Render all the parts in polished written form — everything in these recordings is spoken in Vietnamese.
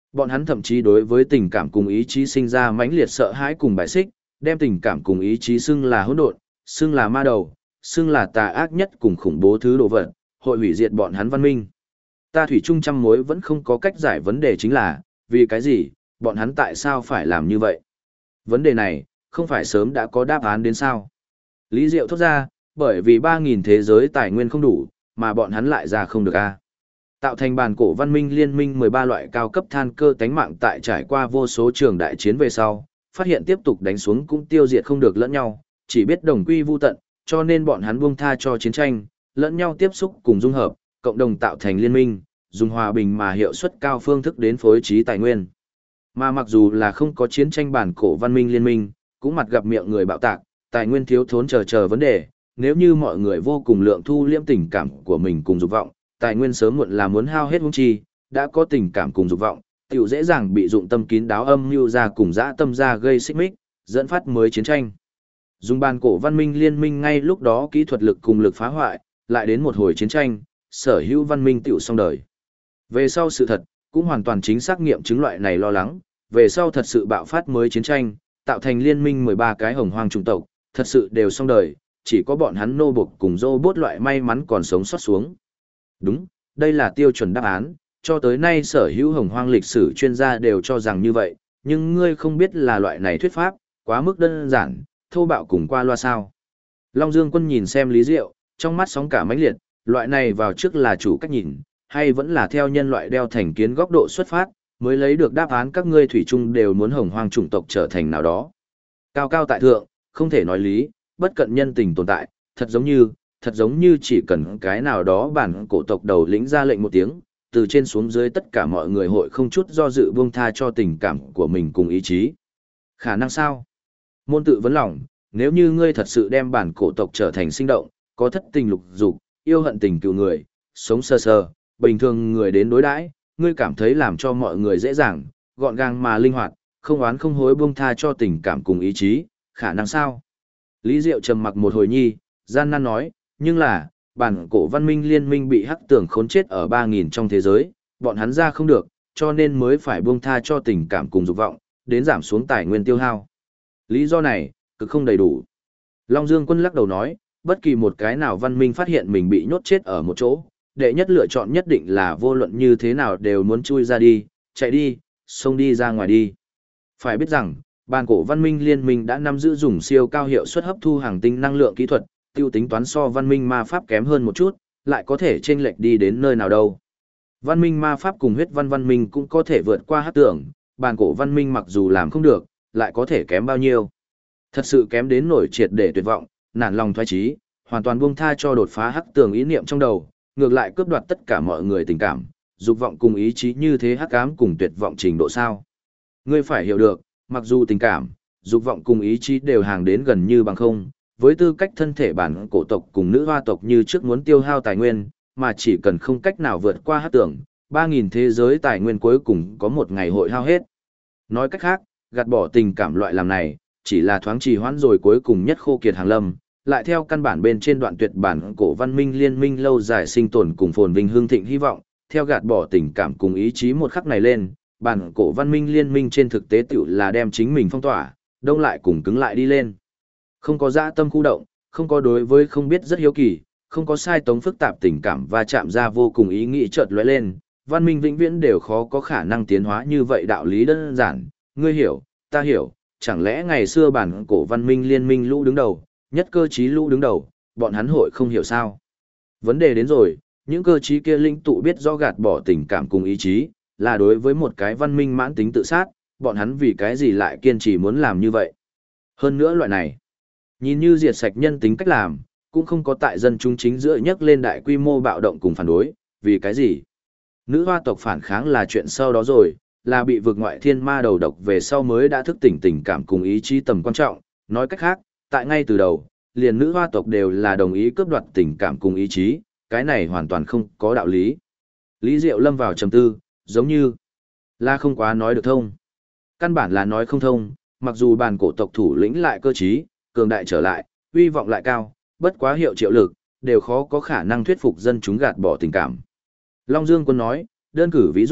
Bọn hắn thậm chí đối với tình cảm cùng ý chí sinh ra mãnh liệt sợ hãi cùng bài xích, đem tình cảm cùng ý chí xưng là hỗn độn, xưng là ma đầu, xưng là tà ác nhất cùng khủng bố thứ đồ vật, hội hủy diệt bọn hắn văn minh. Ta thủy chung trăm mối vẫn không có cách giải vấn đề chính là, vì cái gì, bọn hắn tại sao phải làm như vậy? Vấn đề này, không phải sớm đã có đáp án đến sao? Lý Diệu thốt ra, bởi vì 3.000 thế giới tài nguyên không đủ, mà bọn hắn lại ra không được a. Tạo thành bản cổ văn minh liên minh 13 loại cao cấp than cơ tánh mạng tại trải qua vô số trường đại chiến về sau, phát hiện tiếp tục đánh xuống cũng tiêu diệt không được lẫn nhau, chỉ biết đồng quy vu tận, cho nên bọn hắn buông tha cho chiến tranh, lẫn nhau tiếp xúc cùng dung hợp, cộng đồng tạo thành liên minh, dùng hòa bình mà hiệu suất cao phương thức đến phối trí tài nguyên. Mà mặc dù là không có chiến tranh bản cổ văn minh liên minh, cũng mặt gặp miệng người bạo tạc, tài nguyên thiếu thốn chờ vấn đề, nếu như mọi người vô cùng lượng thu liễm tình cảm của mình cùng dục vọng, tài nguyên sớm muộn là muốn hao hết huống chi, đã có tình cảm cùng dục vọng, tiểu dễ dàng bị dụng tâm kín đáo âm mưu ra cùng dã tâm ra gây xích mích, dẫn phát mới chiến tranh. Dùng bàn cổ văn minh liên minh ngay lúc đó kỹ thuật lực cùng lực phá hoại, lại đến một hồi chiến tranh, sở hữu văn minh tiểu xong đời. Về sau sự thật, cũng hoàn toàn chính xác nghiệm chứng loại này lo lắng, về sau thật sự bạo phát mới chiến tranh, tạo thành liên minh 13 cái hồng hoang chủng tộc, thật sự đều xong đời, chỉ có bọn hắn nô buộc cùng robot loại may mắn còn sống sót xuống. Đúng, đây là tiêu chuẩn đáp án, cho tới nay sở hữu hồng hoang lịch sử chuyên gia đều cho rằng như vậy, nhưng ngươi không biết là loại này thuyết pháp, quá mức đơn giản, thô bạo cùng qua loa sao. Long Dương Quân nhìn xem Lý Diệu, trong mắt sóng cả mãnh liệt, loại này vào trước là chủ cách nhìn, hay vẫn là theo nhân loại đeo thành kiến góc độ xuất phát, mới lấy được đáp án các ngươi thủy chung đều muốn hồng hoang chủng tộc trở thành nào đó. Cao cao tại thượng, không thể nói lý, bất cận nhân tình tồn tại, thật giống như chỉ cần cái nào đó bản cổ tộc đầu lĩnh ra lệnh một tiếng, từ trên xuống dưới tất cả mọi người hội không chút do dự buông tha cho tình cảm của mình cùng ý chí. Khả năng sao? Môn tự vấn lòng, nếu như ngươi thật sự đem bản cổ tộc trở thành sinh động, có thất tình lục dục, yêu hận tình cựu người, sống sơ sơ, bình thường người đến đối đãi, ngươi cảm thấy làm cho mọi người dễ dàng, gọn gàng mà linh hoạt, không oán không hối buông tha cho tình cảm cùng ý chí, khả năng sao? Lý Diệu trầm mặc một hồi nhi, gian nan nói, nhưng là, bản cổ văn minh liên minh bị hắc tường khốn chết ở 3.000 trong thế giới, bọn hắn ra không được, cho nên mới phải buông tha cho tình cảm cùng dục vọng, đến giảm xuống tài nguyên tiêu hao. Lý do này, cực không đầy đủ. Long Dương Quân lắc đầu nói, bất kỳ một cái nào văn minh phát hiện mình bị nhốt chết ở một chỗ, đệ nhất lựa chọn nhất định là vô luận như thế nào đều muốn chui ra đi, chạy đi, xông đi ra ngoài đi. Phải biết rằng, bản cổ văn minh liên minh đã nắm giữ dùng siêu cao hiệu suất hấp thu hàng tinh năng lượng kỹ thuật, tiêu tính toán so văn minh ma pháp kém hơn một chút, lại có thể chênh lệch đi đến nơi nào đâu. Văn minh ma pháp cùng huyết văn minh cũng có thể vượt qua hắc tưởng, bản cổ văn minh mặc dù làm không được, lại có thể kém bao nhiêu. Thật sự kém đến nổi triệt để tuyệt vọng, nản lòng thoái chí, hoàn toàn buông tha cho đột phá hắc tường ý niệm trong đầu, ngược lại cướp đoạt tất cả mọi người tình cảm, dục vọng cùng ý chí như thế hắc ám cùng tuyệt vọng trình độ sao. Ngươi phải hiểu được, mặc dù tình cảm, dục vọng cùng ý chí đều hàng đến gần như bằng không, với tư cách thân thể bản cổ tộc cùng nữ hoa tộc như trước muốn tiêu hao tài nguyên, mà chỉ cần không cách nào vượt qua hắc tường, 3.000 thế giới tài nguyên cuối cùng có một ngày hội hao hết. Nói cách khác, gạt bỏ tình cảm loại làm này, chỉ là thoáng trì hoãn rồi cuối cùng nhất khô kiệt hàng lâm, lại theo căn bản bên trên đoạn tuyệt bản cổ văn minh liên minh lâu dài sinh tồn cùng phồn vinh hương thịnh hy vọng, theo gạt bỏ tình cảm cùng ý chí một khắc này lên, bản cổ văn minh liên minh trên thực tế tiểu là đem chính mình phong tỏa, đông lại cùng cứng lại đi lên. Không có dã tâm khu động, không có đối với không biết rất hiếu kỳ, không có sai tống phức tạp tình cảm và chạm ra vô cùng ý nghĩ chợt lóe lên, văn minh vĩnh viễn đều khó có khả năng tiến hóa như vậy. Đạo lý đơn giản, ngươi hiểu, ta hiểu, chẳng lẽ ngày xưa bản cổ văn minh liên minh lũ đứng đầu, nhất cơ trí lũ đứng đầu, bọn hắn hội không hiểu sao? Vấn đề đến rồi, những cơ trí kia linh tụ biết do gạt bỏ tình cảm cùng ý chí, là đối với một cái văn minh mãn tính tự sát, bọn hắn vì cái gì lại kiên trì muốn làm như vậy? Hơn nữa loại này, nhìn như diệt sạch nhân tính cách làm, cũng không có tại dân chúng chính giữa nhấc lên đại quy mô bạo động cùng phản đối, vì cái gì? Nữ hoa tộc phản kháng là chuyện sau đó rồi, là bị vực ngoại thiên ma đầu độc về sau mới đã thức tỉnh tình cảm cùng ý chí tầm quan trọng, nói cách khác, tại ngay từ đầu, liền nữ hoa tộc đều là đồng ý cướp đoạt tình cảm cùng ý chí, cái này hoàn toàn không có đạo lý. Lý Diệu lâm vào trầm tư, giống như là không quá nói được thông. Căn bản là nói không thông, mặc dù bản cổ tộc thủ lĩnh lại cơ trí, cường đại trở lại, uy vọng lại cao, bất quá hiệu triệu lực, đều khó có khả năng thuyết phục dân chúng gạt bỏ tình cảm. Long Dương Quân nói, đơn cử ví dụ,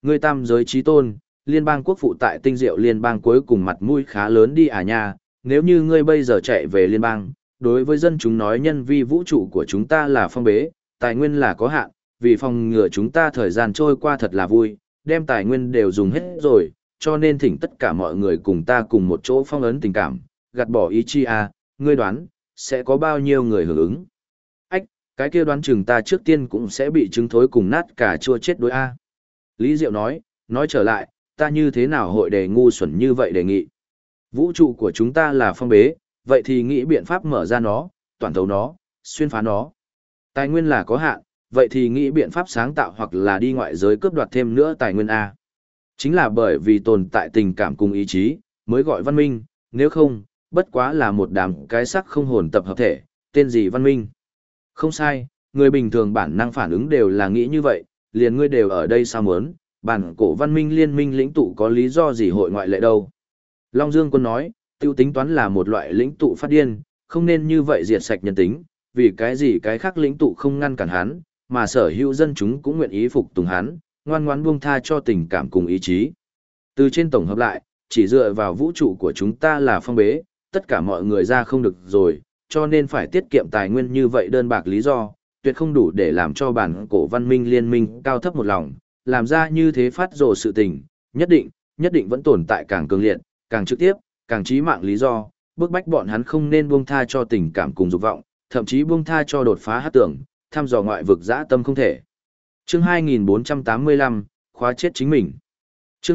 Ngươi tam giới chí tôn, liên bang quốc phụ tại tinh diệu liên bang cuối cùng mặt mũi khá lớn đi à nha, nếu như ngươi bây giờ chạy về liên bang, đối với dân chúng nói nhân vi vũ trụ của chúng ta là phong bế, tài nguyên là có hạn, vì phòng ngừa chúng ta thời gian trôi qua thật là vui, đem tài nguyên đều dùng hết rồi, cho nên thỉnh tất cả mọi người cùng ta cùng một chỗ phong ấn tình cảm, gạt bỏ ý chi à, ngươi đoán, sẽ có bao nhiêu người hưởng ứng. Ách, cái kia đoán chừng ta trước tiên cũng sẽ bị trứng thối cùng nát cả chua chết đối a. Lý Diệu nói trở lại, ta như thế nào hội đề ngu xuẩn như vậy đề nghị. Vũ trụ của chúng ta là phong bế, vậy thì nghĩ biện pháp mở ra nó, toàn thấu nó, xuyên phá nó. Tài nguyên là có hạn, vậy thì nghĩ biện pháp sáng tạo hoặc là đi ngoại giới cướp đoạt thêm nữa tài nguyên A. Chính là bởi vì tồn tại tình cảm cùng ý chí, mới gọi văn minh, nếu không, bất quá là một đám cái sắc không hồn tập hợp thể, tên gì văn minh. Không sai, người bình thường bản năng phản ứng đều là nghĩ như vậy, liền ngươi đều ở đây sao muốn, bản cổ văn minh liên minh lĩnh tụ có lý do gì hội ngoại lệ đâu. Long Dương Quân nói, tiêu tính toán là một loại lĩnh tụ phát điên, không nên như vậy diệt sạch nhân tính, vì cái gì cái khác lĩnh tụ không ngăn cản hắn, mà sở hữu dân chúng cũng nguyện ý phục tùng hắn, ngoan ngoãn buông tha cho tình cảm cùng ý chí. Từ trên tổng hợp lại, chỉ dựa vào vũ trụ của chúng ta là phong bế, tất cả mọi người ra không được rồi, cho nên phải tiết kiệm tài nguyên như vậy đơn bạc lý do, tuyệt không đủ để làm cho bản cổ văn minh liên minh cao thấp một lòng, làm ra như thế phát rồ sự tình, nhất định vẫn tồn tại càng cường liệt, càng trực tiếp, càng chí mạng lý do, bức bách bọn hắn không nên buông tha cho tình cảm cùng dục vọng, thậm chí buông tha cho đột phá hắc tưởng, thăm dò ngoại vực dã tâm không thể. Chương 2485, khóa chết chính mình. Chương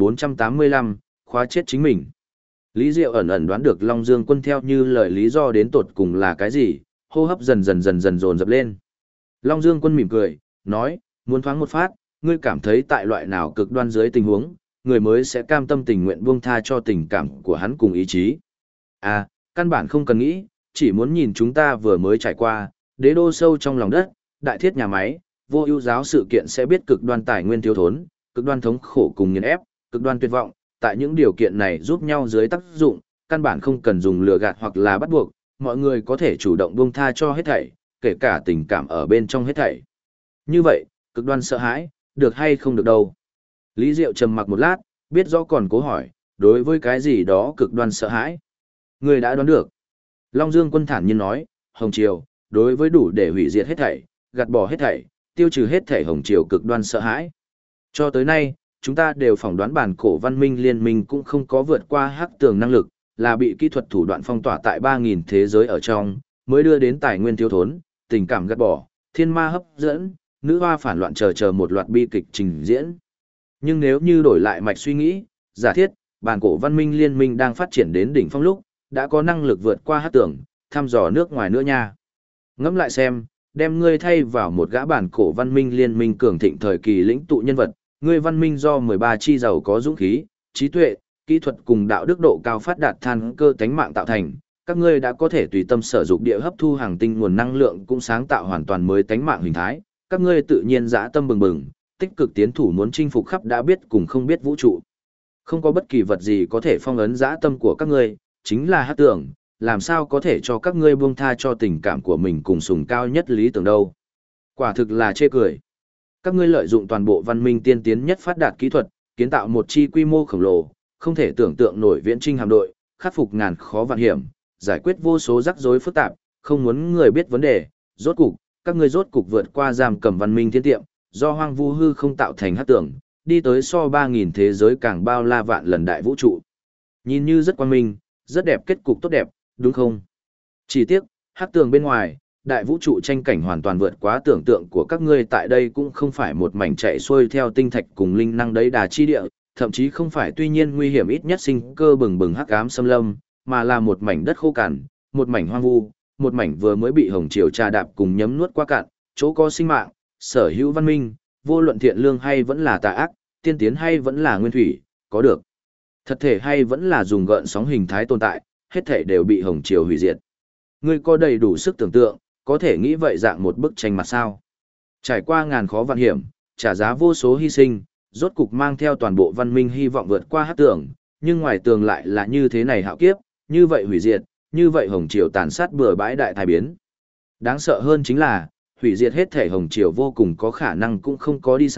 2485, khóa chết chính mình. Lý Diệu ẩn ẩn đoán được Long Dương Quân theo như lời lý do đến tột cùng là cái gì, hô hấp dần dồn dập lên. Long Dương Quân mỉm cười, nói, muốn thoáng một phát, ngươi cảm thấy tại loại nào cực đoan dưới tình huống, người mới sẽ cam tâm tình nguyện buông tha cho tình cảm của hắn cùng ý chí. À, căn bản không cần nghĩ, chỉ muốn nhìn chúng ta vừa mới trải qua, đế đô sâu trong lòng đất, đại thiết nhà máy, vô ưu giáo sự kiện sẽ biết cực đoan tài nguyên thiếu thốn, cực đoan thống khổ cùng nghiền ép, cực đoan tuyệt vọng, tại những điều kiện này giúp nhau dưới tác dụng, căn bản không cần dùng lừa gạt hoặc là bắt buộc, mọi người có thể chủ động buông tha cho hết thảy, kể cả tình cảm ở bên trong hết thảy. Như vậy, cực đoan sợ hãi, được hay không được đâu. Lý Diệu trầm mặc một lát, biết rõ còn cố hỏi, đối với cái gì đó cực đoan sợ hãi. Người đã đoán được. Long Dương Quân thản nhiên nói, Hồng Triều, đối với đủ để hủy diệt hết thảy, gạt bỏ hết thảy, tiêu trừ hết thảy Hồng Triều cực đoan sợ hãi. Cho tới nay, chúng ta đều phỏng đoán bản cổ văn minh liên minh cũng không có vượt qua hắc tường năng lực, là bị kỹ thuật thủ đoạn phong tỏa tại 3.000 thế giới ở trong, mới đưa đến tài nguyên thiếu thốn, tình cảm gạt bỏ, thiên ma hấp dẫn, nữ hoa phản loạn chờ một loạt bi kịch trình diễn. Nhưng nếu như đổi lại mạch suy nghĩ, giả thiết, bản cổ văn minh liên minh đang phát triển đến đỉnh phong lúc, đã có năng lực vượt qua hắc tường, thăm dò nước ngoài nữa nha. Ngẫm lại xem, đem ngươi thay vào một gã bản cổ văn minh liên minh cường thịnh thời kỳ lĩnh tụ nhân vật, ngươi văn minh do 13 chi giàu có dũng khí, trí tuệ, kỹ thuật cùng đạo đức độ cao phát đạt than cơ tánh mạng tạo thành, các ngươi đã có thể tùy tâm sở dụng địa hấp thu hàng tinh nguồn năng lượng cũng sáng tạo hoàn toàn mới tánh mạng hình thái, các ngươi tự nhiên dã tâm bừng bừng, tích cực tiến thủ muốn chinh phục khắp đã biết cùng không biết vũ trụ. Không có bất kỳ vật gì có thể phong ấn dã tâm của các ngươi, chính là hắc tưởng, làm sao có thể cho các ngươi buông tha cho tình cảm của mình cùng sùng cao nhất lý tưởng đâu. Quả thực là chê cười. Các ngươi lợi dụng toàn bộ văn minh tiên tiến nhất phát đạt kỹ thuật, kiến tạo một chi quy mô khổng lồ, không thể tưởng tượng nổi viễn trinh hạm đội, khắc phục ngàn khó vạn hiểm, giải quyết vô số rắc rối phức tạp, không muốn người biết vấn đề, các ngươi rốt cục vượt qua giam cầm văn minh thiên tiệm, do hoang vu hư không tạo thành hắc tưởng, đi tới so 3.000 thế giới càng bao la vạn lần đại vũ trụ. Nhìn như rất quang minh, rất đẹp kết cục tốt đẹp, đúng không? Chỉ tiếc, hắc tường bên ngoài, đại vũ trụ tranh cảnh hoàn toàn vượt quá tưởng tượng của các ngươi tại đây cũng không phải một mảnh chạy xuôi theo tinh thạch cùng linh năng đấy đà chi địa, thậm chí không phải tuy nhiên nguy hiểm ít nhất sinh cơ bừng bừng hắc ám xâm lâm, mà là một mảnh đất khô cằn, một mảnh hoang vu, một mảnh vừa mới bị hồng triều trà đạp cùng nhấm nuốt qua cạn, chỗ có sinh mạng, sở hữu văn minh, vô luận thiện lương hay vẫn là tà ác, tiên tiến hay vẫn là nguyên thủy, có được thật thể hay vẫn là dùng gợn sóng hình thái tồn tại, hết thể đều bị hồng triều hủy diệt. Ngươi có đầy đủ sức tưởng tượng, có thể nghĩ vậy dạng một bức tranh mặt sao. Trải qua ngàn khó vạn hiểm, trả giá vô số hy sinh, rốt cục mang theo toàn bộ văn minh hy vọng vượt qua hắc tường, nhưng ngoài tường lại là như thế này hạo kiếp, như vậy hủy diệt, như vậy hồng triều tàn sát bừa bãi đại thái biến. Đáng sợ hơn chính là, hủy diệt hết thể hồng triều vô cùng có khả năng cũng không có đi xa,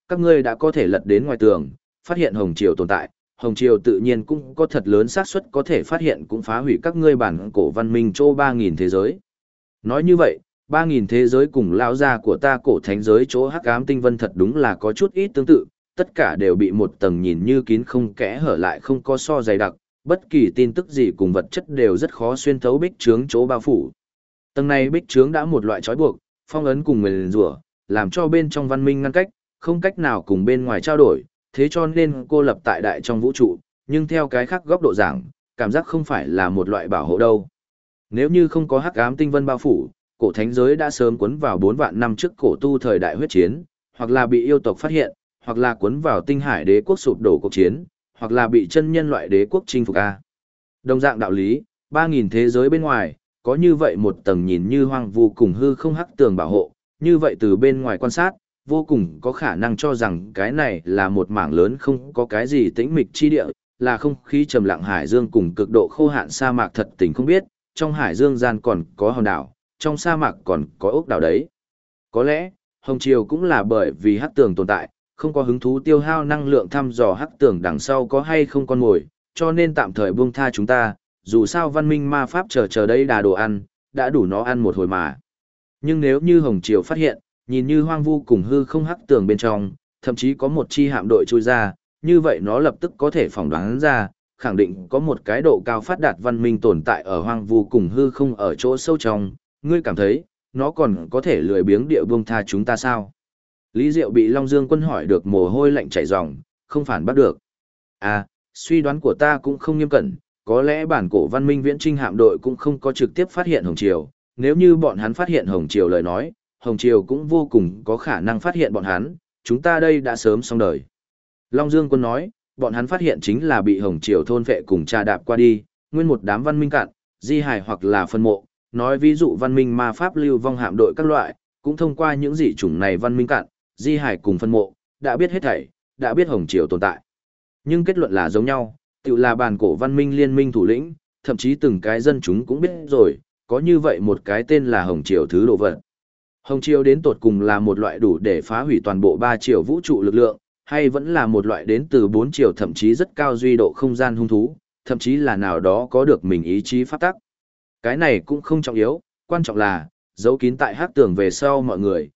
các ngươi đã có thể lật đến ngoài tường, phát hiện Hồng Triều tồn tại, Hồng Triều tự nhiên cũng có thật lớn xác suất có thể phát hiện cũng phá hủy các ngươi bản cổ văn minh chỗ 3.000 thế giới. Nói như vậy, 3.000 thế giới cùng lão gia của ta cổ thánh giới chỗ hắc ám tinh vân thật đúng là có chút ít tương tự, tất cả đều bị một tầng nhìn như kín không kẽ hở lại không có so dày đặc, bất kỳ tin tức gì cùng vật chất đều rất khó xuyên thấu bích trướng chỗ bao phủ. Tầng này bích trướng đã một loại trói buộc, phong ấn cùng nguyền rủa, làm cho bên trong văn minh ngăn cách, không cách nào cùng bên ngoài trao đổi, thế cho nên cô lập tại đại trong vũ trụ, nhưng theo cái khác góc độ giảng, cảm giác không phải là một loại bảo hộ đâu. Nếu như không có hắc ám tinh vân bao phủ, cổ thánh giới đã sớm cuốn vào 4 vạn năm trước cổ tu thời đại huyết chiến, hoặc là bị yêu tộc phát hiện, hoặc là cuốn vào tinh hải đế quốc sụp đổ cuộc chiến, hoặc là bị chân nhân loại đế quốc chinh phục a. Đồng dạng đạo lý, 3.000 thế giới bên ngoài, có như vậy một tầng nhìn như hoang vu cùng hư không hắc tường bảo hộ, như vậy từ bên ngoài quan sát, vô cùng có khả năng cho rằng cái này là một mảng lớn không có cái gì tĩnh mịch chi địa, là không khí trầm lặng hải dương cùng cực độ khô hạn sa mạc thật tình không biết, trong hải dương gian còn có hòn đảo, trong sa mạc còn có ốc đảo đấy. Có lẽ, Hồng Triều cũng là bởi vì hắc tường tồn tại, không có hứng thú tiêu hao năng lượng thăm dò hắc tường đằng sau có hay không con mồi, cho nên tạm thời buông tha chúng ta, dù sao văn minh ma pháp chờ đây đà đồ ăn, đã đủ nó ăn một hồi mà. Nhưng nếu như Hồng Triều phát hiện, nhìn như hoang vu cùng hư không hắc tường bên trong, thậm chí có một chi hạm đội chui ra, như vậy nó lập tức có thể phỏng đoán ra, khẳng định có một cái độ cao phát đạt văn minh tồn tại ở hoang vu cùng hư không ở chỗ sâu trong, ngươi cảm thấy, nó còn có thể lười biếng địa buông tha chúng ta sao? Lý Diệu bị Long Dương Quân hỏi được mồ hôi lạnh chảy ròng, không phản bắt được. À, suy đoán của ta cũng không nghiêm cẩn, có lẽ bản cổ văn minh viễn trinh hạm đội cũng không có trực tiếp phát hiện Hồng Triều, nếu như bọn hắn phát hiện Hồng Triều lời nói, Hồng Triều cũng vô cùng có khả năng phát hiện bọn hắn, chúng ta đây đã sớm xong đời. Long Dương Quân nói, bọn hắn phát hiện chính là bị Hồng Triều thôn vệ cùng trà đạp qua đi, nguyên một đám văn minh cạn, di hài hoặc là phân mộ, nói ví dụ văn minh ma pháp lưu vong hạm đội các loại, cũng thông qua những dị chủng này văn minh cạn, di hài cùng phân mộ, đã biết hết thảy, đã biết Hồng Triều tồn tại. Nhưng kết luận là giống nhau, tự là bản cổ văn minh liên minh thủ lĩnh, thậm chí từng cái dân chúng cũng biết rồi, có như vậy một cái tên là Hồng Triều thứ đồ vật. Hồng Triều đến tột cùng là một loại đủ để phá hủy toàn bộ 3 triệu vũ trụ lực lượng, hay vẫn là một loại đến từ 4 triệu thậm chí rất cao duy độ không gian hung thú, thậm chí là nào đó có được mình ý chí pháp tắc. Cái này cũng không trọng yếu, quan trọng là, giấu kín tại hắc tường về sau mọi người,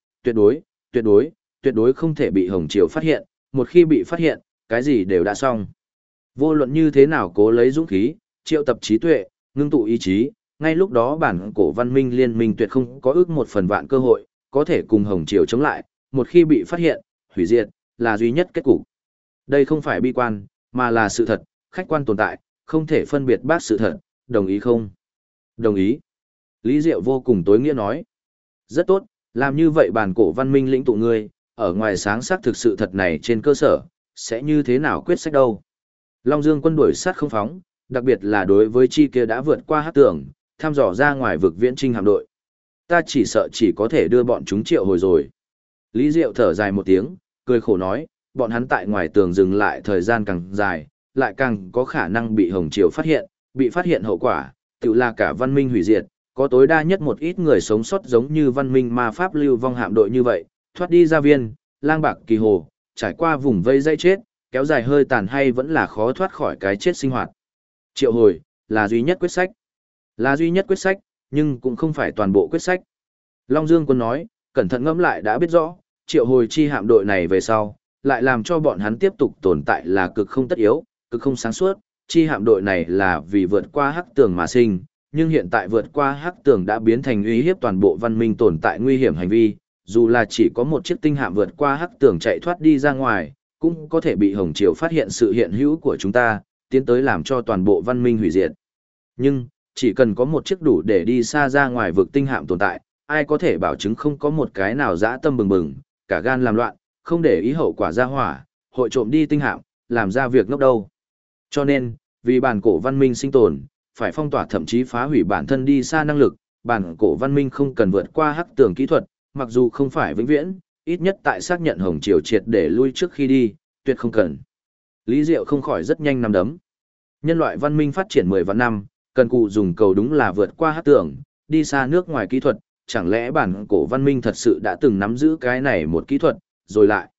tuyệt đối không thể bị Hồng Triều phát hiện, một khi bị phát hiện, cái gì đều đã xong. Vô luận như thế nào cố lấy dũng khí, triệu tập trí tuệ, ngưng tụ ý chí, ngay lúc đó bản cổ văn minh liên minh tuyệt không có ước 1/1000 cơ hội, có thể cùng Hồng Triều chống lại, một khi bị phát hiện, hủy diệt, là duy nhất kết cục. Đây không phải bi quan, mà là sự thật, khách quan tồn tại, không thể phân biệt bác sự thật, đồng ý không? Đồng ý. Lý Diệu vô cùng tối nghĩa nói. Rất tốt, làm như vậy bản cổ văn minh lĩnh tụ ngươi, ở ngoài sáng xác thực sự thật này trên cơ sở, sẽ như thế nào quyết sách đâu? Long Dương Quân đuổi sát không phóng, đặc biệt là đối với chi kia đã vượt qua hắc tường, thăm dò ra ngoài vực viễn trinh hạm đội. Ta chỉ sợ chỉ có thể đưa bọn chúng triệu hồi rồi. Lý Diệu thở dài một tiếng, cười khổ nói, bọn hắn tại ngoài tường dừng lại thời gian càng dài, lại càng có khả năng bị Hồng Triều phát hiện, bị phát hiện hậu quả, tự là cả văn minh hủy diệt, có tối đa nhất một ít người sống sót giống như văn minh ma pháp lưu vong hạm đội như vậy, thoát đi gia viên, lang bạc kỳ hồ, trải qua vùng vây dây chết, kéo dài hơi tàn hay vẫn là khó thoát khỏi cái chết sinh hoạt. Triệu hồi, là duy nhất quyết sách. Là duy nhất quyết sách, nhưng cũng không phải toàn bộ quyết sách. Long Dương Quân nói, cẩn thận ngẫm lại đã biết rõ, triệu hồi chi hạm đội này về sau, lại làm cho bọn hắn tiếp tục tồn tại là cực không tất yếu, cực không sáng suốt, chi hạm đội này là vì vượt qua hắc tường mà sinh, nhưng hiện tại vượt qua hắc tường đã biến thành uy hiếp toàn bộ văn minh tồn tại nguy hiểm hành vi, dù là chỉ có một chiếc tinh hạm vượt qua hắc tường chạy thoát đi ra ngoài, cũng có thể bị Hồng Triều phát hiện sự hiện hữu của chúng ta, tiến tới làm cho toàn bộ văn minh hủy diệt. Nhưng, chỉ cần có một chiếc đủ để đi xa ra ngoài vực tinh hạm tồn tại, ai có thể bảo chứng không có một cái nào dã tâm bừng bừng, cả gan làm loạn, không để ý hậu quả ra hỏa, hội trộm đi tinh hạm, làm ra việc ngốc đâu. Cho nên, vì bản cổ văn minh sinh tồn, phải phong tỏa thậm chí phá hủy bản thân đi xa năng lực, bản cổ văn minh không cần vượt qua hắc tường kỹ thuật, mặc dù không phải vĩnh viễn, ít nhất tại xác nhận Hồng Triều triệt để lui trước khi đi, tuyệt không cần. Lý Diệu không khỏi rất nhanh nắm đấm. Nhân loại văn minh phát triển 10 vạn năm, cần cụ dùng cầu đúng là vượt qua hắc tường, đi xa nước ngoài kỹ thuật, chẳng lẽ bản cổ văn minh thật sự đã từng nắm giữ cái này một kỹ thuật, rồi lại.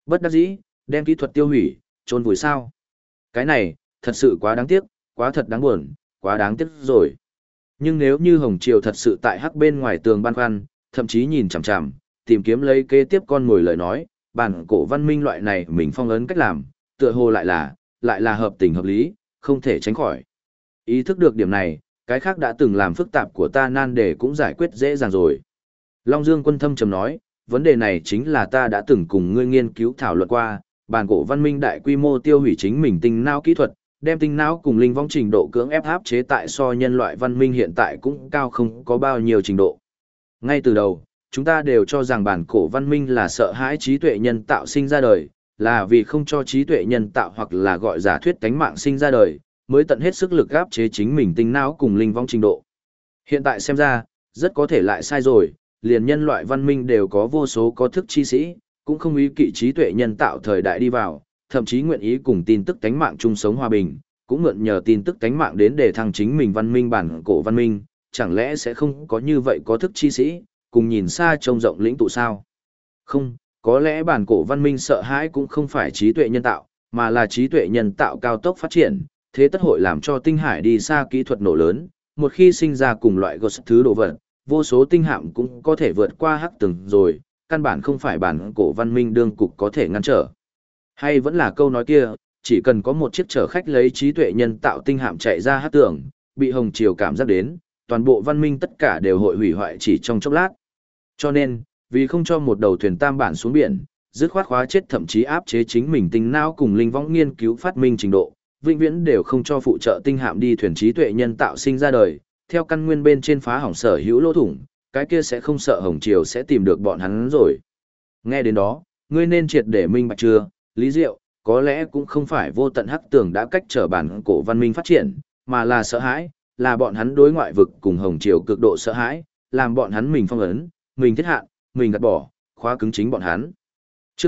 Bất đắc dĩ, đem kỹ thuật tiêu hủy, chôn vùi sao? Cái này, thật sự quá đáng tiếc, quá thật đáng buồn, quá đáng tiếc rồi. Nhưng nếu như Hồng Triều thật sự tại hắc bên ngoài tường băn khoăn, thậm chí nhìn chằm chằm, tìm kiếm lấy kế tiếp con mồi lời nói, bản cổ văn minh loại này mình phong ấn cách làm, tựa hồ lại là hợp tình hợp lý, không thể tránh khỏi. Ý thức được điểm này, cái khác đã từng làm phức tạp của ta nan đề cũng giải quyết dễ dàng rồi. Long Dương Quân thâm trầm nói, vấn đề này chính là ta đã từng cùng ngươi nghiên cứu thảo luận qua, bản cổ văn minh đại quy mô tiêu hủy chính mình tinh não kỹ thuật, đem tinh não cùng linh vong trình độ cưỡng ép áp chế tại so nhân loại văn minh hiện tại cũng cao không có bao nhiêu trình độ. Ngay từ đầu, chúng ta đều cho rằng bản cổ văn minh là sợ hãi trí tuệ nhân tạo sinh ra đời, là vì không cho trí tuệ nhân tạo hoặc là gọi giả thuyết tánh mạng sinh ra đời, mới tận hết sức lực áp chế chính mình tinh não cùng linh vong trình độ. Hiện tại xem ra, rất có thể lại sai rồi, liền nhân loại văn minh đều có vô số có thức chi sĩ, cũng không ý kỵ trí tuệ nhân tạo thời đại đi vào, thậm chí nguyện ý cùng tin tức tánh mạng chung sống hòa bình, cũng mượn nhờ tin tức tánh mạng đến để thăng chính mình văn minh bản cổ văn minh, chẳng lẽ sẽ không có như vậy có thức chi sĩ, cùng nhìn xa trông rộng lĩnh tụ sao? Không, có lẽ bản cổ văn minh sợ hãi cũng không phải trí tuệ nhân tạo, mà là trí tuệ nhân tạo cao tốc phát triển, thế tất hội làm cho tinh hải đi xa kỹ thuật nổ lớn, một khi sinh ra cùng loại gột thứ đồ vật, vô số tinh hạm cũng có thể vượt qua hắc tầng rồi, căn bản không phải bản cổ văn minh đương cục có thể ngăn trở. Hay vẫn là câu nói kia, chỉ cần có một chiếc chở khách lấy trí tuệ nhân tạo tinh hạm chạy ra hắc tường, bị Hồng Triều cảm giác đến, toàn bộ văn minh tất cả đều hội hủy hoại chỉ trong chốc lát. Cho nên, vì không cho một đầu thuyền tam bản xuống biển, dứt khoát khóa chết thậm chí áp chế chính mình tinh não cùng linh võng nghiên cứu phát minh trình độ, vĩnh viễn đều không cho phụ trợ tinh hạm đi thuyền trí tuệ nhân tạo sinh ra đời, theo căn nguyên bên trên phá hỏng sở hữu lỗ thủng, cái kia sẽ không sợ Hồng Triều sẽ tìm được bọn hắn rồi. Nghe đến đó, ngươi nên triệt để minh bạch chưa, Lý Diệu, có lẽ cũng không phải vô tận hắc tường đã cách trở bản cổ văn minh phát triển, mà là sợ hãi, là bọn hắn đối ngoại vực cùng Hồng Triều cực độ sợ hãi, làm bọn hắn mình phong ấn, mình thiết hạn, mình gạt bỏ, khóa cứng chính bọn hắn. Chương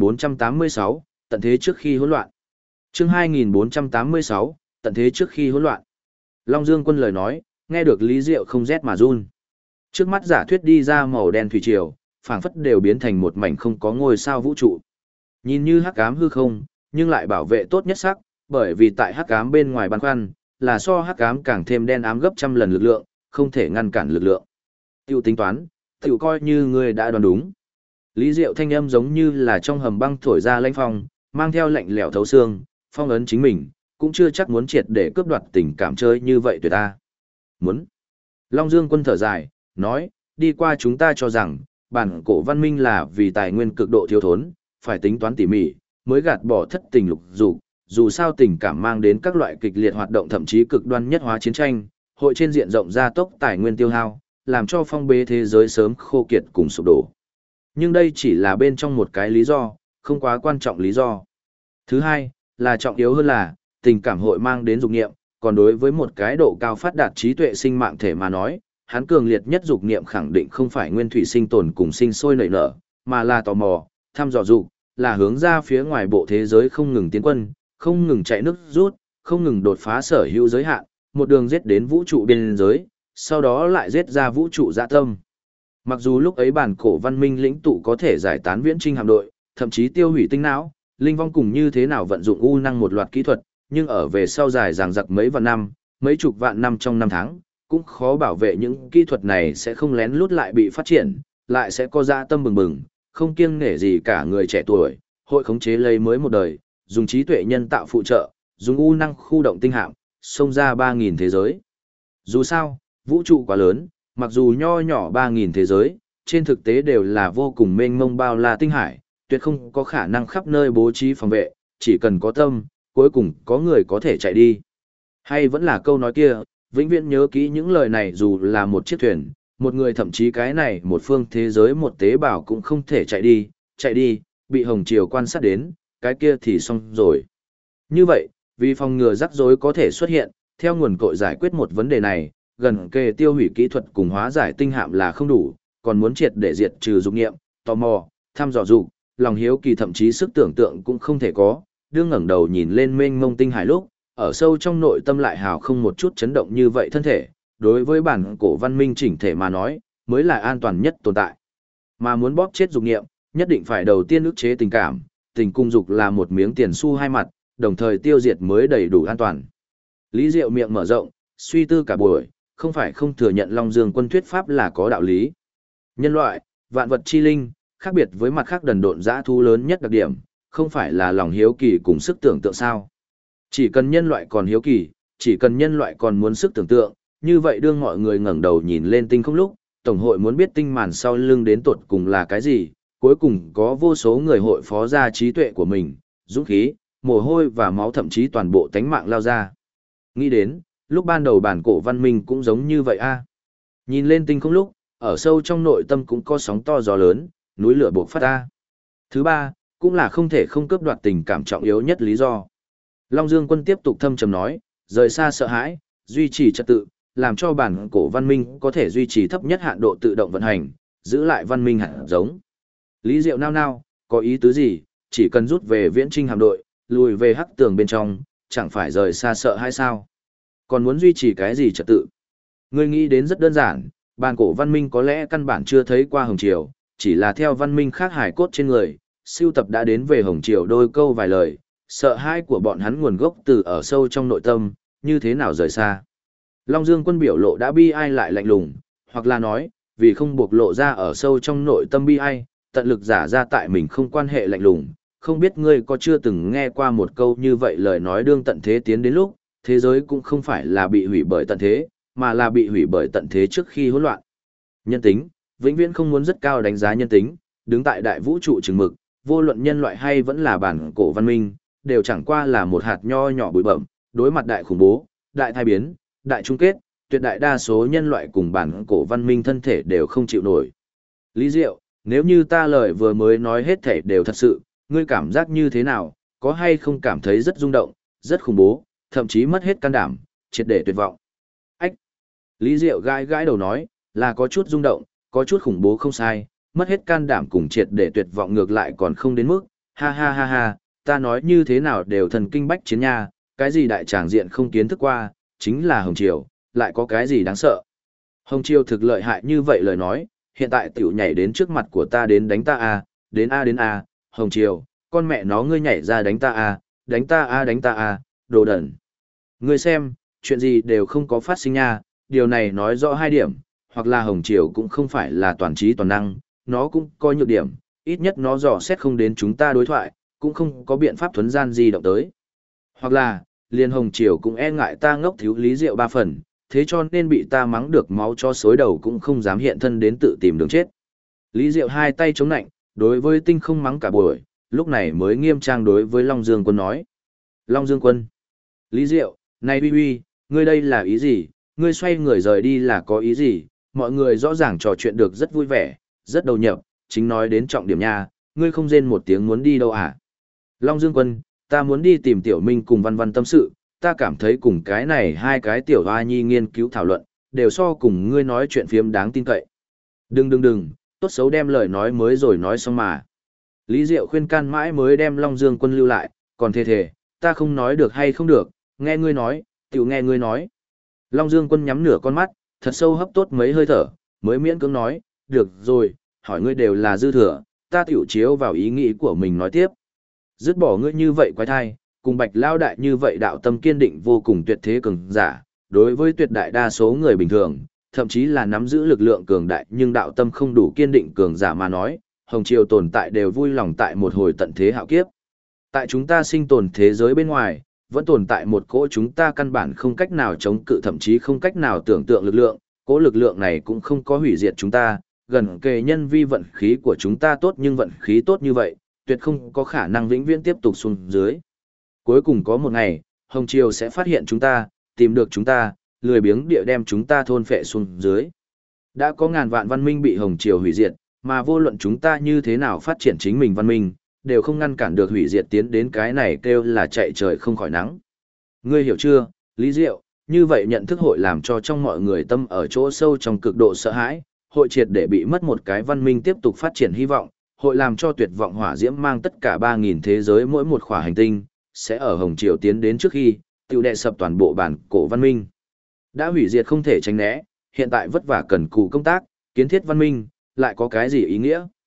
2486, tận thế trước khi hỗn loạn. Chương 2486, tận thế trước khi hỗn loạn. Long Dương Quân lời nói, nghe được Lý Diệu không rét mà run. Trước mắt giả thuyết đi ra màu đen thủy triều, phảng phất đều biến thành một mảnh không có ngôi sao vũ trụ. Nhìn như hắc ám hư không, nhưng lại bảo vệ tốt nhất sắc, bởi vì tại hắc ám bên ngoài băn khoăn, là so hắc ám càng thêm đen ám gấp trăm lần lực lượng, không thể ngăn cản lực lượng. Tiểu tính toán, tiểu coi như ngươi đã đoán đúng. Lý Diệu thanh âm giống như là trong hầm băng thổi ra lãnh phong, mang theo lạnh lẽo thấu xương, phong ấn chính mình, cũng chưa chắc muốn triệt để cướp đoạt tình cảm chơi như vậy tuyệt ta. Muốn. Long Dương Quân thở dài, nói, đi qua chúng ta cho rằng, bản cổ văn minh là vì tài nguyên cực độ thiếu thốn, phải tính toán tỉ mỉ, mới gạt bỏ thất tình lục dục, dù sao tình cảm mang đến các loại kịch liệt hoạt động thậm chí cực đoan nhất hóa chiến tranh, hội trên diện rộng gia tốc tài nguyên tiêu hao, làm cho phong bế thế giới sớm khô kiệt cùng sụp đổ. Nhưng đây chỉ là bên trong một cái lý do, không quá quan trọng lý do. Thứ hai, là trọng yếu hơn là, tình cảm hội mang đến dục nghiệm, còn đối với một cái độ cao phát đạt trí tuệ sinh mạng thể mà nói, hắn cường liệt nhất dục nghiệm khẳng định không phải nguyên thủy sinh tồn cùng sinh sôi nảy nở, mà là tò mò, thăm dò dục, là hướng ra phía ngoài bộ thế giới không ngừng tiến quân, không ngừng chạy nước rút, không ngừng đột phá sở hữu giới hạn, một đường giết đến vũ trụ biên giới, sau đó lại giết ra vũ trụ dạ tâm. Mặc dù lúc ấy bản cổ văn minh lĩnh tụ có thể giải tán viễn trinh hạm đội, thậm chí tiêu hủy tinh não, linh vong cùng như thế nào vận dụng u năng một loạt kỹ thuật, nhưng ở về sau dài dằng dặc mấy vạn năm, mấy chục vạn năm trong năm tháng, cũng khó bảo vệ những kỹ thuật này sẽ không lén lút lại bị phát triển, lại sẽ có dạ tâm bừng bừng, không kiêng nể gì cả người trẻ tuổi, hội khống chế lấy mới một đời, dùng trí tuệ nhân tạo phụ trợ, dùng u năng khu động tinh hạm, xông ra 3.000 thế giới. Dù sao, vũ trụ quá lớn, mặc dù nho nhỏ 3.000 thế giới, trên thực tế đều là vô cùng mênh mông bao la tinh hải, tuyệt không có khả năng khắp nơi bố trí phòng vệ, chỉ cần có tâm, cuối cùng có người có thể chạy đi. Hay vẫn là câu nói kia, vĩnh viễn nhớ kỹ những lời này dù là một chiếc thuyền, một người thậm chí cái này một phương thế giới một tế bào cũng không thể chạy đi, bị Hồng Triều quan sát đến, cái kia thì xong rồi. Như vậy, vì phòng ngừa rắc rối có thể xuất hiện, theo nguồn cội giải quyết một vấn đề này, gần kề tiêu hủy kỹ thuật cùng hóa giải tinh hạm là không đủ, còn muốn triệt để diệt trừ dục nghiệm, tò mò, thăm dò dục, lòng hiếu kỳ thậm chí sức tưởng tượng cũng không thể có, đương ngẩng đầu nhìn lên mênh mông tinh hải lúc, ở sâu trong nội tâm lại hào không một chút chấn động như vậy thân thể, đối với bản cổ văn minh chỉnh thể mà nói, mới là an toàn nhất tồn tại. Mà muốn bóp chết dục nghiệm, nhất định phải đầu tiên ức chế tình cảm, tình cung dục là một miếng tiền xu hai mặt, đồng thời tiêu diệt mới đầy đủ an toàn. Lý Diệu miệng mở rộng, suy tư cả buổi, không phải không thừa nhận Long Dương Quân thuyết pháp là có đạo lý. Nhân loại, vạn vật chi linh, khác biệt với mặt khác đần độn dã thú lớn nhất đặc điểm, không phải là lòng hiếu kỳ cùng sức tưởng tượng sao. Chỉ cần nhân loại còn hiếu kỳ, chỉ cần nhân loại còn muốn sức tưởng tượng, như vậy đương mọi người ngẩng đầu nhìn lên tinh không lúc, Tổng hội muốn biết tinh màn sau lưng đến tột cùng là cái gì, cuối cùng có vô số người hội phó ra trí tuệ của mình, dũng khí, mồ hôi và máu thậm chí toàn bộ tánh mạng lao ra. Nghĩ đến, lúc ban đầu bản cổ văn minh cũng giống như vậy a. Nhìn lên tinh không lúc, ở sâu trong nội tâm cũng có sóng to gió lớn, núi lửa bộc phát ra. Thứ ba, cũng là không thể không cướp đoạt tình cảm trọng yếu nhất lý do. Long Dương Quân tiếp tục thâm trầm nói, rời xa sợ hãi, duy trì trật tự, làm cho bản cổ văn minh có thể duy trì thấp nhất hạn độ tự động vận hành, giữ lại văn minh hạt giống. Lý Diệu nao nao, có ý tứ gì, chỉ cần rút về viễn trinh hạm đội, lùi về hắc tường bên trong, chẳng phải rời xa sợ hay sao? Còn muốn duy trì cái gì trật tự? Ngươi nghĩ đến rất đơn giản, bản cổ văn minh có lẽ căn bản chưa thấy qua Hồng Triều, chỉ là theo văn minh khác hải cốt trên người, siêu tập đã đến về Hồng Triều đôi câu vài lời, sợ hãi của bọn hắn nguồn gốc từ ở sâu trong nội tâm, như thế nào rời xa. Long Dương Quân biểu lộ đã bi ai lại lạnh lùng, hoặc là nói, vì không buộc lộ ra ở sâu trong nội tâm bi ai, tận lực giả ra tại mình không quan hệ lạnh lùng. Không biết ngươi có chưa từng nghe qua một câu như vậy, lời nói đương tận thế tiến đến lúc, thế giới cũng không phải là bị hủy bởi tận thế, mà là bị hủy bởi tận thế trước khi hỗn loạn. Nhân tính, vĩnh viễn không muốn rất cao đánh giá nhân tính, đứng tại đại vũ trụ chừng mực, vô luận nhân loại hay vẫn là bản cổ văn minh, đều chẳng qua là một hạt nho nhỏ bụi bẩm, đối mặt đại khủng bố, đại thai biến, đại chung kết, tuyệt đại đa số nhân loại cùng bản cổ văn minh thân thể đều không chịu nổi. Lý Diệu, nếu như ta lời vừa mới nói hết thể đều thật sự, ngươi cảm giác như thế nào, có hay không cảm thấy rất rung động, rất khủng bố, thậm chí mất hết can đảm, triệt để tuyệt vọng. Ách! Lý Diệu gãi gãi đầu nói, là có chút rung động, có chút khủng bố không sai, mất hết can đảm cùng triệt để tuyệt vọng ngược lại còn không đến mức, ha ha ha ha, ta nói như thế nào đều thần kinh bách chiến nha, cái gì đại tràng diện không kiến thức qua, chính là Hồng Triều, lại có cái gì đáng sợ. Hồng Triều thực lợi hại như vậy lời nói, hiện tại tiểu nhảy đến trước mặt của ta đến đánh ta à, đến a đến a, Hồng Triều, con mẹ nó ngươi nhảy ra đánh ta à, đánh ta à đánh ta à, đồ đẩn. Ngươi xem, chuyện gì đều không có phát sinh nha, điều này nói rõ hai điểm, hoặc là Hồng Triều cũng không phải là toàn trí toàn năng, nó cũng có nhược điểm, ít nhất nó dò xét không đến chúng ta đối thoại, cũng không có biện pháp thuấn gian di động tới. Hoặc là, liền Hồng Triều cũng e ngại ta ngốc thiếu Lý Diệu 3 phần, thế cho nên bị ta mắng được máu cho xối đầu cũng không dám hiện thân đến tự tìm đường chết. Lý Diệu hai tay chống nạnh, đối với tinh không mắng cả buổi, lúc này mới nghiêm trang đối với Long Dương Quân nói. Long Dương Quân. Lý Diệu, này uy uy, ngươi đây là ý gì, ngươi xoay người rời đi là có ý gì, mọi người rõ ràng trò chuyện được rất vui vẻ, rất đầu nhập, chính nói đến trọng điểm nha, ngươi không rên một tiếng muốn đi đâu à? Long Dương Quân, ta muốn đi tìm Tiểu Minh cùng Văn Văn tâm sự, ta cảm thấy cùng cái này hai cái tiểu hoa nhi nghiên cứu thảo luận, đều so cùng ngươi nói chuyện phiếm đáng tin cậy. Đừng, tốt xấu đem lời nói mới rồi nói xong mà. Lý Diệu khuyên can mãi mới đem Long Dương Quân lưu lại, còn thề, ta không nói được hay không được, nghe ngươi nói, tiểu nghe ngươi nói. Long Dương Quân nhắm nửa con mắt, thật sâu hấp tốt mấy hơi thở, mới miễn cưỡng nói, được rồi, hỏi ngươi đều là dư thừa, ta tiểu chiếu vào ý nghĩ của mình nói tiếp. Dứt bỏ ngươi như vậy quái thai, cùng Bạch Lao Đại như vậy đạo tâm kiên định vô cùng tuyệt thế cường giả, đối với tuyệt đại đa số người bình thường, thậm chí là nắm giữ lực lượng cường đại nhưng đạo tâm không đủ kiên định cường giả mà nói, Hồng Triều tồn tại đều vui lòng tại một hồi tận thế hạo kiếp. Tại chúng ta sinh tồn thế giới bên ngoài, vẫn tồn tại một cỗ chúng ta căn bản không cách nào chống cự thậm chí không cách nào tưởng tượng lực lượng, cỗ lực lượng này cũng không có hủy diệt chúng ta, gần kề nhân vi vận khí của chúng ta tốt nhưng vận khí tốt như vậy, tuyệt không có khả năng vĩnh viễn tiếp tục xuống dưới. Cuối cùng có một ngày, Hồng Triều sẽ phát hiện chúng ta, tìm được chúng ta, lười biếng địa đem chúng ta thôn phệ xuống dưới. Đã có ngàn vạn văn minh bị Hồng Triều hủy diệt, mà vô luận chúng ta như thế nào phát triển chính mình văn minh, đều không ngăn cản được hủy diệt tiến đến cái này kêu là chạy trời không khỏi nắng. Ngươi hiểu chưa, Lý Diệu, như vậy nhận thức hội làm cho trong mọi người tâm ở chỗ sâu trong cực độ sợ hãi, hội triệt để bị mất một cái văn minh tiếp tục phát triển hy vọng, hội làm cho tuyệt vọng hỏa diễm mang tất cả 3.000 thế giới mỗi một khỏa hành tinh, sẽ ở Hồng Triều tiến đến trước khi, tiêu đệ sập toàn bộ bản cổ văn minh. Đã hủy diệt không thể tránh né, hiện tại vất vả cần cù công tác, kiến thiết văn minh, lại có cái gì ý nghĩa?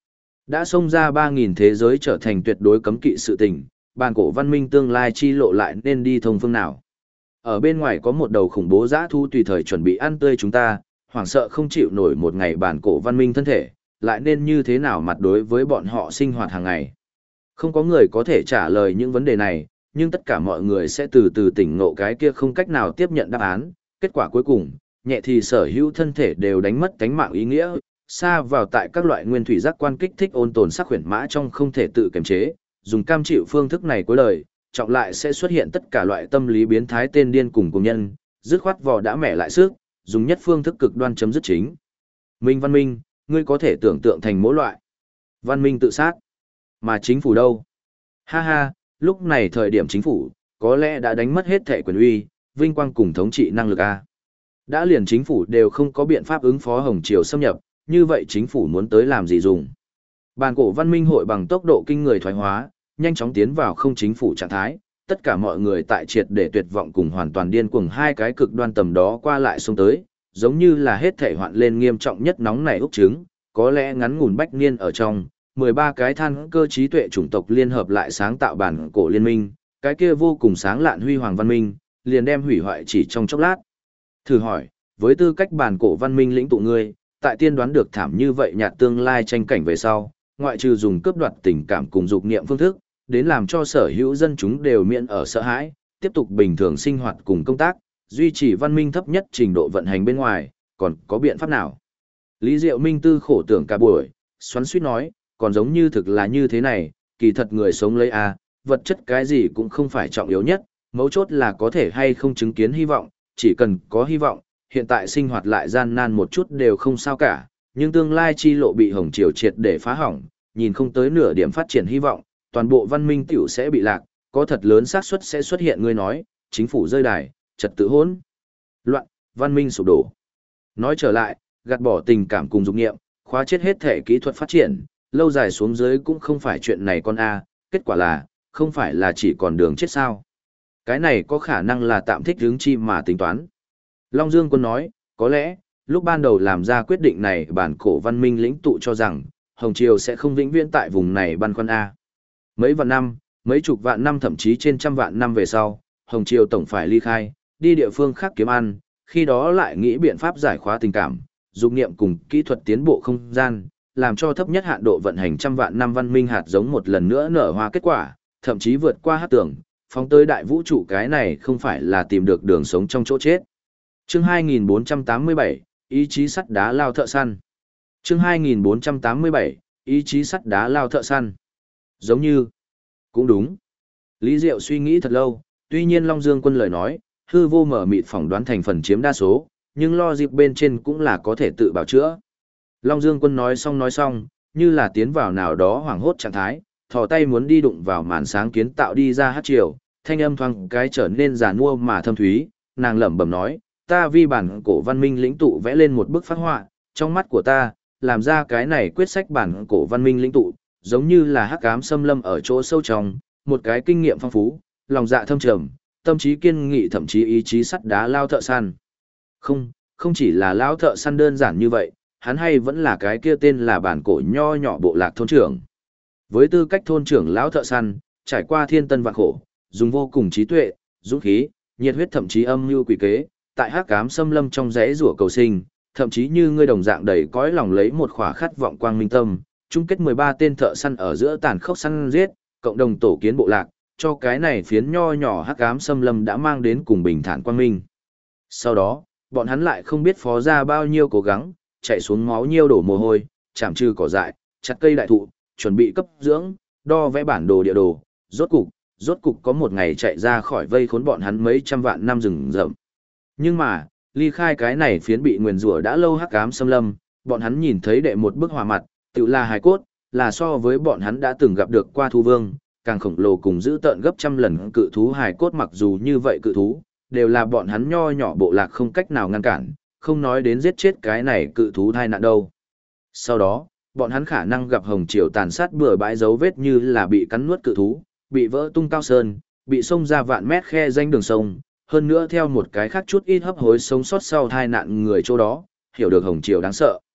Đã xông ra 3.000 thế giới trở thành tuyệt đối cấm kỵ sự tình, bàn cổ văn minh tương lai chi lộ lại nên đi thông phương nào. Ở bên ngoài có một đầu khủng bố dã thu tùy thời chuẩn bị ăn tươi chúng ta, hoảng sợ không chịu nổi một ngày bàn cổ văn minh thân thể, lại nên như thế nào mặt đối với bọn họ sinh hoạt hàng ngày. Không có người có thể trả lời những vấn đề này, nhưng tất cả mọi người sẽ từ từ tỉnh ngộ cái kia không cách nào tiếp nhận đáp án. Kết quả cuối cùng, nhẹ thì sở hữu thân thể đều đánh mất tánh mạng ý nghĩa, xa vào tại các loại nguyên thủy giác quan kích thích ôn tồn sắc huyền mã trong không thể tự kiềm chế, dùng cam chịu phương thức này cuối đời, trọng lại sẽ xuất hiện tất cả loại tâm lý biến thái tên điên cùng nhân, dứt khoát vò đã mẹ lại sức, dùng nhất phương thức cực đoan chấm dứt chính. Minh văn minh, ngươi có thể tưởng tượng thành mỗi loại. Văn minh tự sát. Mà chính phủ đâu? Ha ha, lúc này thời điểm chính phủ, có lẽ đã đánh mất hết thể quyền uy, vinh quang cùng thống trị năng lực A. Đã liền chính phủ đều không có biện pháp ứng phó Hồng Triều xâm nhập, như vậy chính phủ muốn tới làm gì dùng? Bàn cổ văn minh hội bằng tốc độ kinh người thoái hóa, nhanh chóng tiến vào không chính phủ trạng thái, tất cả mọi người tại triệt để tuyệt vọng cùng hoàn toàn điên cuồng hai cái cực đoan tầm đó qua lại xông tới, giống như là hết thể hoạn lên nghiêm trọng nhất nóng nảy úc trứng, có lẽ ngắn ngủn bách niên ở trong, 13 cái than cơ trí tuệ chủng tộc liên hợp lại sáng tạo bản cổ liên minh, cái kia vô cùng sáng lạn huy hoàng văn minh, liền đem hủy hoại chỉ trong chốc lát. Thử hỏi, với tư cách bản cổ văn minh lĩnh tụ ngươi, tại tiên đoán được thảm như vậy nhạt tương lai tranh cảnh về sau, ngoại trừ dùng cướp đoạt tình cảm cùng dục niệm phương thức, đến làm cho sở hữu dân chúng đều miễn ở sợ hãi, tiếp tục bình thường sinh hoạt cùng công tác, duy trì văn minh thấp nhất trình độ vận hành bên ngoài, còn có biện pháp nào? Lý Diệu Minh tư khổ tưởng cả buổi, xoắn xuýt nói, còn giống như thực là như thế này, kỳ thật người sống lấy vật chất cái gì cũng không phải trọng yếu nhất, mấu chốt là có thể hay không chứng kiến hy vọng, chỉ cần có hy vọng, hiện tại sinh hoạt lại gian nan một chút đều không sao cả, nhưng tương lai chi lộ bị Hồng Triều triệt để phá hỏng, nhìn không tới nửa điểm phát triển hy vọng, toàn bộ văn minh tiểu sẽ bị lạc, có thật lớn xác suất sẽ xuất hiện ngươi nói, chính phủ rơi đài, trật tự hỗn loạn, văn minh sụp đổ. Nói trở lại, gạt bỏ tình cảm cùng dục nghiệm, khóa chết hết thể kỹ thuật phát triển, lâu dài xuống dưới cũng không phải chuyện này con kết quả là, không phải là chỉ còn đường chết sao. Cái này có khả năng là tạm thích hướng chi mà tính toán. Long Dương Quân nói, có lẽ, lúc ban đầu làm ra quyết định này bản cổ văn minh lĩnh tụ cho rằng, Hồng Triều sẽ không vĩnh viễn tại vùng này băn khoăn Mấy vạn năm, mấy chục vạn năm thậm chí trên trăm vạn năm về sau, Hồng Triều tổng phải ly khai, đi địa phương khác kiếm ăn, khi đó lại nghĩ biện pháp giải khóa tình cảm, dục niệm cùng kỹ thuật tiến bộ không gian, làm cho thấp nhất hạn độ vận hành trăm vạn năm văn minh hạt giống một lần nữa nở hoa kết quả, thậm chí vượt qua hát tưởng, phóng tới đại vũ trụ cái này không phải là tìm được đường sống trong chỗ chết. Chương 2487, ý chí sắt đá lao thợ săn. Chương 2487, ý chí sắt đá lao thợ săn. Giống như, cũng đúng. Lý Diệu suy nghĩ thật lâu, tuy nhiên Long Dương Quân lời nói, hư vô mở mịt phỏng đoán thành phần chiếm đa số, nhưng lo dịp bên trên cũng là có thể tự bảo chữa. Long Dương Quân nói xong, như là tiến vào nào đó hoảng hốt trạng thái, thò tay muốn đi đụng vào màn sáng kiến tạo đi ra hát chiều, thanh âm thoáng cái trở nên giàn mua mà thâm thúy, nàng lẩm bẩm nói, ta vi bản cổ văn minh lĩnh tụ vẽ lên một bức phác họa, trong mắt của ta, làm ra cái này quyết sách bản cổ văn minh lĩnh tụ, giống như là hắc ám xâm lâm ở chỗ sâu trong, một cái kinh nghiệm phong phú, lòng dạ thâm trầm, tâm trí kiên nghị thậm chí ý chí sắt đá lao thợ săn. Không chỉ là lao thợ săn đơn giản như vậy, hắn hay vẫn là cái kia tên là bản cổ nho nhỏ bộ lạc thôn trưởng. Với tư cách thôn trưởng lão thợ săn, trải qua thiên tân vạn khổ, dùng vô cùng trí tuệ, dũng khí, nhiệt huyết thậm chí âm mưu quỷ kế, tại hắc ám xâm lâm trong rẽ rủa cầu sinh, thậm chí như ngươi đồng dạng đầy cõi lòng lấy một khỏa khát vọng quang minh tâm, chung kết 13 tên thợ săn ở giữa tàn khốc săn giết, cộng đồng tổ kiến bộ lạc, cho cái này phiến nho nhỏ hắc ám xâm lâm đã mang đến cùng bình thản quang minh. Sau đó, bọn hắn lại không biết phó ra bao nhiêu cố gắng, chạy xuống máu nhiêu đổ mồ hôi, chạm trừ cỏ dại, chặt cây đại thụ, chuẩn bị cấp dưỡng, đo vẽ bản đồ địa đồ, rốt cục có một ngày chạy ra khỏi vây khốn bọn hắn mấy trăm vạn năm rừng rậm. Nhưng mà, ly khai cái này phiến bị nguyền rủa đã lâu hắc ám xâm lâm, bọn hắn nhìn thấy đệ một bức hỏa mặt, tự là hài cốt, là so với bọn hắn đã từng gặp được qua thú vương, càng khổng lồ cùng giữ tợn gấp trăm lần cự thú hài cốt, mặc dù như vậy cự thú, đều là bọn hắn nho nhỏ bộ lạc không cách nào ngăn cản, không nói đến giết chết cái này cự thú thai nạn đâu. Sau đó, bọn hắn khả năng gặp Hồng Triều tàn sát bừa bãi dấu vết như là bị cắn nuốt cự thú, bị vỡ tung cao sơn, bị xông ra vạn mét khe danh đường sông, hơn nữa theo một cái khác chút ít hấp hối sống sót sau thai nạn người chỗ đó, hiểu được Hồng Triều đáng sợ.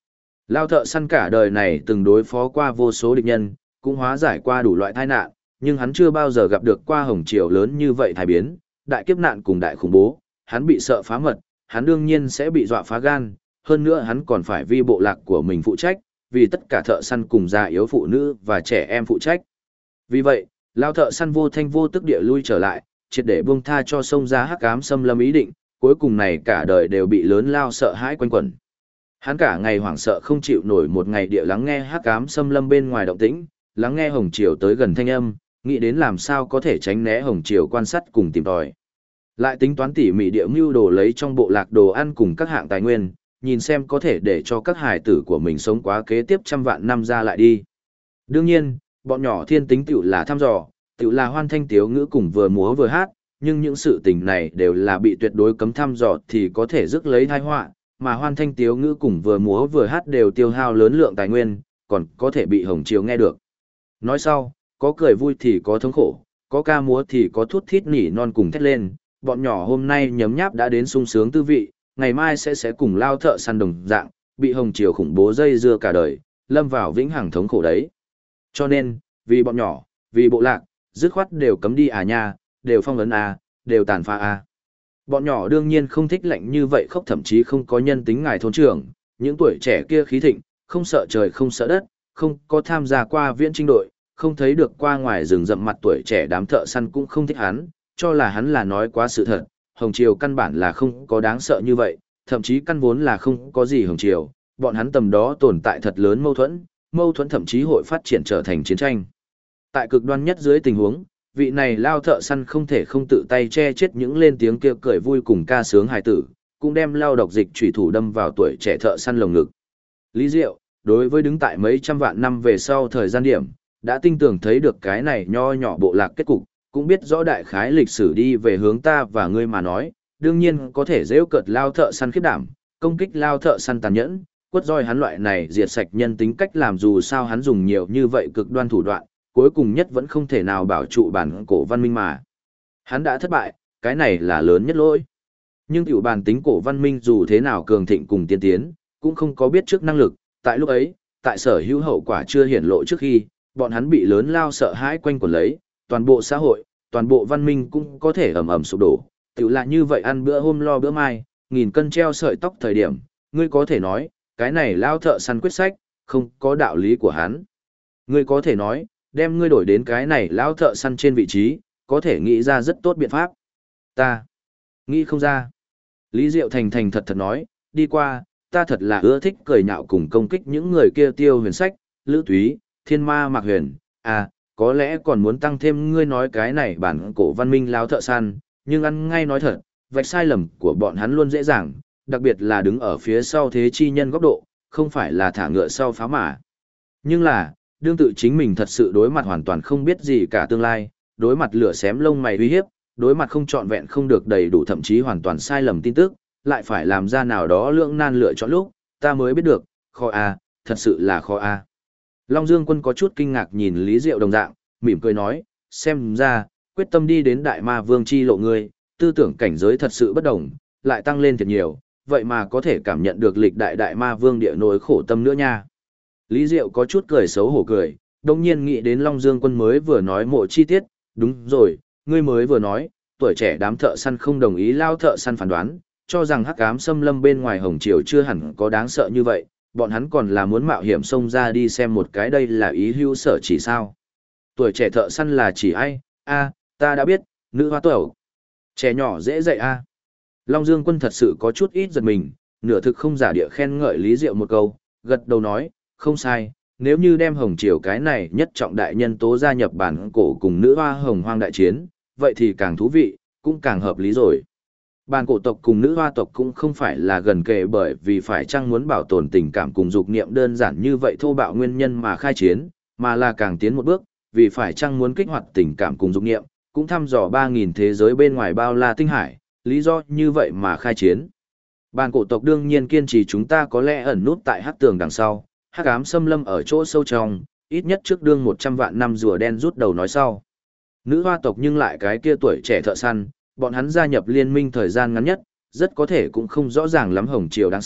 Lao thợ săn cả đời này từng đối phó qua vô số địch nhân, cũng hóa giải qua đủ loại tai nạn, nhưng hắn chưa bao giờ gặp được qua hồng triều lớn như vậy thái biến, đại kiếp nạn cùng đại khủng bố, hắn bị sợ phá mật, hắn đương nhiên sẽ bị dọa phá gan, hơn nữa hắn còn phải vì bộ lạc của mình phụ trách, vì tất cả thợ săn cùng già yếu phụ nữ và trẻ em phụ trách. Vì vậy, Lao thợ săn vô thanh vô tức địa lui trở lại, triệt để buông tha cho sông ra hắc ám xâm lâm ý định, cuối cùng này cả đời đều bị lớn lao sợ hãi quanh quẩn. Hắn cả ngày hoảng sợ không chịu nổi một ngày địa lắng nghe hắc ám xâm lâm bên ngoài động tĩnh, lắng nghe hồng triều tới gần thanh âm, nghĩ đến làm sao có thể tránh né hồng triều quan sát cùng tìm tòi. Lại tính toán tỉ mỉ địa mưu đồ lấy trong bộ lạc đồ ăn cùng các hạng tài nguyên, nhìn xem có thể để cho các hài tử của mình sống quá kế tiếp trăm vạn năm ra lại đi. Đương nhiên, bọn nhỏ thiên tính tiểu là thăm dò, tiểu là hoan thanh tiếu ngữ cùng vừa múa vừa hát, nhưng những sự tình này đều là bị tuyệt đối cấm thăm dò thì có thể rước lấy tai họa, mà hoan thanh tiếu ngữ cùng vừa múa vừa hát đều tiêu hao lớn lượng tài nguyên, còn có thể bị hồng chiếu nghe được. Nói sau, có cười vui thì có thống khổ, có ca múa thì có thút thít nỉ non cùng thét lên, bọn nhỏ hôm nay nhấm nháp đã đến sung sướng tư vị, ngày mai sẽ cùng lao thợ săn đồng dạng, bị hồng chiều khủng bố dây dưa cả đời, lâm vào vĩnh hằng thống khổ đấy. Cho nên, vì bọn nhỏ, vì bộ lạc, dứt khoát đều cấm đi à nha, đều phong ấn à, đều tàn phá à. Bọn nhỏ đương nhiên không thích lạnh như vậy khóc, thậm chí không có nhân tính ngài thôn trưởng, những tuổi trẻ kia khí thịnh, không sợ trời không sợ đất, không có tham gia qua viễn trinh đội, không thấy được qua ngoài rừng rậm mặt tuổi trẻ đám thợ săn cũng không thích hắn, cho là hắn là nói quá sự thật, hồng triều căn bản là không có đáng sợ như vậy, thậm chí căn vốn là không có gì hồng triều, bọn hắn tầm đó tồn tại thật lớn mâu thuẫn thậm chí hội phát triển trở thành chiến tranh. Tại cực đoan nhất dưới tình huống, vị này lao thợ săn không thể không tự tay che chết những lên tiếng kêu cười vui cùng ca sướng hài tử, cũng đem lao độc dịch chủy thủ đâm vào tuổi trẻ thợ săn lồng ngực. Lý Diệu, đối với đứng tại mấy trăm vạn năm về sau thời gian điểm, đã tinh tường thấy được cái này nho nhỏ bộ lạc kết cục, cũng biết rõ đại khái lịch sử đi về hướng ta và ngươi mà nói, đương nhiên có thể dễ cợt lao thợ săn khiếp đảm, công kích lao thợ săn tàn nhẫn, quất roi hắn loại này diệt sạch nhân tính cách làm, dù sao hắn dùng nhiều như vậy cực đoan thủ đoạn, cuối cùng nhất vẫn không thể nào bảo trụ bản cổ văn minh mà. Hắn đã thất bại, cái này là lớn nhất lỗi. Nhưng tiểu bản tính cổ văn minh dù thế nào cường thịnh cùng tiên tiến, cũng không có biết trước năng lực, tại lúc ấy, tại sở hữu hậu quả chưa hiển lộ trước khi, bọn hắn bị lớn lao sợ hãi quanh quẩn lấy, toàn bộ xã hội, toàn bộ văn minh cũng có thể ầm ầm sụp đổ. Tiểu là như vậy, ăn bữa hôm lo bữa mai, nghìn cân treo sợi tóc thời điểm, ngươi có thể nói, cái này lao thợ săn quyết sách, không có đạo lý của hắn. Ngươi có thể nói, đem ngươi đổi đến cái này lao thợ săn trên vị trí, có thể nghĩ ra rất tốt biện pháp. Ta nghĩ không ra. Lý Diệu thành thành thật thật nói, đi qua, ta thật là ưa thích cười nhạo cùng công kích những người kia Tiêu Huyền Sách, Lữ Túy, Thiên Ma Mạc Huyền, à, có lẽ còn muốn tăng thêm ngươi nói cái này bản cổ văn minh lao thợ săn, nhưng ăn ngay nói thật, vạch sai lầm của bọn hắn luôn dễ dàng, đặc biệt là đứng ở phía sau thế chi nhân góc độ, không phải là thả ngựa sau pháo mã. Nhưng là, đương tự chính mình thật sự đối mặt hoàn toàn không biết gì cả tương lai, đối mặt lửa xém lông mày uy hiếp, đối mặt không trọn vẹn không được đầy đủ thậm chí hoàn toàn sai lầm tin tức, lại phải làm ra nào đó lưỡng nan lựa chọn lúc, ta mới biết được, khó a, thật sự là khó a. Long Dương Quân có chút kinh ngạc nhìn Lý Diệu đồng dạng, mỉm cười nói, xem ra, quyết tâm đi đến Đại Ma Vương chi lộ ngươi, tư tưởng cảnh giới thật sự bất đồng, lại tăng lên thật nhiều, vậy mà có thể cảm nhận được lịch Đại Ma Vương địa nỗi khổ tâm nữa nha. Lý Diệu có chút cười xấu hổ cười, đồng nhiên nghĩ đến Long Dương Quân mới vừa nói mộ chi tiết, đúng rồi, ngươi mới vừa nói, tuổi trẻ đám thợ săn không đồng ý lao thợ săn phán đoán, cho rằng hắc ám xâm lâm bên ngoài Hồng Triều chưa hẳn có đáng sợ như vậy, bọn hắn còn là muốn mạo hiểm xông ra đi xem một cái, đây là ý hữu sở chỉ sao. Tuổi trẻ thợ săn là chỉ ai, a, ta đã biết, nữ hoa tẩu. Trẻ nhỏ dễ dạy a. Long Dương Quân thật sự có chút ít giật mình, nửa thực không giả địa khen ngợi Lý Diệu một câu, gật đầu nói, không sai, nếu như đem Hồng Triều cái này nhất trọng đại nhân tố gia nhập bản cổ cùng nữ hoa hồng hoang đại chiến, vậy thì càng thú vị, cũng càng hợp lý rồi. Bản cổ tộc cùng nữ hoa tộc cũng không phải là gần kề bởi vì phải chăng muốn bảo tồn tình cảm cùng dục niệm đơn giản như vậy thô bạo nguyên nhân mà khai chiến, mà là càng tiến một bước, vì phải chăng muốn kích hoạt tình cảm cùng dục niệm, cũng thăm dò 3.000 thế giới bên ngoài bao la tinh hải, lý do như vậy mà khai chiến. Bản cổ tộc đương nhiên kiên trì chúng ta có lẽ ẩn nút tại hắc tường đằng sau, hắc ám xâm lâm ở chỗ sâu trong, ít nhất trước đương 100 vạn năm rùa đen rút đầu nói sau. Nữ hoa tộc nhưng lại cái kia tuổi trẻ thợ săn, bọn hắn gia nhập liên minh thời gian ngắn nhất, rất có thể cũng không rõ ràng lắm Hồng Triều đáng sợ,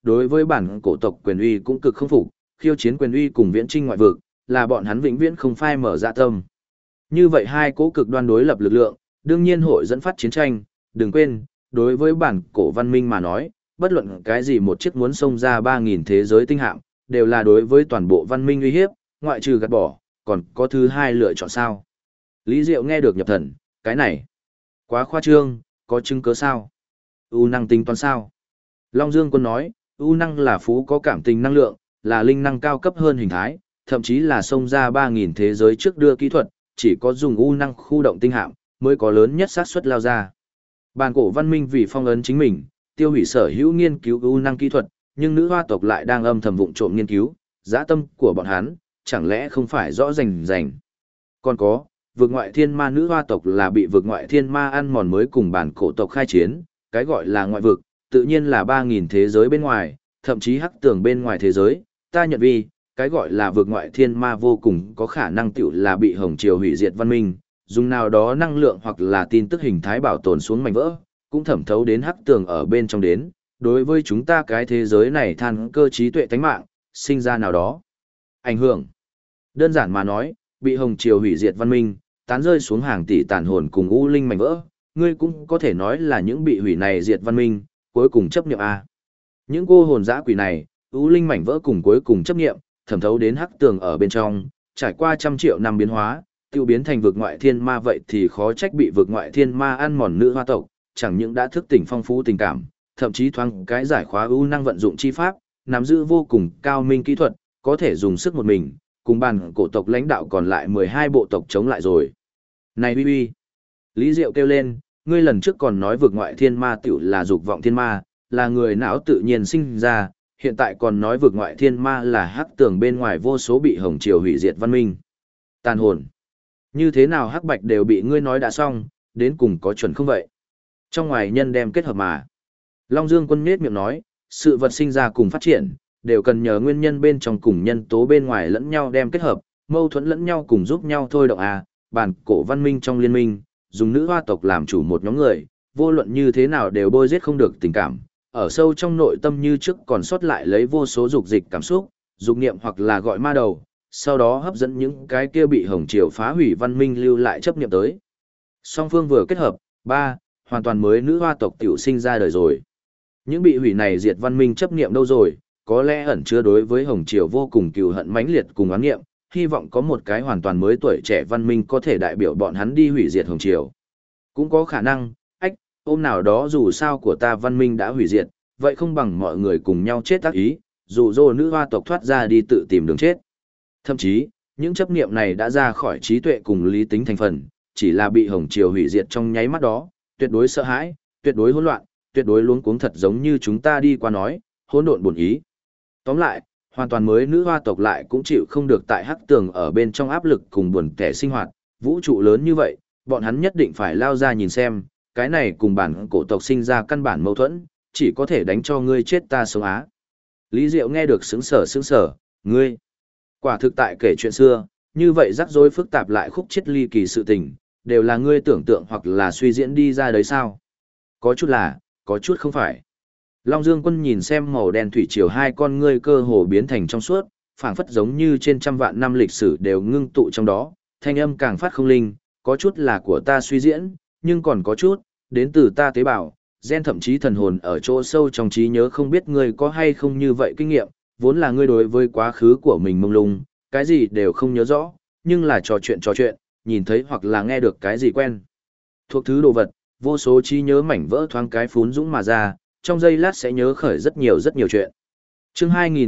đối với bản cổ tộc quyền uy cũng cực không phục, khiêu chiến quyền uy cùng viễn trinh ngoại vực, là bọn hắn vĩnh viễn không phai mở dạ tâm. Như vậy hai cố cực đoan đối lập lực lượng, đương nhiên hội dẫn phát chiến tranh, đừng quên, đối với bản cổ văn minh mà nói, bất luận cái gì một chiếc muốn xông ra 3.000 thế giới tinh hạm, đều là đối với toàn bộ văn minh uy hiếp, ngoại trừ gạt bỏ, còn có thứ hai lựa chọn sao. Lý Diệu nghe được nhập thần, cái này, quá khoa trương, có chứng cứ sao? U năng tính toán sao? Long Dương Quân nói, U năng là phú có cảm tình năng lượng, là linh năng cao cấp hơn hình thái, thậm chí là xông ra 3.000 thế giới trước đưa kỹ thuật, chỉ có dùng U năng khu động tinh hạm mới có lớn nhất xác suất lao ra. Bản cổ văn minh vì phong ấn chính mình, tiêu hủy sở hữu nghiên cứu U năng kỹ thuật, nhưng nữ hoa tộc lại đang âm thầm vụng trộm nghiên cứu, dã tâm của bọn hắn, chẳng lẽ không phải rõ rành rành. Còn có, vực ngoại thiên ma nữ hoa tộc là bị vực ngoại thiên ma ăn mòn mới cùng bản cổ tộc khai chiến, cái gọi là ngoại vực, tự nhiên là 3.000 thế giới bên ngoài, thậm chí hắc tường bên ngoài thế giới, ta nhận vì, cái gọi là vực ngoại thiên ma vô cùng có khả năng tiểu là bị Hồng Triều hủy diệt văn minh, dùng nào đó năng lượng hoặc là tin tức hình thái bảo tồn xuống mảnh vỡ, cũng thẩm thấu đến hắc tường ở bên trong đến, đối với chúng ta cái thế giới này than cơ trí tuệ tánh mạng, sinh ra nào đó. Ảnh hưởng. Đơn giản mà nói, bị Hồng Triều hủy diệt văn minh, tán rơi xuống hàng tỷ tàn hồn cùng u linh mảnh vỡ, ngươi cũng có thể nói là những bị hủy này diệt văn minh, cuối cùng chấp niệm A. Những cô hồn dã quỷ này, u linh mảnh vỡ cùng cuối cùng chấp niệm, thẩm thấu đến hắc tường ở bên trong, trải qua trăm triệu năm biến hóa, tiêu biến thành vực ngoại thiên ma vậy thì khó trách bị vực ngoại thiên ma ăn mòn nữ hoa tộc, chẳng những đã thức tỉnh phong phú tình cảm, thậm chí thoáng cái giải khóa ưu năng vận dụng chi pháp, nắm giữ vô cùng cao minh kỹ thuật, có thể dùng sức một mình, cùng bàn cổ tộc lãnh đạo còn lại 12 bộ tộc chống lại rồi. Này uy uy! Lý Diệu kêu lên, ngươi lần trước còn nói vực ngoại thiên ma tiểu là dục vọng thiên ma, là người não tự nhiên sinh ra, hiện tại còn nói vực ngoại thiên ma là hắc tường bên ngoài vô số bị Hồng Triều hủy diệt văn minh. Tàn hồn! Như thế nào hắc bạch đều bị ngươi nói đã xong, đến cùng có chuẩn không vậy? Trong ngoài nhân đem kết hợp mà. Long Dương Quân nhếch miệng nói, sự vật sinh ra cùng phát triển, đều cần nhờ nguyên nhân bên trong cùng nhân tố bên ngoài lẫn nhau đem kết hợp, mâu thuẫn lẫn nhau cùng giúp nhau thôi động à, bản cổ văn minh trong liên minh, dùng nữ hoa tộc làm chủ một nhóm người, vô luận như thế nào đều bôi giết không được tình cảm, ở sâu trong nội tâm như trước còn sót lại lấy vô số dục dịch cảm xúc, dục niệm hoặc là gọi ma đầu, sau đó hấp dẫn những cái kia bị Hồng Triều phá hủy văn minh lưu lại chấp niệm tới. Song phương vừa kết hợp, hoàn toàn mới nữ hoa tộc tiểu sinh ra đời rồi. Những bị hủy này diệt văn minh chấp niệm đâu rồi, có lẽ ẩn chứa đối với Hồng Triều vô cùng cừu hận mãnh liệt cùng oán niệm, hy vọng có một cái hoàn toàn mới tuổi trẻ văn minh có thể đại biểu bọn hắn đi hủy diệt Hồng Triều. Cũng có khả năng, ôm nào đó dù sao của ta văn minh đã hủy diệt, vậy không bằng mọi người cùng nhau chết tác ý, dụ dỗ nữ hoa tộc thoát ra đi tự tìm đường chết. Thậm chí, những chấp niệm này đã ra khỏi trí tuệ cùng lý tính thành phần, chỉ là bị Hồng Triều hủy diệt trong nháy mắt đó, tuyệt đối sợ hãi, tuyệt đối hỗn loạn, tuyệt đối luống cuống thật giống như chúng ta đi qua nói, hỗn độn buồn ý. Tóm lại, hoàn toàn mới nữ hoa tộc lại cũng chịu không được tại hắc tường ở bên trong áp lực cùng buồn tẻ sinh hoạt, vũ trụ lớn như vậy, bọn hắn nhất định phải lao ra nhìn xem, cái này cùng bản cổ tộc sinh ra căn bản mâu thuẫn, chỉ có thể đánh cho ngươi chết ta sống á. Lý Diệu nghe được sững sờ, ngươi, quả thực tại kể chuyện xưa, như vậy rắc rối phức tạp lại khúc chết ly kỳ sự tình, đều là ngươi tưởng tượng hoặc là suy diễn đi ra đấy sao? Có chút là, có chút không phải. Long Dương Quân nhìn xem màu đen thủy triều hai con ngươi cơ hồ biến thành trong suốt, phảng phất giống như trên trăm vạn năm lịch sử đều ngưng tụ trong đó, thanh âm càng phát không linh, có chút là của ta suy diễn, nhưng còn có chút, đến từ ta tế bào, gen thậm chí thần hồn ở chỗ sâu trong trí nhớ không biết ngươi có hay không như vậy kinh nghiệm, vốn là ngươi đối với quá khứ của mình mông lung, cái gì đều không nhớ rõ, nhưng là trò chuyện, nhìn thấy hoặc là nghe được cái gì quen. Thuộc thứ đồ vật, vô số trí nhớ mảnh vỡ thoáng cái phún dũng mà ra, trong giây lát sẽ nhớ khởi rất nhiều chuyện. Chương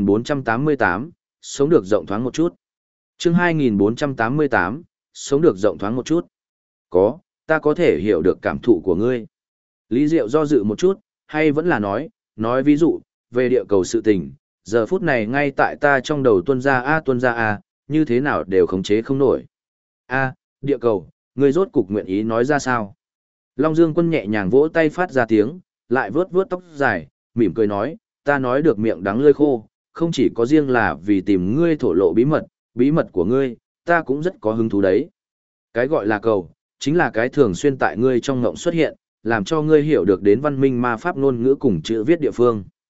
2488, sống được rộng thoáng một chút. Chương 2488, sống được rộng thoáng một chút. Ta có thể hiểu được cảm thụ của ngươi. Lý Diệu do dự một chút, hay vẫn là nói ví dụ, về địa cầu sự tình, giờ phút này ngay tại ta trong đầu tuân ra a, như thế nào đều khống chế không nổi. Địa cầu, ngươi rốt cục nguyện ý nói ra sao? Long Dương Quân nhẹ nhàng vỗ tay phát ra tiếng, lại vướt tóc dài, mỉm cười nói, ta nói được miệng đắng lưỡi khô, không chỉ có riêng là vì tìm ngươi thổ lộ bí mật của ngươi, ta cũng rất có hứng thú đấy. Cái gọi là cầu, chính là cái thường xuyên tại ngươi trong ngộng xuất hiện, làm cho ngươi hiểu được đến văn minh ma pháp ngôn ngữ cùng chữ viết địa phương.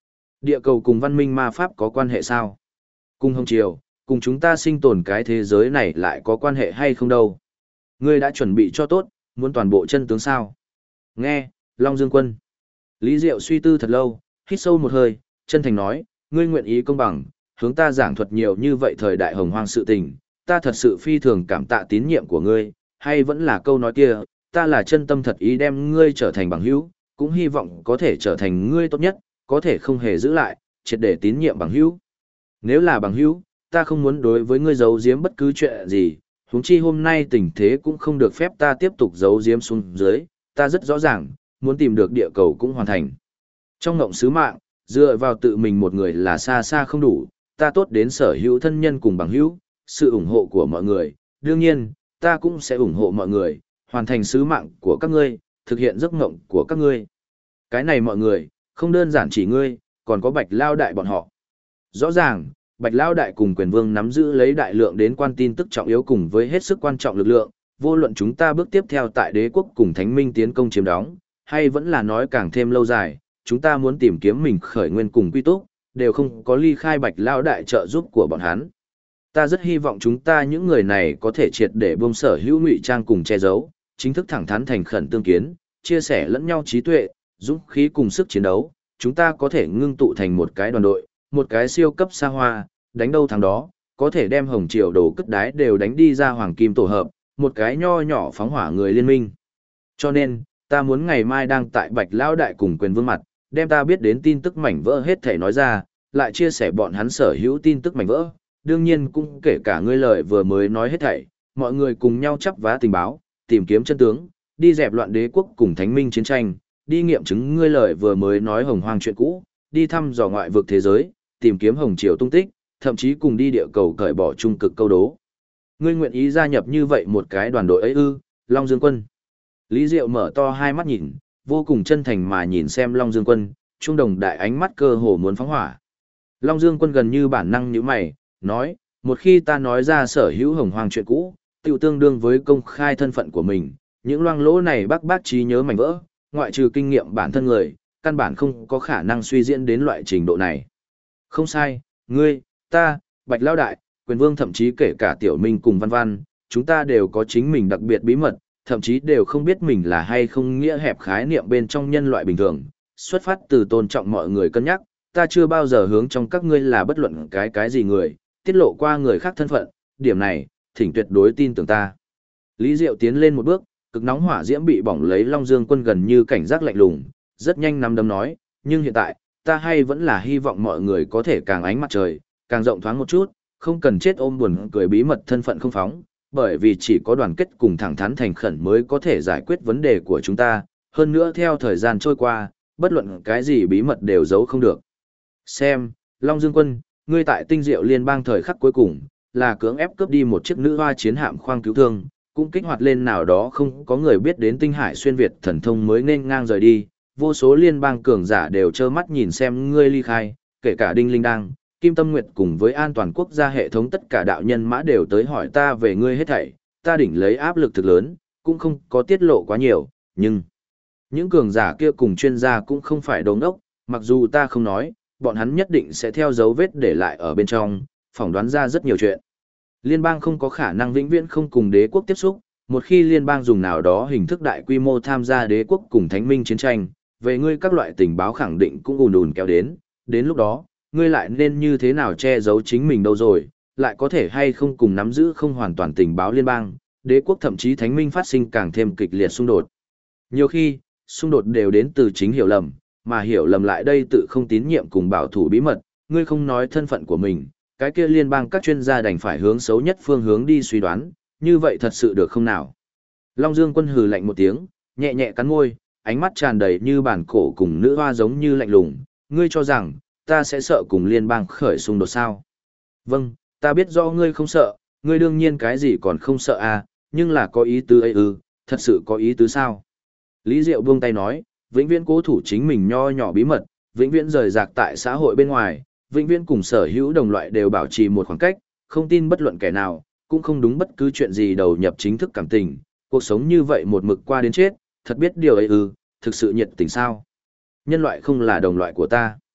Địa cầu cùng văn minh ma pháp có quan hệ sao? Cùng Hồng Triều, cùng chúng ta sinh tồn cái thế giới này lại có quan hệ hay không đâu? Ngươi đã chuẩn bị cho tốt, muốn toàn bộ chân tướng sao? Nghe, Long Dương Quân. Lý Diệu suy tư thật lâu, hít sâu một hơi, chân thành nói, ngươi nguyện ý công bằng, hướng ta giảng thuật nhiều như vậy thời đại hồng hoang sự tình, ta thật sự phi thường cảm tạ tín nhiệm của ngươi, hay vẫn là câu nói kia, ta là chân tâm thật ý đem ngươi trở thành bằng hữu, cũng hy vọng có thể trở thành ngươi tốt nhất, có thể không hề giữ lại, triệt để tín nhiệm bằng hữu. Nếu là bằng hữu, ta không muốn đối với ngươi giấu giếm bất cứ chuyện gì, huống chi hôm nay tình thế cũng không được phép ta tiếp tục giấu giếm xuống dưới, ta rất rõ ràng, muốn tìm được địa cầu cũng hoàn thành. Trong ngộng sứ mạng, dựa vào tự mình một người là xa xa không đủ, ta tốt đến sở hữu thân nhân cùng bằng hữu, sự ủng hộ của mọi người, đương nhiên, ta cũng sẽ ủng hộ mọi người, hoàn thành sứ mạng của các ngươi, thực hiện giấc mộng của các ngươi. Cái này mọi người, không đơn giản chỉ ngươi, còn có Bạch Lao Đại bọn họ. Rõ ràng, Bạch Lao Đại cùng Quyền Vương nắm giữ lấy đại lượng đến quan tin tức trọng yếu cùng với hết sức quan trọng lực lượng, vô luận chúng ta bước tiếp theo tại đế quốc cùng Thánh Minh tiến công chiếm đóng, hay vẫn là nói càng thêm lâu dài, chúng ta muốn tìm kiếm mình khởi nguyên cùng quy túc, đều không có ly khai Bạch Lao Đại trợ giúp của bọn hắn. Ta rất hy vọng chúng ta những người này có thể triệt để buông sở hữu ngụy trang cùng che giấu, chính thức thẳng thắn thành khẩn tương kiến, chia sẻ lẫn nhau trí tuệ, dũng khí cùng sức chiến đấu, chúng ta có thể ngưng tụ thành một cái đoàn đội, một cái siêu cấp xa hoa, đánh đâu thắng đó, có thể đem Hồng Triều đồ cất đái đều đánh đi ra hoàng kim tổ hợp, một cái nho nhỏ phóng hỏa người liên minh. Cho nên, ta muốn ngày mai đang tại Bạch Lão Đại cùng Quyền Vương mặt, đem ta biết đến tin tức mảnh vỡ hết thể nói ra, lại chia sẻ bọn hắn sở hữu tin tức mảnh vỡ, đương nhiên cũng kể cả ngươi lời vừa mới nói hết thảy, mọi người cùng nhau chắp vá tình báo, tìm kiếm chân tướng, đi dẹp loạn đế quốc cùng Thánh Minh chiến tranh, đi nghiệm chứng ngươi lời vừa mới nói hồng hoang chuyện cũ, đi thăm dò ngoại vực thế giới, tìm kiếm Hồng Triều tung tích, thậm chí cùng đi địa cầu cởi bỏ trung cực câu đố. Ngươi nguyện ý gia nhập như vậy một cái đoàn đội ấy ư? Long Dương Quân. Lý Diệu mở to hai mắt nhìn, vô cùng chân thành mà nhìn xem Long Dương Quân, trung đồng đại ánh mắt cơ hồ muốn phóng hỏa. Long Dương Quân gần như bản năng nhíu mày, nói, một khi ta nói ra sở hữu hồng hoang chuyện cũ, tiêu tương đương với công khai thân phận của mình, những loang lỗ này bác trí nhớ mảnh vỡ, ngoại trừ kinh nghiệm bản thân người, căn bản không có khả năng suy diễn đến loại trình độ này. Không sai, ngươi, ta, Bạch Lão Đại, Quyền Vương thậm chí kể cả Tiểu Minh cùng Văn Văn, chúng ta đều có chính mình đặc biệt bí mật, thậm chí đều không biết mình là hay không nghĩa hẹp khái niệm bên trong nhân loại bình thường, xuất phát từ tôn trọng mọi người cân nhắc, ta chưa bao giờ hướng trong các ngươi là bất luận cái gì người, tiết lộ qua người khác thân phận, điểm này, thỉnh tuyệt đối tin tưởng ta. Lý Diệu tiến lên một bước, cực nóng hỏa diễm bị bỏng lấy Long Dương Quân gần như cảnh giác lạnh lùng, rất nhanh nắm đấm nói, nhưng hiện tại, ta hay vẫn là hy vọng mọi người có thể càng ánh mặt trời, càng rộng thoáng một chút, không cần chết ôm buồn cười bí mật thân phận không phóng, bởi vì chỉ có đoàn kết cùng thẳng thắn thành khẩn mới có thể giải quyết vấn đề của chúng ta, hơn nữa theo thời gian trôi qua, bất luận cái gì bí mật đều giấu không được. Xem, Long Dương Quân, ngươi tại Tinh Diệu Liên bang thời khắc cuối cùng, là cưỡng ép cướp đi một chiếc nữ hoa chiến hạm khoang cứu thương, cũng kích hoạt lên nào đó không có người biết đến tinh hải xuyên Việt thần thông mới nên ngang rời đi, vô số liên bang cường giả đều trơ mắt nhìn xem ngươi ly khai, kể cả Đinh Linh Đăng, Kim Tâm Nguyệt cùng với an toàn quốc gia hệ thống tất cả đạo nhân mã đều tới hỏi ta về ngươi hết thảy, ta đỉnh lấy áp lực thực lớn, cũng không có tiết lộ quá nhiều, nhưng những cường giả kia cùng chuyên gia cũng không phải đồ ngốc, mặc dù ta không nói, bọn hắn nhất định sẽ theo dấu vết để lại ở bên trong, phỏng đoán ra rất nhiều chuyện. Liên bang không có khả năng vĩnh viễn không cùng đế quốc tiếp xúc, một khi liên bang dùng nào đó hình thức đại quy mô tham gia đế quốc cùng thánh minh chiến tranh, về ngươi các loại tình báo khẳng định cũng ùn ùn kéo đến lúc đó, ngươi lại nên như thế nào che giấu chính mình đâu rồi, lại có thể hay không cùng nắm giữ không hoàn toàn tình báo liên bang, đế quốc thậm chí thánh minh phát sinh càng thêm kịch liệt xung đột. Nhiều khi, xung đột đều đến từ chính hiểu lầm, mà hiểu lầm lại đây tự không tín nhiệm cùng bảo thủ bí mật, ngươi không nói thân phận của mình, cái kia liên bang các chuyên gia đành phải hướng xấu nhất phương hướng đi suy đoán, như vậy thật sự được không nào? Long Dương Quân hừ lạnh một tiếng, nhẹ nhẹ cắn môi, ánh mắt tràn đầy như bản cổ cùng nữ hoa giống như lạnh lùng, ngươi cho rằng, ta sẽ sợ cùng liên bang khởi xung đột sao? Vâng, ta biết rõ ngươi không sợ, ngươi đương nhiên cái gì còn không sợ à, nhưng là có ý tứ ấy ư, thật sự có ý tứ sao? Lý Diệu buông tay nói, vĩnh viễn cố thủ chính mình nho nhỏ bí mật, vĩnh viễn rời rạc tại xã hội bên ngoài, vĩnh viễn cùng sở hữu đồng loại đều bảo trì một khoảng cách, không tin bất luận kẻ nào, cũng không đúng bất cứ chuyện gì đầu nhập chính thức cảm tình, cuộc sống như vậy một mực qua đến chết, thật biết điều ấy ư, thực sự nhiệt tình sao? Nhân loại không là đồng loại của ta.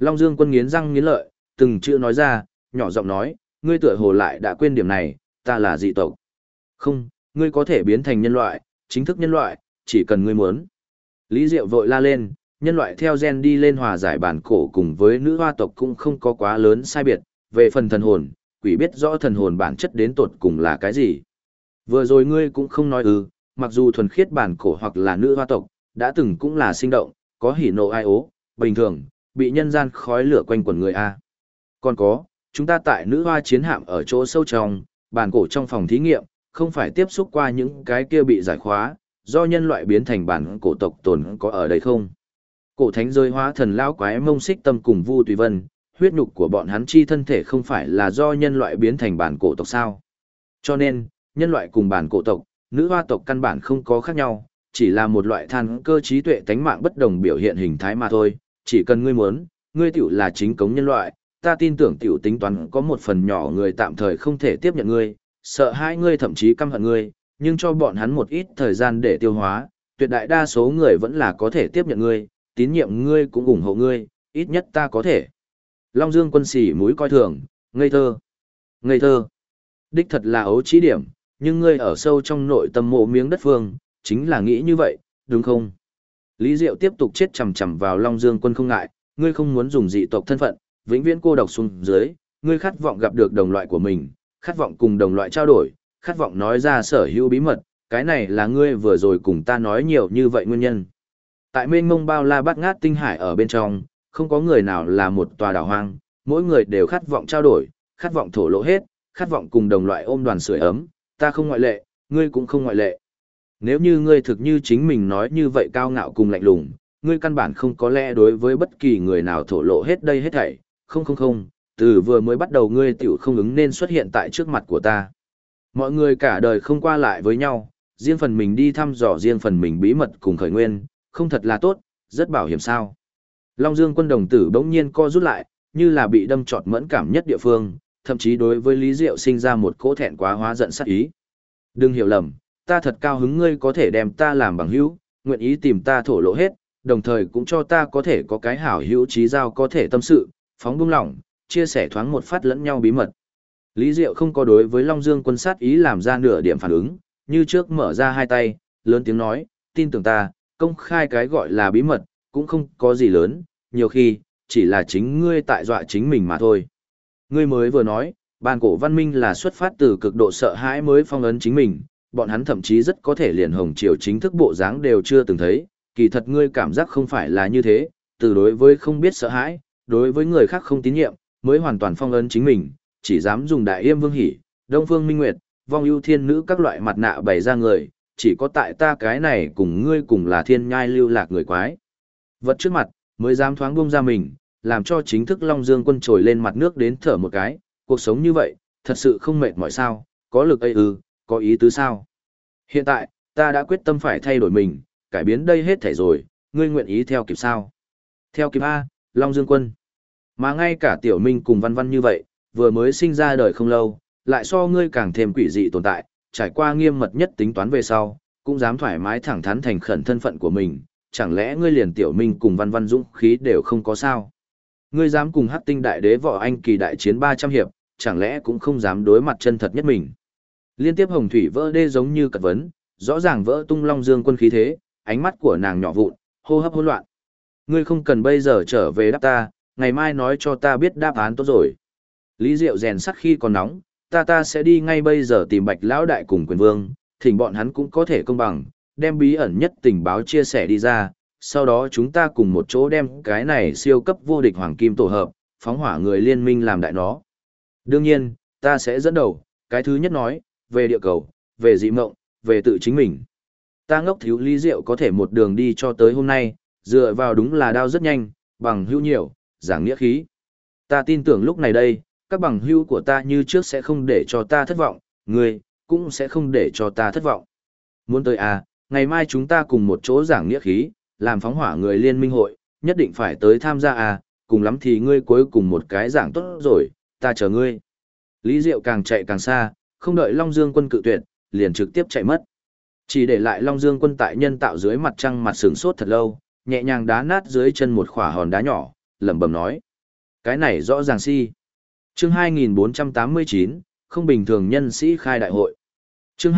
Long Dương Quân nghiến răng nghiến lợi, từng chữ nói ra, nhỏ giọng nói, ngươi tựa hồ lại đã quên điểm này, ta là dị tộc. Không, ngươi có thể biến thành nhân loại, chính thức nhân loại, chỉ cần ngươi muốn. Lý Diệu vội la lên, nhân loại theo gen đi lên hòa giải bản cổ cùng với nữ hoa tộc cũng không có quá lớn sai biệt, về phần thần hồn, quỷ biết rõ thần hồn bản chất đến tột cùng là cái gì. Vừa rồi ngươi cũng không nói mặc dù thuần khiết bản cổ hoặc là nữ hoa tộc, đã từng cũng là sinh động, có hỉ nộ ai ố, bình thường, bị nhân gian khói lửa quanh quẩn người A. Còn có, chúng ta tại nữ hoa chiến hạm ở chỗ sâu trong, bản cổ trong phòng thí nghiệm, không phải tiếp xúc qua những cái kia bị giải khóa, do nhân loại biến thành bản cổ tộc tồn có ở đây không? Cổ thánh rơi hóa thần lão quái mông xích tâm cùng Vu Tùy Vân, huyết nhục của bọn hắn chi thân thể không phải là do nhân loại biến thành bản cổ tộc sao? Cho nên, nhân loại cùng bản cổ tộc, nữ hoa tộc căn bản không có khác nhau, chỉ là một loại than cơ trí tuệ tánh mạng bất đồng biểu hiện hình thái mà thôi, chỉ cần ngươi muốn, ngươi tiểu là chính cống nhân loại, ta tin tưởng tiểu tính toán có một phần nhỏ người tạm thời không thể tiếp nhận ngươi, sợ hai ngươi thậm chí căm hận ngươi, nhưng cho bọn hắn một ít thời gian để tiêu hóa, tuyệt đại đa số người vẫn là có thể tiếp nhận ngươi, tín nhiệm ngươi cũng ủng hộ ngươi, ít nhất ta có thể. Long Dương Quân xỉ mũi coi thường, ngây thơ. Ngây thơ. Đích thật là ấu trí điểm, nhưng ngươi ở sâu trong nội tâm mộ miếng đất phương, chính là nghĩ như vậy, đúng không? Lý Diệu tiếp tục chết chầm chầm vào Long Dương Quân không ngại, ngươi không muốn dùng dị tộc thân phận, vĩnh viễn cô độc xuống dưới, ngươi khát vọng gặp được đồng loại của mình, khát vọng cùng đồng loại trao đổi, khát vọng nói ra sở hữu bí mật, cái này là ngươi vừa rồi cùng ta nói nhiều như vậy nguyên nhân. Tại mênh mông bao la bát ngát tinh hải ở bên trong, không có người nào là một tòa đảo hoang, mỗi người đều khát vọng trao đổi, khát vọng thổ lộ hết, khát vọng cùng đồng loại ôm đoàn sưởi ấm, ta không ngoại lệ, ngươi cũng không ngoại lệ. Nếu như ngươi thực như chính mình nói như vậy cao ngạo cùng lạnh lùng, ngươi căn bản không có lẽ đối với bất kỳ người nào thổ lộ hết đây hết thảy, không, từ vừa mới bắt đầu ngươi tiểu không ứng nên xuất hiện tại trước mặt của ta. Mọi người cả đời không qua lại với nhau, riêng phần mình đi thăm dò riêng phần mình bí mật cùng khởi nguyên, không thật là tốt, rất bảo hiểm sao. Long Dương Quân đồng tử bỗng nhiên co rút lại, như là bị đâm trọt mẫn cảm nhất địa phương, thậm chí đối với Lý Diệu sinh ra một cỗ thẹn quá hóa giận sát ý. Đừng hiểu lầm, ta thật cao hứng ngươi có thể đem ta làm bằng hữu, nguyện ý tìm ta thổ lộ hết, đồng thời cũng cho ta có thể có cái hảo hữu trí giao có thể tâm sự, phóng buông lỏng, chia sẻ thoáng một phát lẫn nhau bí mật. Lý Diệu không có đối với Long Dương Quân sát ý làm ra nửa điểm phản ứng, như trước mở ra hai tay, lớn tiếng nói, tin tưởng ta, công khai cái gọi là bí mật, cũng không có gì lớn, nhiều khi, chỉ là chính ngươi tại dọa chính mình mà thôi. Ngươi mới vừa nói, bản cổ văn minh là xuất phát từ cực độ sợ hãi mới phong ấn chính mình, bọn hắn thậm chí rất có thể liền hồng triều chính thức bộ dáng đều chưa từng thấy, kỳ thật ngươi cảm giác không phải là như thế, từ đối với không biết sợ hãi, đối với người khác không tín nhiệm, mới hoàn toàn phong ấn chính mình, chỉ dám dùng Đại Yêm Vương Hỷ, Đông Phương Minh Nguyệt, Vong Ưu Thiên Nữ các loại mặt nạ bày ra người, chỉ có tại ta cái này cùng ngươi cùng là thiên nhai lưu lạc người quái. Vật trước mặt, mới dám thoáng buông ra mình, làm cho chính thức Long Dương Quân trồi lên mặt nước đến thở một cái, cuộc sống như vậy, thật sự không mệt mỏi sao, có lực ấy có ý tứ sao. Hiện tại, ta đã quyết tâm phải thay đổi mình, cải biến đây hết thảy rồi, ngươi nguyện ý theo kịp sao? Theo kịp A, Long Dương Quân. Mà ngay cả Tiểu Minh cùng Văn Văn như vậy, vừa mới sinh ra đời không lâu, lại so ngươi càng thêm quỷ dị tồn tại, trải qua nghiêm mật nhất tính toán về sau, cũng dám thoải mái thẳng thắn thành khẩn thân phận của mình, chẳng lẽ ngươi liền Tiểu Minh cùng Văn Văn dũng khí đều không có sao? Ngươi dám cùng Hắc Tinh Đại Đế Võ Anh kỳ đại chiến 300 hiệp, chẳng lẽ cũng không dám đối mặt chân thật nhất mình? Liên tiếp hồng thủy vỡ đê giống như cật vấn, rõ ràng vỡ tung Long Dương Quân khí thế, ánh mắt của nàng nhỏ vụn, hô hấp hỗn loạn. Ngươi không cần bây giờ trở về đáp ta, ngày mai nói cho ta biết đáp án tốt rồi. Lý Diệu rèn sắt khi còn nóng, ta sẽ đi ngay bây giờ tìm Bạch Lão Đại cùng Quyền Vương, thỉnh bọn hắn cũng có thể công bằng, đem bí ẩn nhất tình báo chia sẻ đi ra, sau đó chúng ta cùng một chỗ đem cái này siêu cấp vô địch hoàng kim tổ hợp, phóng hỏa người liên minh làm đại nó. Đương nhiên, ta sẽ dẫn đầu, cái thứ nhất nói, về địa cầu, về dị mộng, về tự chính mình. Ta ngốc thiếu Lý Diệu có thể một đường đi cho tới hôm nay, dựa vào đúng là đao rất nhanh, bằng hữu nhiều, giảng nghĩa khí. Ta tin tưởng lúc này đây, các bằng hữu của ta như trước sẽ không để cho ta thất vọng, ngươi cũng sẽ không để cho ta thất vọng. Muốn tới à, ngày mai chúng ta cùng một chỗ giảng nghĩa khí, làm phóng hỏa người liên minh hội, nhất định phải tới tham gia à, cùng lắm thì ngươi cuối cùng một cái giảng tốt rồi, ta chờ ngươi. Lý Diệu càng chạy càng xa, không đợi Long Dương Quân cự tuyệt, liền trực tiếp chạy mất. Chỉ để lại Long Dương Quân tại nhân tạo dưới mặt trăng mặt sừng sốt thật lâu, nhẹ nhàng đá nát dưới chân một khỏa hòn đá nhỏ, lẩm bẩm nói, Cái này rõ ràng si. Chương 2489, không bình thường nhân sĩ khai đại hội. Chương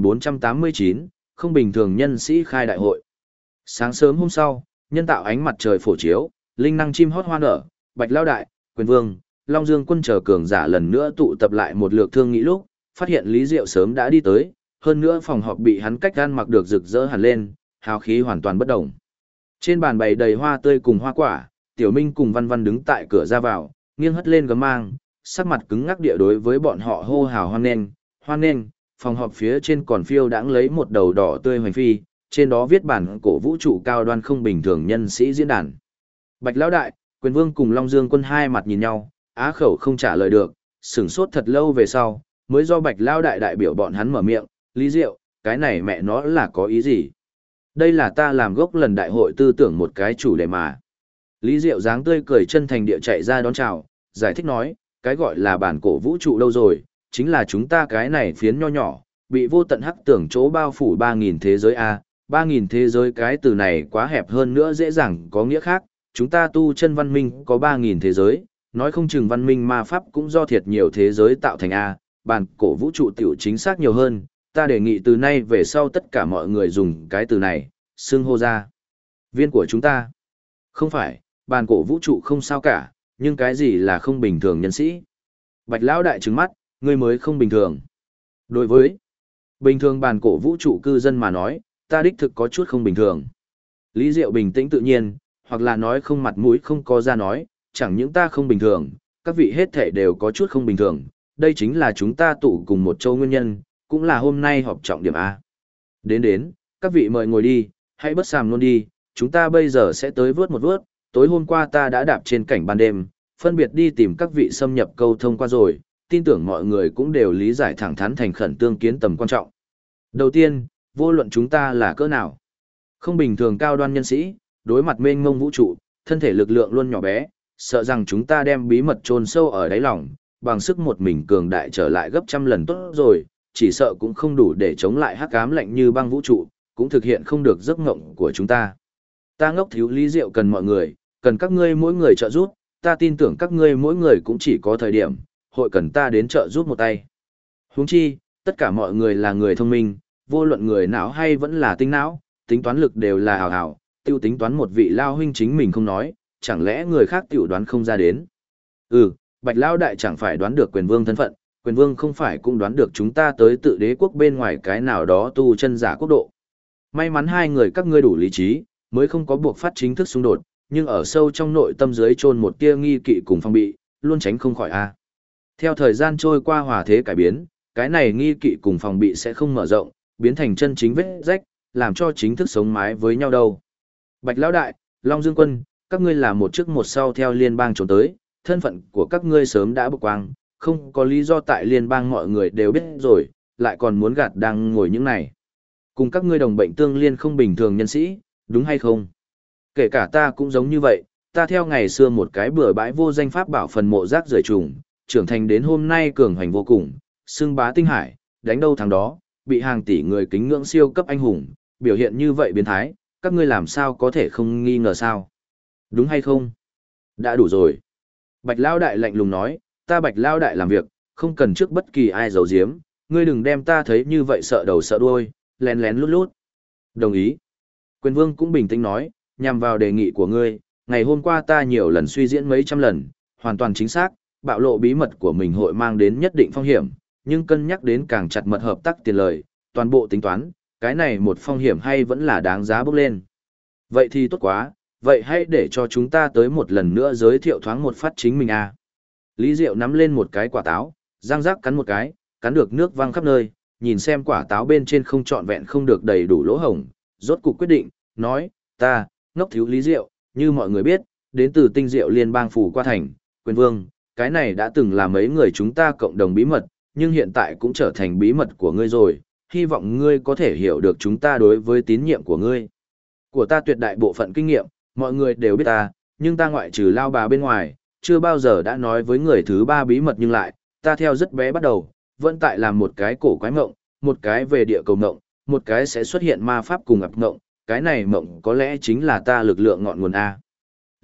2489, không bình thường nhân sĩ khai đại hội. Sáng sớm hôm sau, nhân tạo ánh mặt trời phổ chiếu, linh năng chim hót hoa nở, Bạch Lao Đại, Quyền Vương, Long Dương quân chờ cường giả lần nữa tụ tập lại một lượt thương nghị lúc, phát hiện Lý Diệu sớm đã đi tới, hơn nữa phòng họp bị hắn cách gan mặc được rực rỡ hẳn lên, hào khí hoàn toàn bất động. Trên bàn bày đầy hoa tươi cùng hoa quả, Tiểu Minh cùng Văn Văn đứng tại cửa ra vào, nghiêng hất lên gấm mang, sắc mặt cứng ngắc địa đối với bọn họ hô hào hoan nghênh, phòng họp phía trên còn phiêu đãng lấy một đầu đỏ tươi hoành phi, trên đó viết bản cổ vũ trụ cao đoan không bình thường nhân sĩ diễn đàn. Bạch Lão Đại, Quyền Vương cùng Long Dương quân hai mặt nhìn nhau, á khẩu không trả lời được, sửng sốt thật lâu về sau, mới do Bạch Lão Đại đại biểu bọn hắn mở miệng, Lý Diệu, cái này mẹ nó là có ý gì? Đây là ta làm gốc lần đại hội tư tưởng một cái chủ đề mà. Lý Diệu dáng tươi cười chân thành địa chạy ra đón chào, giải thích nói, cái gọi là bản cổ vũ trụ đâu rồi, chính là chúng ta cái này phiến nho nhỏ, bị vô tận hắc tưởng chỗ bao phủ 3.000 thế giới A, 3.000 thế giới cái từ này quá hẹp hơn nữa dễ dàng có nghĩa khác, chúng ta tu chân văn minh có 3.000 thế giới, nói không chừng văn minh ma pháp cũng do thiệt nhiều thế giới tạo thành A, bản cổ vũ trụ tiểu chính xác nhiều hơn, ta đề nghị từ nay về sau tất cả mọi người dùng cái từ này, xưng hô ra. Viên của chúng ta. Không phải, bản cổ vũ trụ không sao cả, nhưng cái gì là không bình thường nhân sĩ? Bạch Lão Đại trừng mắt, ngươi mới không bình thường. Đối với bình thường bản cổ vũ trụ cư dân mà nói, ta đích thực có chút không bình thường. Lý Diệu bình tĩnh tự nhiên, hoặc là nói không mặt mũi không có ra nói, chẳng những ta không bình thường, các vị hết thể đều có chút không bình thường, đây chính là chúng ta tụ cùng một châu nguyên nhân, cũng là hôm nay họp trọng điểm A. Đến, các vị mời ngồi đi, hãy bất sàm luôn đi, chúng ta bây giờ sẽ tới vớt một vớt, tối hôm qua ta đã đạp trên cảnh ban đêm, phân biệt đi tìm các vị xâm nhập câu thông qua rồi, tin tưởng mọi người cũng đều lý giải thẳng thắn thành khẩn tương kiến tầm quan trọng. Đầu tiên, vô luận chúng ta là cỡ nào. Không bình thường cao đoan nhân sĩ, đối mặt mênh mông vũ trụ, thân thể lực lượng luôn nhỏ bé, sợ rằng chúng ta đem bí mật chôn sâu ở đáy lòng, bằng sức một mình cường đại trở lại gấp trăm lần tốt rồi, chỉ sợ cũng không đủ để chống lại hắc ám lạnh như băng vũ trụ, cũng thực hiện không được giấc ngộng của chúng ta. Ta ngốc thiếu Lý Diệu cần mọi người, cần các ngươi mỗi người trợ giúp, ta tin tưởng các ngươi mỗi người cũng chỉ có thời điểm, hội cần ta đến trợ giúp một tay. Huống chi, tất cả mọi người là người thông minh, vô luận người não hay vẫn là tinh não, tính toán lực đều là hào hào, tiêu tính toán một vị lao huynh chính mình không nói, chẳng lẽ người khác tiểu đoán không ra đến. Bạch Lao Đại chẳng phải đoán được Quyền Vương thân phận, Quyền Vương không phải cũng đoán được chúng ta tới tự đế quốc bên ngoài cái nào đó tu chân giả quốc độ. May mắn hai người các ngươi đủ lý trí, mới không có buộc phát chính thức xung đột, nhưng ở sâu trong nội tâm dưới chôn một tia nghi kỵ cùng phong bị, luôn tránh không khỏi a. Theo thời gian trôi qua hòa thế cải biến, cái này nghi kỵ cùng phòng bị sẽ không mở rộng, biến thành chân chính vết rách, làm cho chính thức sống mái với nhau đâu. Bạch Lão Đại, Long Dương Quân, các ngươi là một trước một sau theo liên bang trốn tới, thân phận của các ngươi sớm đã bộc quang, không có lý do tại liên bang mọi người đều biết rồi, lại còn muốn gạt đang ngồi những này. Cùng các ngươi đồng bệnh tương liên không bình thường nhân sĩ, đúng hay không? Kể cả ta cũng giống như vậy, ta theo ngày xưa một cái bừa bãi vô danh pháp bảo phần mộ rác rưởi trùng, trưởng thành đến hôm nay cường hoành vô cùng, xưng bá tinh hải, đánh đâu thằng đó, bị hàng tỷ người kính ngưỡng siêu cấp anh hùng, biểu hiện như vậy biến thái, các ngươi làm sao có thể không nghi ngờ sao? Đúng hay không? Đã đủ rồi. Bạch Lao Đại lạnh lùng nói, ta Bạch Lao Đại làm việc, không cần trước bất kỳ ai giấu giếm, ngươi đừng đem ta thấy như vậy sợ đầu sợ đuôi, lén lén lút lút. Đồng ý. Quyền Vương cũng bình tĩnh nói, nhằm vào đề nghị của ngươi, ngày hôm qua ta nhiều lần suy diễn mấy trăm lần, hoàn toàn chính xác, bạo lộ bí mật của mình hội mang đến nhất định phong hiểm, nhưng cân nhắc đến càng chặt mật hợp tác tiền lời, toàn bộ tính toán, cái này một phong hiểm hay vẫn là đáng giá bước lên. Vậy thì tốt quá, vậy hãy để cho chúng ta tới một lần nữa giới thiệu thoáng một phát chính mình a. Lý Diệu nắm lên một cái quả táo, răng rác cắn một cái, cắn được nước văng khắp nơi, nhìn xem quả táo bên trên không trọn vẹn không được đầy đủ lỗ hổng, rốt cục quyết định, nói, ta, ngốc thiếu Lý Diệu, như mọi người biết, đến từ tinh diệu liên bang phủ qua thành, Quyền Vương, cái này đã từng là mấy người chúng ta cộng đồng bí mật, nhưng hiện tại cũng trở thành bí mật của ngươi rồi, hy vọng ngươi có thể hiểu được chúng ta đối với tín nhiệm của ngươi. Của ta tuyệt đại bộ phận kinh nghiệm, mọi người đều biết ta, nhưng ta ngoại trừ lao bà bên ngoài, chưa bao giờ đã nói với người thứ ba bí mật nhưng lại, ta theo rất bé bắt đầu, vẫn tại làm một cái cổ quái mộng, một cái về địa cầu mộng, một cái sẽ xuất hiện ma pháp cùng ập mộng, cái này mộng có lẽ chính là ta lực lượng ngọn nguồn A.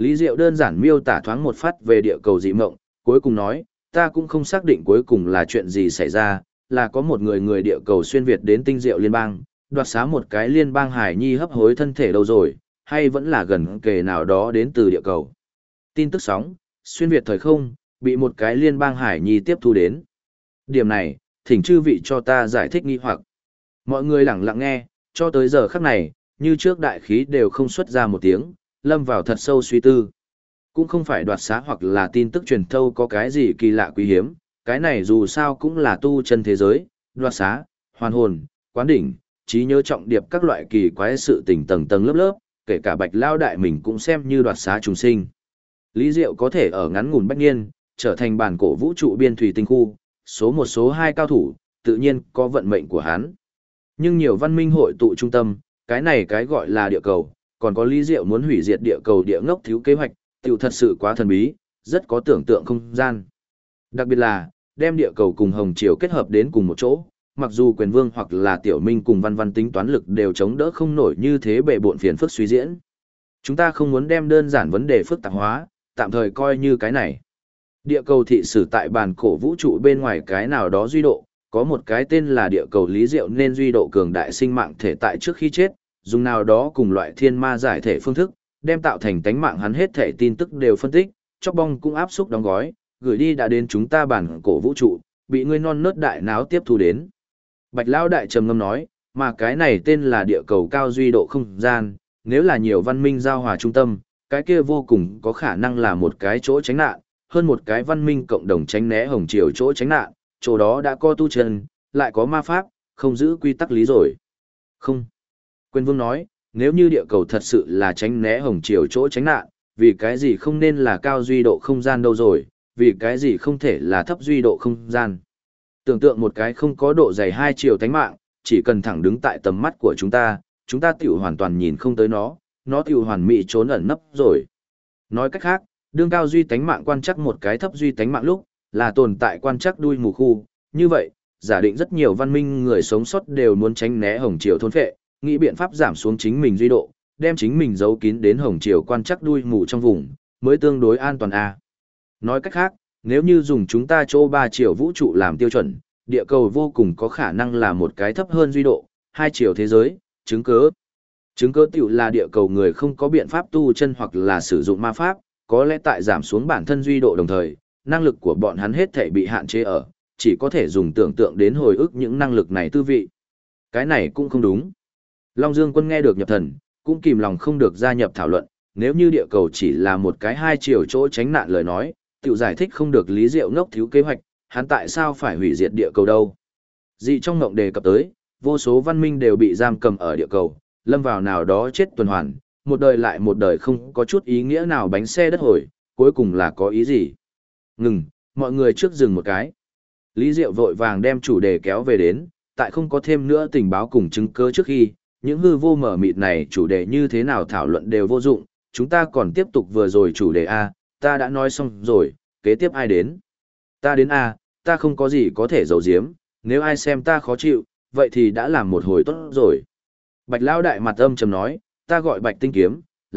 Lý Diệu đơn giản miêu tả thoáng một phát về địa cầu dị mộng, cuối cùng nói, ta cũng không xác định cuối cùng là chuyện gì xảy ra, là có một người địa cầu xuyên Việt đến tinh diệu liên bang, đoạt xá một cái liên bang hải nhi hấp hối thân thể đâu rồi, hay vẫn là gần kề nào đó đến từ địa cầu. Tin tức sóng, xuyên Việt thời không, bị một cái liên bang hải nhi tiếp thu đến. Điểm này, thỉnh chư vị cho ta giải thích nghi hoặc. Mọi người lặng lặng nghe, cho tới giờ khắc này, như trước đại khí đều không xuất ra một tiếng, lâm vào thật sâu suy tư. Cũng không phải đoạt xá hoặc là tin tức truyền thâu có cái gì kỳ lạ quý hiếm, cái này dù sao cũng là tu chân thế giới, đoạt xá, hoàn hồn, quán đỉnh, trí nhớ trọng điệp các loại kỳ quái sự tình tầng tầng lớp lớp, kể cả Bạch Lao đại mình cũng xem như đoạt xá trùng sinh. Lý Diệu có thể ở ngắn ngủn bách niên, trở thành bản cổ vũ trụ biên thủy tinh khu, số một số hai cao thủ, tự nhiên có vận mệnh của hắn. Nhưng nhiều văn minh hội tụ trung tâm, cái này cái gọi là địa cầu, còn có Lý Diệu muốn hủy diệt địa cầu địa ngốc thiếu kế hoạch, tiểu thật sự quá thần bí, rất có tưởng tượng không gian. Đặc biệt là, đem địa cầu cùng Hồng Triều kết hợp đến cùng một chỗ, mặc dù quyền vương hoặc là tiểu minh cùng văn văn tính toán lực đều chống đỡ không nổi như thế bệ bộn phiền phức suy diễn. Chúng ta không muốn đem đơn giản vấn đề phức tạp hóa, tạm thời coi như cái này. Địa cầu thị sử tại bản cổ vũ trụ bên ngoài cái nào đó duy độ, có một cái tên là địa cầu Lý Diệu nên duy độ cường đại sinh mạng thể tại trước khi chết, dùng nào đó cùng loại thiên ma giải thể phương thức, đem tạo thành tánh mạng hắn hết thể tin tức đều phân tích, chóc bong cũng áp xúc đóng gói, gửi đi đã đến chúng ta bản cổ vũ trụ, bị ngươi non nớt đại náo tiếp thu đến. Bạch Lão đại trầm ngâm nói, mà cái này tên là địa cầu cao duy độ không gian, nếu là nhiều văn minh giao hòa trung tâm, cái kia vô cùng có khả năng là một cái chỗ tránh nạn, hơn một cái văn minh cộng đồng tránh né Hồng Triều chỗ tránh nạn, chỗ đó đã có tu chân, lại có ma pháp, không giữ quy tắc lý rồi. Không. Quyền vương nói, nếu như địa cầu thật sự là tránh né Hồng Triều chỗ tránh nạn, vì cái gì không nên là cao duy độ không gian đâu rồi, vì cái gì không thể là thấp duy độ không gian. Tưởng tượng một cái không có độ dày 2 chiều tánh mạng, chỉ cần thẳng đứng tại tầm mắt của chúng ta tiểu hoàn toàn nhìn không tới nó tiểu hoàn mỹ trốn ẩn nấp rồi. Nói cách khác, đương cao duy tánh mạng quan chắc một cái thấp duy tánh mạng lúc, là tồn tại quan chắc đuôi mù khu, như vậy, giả định rất nhiều văn minh người sống sót đều muốn tránh né Hồng Triều thôn phệ, nghĩ biện pháp giảm xuống chính mình duy độ, đem chính mình giấu kín đến Hồng Triều quan chắc đuôi mù trong vùng, mới tương đối an toàn a. Nói cách khác, nếu như dùng chúng ta chỗ 3 chiều vũ trụ làm tiêu chuẩn, địa cầu vô cùng có khả năng là một cái thấp hơn duy độ, 2 chiều thế giới, chứng cớ. Chứng cớ tiểu là địa cầu người không có biện pháp tu chân hoặc là sử dụng ma pháp, có lẽ tại giảm xuống bản thân duy độ đồng thời, năng lực của bọn hắn hết thể bị hạn chế ở, chỉ có thể dùng tưởng tượng đến hồi ức những năng lực này tư vị. Cái này cũng không đúng. Long Dương Quân nghe được nhập thần, cũng kìm lòng không được gia nhập thảo luận, nếu như địa cầu chỉ là một cái 2 chiều chỗ tránh nạn lời nói, tiểu giải thích không được Lý Diệu ngốc thiếu kế hoạch, hắn tại sao phải hủy diệt địa cầu đâu. Dị trong ngộng đề cập tới, vô số văn minh đều bị giam cầm ở địa cầu, lâm vào nào đó chết tuần hoàn, một đời lại một đời không có chút ý nghĩa nào bánh xe đất hồi, cuối cùng là có ý gì. Ngừng, mọi người trước dừng một cái. Lý Diệu vội vàng đem chủ đề kéo về đến, tại không có thêm nữa tình báo cùng chứng cứ trước khi, những hư vô mở mịt này chủ đề như thế nào thảo luận đều vô dụng, chúng ta còn tiếp tục vừa rồi chủ đề A, ta đã nói xong rồi, kế tiếp ai đến? Ta đến A, ta không có gì có thể giấu giếm, nếu ai xem ta khó chịu, vậy thì đã làm một hồi tốt rồi. Bạch Lão đại mặt âm trầm nói, ta gọi Bạch Tinh Kiếm,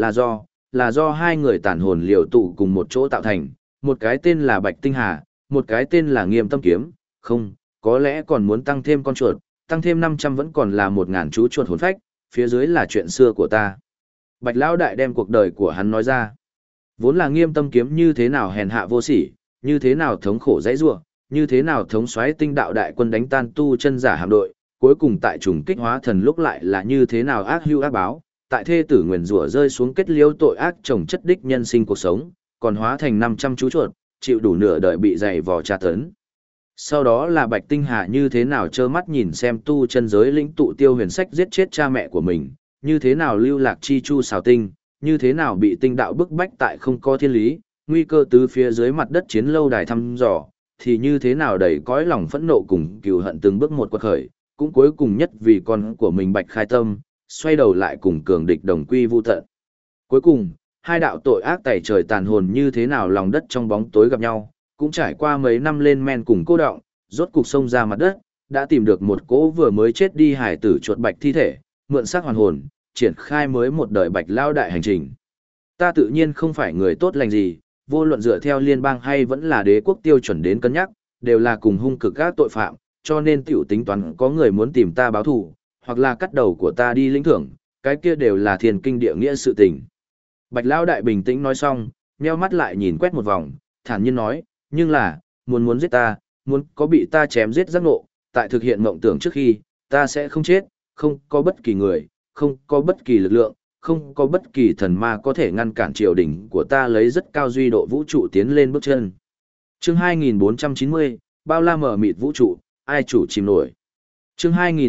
là do hai người tản hồn liều tụ cùng một chỗ tạo thành, một cái tên là Bạch Tinh Hà, một cái tên là Nghiêm Tâm Kiếm, không, có lẽ còn muốn tăng thêm con chuột, tăng thêm 500 vẫn còn là 1000 chú chuột hồn phách, phía dưới là chuyện xưa của ta. Bạch Lão đại đem cuộc đời của hắn nói ra. Vốn là Nghiêm Tâm Kiếm như thế nào hèn hạ vô sỉ, như thế nào thống khổ dãy rủa, như thế nào thống soái tinh đạo đại quân đánh tan tu chân giả hạm đội, cuối cùng tại trùng kích hóa thần lúc lại là như thế nào ác hưu ác báo, tại thê tử nguyền rủa rơi xuống kết liễu tội ác trồng chất đích nhân sinh cuộc sống, còn hóa thành 500 chú chuột, chịu đủ nửa đời bị dày vò tra tấn. Sau đó là Bạch Tinh Hà như thế nào trơ mắt nhìn xem tu chân giới lĩnh tụ Tiêu Huyền Sách giết chết cha mẹ của mình, như thế nào lưu lạc chi chu xào tinh, như thế nào bị tinh đạo bức bách tại không có thiên lý, nguy cơ tứ phía dưới mặt đất chiến lâu đài thăm dò, thì như thế nào đầy cõi lòng phẫn nộ cùng cừu hận từng bước một quật khởi, cũng cuối cùng nhất vì con của mình Bạch Khai Tâm, xoay đầu lại cùng cường địch đồng quy vu tận. Cuối cùng, hai đạo tội ác tẩy trời tàn hồn như thế nào lòng đất trong bóng tối gặp nhau, cũng trải qua mấy năm lên men cùng cô đọng, rốt cục sông ra mặt đất, đã tìm được một cỗ vừa mới chết đi hải tử chuột bạch thi thể, mượn xác hoàn hồn, triển khai mới một đời Bạch Lao đại hành trình. Ta tự nhiên không phải người tốt lành gì, vô luận dựa theo liên bang hay vẫn là đế quốc tiêu chuẩn đến cân nhắc, đều là cùng hung cực các tội phạm, cho nên tiểu tính toán có người muốn tìm ta báo thù, hoặc là cắt đầu của ta đi lĩnh thưởng, cái kia đều là thiên kinh địa nghĩa sự tình. Bạch Lão Đại bình tĩnh nói xong, nheo mắt lại nhìn quét một vòng, thản nhiên nói, nhưng là, muốn giết ta, muốn có bị ta chém giết giác ngộ, tại thực hiện mộng tưởng trước khi, ta sẽ không chết, không có bất kỳ người, không có bất kỳ lực lượng, không có bất kỳ thần ma có thể ngăn cản triều đình của ta lấy rất cao duy độ vũ trụ tiến lên bước chân. Chương 2490, bao la mở mịt vũ trụ, ai chủ chìm nổi. Chương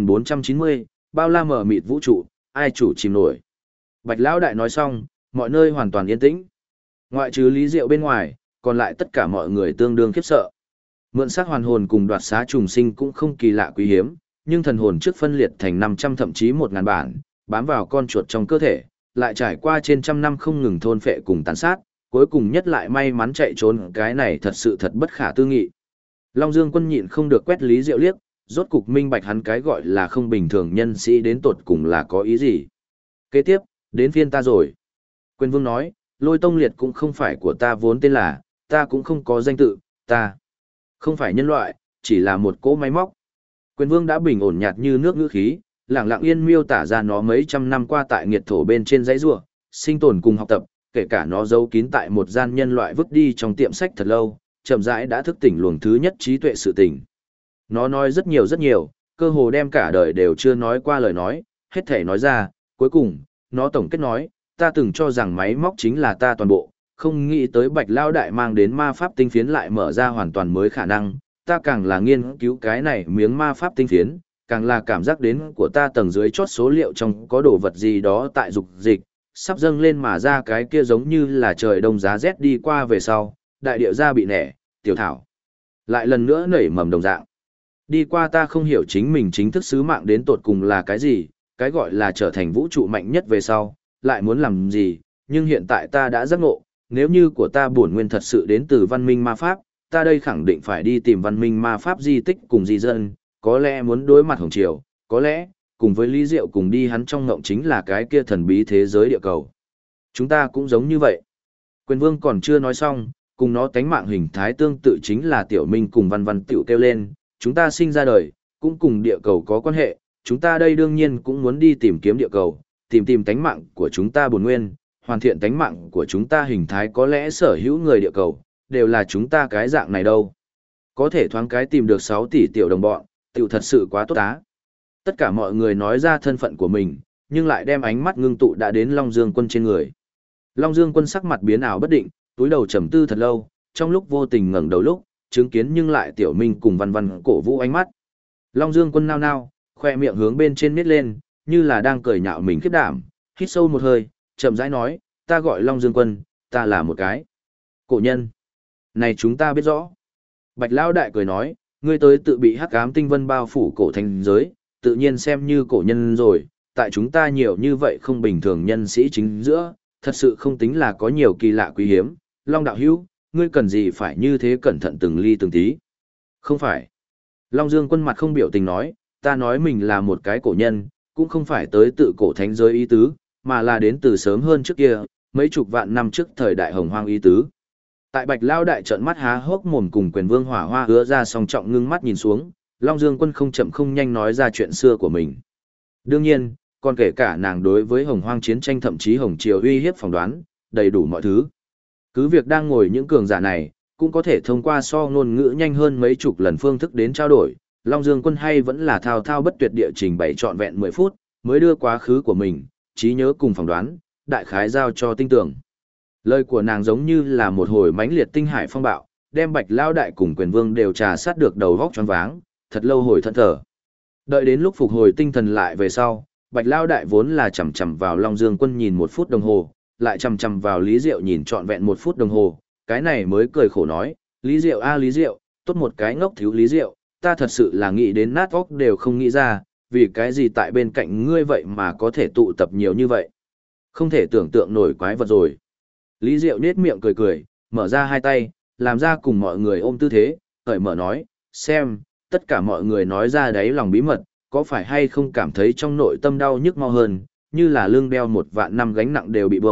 2490, bao la mở mịt vũ trụ, ai chủ chìm nổi. Bạch Lão Đại nói xong, mọi nơi hoàn toàn yên tĩnh. Ngoại trừ Lý Diệu bên ngoài, còn lại tất cả mọi người tương đương khiếp sợ. Mượn xác hoàn hồn cùng đoạt xá trùng sinh cũng không kỳ lạ quý hiếm, nhưng thần hồn trước phân liệt thành 500 thậm chí 1000 bản, bám vào con chuột trong cơ thể, lại trải qua trên trăm năm không ngừng thôn phệ cùng tàn sát, cuối cùng nhất lại may mắn chạy trốn, cái này thật sự thật bất khả tư nghị. Long Dương Quân nhịn không được quét Lý Diệu liếc, rốt cục minh bạch hắn cái gọi là không bình thường nhân sĩ đến tột cùng là có ý gì. Kế tiếp, đến phiên ta rồi. Quyền Vương nói, Lôi Tông Liệt cũng không phải của ta vốn tên là, ta cũng không có danh tự, ta không phải nhân loại, chỉ là một cỗ máy móc. Quyền Vương đã bình ổn nhạt như nước ngữ khí, lặng lặng yên miêu tả ra nó mấy trăm năm qua tại nghiệt thổ bên trên dãy rùa, sinh tồn cùng học tập, kể cả nó giấu kín tại một gian nhân loại vứt đi trong tiệm sách thật lâu, chậm rãi đã thức tỉnh luồng thứ nhất trí tuệ sự tỉnh. Nó nói rất nhiều, cơ hồ đem cả đời đều chưa nói qua lời nói, hết thể nói ra, cuối cùng, nó tổng kết nói, ta từng cho rằng máy móc chính là ta toàn bộ, không nghĩ tới Bạch Lao Đại mang đến ma pháp tinh phiến lại mở ra hoàn toàn mới khả năng, ta càng là nghiên cứu cái này miếng ma pháp tinh phiến, càng là cảm giác đến của ta tầng dưới chót số liệu trong có đồ vật gì đó tại dục dịch, sắp dâng lên mà ra cái kia giống như là trời đông giá rét đi qua về sau, đại địa ra bị nẻ, tiểu thảo. Lại lần nữa nảy mầm đồng dạng. Đi qua ta không hiểu chính mình chính thức sứ mạng đến tột cùng là cái gì, cái gọi là trở thành vũ trụ mạnh nhất về sau, lại muốn làm gì, nhưng hiện tại ta đã giác ngộ, nếu như của ta bổn nguyên thật sự đến từ văn minh ma pháp, ta đây khẳng định phải đi tìm văn minh ma pháp di tích cùng di dân, có lẽ muốn đối mặt Hồng Triều, có lẽ, cùng với Lý Diệu cùng đi hắn trong ngộng chính là cái kia thần bí thế giới địa cầu. Chúng ta cũng giống như vậy. Quyền Vương còn chưa nói xong, cùng nó tánh mạng hình thái tương tự chính là Tiểu Minh cùng Văn Văn tiểu kêu lên, chúng ta sinh ra đời, cũng cùng địa cầu có quan hệ, chúng ta đây đương nhiên cũng muốn đi tìm kiếm địa cầu, tìm tánh mạng của chúng ta bổn nguyên, hoàn thiện tánh mạng của chúng ta hình thái có lẽ sở hữu người địa cầu, đều là chúng ta cái dạng này đâu. Có thể thoáng cái tìm được 6 tỷ tiểu đồng bọn, tiểu thật sự quá tốt á. Tất cả mọi người nói ra thân phận của mình, nhưng lại đem ánh mắt ngưng tụ đã đến Long Dương Quân trên người. Long Dương Quân sắc mặt biến ảo bất định, túi đầu trầm tư thật lâu, trong lúc vô tình ngẩng đầu lúc, chứng kiến nhưng lại Tiểu Minh cùng Văn Văn cổ vũ ánh mắt. Long Dương Quân nao nao, khoe miệng hướng bên trên miết lên, như là đang cười nhạo mình khiếp đảm, hít sâu một hơi, chậm rãi nói, ta gọi Long Dương Quân, ta là một cái cổ nhân. Này chúng ta biết rõ. Bạch Lão Đại cười nói, ngươi tới tự bị hắc ám tinh vân bao phủ cổ thành giới, tự nhiên xem như cổ nhân rồi, tại chúng ta nhiều như vậy không bình thường nhân sĩ chính giữa, thật sự không tính là có nhiều kỳ lạ quý hiếm. Long đạo hữu, ngươi cần gì phải như thế cẩn thận từng ly từng tí? Không phải. Long Dương Quân mặt không biểu tình nói, ta nói mình là một cái cổ nhân, cũng không phải tới tự cổ thánh giới ý tứ, mà là đến từ sớm hơn trước kia, mấy chục vạn năm trước thời đại hồng hoang ý tứ. Tại Bạch Lao Đại trợn mắt há hốc mồm cùng Quyền Vương Hỏa Hoa hứa ra song trọng ngưng mắt nhìn xuống, Long Dương Quân không chậm không nhanh nói ra chuyện xưa của mình. Đương nhiên, còn kể cả nàng đối với hồng hoang chiến tranh thậm chí hồng triều uy hiếp phỏng đoán, đầy đủ mọi thứ. Cứ việc đang ngồi những cường giả này, cũng có thể thông qua so ngôn ngữ nhanh hơn mấy chục lần phương thức đến trao đổi, Long Dương Quân hay vẫn là thao thao bất tuyệt địa trình bày trọn vẹn 10 phút, mới đưa quá khứ của mình, trí nhớ cùng phỏng đoán, đại khái giao cho tinh tưởng. Lời của nàng giống như là một hồi mãnh liệt tinh hải phong bạo, đem Bạch Lao Đại cùng Quyền Vương đều trà sát được đầu vóc choáng váng, thật lâu hồi thẫn thờ. Đợi đến lúc phục hồi tinh thần lại về sau, Bạch Lao Đại vốn là chằm chằm vào Long Dương Quân nhìn 1 phút đồng hồ, lại chằm chằm vào Lý Diệu nhìn trọn vẹn 1 phút đồng hồ, cái này mới cười khổ nói, Lý Diệu a Lý Diệu, tốt một cái ngốc thiếu Lý Diệu, ta thật sự là nghĩ đến nát óc đều không nghĩ ra, vì cái gì tại bên cạnh ngươi vậy mà có thể tụ tập nhiều như vậy. Không thể tưởng tượng nổi quái vật rồi. Lý Diệu nết miệng cười cười, mở ra hai tay, làm ra cùng mọi người ôm tư thế, cởi mở nói, xem, tất cả mọi người nói ra đáy lòng bí mật, có phải hay không cảm thấy trong nội tâm đau nhức mau hơn, như là lưng đeo 1 vạn năm gánh nặng đều bị bông,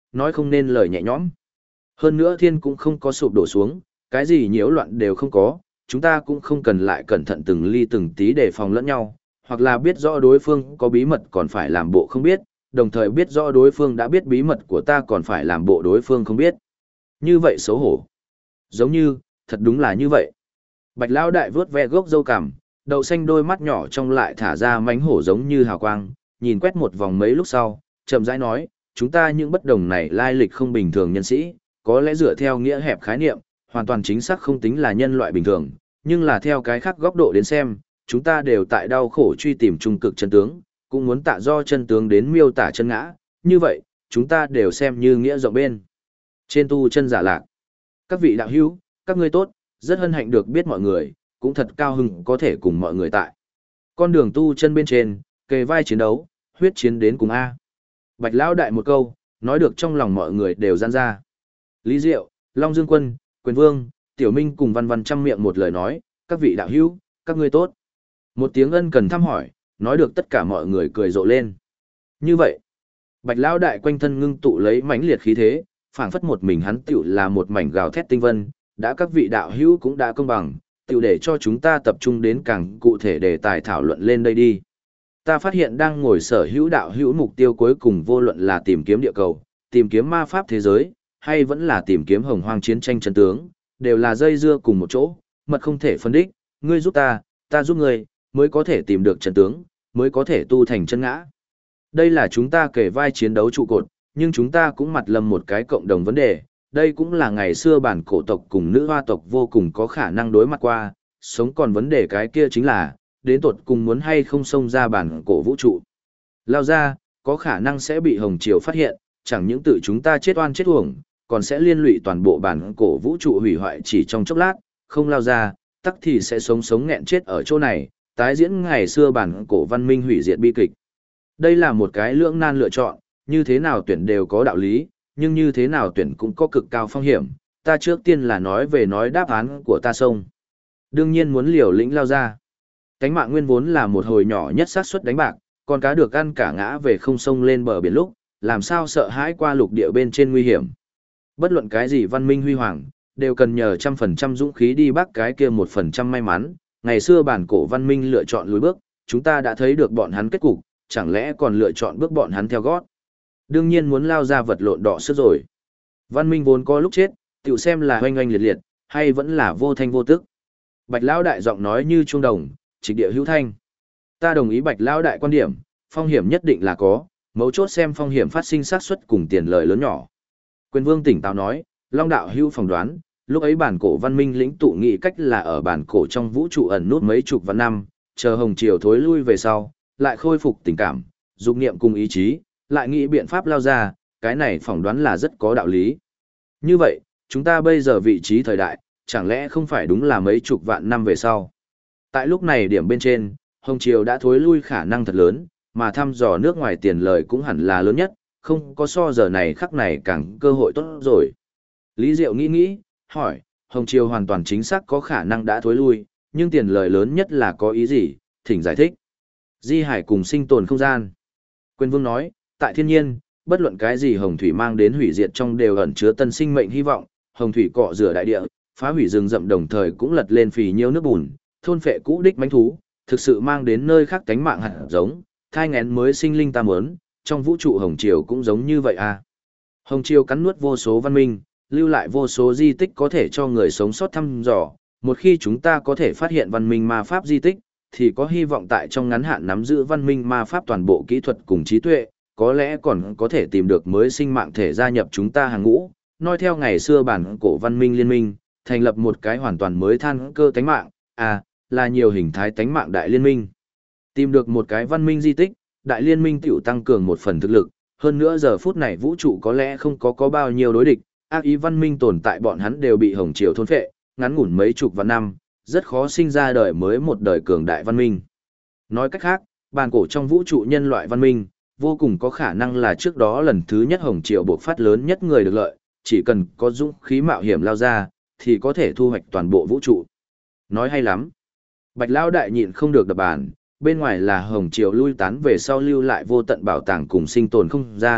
nói không nên lời nhẹ nhõm. Hơn nữa thiên cũng không có sụp đổ xuống, cái gì nhiễu loạn đều không có, chúng ta cũng không cần lại cẩn thận từng ly từng tí để phòng lẫn nhau, hoặc là biết rõ đối phương có bí mật còn phải làm bộ không biết, đồng thời biết rõ đối phương đã biết bí mật của ta còn phải làm bộ đối phương không biết. Như vậy xấu hổ. Giống như, thật đúng là như vậy. Bạch Lão Đại vướt ve gốc râu cằm, đậu xanh đôi mắt nhỏ trong lại thả ra mánh hổ giống như hào quang, nhìn quét một vòng mấy lúc sau, chậm rãi nói, chúng ta những bất đồng này lai lịch không bình thường nhân sĩ, có lẽ dựa theo nghĩa hẹp khái niệm, hoàn toàn chính xác không tính là nhân loại bình thường, nhưng là theo cái khác góc độ đến xem, chúng ta đều tại đau khổ truy tìm trung cực chân tướng, cũng muốn tạ do chân tướng đến miêu tả chân ngã, như vậy, chúng ta đều xem như nghĩa rộng bên. Trên tu chân giả lạc, các vị đạo hữu, các ngươi tốt, rất hân hạnh được biết mọi người, cũng thật cao hứng có thể cùng mọi người tại. Con đường tu chân bên trên, kề vai chiến đấu, huyết chiến đến cùng A. Bạch Lão Đại một câu, nói được trong lòng mọi người đều giãn ra. Lý Diệu, Long Dương Quân, Quyền Vương, Tiểu Minh cùng Văn Văn trăm miệng một lời nói, các vị đạo hữu, các ngươi tốt. Một tiếng ân cần thăm hỏi, nói được tất cả mọi người cười rộ lên. Như vậy, Bạch Lão Đại quanh thân ngưng tụ lấy mãnh liệt khí thế, phảng phất một mình hắn tiểu là một mảnh gào thét tinh vân, đã các vị đạo hữu cũng đã công bằng, tiểu để cho chúng ta tập trung đến càng cụ thể đề tài thảo luận lên đây đi. Ta phát hiện đang ngồi sở hữu đạo hữu mục tiêu cuối cùng vô luận là tìm kiếm địa cầu, tìm kiếm ma pháp thế giới, hay vẫn là tìm kiếm hồng hoang chiến tranh chân tướng, đều là dây dưa cùng một chỗ, mật không thể phân đích, ngươi giúp ta giúp ngươi, mới có thể tìm được chân tướng, mới có thể tu thành chân ngã. Đây là chúng ta kể vai chiến đấu trụ cột, nhưng chúng ta cũng mặt lầm một cái cộng đồng vấn đề, đây cũng là ngày xưa bản cổ tộc cùng nữ hoa tộc vô cùng có khả năng đối mặt qua, sống còn vấn đề cái kia chính là, đến tột cùng muốn hay không xông ra bản cổ vũ trụ. Lao ra, có khả năng sẽ bị Hồng Triều phát hiện, chẳng những tự chúng ta chết oan chết uổng, còn sẽ liên lụy toàn bộ bản cổ vũ trụ hủy hoại chỉ trong chốc lát, không lao ra, tắc thì sẽ sống sống nghẹn chết ở chỗ này, tái diễn ngày xưa bản cổ văn minh hủy diệt bi kịch. Đây là một cái lưỡng nan lựa chọn, như thế nào tuyển đều có đạo lý, nhưng như thế nào tuyển cũng có cực cao phong hiểm, ta trước tiên là nói về nói đáp án của ta sông. Đương nhiên muốn liều lĩnh lao ra. Cánh mạng nguyên vốn là một hồi nhỏ nhất xác suất đánh bạc, con cá được ăn cả ngã về không sông lên bờ biển lúc, làm sao sợ hãi qua lục địa bên trên nguy hiểm. Bất luận cái gì văn minh huy hoàng, đều cần nhờ 100% dũng khí đi bắt cái kia 1% may mắn. Ngày xưa bản cổ văn minh lựa chọn lùi bước, chúng ta đã thấy được bọn hắn kết cục, chẳng lẽ còn lựa chọn bước bọn hắn theo gót. Đương nhiên muốn lao ra vật lộn đỏ sức rồi. Văn minh vốn có lúc chết, tiểu xem là oanh oanh liệt liệt, hay vẫn là vô thanh vô tức. Bạch Lão Đại giọng nói như chuông đồng, trịch địa hữu thanh. Ta đồng ý Bạch Lão Đại quan điểm, phong hiểm nhất định là có, mấu chốt xem phong hiểm phát sinh xác suất cùng tiền lợi lớn nhỏ. Quyền Vương tỉnh táo nói, Long đạo hữu phỏng đoán, lúc ấy bản cổ văn minh lĩnh tụ nghị cách là ở bản cổ trong vũ trụ ẩn nút mấy chục vạn năm, chờ Hồng Triều thối lui về sau, lại khôi phục tình cảm, dục niệm cùng ý chí, lại nghĩ biện pháp lao ra, cái này phỏng đoán là rất có đạo lý. Như vậy, chúng ta bây giờ vị trí thời đại, chẳng lẽ không phải đúng là mấy chục vạn năm về sau. Tại lúc này điểm bên trên, Hồng Triều đã thối lui khả năng thật lớn, mà thăm dò nước ngoài tiền lời cũng hẳn là lớn nhất, không có so giờ này khắc này càng cơ hội tốt rồi. Lý Diệu nghĩ, hỏi, Hồng Triều hoàn toàn chính xác có khả năng đã thối lui, nhưng tiền lời lớn nhất là có ý gì, thỉnh giải thích. Di hải cùng sinh tồn không gian. Quyền Vương nói, tại thiên nhiên, bất luận cái gì hồng thủy mang đến hủy diệt trong đều ẩn chứa tân sinh mệnh hy vọng, hồng thủy cọ rửa đại địa, phá hủy rừng rậm đồng thời cũng lật lên phì nhiêu nước bùn, thôn phệ cũ đích mãnh thú, thực sự mang đến nơi khác cánh mạng hạt giống, thai nghén mới sinh linh ta muốn, trong vũ trụ hồng triều cũng giống như vậy à. Hồng triều cắn nuốt vô số văn minh, lưu lại vô số di tích có thể cho người sống sót thăm dò, một khi chúng ta có thể phát hiện văn minh ma pháp di tích, thì có hy vọng tại trong ngắn hạn nắm giữ văn minh ma pháp toàn bộ kỹ thuật cùng trí tuệ, có lẽ còn có thể tìm được mới sinh mạng thể gia nhập chúng ta hàng ngũ, nói theo ngày xưa bản cổ văn minh liên minh, thành lập một cái hoàn toàn mới than cơ tánh mạng, là nhiều hình thái tánh mạng đại liên minh. Tìm được một cái văn minh di tích, đại liên minh tiểu tăng cường một phần thực lực, hơn nữa giờ phút này vũ trụ có lẽ không có bao nhiêu đối địch, ác ý văn minh tồn tại bọn hắn đều bị hồng triều thôn phệ, ngắn ngủn mấy chục vạn năm, rất khó sinh ra đời mới một đời cường đại văn minh. Nói cách khác, bản cổ trong vũ trụ nhân loại văn minh, vô cùng có khả năng là trước đó lần thứ nhất hồng triều bộc phát lớn nhất người được lợi, chỉ cần có dũng khí mạo hiểm lao ra, thì có thể thu hoạch toàn bộ vũ trụ. Nói hay lắm. Bạch Lão Đại nhịn không được đập bàn, bên ngoài là hồng triều lui tán về sau lưu lại vô tận bảo tàng cùng sinh tồn không gian,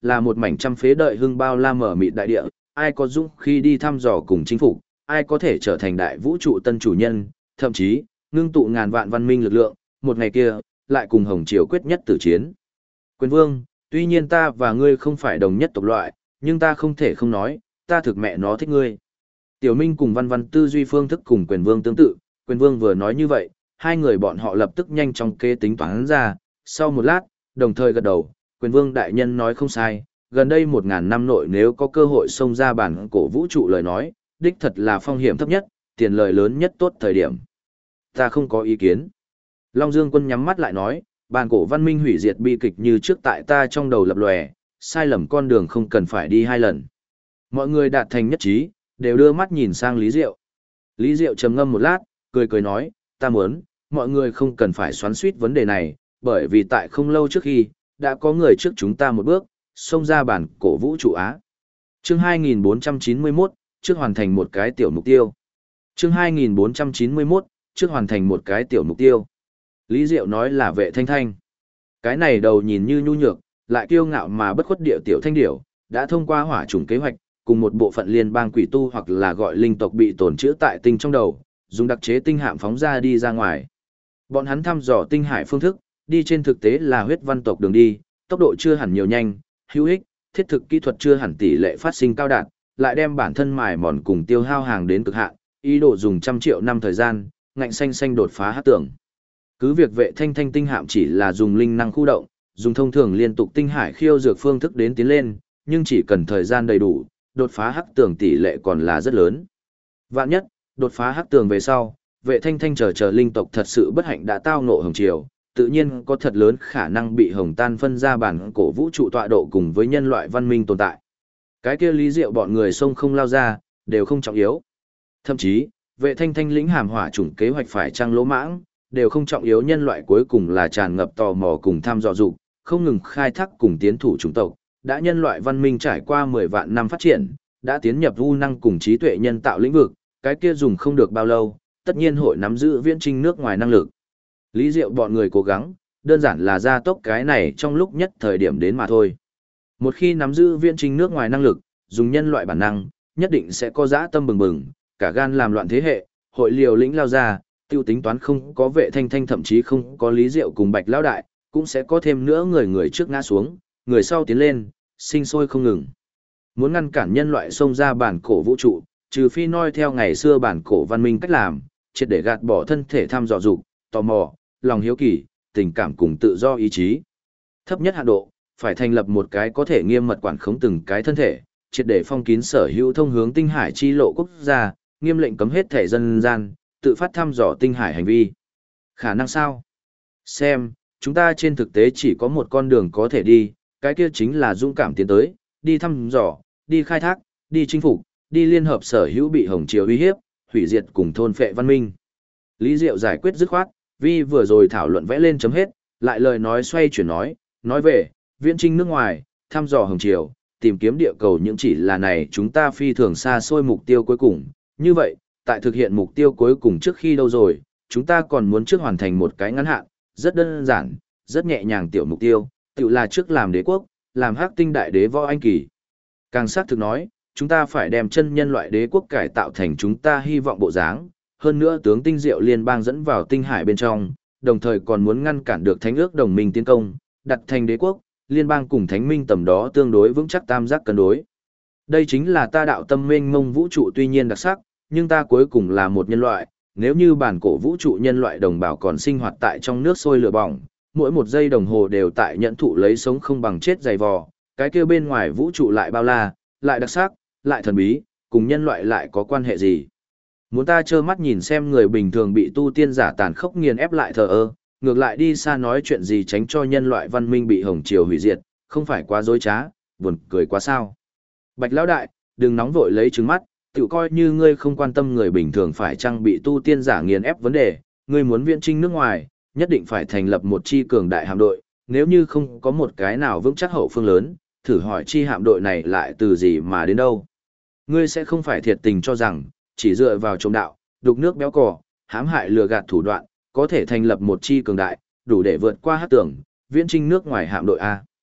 là một mảnh trăm phế đợi hưng bao la mở mịt đại địa, ai có dũng khi đi thăm dò cùng chính phủ, ai có thể trở thành đại vũ trụ tân chủ nhân, thậm chí, ngưng tụ ngàn vạn văn minh lực lượng, một ngày kia, lại cùng Hồng Triều quyết nhất tử chiến. Quyền Vương, tuy nhiên ta và ngươi không phải đồng nhất tộc loại, nhưng ta không thể không nói, ta thực mẹ nó thích ngươi. Tiểu Minh cùng Văn Văn tư duy phương thức cùng Quyền Vương tương tự, Quyền Vương vừa nói như vậy, hai người bọn họ lập tức nhanh chóng kế tính toán ra, sau một lát, đồng thời gật đầu, Quyền Vương đại nhân nói không sai, gần đây 1000 năm nội nếu có cơ hội xông ra bản cổ vũ trụ lời nói, đích thật là phong hiểm thấp nhất, tiền lời lớn nhất tốt thời điểm. Ta không có ý kiến. Long Dương Quân nhắm mắt lại nói, bản cổ văn minh hủy diệt bi kịch như trước tại ta trong đầu lập lòe, sai lầm con đường không cần phải đi 2 lần. Mọi người đạt thành nhất trí, đều đưa mắt nhìn sang Lý Diệu. Lý Diệu trầm ngâm một lát, cười cười nói, ta muốn, mọi người không cần phải xoắn xuýt vấn đề này, bởi vì tại không lâu trước khi, đã có người trước chúng ta một bước, xông ra bản cổ vũ trụ Á. Chương 2491, trước hoàn thành một cái tiểu mục tiêu. Chương 2491, trước hoàn thành một cái tiểu mục tiêu. Lý Diệu nói là Vệ Thanh Thanh. Cái này đầu nhìn như nhu nhược, lại kiêu ngạo mà bất khuất địa tiểu thanh điểu, đã thông qua hỏa chủng kế hoạch, cùng một bộ phận liên bang quỷ tu hoặc là gọi linh tộc bị tổn chữa tại tinh trong đầu, dùng đặc chế tinh hạm phóng ra đi ra ngoài. Bọn hắn thăm dò tinh hải phương thức, đi trên thực tế là huyết văn tộc đường đi, tốc độ chưa hẳn nhiều nhanh, hữu ích, thiết thực kỹ thuật chưa hẳn tỷ lệ phát sinh cao đạt, lại đem bản thân mài mòn cùng tiêu hao hàng đến cực hạn, ý đồ dùng trăm triệu năm thời gian, ngạnh xanh xanh đột phá hắc tường. Cứ việc Vệ Thanh Thanh tinh hạm chỉ là dùng linh năng khu động, dùng thông thường liên tục tinh hải khiêu dược phương thức đến tiến lên, nhưng chỉ cần thời gian đầy đủ, đột phá hắc tường tỷ lệ còn là rất lớn. Vạn nhất, đột phá hắc tường về sau, Vệ Thanh Thanh chờ linh tộc thật sự bất hạnh đã tao ngộ Hồng Triều, tự nhiên có thật lớn khả năng bị Hồng Tan phân ra bản cổ vũ trụ tọa độ cùng với nhân loại văn minh tồn tại. Cái kia Lý Diệu bọn người xông không lao ra, đều không trọng yếu. Thậm chí, Vệ Thanh Thanh lĩnh hàm hỏa chủng kế hoạch phải trăng lỗ mãng, đều không trọng yếu, nhân loại cuối cùng là tràn ngập tò mò cùng tham dò dục, không ngừng khai thác cùng tiến thủ chủng tộc, đã nhân loại văn minh trải qua 10 vạn năm phát triển, đã tiến nhập vô năng cùng trí tuệ nhân tạo lĩnh vực, cái kia dùng không được bao lâu, tất nhiên hội nắm giữ viễn trinh nước ngoài năng lực. Lý Diệu bọn người cố gắng, đơn giản là gia tốc cái này trong lúc nhất thời điểm đến mà thôi. Một khi nắm giữ viễn trinh nước ngoài năng lực, dùng nhân loại bản năng, nhất định sẽ có dã tâm bừng bừng, cả gan làm loạn thế hệ, hội liều lĩnh lao ra, tiêu tính toán không có Vệ Thanh Thanh thậm chí không có Lý Diệu cùng Bạch Lão Đại, cũng sẽ có thêm nữa người trước ngã xuống, người sau tiến lên, sinh sôi không ngừng. Muốn ngăn cản nhân loại xông ra bản cổ vũ trụ, trừ phi noi theo ngày xưa bản cổ văn minh cách làm, triệt để gạt bỏ thân thể thăm dò dục, tò mò, lòng hiếu kỳ, tình cảm cùng tự do ý chí. Thấp nhất hạn độ, phải thành lập một cái có thể nghiêm mật quản khống từng cái thân thể, triệt để phong kín sở hữu thông hướng tinh hải chi lộ quốc gia, nghiêm lệnh cấm hết thể dân gian, tự phát thăm dò tinh hải hành vi. Khả năng sao? Xem, chúng ta trên thực tế chỉ có một con đường có thể đi, cái kia chính là dũng cảm tiến tới, đi thăm dò, đi khai thác, đi chinh phục, đi liên hợp sở hữu bị Hồng Triều uy hiếp, hủy diệt cùng thôn phệ văn minh. Lý Diệu giải quyết dứt khoát, vì vừa rồi thảo luận vẽ lên chấm hết, lại lời nói xoay chuyển nói về, viễn trinh nước ngoài, thăm dò Hồng Triều, tìm kiếm địa cầu những chỉ là này chúng ta phi thường xa xôi mục tiêu cuối cùng. Như vậy, tại thực hiện mục tiêu cuối cùng trước khi đâu rồi, chúng ta còn muốn trước hoàn thành một cái ngắn hạn, rất đơn giản, rất nhẹ nhàng tiểu mục tiêu, tự là trước làm đế quốc, làm hắc tinh đại đế võ anh kỳ. Càng xác thực nói, chúng ta phải đem chân nhân loại đế quốc cải tạo thành chúng ta hy vọng bộ dáng, hơn nữa tướng tinh diệu liên bang dẫn vào tinh hải bên trong, đồng thời còn muốn ngăn cản được thánh ước đồng minh tiến công, đặt thành đế quốc, liên bang cùng thánh minh tầm đó tương đối vững chắc tam giác cân đối. Đây chính là ta đạo tâm mênh mông vũ trụ tuy nhiên đặc sắc, nhưng ta cuối cùng là một nhân loại, nếu như bản cổ vũ trụ nhân loại đồng bào còn sinh hoạt tại trong nước sôi lửa bỏng, mỗi một giây đồng hồ đều tại nhận thụ lấy sống không bằng chết dày vò, cái kia bên ngoài vũ trụ lại bao la, lại đặc sắc, lại thần bí, cùng nhân loại lại có quan hệ gì? Muốn ta trơ mắt nhìn xem người bình thường bị tu tiên giả tàn khốc nghiền ép lại thờ ơ, ngược lại đi xa nói chuyện gì tránh cho nhân loại văn minh bị Hồng Triều hủy diệt, không phải quá dối trá, buồn cười quá sao? Bạch Lão Đại, đừng nóng vội lấy trứng mắt, tự coi như ngươi không quan tâm người bình thường phải chăng bị tu tiên giả nghiền ép vấn đề, ngươi muốn viễn trinh nước ngoài, nhất định phải thành lập một chi cường đại hạm đội, nếu như không có một cái nào vững chắc hậu phương lớn, thử hỏi chi hạm đội này lại từ gì mà đến đâu. Ngươi sẽ không phải thiệt tình cho rằng, chỉ dựa vào trộm đạo, đục nước béo cò, hãm hại lừa gạt thủ đoạn, có thể thành lập một chi cường đại, đủ để vượt qua hắc tưởng, viễn trinh nước ngoài hạm đội A.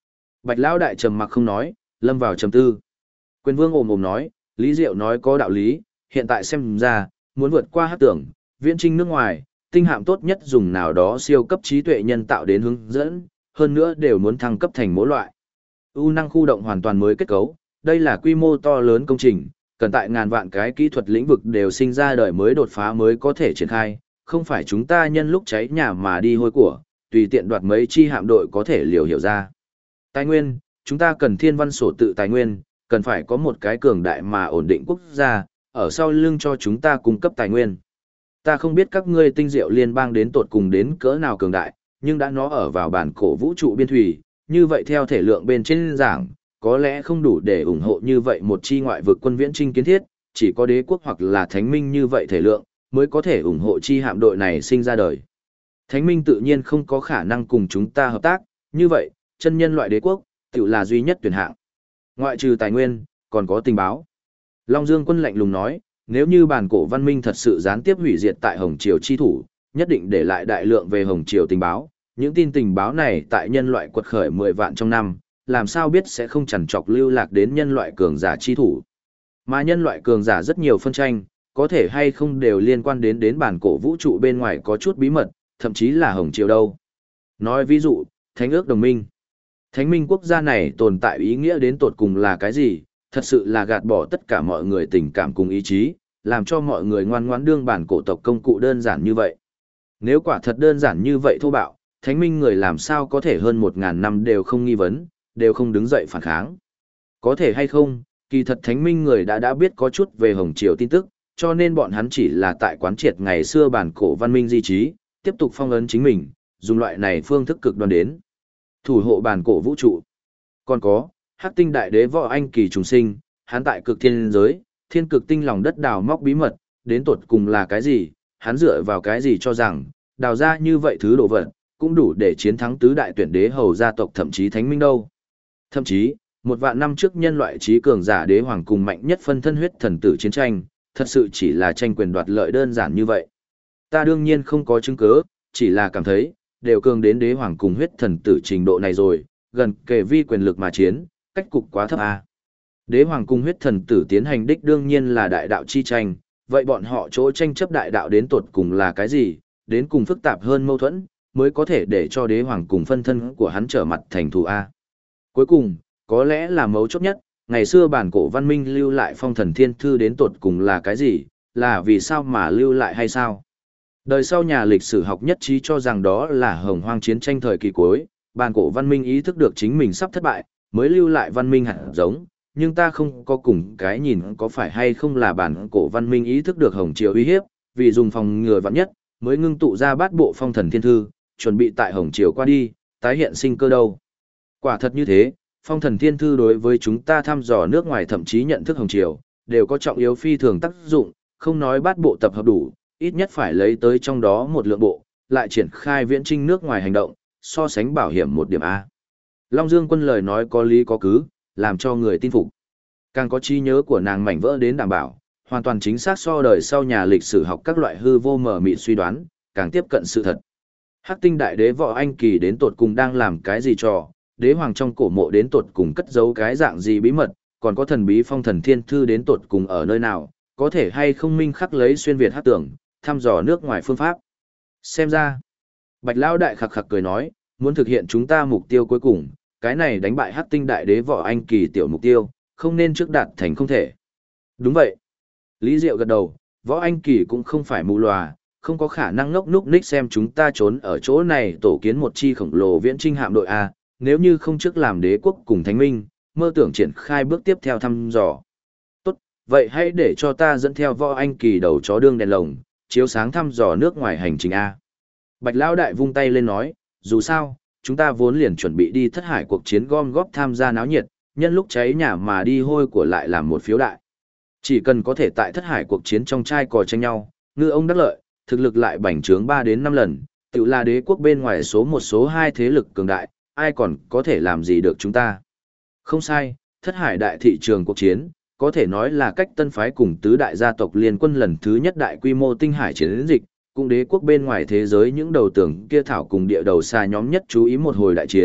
Bạch Lão đại trầm mặc không nói, lâm vào trầm tư. Quyền Vương ồm ồm nói, Lý Diệu nói có đạo lý, hiện tại xem ra, muốn vượt qua hắc tưởng, viễn trinh nước ngoài, tinh hạm tốt nhất dùng nào đó siêu cấp trí tuệ nhân tạo đến hướng dẫn, hơn nữa đều muốn thăng cấp thành mỗi loại. U năng khu động hoàn toàn mới kết cấu, đây là quy mô to lớn công trình, cần tại ngàn vạn cái kỹ thuật lĩnh vực đều sinh ra đời mới đột phá mới có thể triển khai, không phải chúng ta nhân lúc cháy nhà mà đi hôi của, tùy tiện đoạt mấy chi hạm đội có thể liều hiểu ra. Tài nguyên, chúng ta cần thiên văn sổ tự tài nguyên, cần phải có một cái cường đại mà ổn định quốc gia, ở sau lưng cho chúng ta cung cấp tài nguyên. Ta không biết các ngươi tinh diệu liên bang đến tột cùng đến cỡ nào cường đại, nhưng đã nó ở vào bản cổ vũ trụ biên thủy, như vậy theo thể lượng bên trên giảng, có lẽ không đủ để ủng hộ như vậy một chi ngoại vực quân viễn trinh kiến thiết, chỉ có đế quốc hoặc là thánh minh như vậy thể lượng, mới có thể ủng hộ chi hạm đội này sinh ra đời. Thánh minh tự nhiên không có khả năng cùng chúng ta hợp tác, như vậy, chân nhân loại đế quốc, tự là duy nhất tuyển hạng. Ngoại trừ tài nguyên, còn có tình báo. Long Dương quân lạnh lùng nói, nếu như bản cổ văn minh thật sự gián tiếp hủy diệt tại Hồng Triều chi thủ, nhất định để lại đại lượng về Hồng Triều tình báo. Những tin tình báo này tại nhân loại quật khởi 10 vạn trong năm, làm sao biết sẽ không chằn trọc lưu lạc đến nhân loại cường giả chi thủ. Mà nhân loại cường giả rất nhiều phân tranh, có thể hay không đều liên quan đến bản cổ vũ trụ bên ngoài có chút bí mật, thậm chí là Hồng Triều đâu. Nói ví dụ, Thánh ước đồng minh. Thánh minh quốc gia này tồn tại ý nghĩa đến tột cùng là cái gì, thật sự là gạt bỏ tất cả mọi người tình cảm cùng ý chí, làm cho mọi người ngoan ngoãn đương bản cổ tộc công cụ đơn giản như vậy. Nếu quả thật đơn giản như vậy thô bạo, thánh minh người làm sao có thể hơn 1000 năm đều không nghi vấn, đều không đứng dậy phản kháng. Có thể hay không, kỳ thật thánh minh người đã biết có chút về Hồng Triều tin tức, cho nên bọn hắn chỉ là tại quán triệt ngày xưa bản cổ văn minh di trí, tiếp tục phong ấn chính mình, dùng loại này phương thức cực đoan đến thủ hộ bản cổ vũ trụ. Còn có, Hắc Tinh Đại Đế Võ Anh Kỳ trùng sinh, hắn tại cực thiên giới, thiên cực tinh lòng đất đào móc bí mật, đến tột cùng là cái gì, hắn dựa vào cái gì cho rằng, đào ra như vậy thứ đồ vật, cũng đủ để chiến thắng tứ đại tuyển đế hầu gia tộc thậm chí thánh minh đâu. Thậm chí, 1 vạn năm trước nhân loại trí cường giả đế hoàng cùng mạnh nhất phân thân huyết thần tử chiến tranh, thật sự chỉ là tranh quyền đoạt lợi đơn giản như vậy. Ta đương nhiên không có chứng cứ, chỉ là cảm thấy, đều cường đến đế hoàng cùng huyết thần tử trình độ này rồi, gần kề vi quyền lực mà chiến, cách cục quá thấp a. Đế hoàng cùng huyết thần tử tiến hành đích đương nhiên là đại đạo chi tranh, vậy bọn họ chỗ tranh chấp đại đạo đến tột cùng là cái gì, đến cùng phức tạp hơn mâu thuẫn, mới có thể để cho đế hoàng cùng phân thân của hắn trở mặt thành thù a. Cuối cùng, có lẽ là mấu chốt nhất, ngày xưa bản cổ văn minh lưu lại phong thần thiên thư đến tột cùng là cái gì, là vì sao mà lưu lại hay sao? Đời sau nhà lịch sử học nhất trí cho rằng đó là hồng hoang chiến tranh thời kỳ cuối, bản cổ văn minh ý thức được chính mình sắp thất bại, mới lưu lại văn minh hạt giống, nhưng ta không có cùng cái nhìn có phải hay không là bản cổ văn minh ý thức được Hồng Triều uy hiếp, vì dùng phòng ngừa vạn nhất, mới ngưng tụ ra bát bộ phong thần thiên thư, chuẩn bị tại Hồng Triều qua đi, tái hiện sinh cơ đâu. Quả thật như thế, phong thần thiên thư đối với chúng ta thăm dò nước ngoài thậm chí nhận thức Hồng Triều, đều có trọng yếu phi thường tác dụng, không nói bát bộ tập hợp đủ, ít nhất phải lấy tới trong đó một lượng bộ, lại triển khai viễn trinh nước ngoài hành động, so sánh bảo hiểm một điểm A. Long Dương quân lời nói có lý có cứ, làm cho người tin phục. Càng có trí nhớ của nàng mảnh vỡ đến đảm bảo, hoàn toàn chính xác so đời sau nhà lịch sử học các loại hư vô mờ mịt suy đoán, càng tiếp cận sự thật. Hắc Tinh Đại Đế Võ Anh Kỳ đến tột cùng đang làm cái gì trò, đế hoàng trong cổ mộ đến tột cùng cất giấu cái dạng gì bí mật, còn có thần bí phong thần thiên thư đến tột cùng ở nơi nào, có thể hay không minh khắc lấy xuyên Việt hắc tưởng, thăm dò nước ngoài phương pháp. Xem ra, Bạch Lão Đại khặc khặc cười nói, muốn thực hiện chúng ta mục tiêu cuối cùng, cái này đánh bại Hắc Tinh Đại Đế Võ Anh Kỳ tiểu mục tiêu, không nên trước đạt thành không thể. Đúng vậy. Lý Diệu gật đầu, Võ Anh Kỳ cũng không phải mù lòa, không có khả năng ngốc núc ních xem chúng ta trốn ở chỗ này tổ kiến một chi khổng lồ viễn trinh hạm đội A, nếu như không trước làm đế quốc cùng thánh minh, mơ tưởng triển khai bước tiếp theo thăm dò. Tốt, vậy hãy để cho ta dẫn theo Võ Anh Kỳ đầu chó đương đèn lồng, chiếu sáng thăm dò nước ngoài hành trình A. Bạch Lão Đại vung tay lên nói, dù sao, chúng ta vốn liền chuẩn bị đi thất hải cuộc chiến gom góp tham gia náo nhiệt, nhân lúc cháy nhà mà đi hôi của lại làm một phiếu đại. Chỉ cần có thể tại thất hải cuộc chiến trong trai cò tranh nhau, ngư ông đắc lợi, thực lực lại bành trướng 3 đến 5 lần, tự là đế quốc bên ngoài số 1 số 2 thế lực cường đại, ai còn có thể làm gì được chúng ta. Không sai, thất hải đại thị trường cuộc chiến, có thể nói là cách tân phái cùng tứ đại gia tộc liên quân lần thứ nhất đại quy mô tinh hải chiến dịch, cùng đế quốc bên ngoài thế giới những đầu tưởng kia thảo cùng địa đầu xa nhóm nhất chú ý một hồi đại chiến,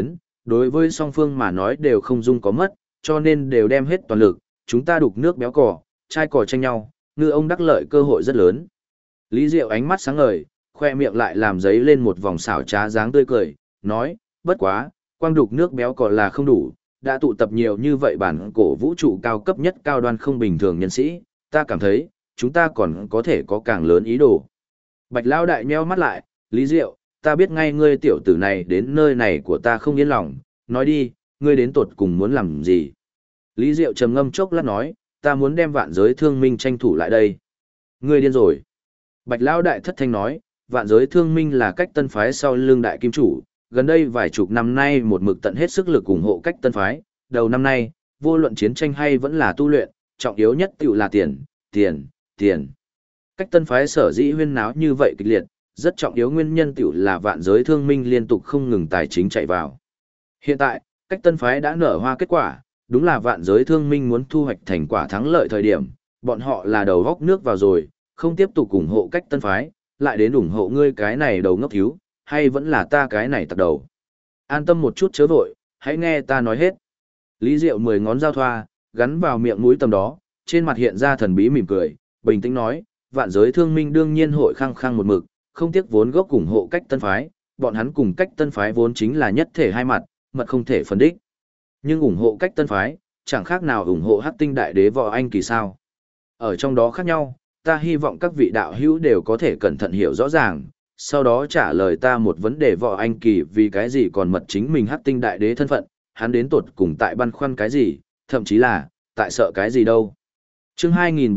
Đối với song phương mà nói đều không dung có mất, cho nên đều đem hết toàn lực, chúng ta đục nước béo cò, trai cò tranh nhau, ngư ông đắc lợi cơ hội rất lớn. Lý Diệu ánh mắt sáng ngời, khoe miệng lại làm giấy lên một vòng xảo trá dáng tươi cười, nói, bất quá, quang đục nước béo cò là không đủ, đã tụ tập nhiều như vậy bản cổ vũ trụ cao cấp nhất cao đoan không bình thường nhân sĩ, ta cảm thấy, chúng ta còn có thể có càng lớn ý đồ. Bạch Lão đại nheo mắt lại, Lý Diệu, ta biết ngay ngươi tiểu tử này đến nơi này của ta không yên lòng, nói đi, ngươi đến tột cùng muốn làm gì? Lý Diệu trầm ngâm chốc lát nói, ta muốn đem vạn giới thương minh tranh thủ lại đây. Ngươi điên rồi. Bạch Lão đại thất thanh nói, vạn giới thương minh là cách tân phái sau lưng đại kim chủ, gần đây vài chục năm nay một mực tận hết sức lực ủng hộ cách tân phái, đầu năm nay, vô luận chiến tranh hay vẫn là tu luyện, trọng yếu nhất tiểu là tiền, tiền, tiền. Cách tân phái sở dĩ huyên náo như vậy kịch liệt, rất trọng yếu nguyên nhân tiểu là vạn giới thương minh liên tục không ngừng tài chính chạy vào. Hiện tại, cách tân phái đã nở hoa kết quả, đúng là vạn giới thương minh muốn thu hoạch thành quả thắng lợi thời điểm, bọn họ là đầu góc nước vào rồi, không tiếp tục ủng hộ cách tân phái, lại đến ủng hộ ngươi cái này đầu ngốc thiếu, hay vẫn là ta cái này tặc đầu. An tâm một chút chớ vội, hãy nghe ta nói hết. Lý Diệu 10 ngón giao thoa, gắn vào miệng mũi tầm đó, trên mặt hiện ra thần bí mỉm cười, bình tĩnh nói, vạn giới thương minh đương nhiên hội khăng khăng một mực, không tiếc vốn gốc ủng hộ cách tân phái, bọn hắn cùng cách tân phái vốn chính là nhất thể hai mặt, mật không thể phân đích. Nhưng ủng hộ cách tân phái, chẳng khác nào ủng hộ Hắc Tinh Đại Đế Võ Anh Kỳ sao. Ở trong đó khác nhau, ta hy vọng các vị đạo hữu đều có thể cẩn thận hiểu rõ ràng, sau đó trả lời ta một vấn đề Võ Anh Kỳ vì cái gì còn mật chính mình Hắc Tinh Đại Đế thân phận, hắn đến tột cùng tại băn khoăn cái gì, thậm chí là, tại sợ cái gì đâu. Chương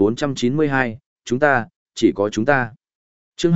2492, chúng ta, chỉ có chúng ta. Chương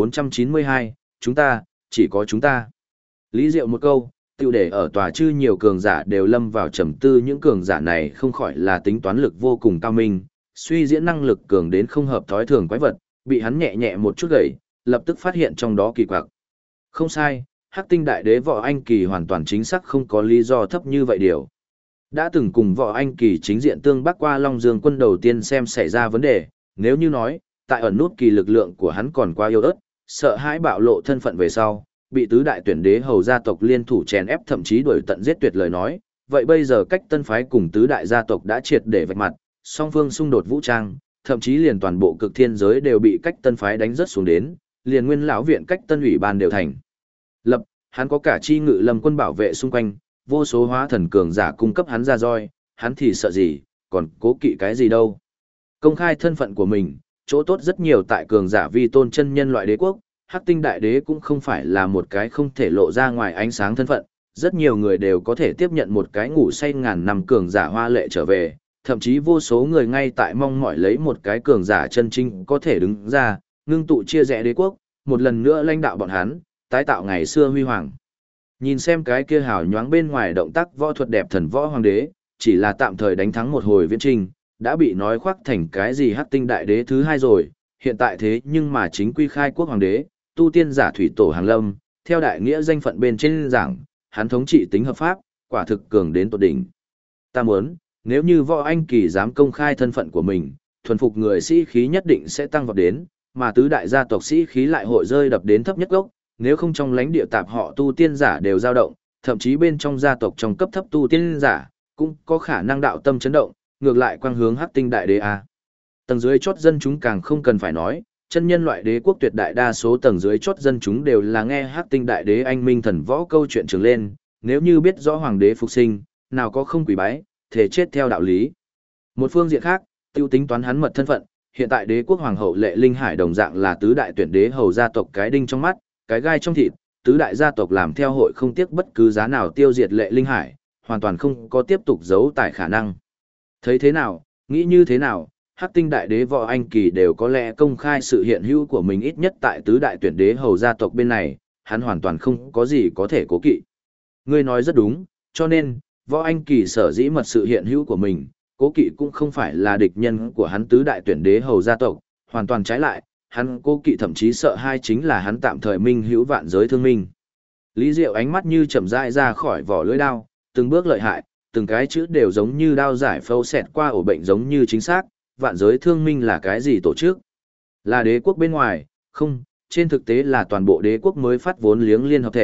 2492, chúng ta, chỉ có chúng ta. Lý Diệu một câu, tiêu để ở tòa chư nhiều cường giả đều lâm vào trầm tư, những cường giả này không khỏi là tính toán lực vô cùng cao minh, suy diễn năng lực cường đến không hợp thói thường quái vật, bị hắn nhẹ nhẹ một chút gẩy, lập tức phát hiện trong đó kỳ quặc. Không sai, Hắc Tinh Đại Đế Võ Anh Kỳ hoàn toàn chính xác không có lý do thấp như vậy điều. Đã từng cùng Võ Anh Kỳ chính diện tương bắc qua Long Dương quân đầu tiên xem xảy ra vấn đề, nếu như nói, tại ẩn nút kỳ lực lượng của hắn còn quá yếu ớt, sợ hãi bạo lộ thân phận về sau, bị tứ đại tuyển đế hầu gia tộc liên thủ chèn ép thậm chí đuổi tận giết tuyệt lời nói, vậy bây giờ cách tân phái cùng tứ đại gia tộc đã triệt để vạch mặt, song phương xung đột vũ trang, thậm chí liền toàn bộ cực thiên giới đều bị cách tân phái đánh rất xuống đến, liền nguyên lão viện cách tân ủy ban đều thành lập, hắn có cả chi ngự lâm quân bảo vệ xung quanh, vô số hóa thần cường giả cung cấp hắn ra roi, hắn thì sợ gì, còn cố kỵ cái gì đâu. Công khai thân phận của mình, chỗ tốt rất nhiều tại cường giả vi tôn chân nhân loại đế quốc, Hắc Tinh Đại Đế cũng không phải là một cái không thể lộ ra ngoài ánh sáng thân phận, rất nhiều người đều có thể tiếp nhận một cái ngủ say ngàn năm cường giả hoa lệ trở về, thậm chí vô số người ngay tại mong mỏi lấy một cái cường giả chân chính có thể đứng ra, ngưng tụ chia rẽ đế quốc, một lần nữa lãnh đạo bọn hắn, tái tạo ngày xưa huy hoàng. Nhìn xem cái kia hào nhoáng bên ngoài động tác võ thuật đẹp thần võ hoàng đế, chỉ là tạm thời đánh thắng một hồi viễn trình, đã bị nói khoác thành cái gì Hắc Tinh Đại Đế thứ hai rồi, hiện tại thế nhưng mà chính quy khai quốc hoàng đế, tu tiên giả thủy tổ hàng lâm, theo đại nghĩa danh phận bên trên giảng, hắn thống trị tính hợp pháp, quả thực cường đến tột đỉnh. Ta muốn, nếu như Võ Anh Kỳ dám công khai thân phận của mình, thuần phục người sĩ khí nhất định sẽ tăng vọt đến, mà tứ đại gia tộc sĩ khí lại hội rơi đập đến thấp nhất gốc, nếu không trong lãnh địa tạp họ tu tiên giả đều dao động, thậm chí bên trong gia tộc trong cấp thấp tu tiên giả, cũng có khả năng đạo tâm chấn động, ngược lại quang hướng Hắc Tinh Đại Đế a. Tầng dưới chót dân chúng càng không cần phải nói, chân nhân loại đế quốc tuyệt đại đa số tầng dưới chót dân chúng đều là nghe Hắc Tinh Đại Đế anh minh thần võ câu chuyện trường lên, nếu như biết rõ hoàng đế phục sinh, nào có không quỷ bái, thể chết theo đạo lý. Một phương diện khác, tiêu tính toán hắn mật thân phận, hiện tại đế quốc hoàng hậu Lệ Linh Hải đồng dạng là tứ đại tuyển đế hầu gia tộc cái đinh trong mắt, cái gai trong thịt, tứ đại gia tộc làm theo hội không tiếc bất cứ giá nào tiêu diệt Lệ Linh Hải, hoàn toàn không có tiếp tục giấu tài khả năng. Thấy thế nào, nghĩ như thế nào, Hắc Tinh Đại Đế Võ Anh Kỳ đều có lẽ công khai sự hiện hữu của mình ít nhất tại tứ đại tuyển đế hầu gia tộc bên này, hắn hoàn toàn không có gì có thể cố kỵ. Ngươi nói rất đúng, cho nên, Võ Anh Kỳ sở dĩ mật sự hiện hữu của mình, cố kỵ cũng không phải là địch nhân của hắn tứ đại tuyển đế hầu gia tộc, hoàn toàn trái lại, hắn cố kỵ thậm chí sợ hai chính là hắn tạm thời minh hữu vạn giới thương minh. Lý Diệu ánh mắt như chậm rãi ra khỏi vỏ lưỡi đao, từng bước lợi hại, từng cái chữ đều giống như đao giải phẫu xẹt qua ổ bệnh giống như chính xác, vạn giới thương minh là cái gì tổ chức? Là đế quốc bên ngoài, không, trên thực tế là toàn bộ đế quốc mới phát vốn liếng liên hợp thể,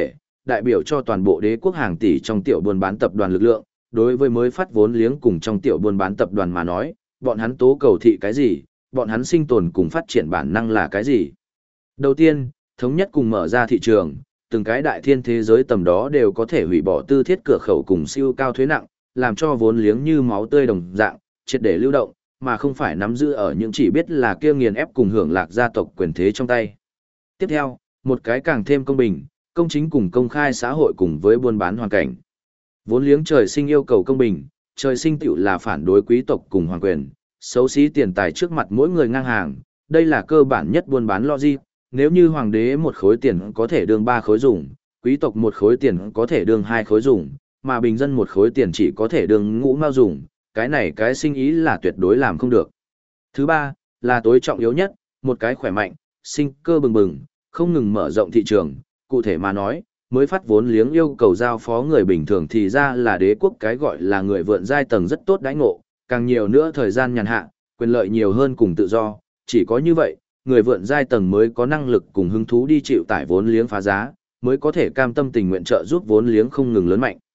đại biểu cho toàn bộ đế quốc hàng tỷ trong tiểu buôn bán tập đoàn lực lượng, đối với mới phát vốn liếng cùng trong tiểu buôn bán tập đoàn mà nói, bọn hắn tố cầu thị cái gì, bọn hắn sinh tồn cùng phát triển bản năng là cái gì. Đầu tiên, thống nhất cùng mở ra thị trường, từng cái đại thiên thế giới tầm đó đều có thể hủy bỏ tư thiết cửa khẩu cùng siêu cao thuế nặng, làm cho vốn liếng như máu tươi đồng dạng, triệt để lưu động, mà không phải nắm giữ ở những chỉ biết là kia nghiền ép cùng hưởng lạc gia tộc quyền thế trong tay. Tiếp theo, một cái càng thêm công bình, công chính cùng công khai xã hội cùng với buôn bán hoàn cảnh. Vốn liếng trời sinh yêu cầu công bình, trời sinh tựu là phản đối quý tộc cùng hoàng quyền, xấu xí tiền tài trước mặt mỗi người ngang hàng, đây là cơ bản nhất buôn bán logic. Nếu như hoàng đế một khối tiền có thể đương 3 khối dùng, quý tộc một khối tiền có thể đương 2 khối dùng, mà bình dân một khối tiền chỉ có thể đương ngũ mao dùng, cái này cái sinh ý là tuyệt đối làm không được. Thứ ba, là tối trọng yếu nhất, một cái khỏe mạnh, sinh cơ bừng bừng, không ngừng mở rộng thị trường, cụ thể mà nói, mới phát vốn liếng yêu cầu giao phó người bình thường thì ra là đế quốc cái gọi là người vượn giai tầng rất tốt đãi ngộ, càng nhiều nữa thời gian nhàn hạ, quyền lợi nhiều hơn cùng tự do, chỉ có như vậy, người vượn giai tầng mới có năng lực cùng hứng thú đi chịu tải vốn liếng phá giá, mới có thể cam tâm tình nguyện trợ giúp vốn liếng không ngừng lớn mạnh.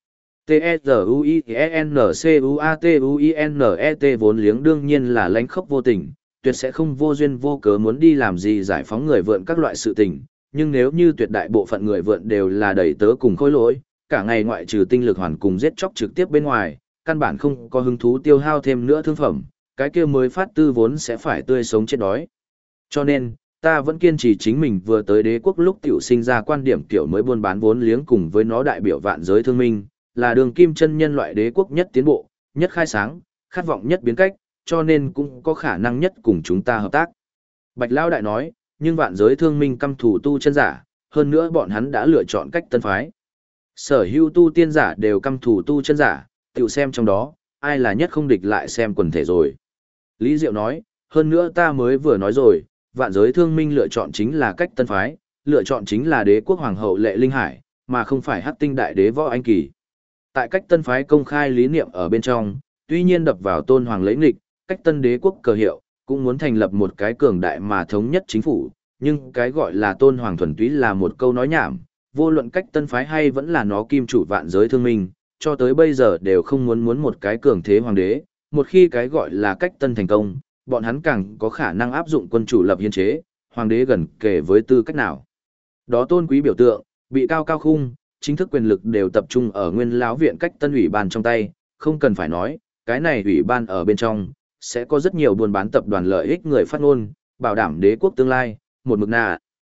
T-E-Z-U-I-N-C-U-A-T-U-I-N-E-T vốn liếng đương nhiên là lãnh khốc vô tình, tuyệt sẽ không vô duyên vô cớ muốn đi làm gì giải phóng người vượn các loại sự tình, nhưng nếu như tuyệt đại bộ phận người vượn đều là đầy tớ cùng khối lỗi, cả ngày ngoại trừ tinh lực hoàn cùng giết chóc trực tiếp bên ngoài, căn bản không có hứng thú tiêu hao thêm nữa thương phẩm, cái kia mới phát tư vốn sẽ phải tươi sống chết đói. Cho nên, ta vẫn kiên trì chính mình vừa tới đế quốc lúc tiểu sinh ra quan điểm kiểu mới buôn bán vốn liếng cùng với nó đại biểu vạn giới thương minh, là đường kim chân nhân loại đế quốc nhất tiến bộ, nhất khai sáng, khát vọng nhất biến cách, cho nên cũng có khả năng nhất cùng chúng ta hợp tác. Bạch Lão Đại nói, nhưng vạn giới thương minh căm thủ tu chân giả, hơn nữa bọn hắn đã lựa chọn cách tân phái. Sở hữu tu tiên giả đều căm thủ tu chân giả, tiểu xem trong đó, ai là nhất không địch lại xem quần thể rồi. Lý Diệu nói, hơn nữa ta mới vừa nói rồi, vạn giới thương minh lựa chọn chính là cách tân phái, lựa chọn chính là đế quốc hoàng hậu Lệ Linh Hải, mà không phải Hắc Tinh đại đế Võ Anh Kỳ. Tại cách tân phái công khai lý niệm ở bên trong, tuy nhiên đập vào tôn hoàng lấy nghịch, cách tân đế quốc cờ hiệu, cũng muốn thành lập một cái cường đại mà thống nhất chính phủ, nhưng cái gọi là tôn hoàng thuần túy là một câu nói nhảm, vô luận cách tân phái hay vẫn là nó kim chủ vạn giới thương minh, cho tới bây giờ đều không muốn một cái cường thế hoàng đế, một khi cái gọi là cách tân thành công, bọn hắn càng có khả năng áp dụng quân chủ lập hiến chế, hoàng đế gần kể với tư cách nào. Đó tôn quý biểu tượng, bị cao cao khung, chính thức quyền lực đều tập trung ở nguyên lão viện cách tân ủy ban trong tay, không cần phải nói, cái này ủy ban ở bên trong, sẽ có rất nhiều buôn bán tập đoàn lợi ích người phát ngôn, bảo đảm đế quốc tương lai, một mực nà.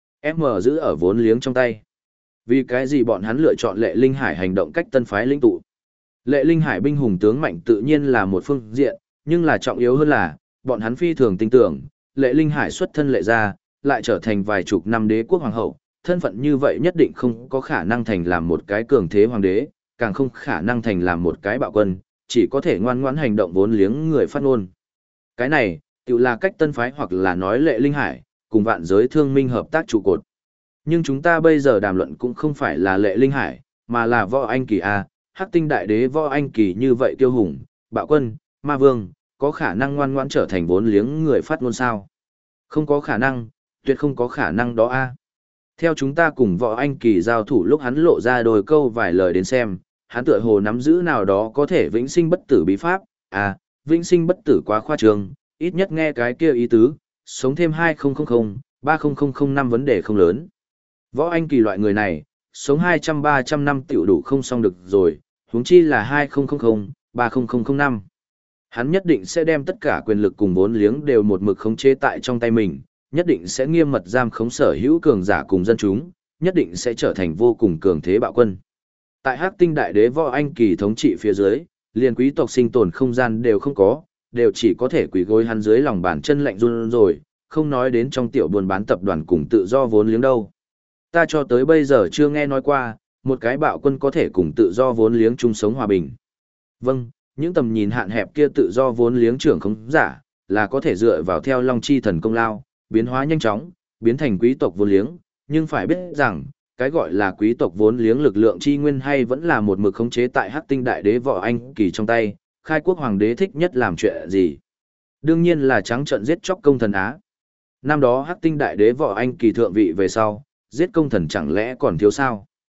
M giữ ở vốn liếng trong tay. Vì cái gì bọn hắn lựa chọn Lệ Linh Hải hành động cách tân phái lĩnh tụ. Lệ Linh Hải binh hùng tướng mạnh tự nhiên là một phương diện, nhưng là trọng yếu hơn là, bọn hắn phi thường tin tưởng, Lệ Linh Hải xuất thân Lệ gia, lại trở thành vài chục năm đế quốc hoàng hậu, thân phận như vậy nhất định không có khả năng thành làm một cái cường thế hoàng đế, càng không khả năng thành làm một cái bạo quân, chỉ có thể ngoan ngoãn hành động vốn liếng người phát ngôn. Cái này, tự là cách tân phái hoặc là nói Lệ Linh Hải, cùng vạn giới thương minh hợp tác trụ cột. Nhưng chúng ta bây giờ đàm luận cũng không phải là Lệ Linh Hải, mà là Võ Anh Kỳ A, Hắc Tinh đại đế Võ Anh Kỳ như vậy tiêu hùng, bạo quân, ma vương, có khả năng ngoan ngoãn trở thành vốn liếng người phát ngôn sao? Không có khả năng, tuyệt không có khả năng đó A. Theo chúng ta cùng Võ Anh Kỳ giao thủ lúc hắn lộ ra đôi câu vài lời đến xem, hắn tựa hồ nắm giữ nào đó có thể vĩnh sinh bất tử bí pháp, à, vĩnh sinh bất tử quá khoa trương, ít nhất nghe cái kia ý tứ, sống thêm 2000, 3000 năm vấn đề không lớn. Võ Anh Kỳ loại người này, sống 200-300 năm tiểu đủ không xong được rồi, huống chi là 2000, 3000 năm. Hắn nhất định sẽ đem tất cả quyền lực cùng vốn liếng đều một mực khống chế tại trong tay mình, nhất định sẽ nghiêm mật giam khống sở hữu cường giả cùng dân chúng, nhất định sẽ trở thành vô cùng cường thế bạo quân. Tại Hắc Tinh đại đế Võ Anh Kỳ thống trị phía dưới, liền quý tộc sinh tồn không gian đều không có, đều chỉ có thể quỳ gối hắn dưới lòng bàn chân lạnh run rồi, không nói đến trong tiểu buôn bán tập đoàn cùng tự do vốn liếng đâu. Ta cho tới bây giờ chưa nghe nói qua, một cái bạo quân có thể cùng tự do vốn liếng chung sống hòa bình. Vâng, những tầm nhìn hạn hẹp kia tự do vốn liếng trưởng không giả, là có thể dựa vào theo Long Chi thần công lao, biến hóa nhanh chóng, biến thành quý tộc vốn liếng, nhưng phải biết rằng, cái gọi là quý tộc vốn liếng lực lượng chi nguyên hay vẫn là một mực khống chế tại Hắc Tinh đại đế Võ Anh Kỳ trong tay, khai quốc hoàng đế thích nhất làm chuyện gì? Đương nhiên là trắng trợn giết chóc công thần Á. Năm đó Hắc Tinh đại đế Võ Anh Kỳ thượng vị về sau, giết công thần chẳng lẽ còn thiếu sao?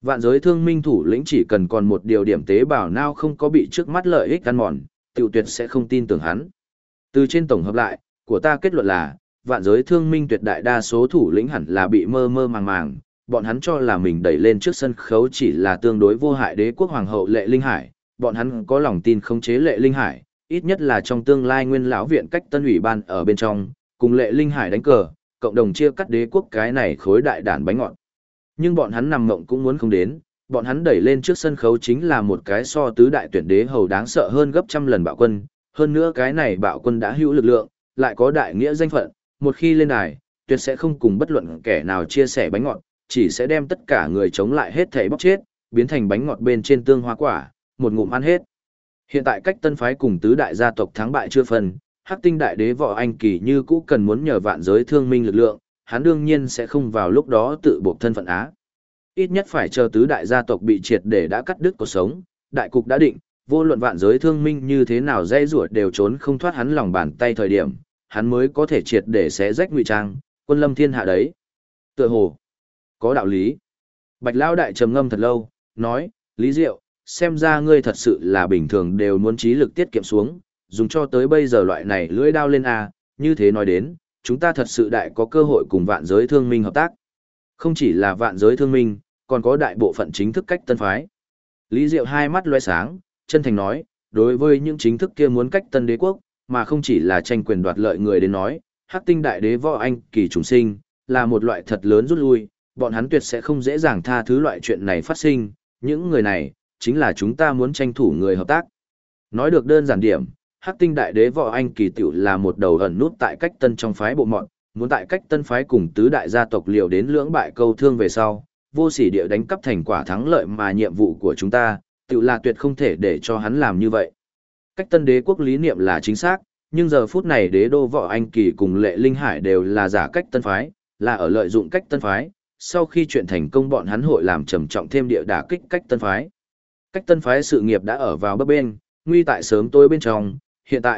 Vạn giới thương minh thủ lĩnh chỉ cần còn một điều điểm tế bào não không có bị trước mắt lợi ích ăn mòn, tiểu tuyệt sẽ không tin tưởng hắn. Từ trên tổng hợp lại, của ta kết luận là, vạn giới thương minh tuyệt đại đa số thủ lĩnh hẳn là bị mơ mơ màng màng, bọn hắn cho là mình đẩy lên trước sân khấu chỉ là tương đối vô hại đế quốc hoàng hậu Lệ Linh Hải, bọn hắn có lòng tin khống chế Lệ Linh Hải, ít nhất là trong tương lai nguyên lão viện cách tân ủy ban ở bên trong, cùng Lệ Linh Hải đánh cờ, cộng đồng chia cắt đế quốc cái này khối đại đản bánh ngọt. Nhưng bọn hắn nằm mộng cũng muốn không đến, bọn hắn đẩy lên trước sân khấu chính là một cái so tứ đại tuyển đế hầu đáng sợ hơn gấp trăm lần bạo quân, hơn nữa cái này bạo quân đã hữu lực lượng, lại có đại nghĩa danh phận, một khi lên đài, tuyệt sẽ không cùng bất luận kẻ nào chia sẻ bánh ngọt, chỉ sẽ đem tất cả người chống lại hết thảy bóc chết, biến thành bánh ngọt bên trên tương hoa quả, một ngụm ăn hết. Hiện tại cách tân phái cùng tứ đại gia tộc thắng bại chưa phân, Hắc Tinh đại đế Võ Anh Kỳ như cũ cần muốn nhờ vạn giới thương minh lực lượng, hắn đương nhiên sẽ không vào lúc đó tự buộc thân phận á. Ít nhất phải chờ tứ đại gia tộc bị triệt để đã cắt đứt cuộc sống, đại cục đã định, vô luận vạn giới thương minh như thế nào dây rủa đều trốn không thoát hắn lòng bàn tay thời điểm, hắn mới có thể triệt để xé rách ngụy trang, quân lâm thiên hạ đấy. Tựa hồ có đạo lý. Bạch Lão đại trầm ngâm thật lâu, nói, Lý Diệu, xem ra ngươi thật sự là bình thường đều muốn trí lực tiết kiệm xuống, dùng cho tới bây giờ loại này lưỡi đao lên a, như thế nói đến, chúng ta thật sự đại có cơ hội cùng vạn giới thương minh hợp tác. Không chỉ là vạn giới thương minh, còn có đại bộ phận chính thức cách tân phái. Lý Diệu hai mắt loe sáng, chân thành nói, đối với những chính thức kia muốn cách tân đế quốc, mà không chỉ là tranh quyền đoạt lợi người đến nói, Hắc Tinh đại đế Võ Anh Kỳ trùng sinh, là một loại thật lớn rút lui, bọn hắn tuyệt sẽ không dễ dàng tha thứ loại chuyện này phát sinh, những người này, chính là chúng ta muốn tranh thủ người hợp tác. Nói được đơn giản điểm, Hắc Tinh đại đế Võ Anh Kỳ tiểu là một đầu ẩn nút tại cách tân trong phái bộ mọn, muốn tại cách tân phái cùng tứ đại gia tộc liều đến lưỡng bại câu thương về sau, vô sỉ địa đánh cắp thành quả thắng lợi mà nhiệm vụ của chúng ta, tiểu là tuyệt không thể để cho hắn làm như vậy. Cách tân đế quốc lý niệm là chính xác, nhưng giờ phút này đế đô Võ Anh Kỳ cùng Lệ Linh Hải đều là giả cách tân phái, là ở lợi dụng cách tân phái, sau khi chuyện thành công bọn hắn hội làm trầm trọng thêm địa đả kích cách tân phái. Cách tân phái sự nghiệp đã ở vào bấp bên, nguy tại sớm tối bên trong, hiện tại,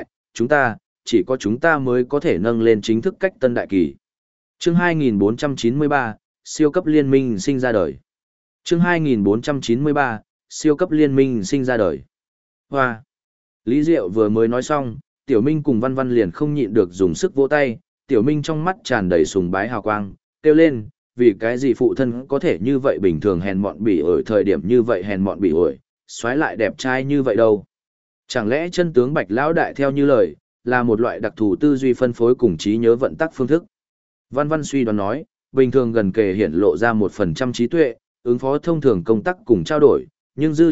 chỉ có chúng ta mới có thể nâng lên chính thức cách tân đại kỳ. Chương 2493, siêu cấp liên minh sinh ra đời. Chương 2493, siêu cấp liên minh sinh ra đời. Hoa! Lý Diệu vừa mới nói xong, Tiểu Minh cùng Văn Văn liền không nhịn được dùng sức vỗ tay, Tiểu Minh trong mắt tràn đầy sùng bái hào quang, kêu lên, vì cái gì phụ thân có thể như vậy bình thường hèn mọn bỉ ổi thời điểm như vậy hèn mọn bỉ ổi, xoáy lại đẹp trai như vậy đâu. Chẳng lẽ chân tướng Bạch Lão đại theo như lời, là một loại đặc thù tư duy phân phối cùng trí nhớ vận tắc phương thức. Văn Văn suy đoán nói, bình thường gần kề hiển lộ ra 1% trí tuệ, ứng phó thông thường công tác cùng trao đổi, nhưng dư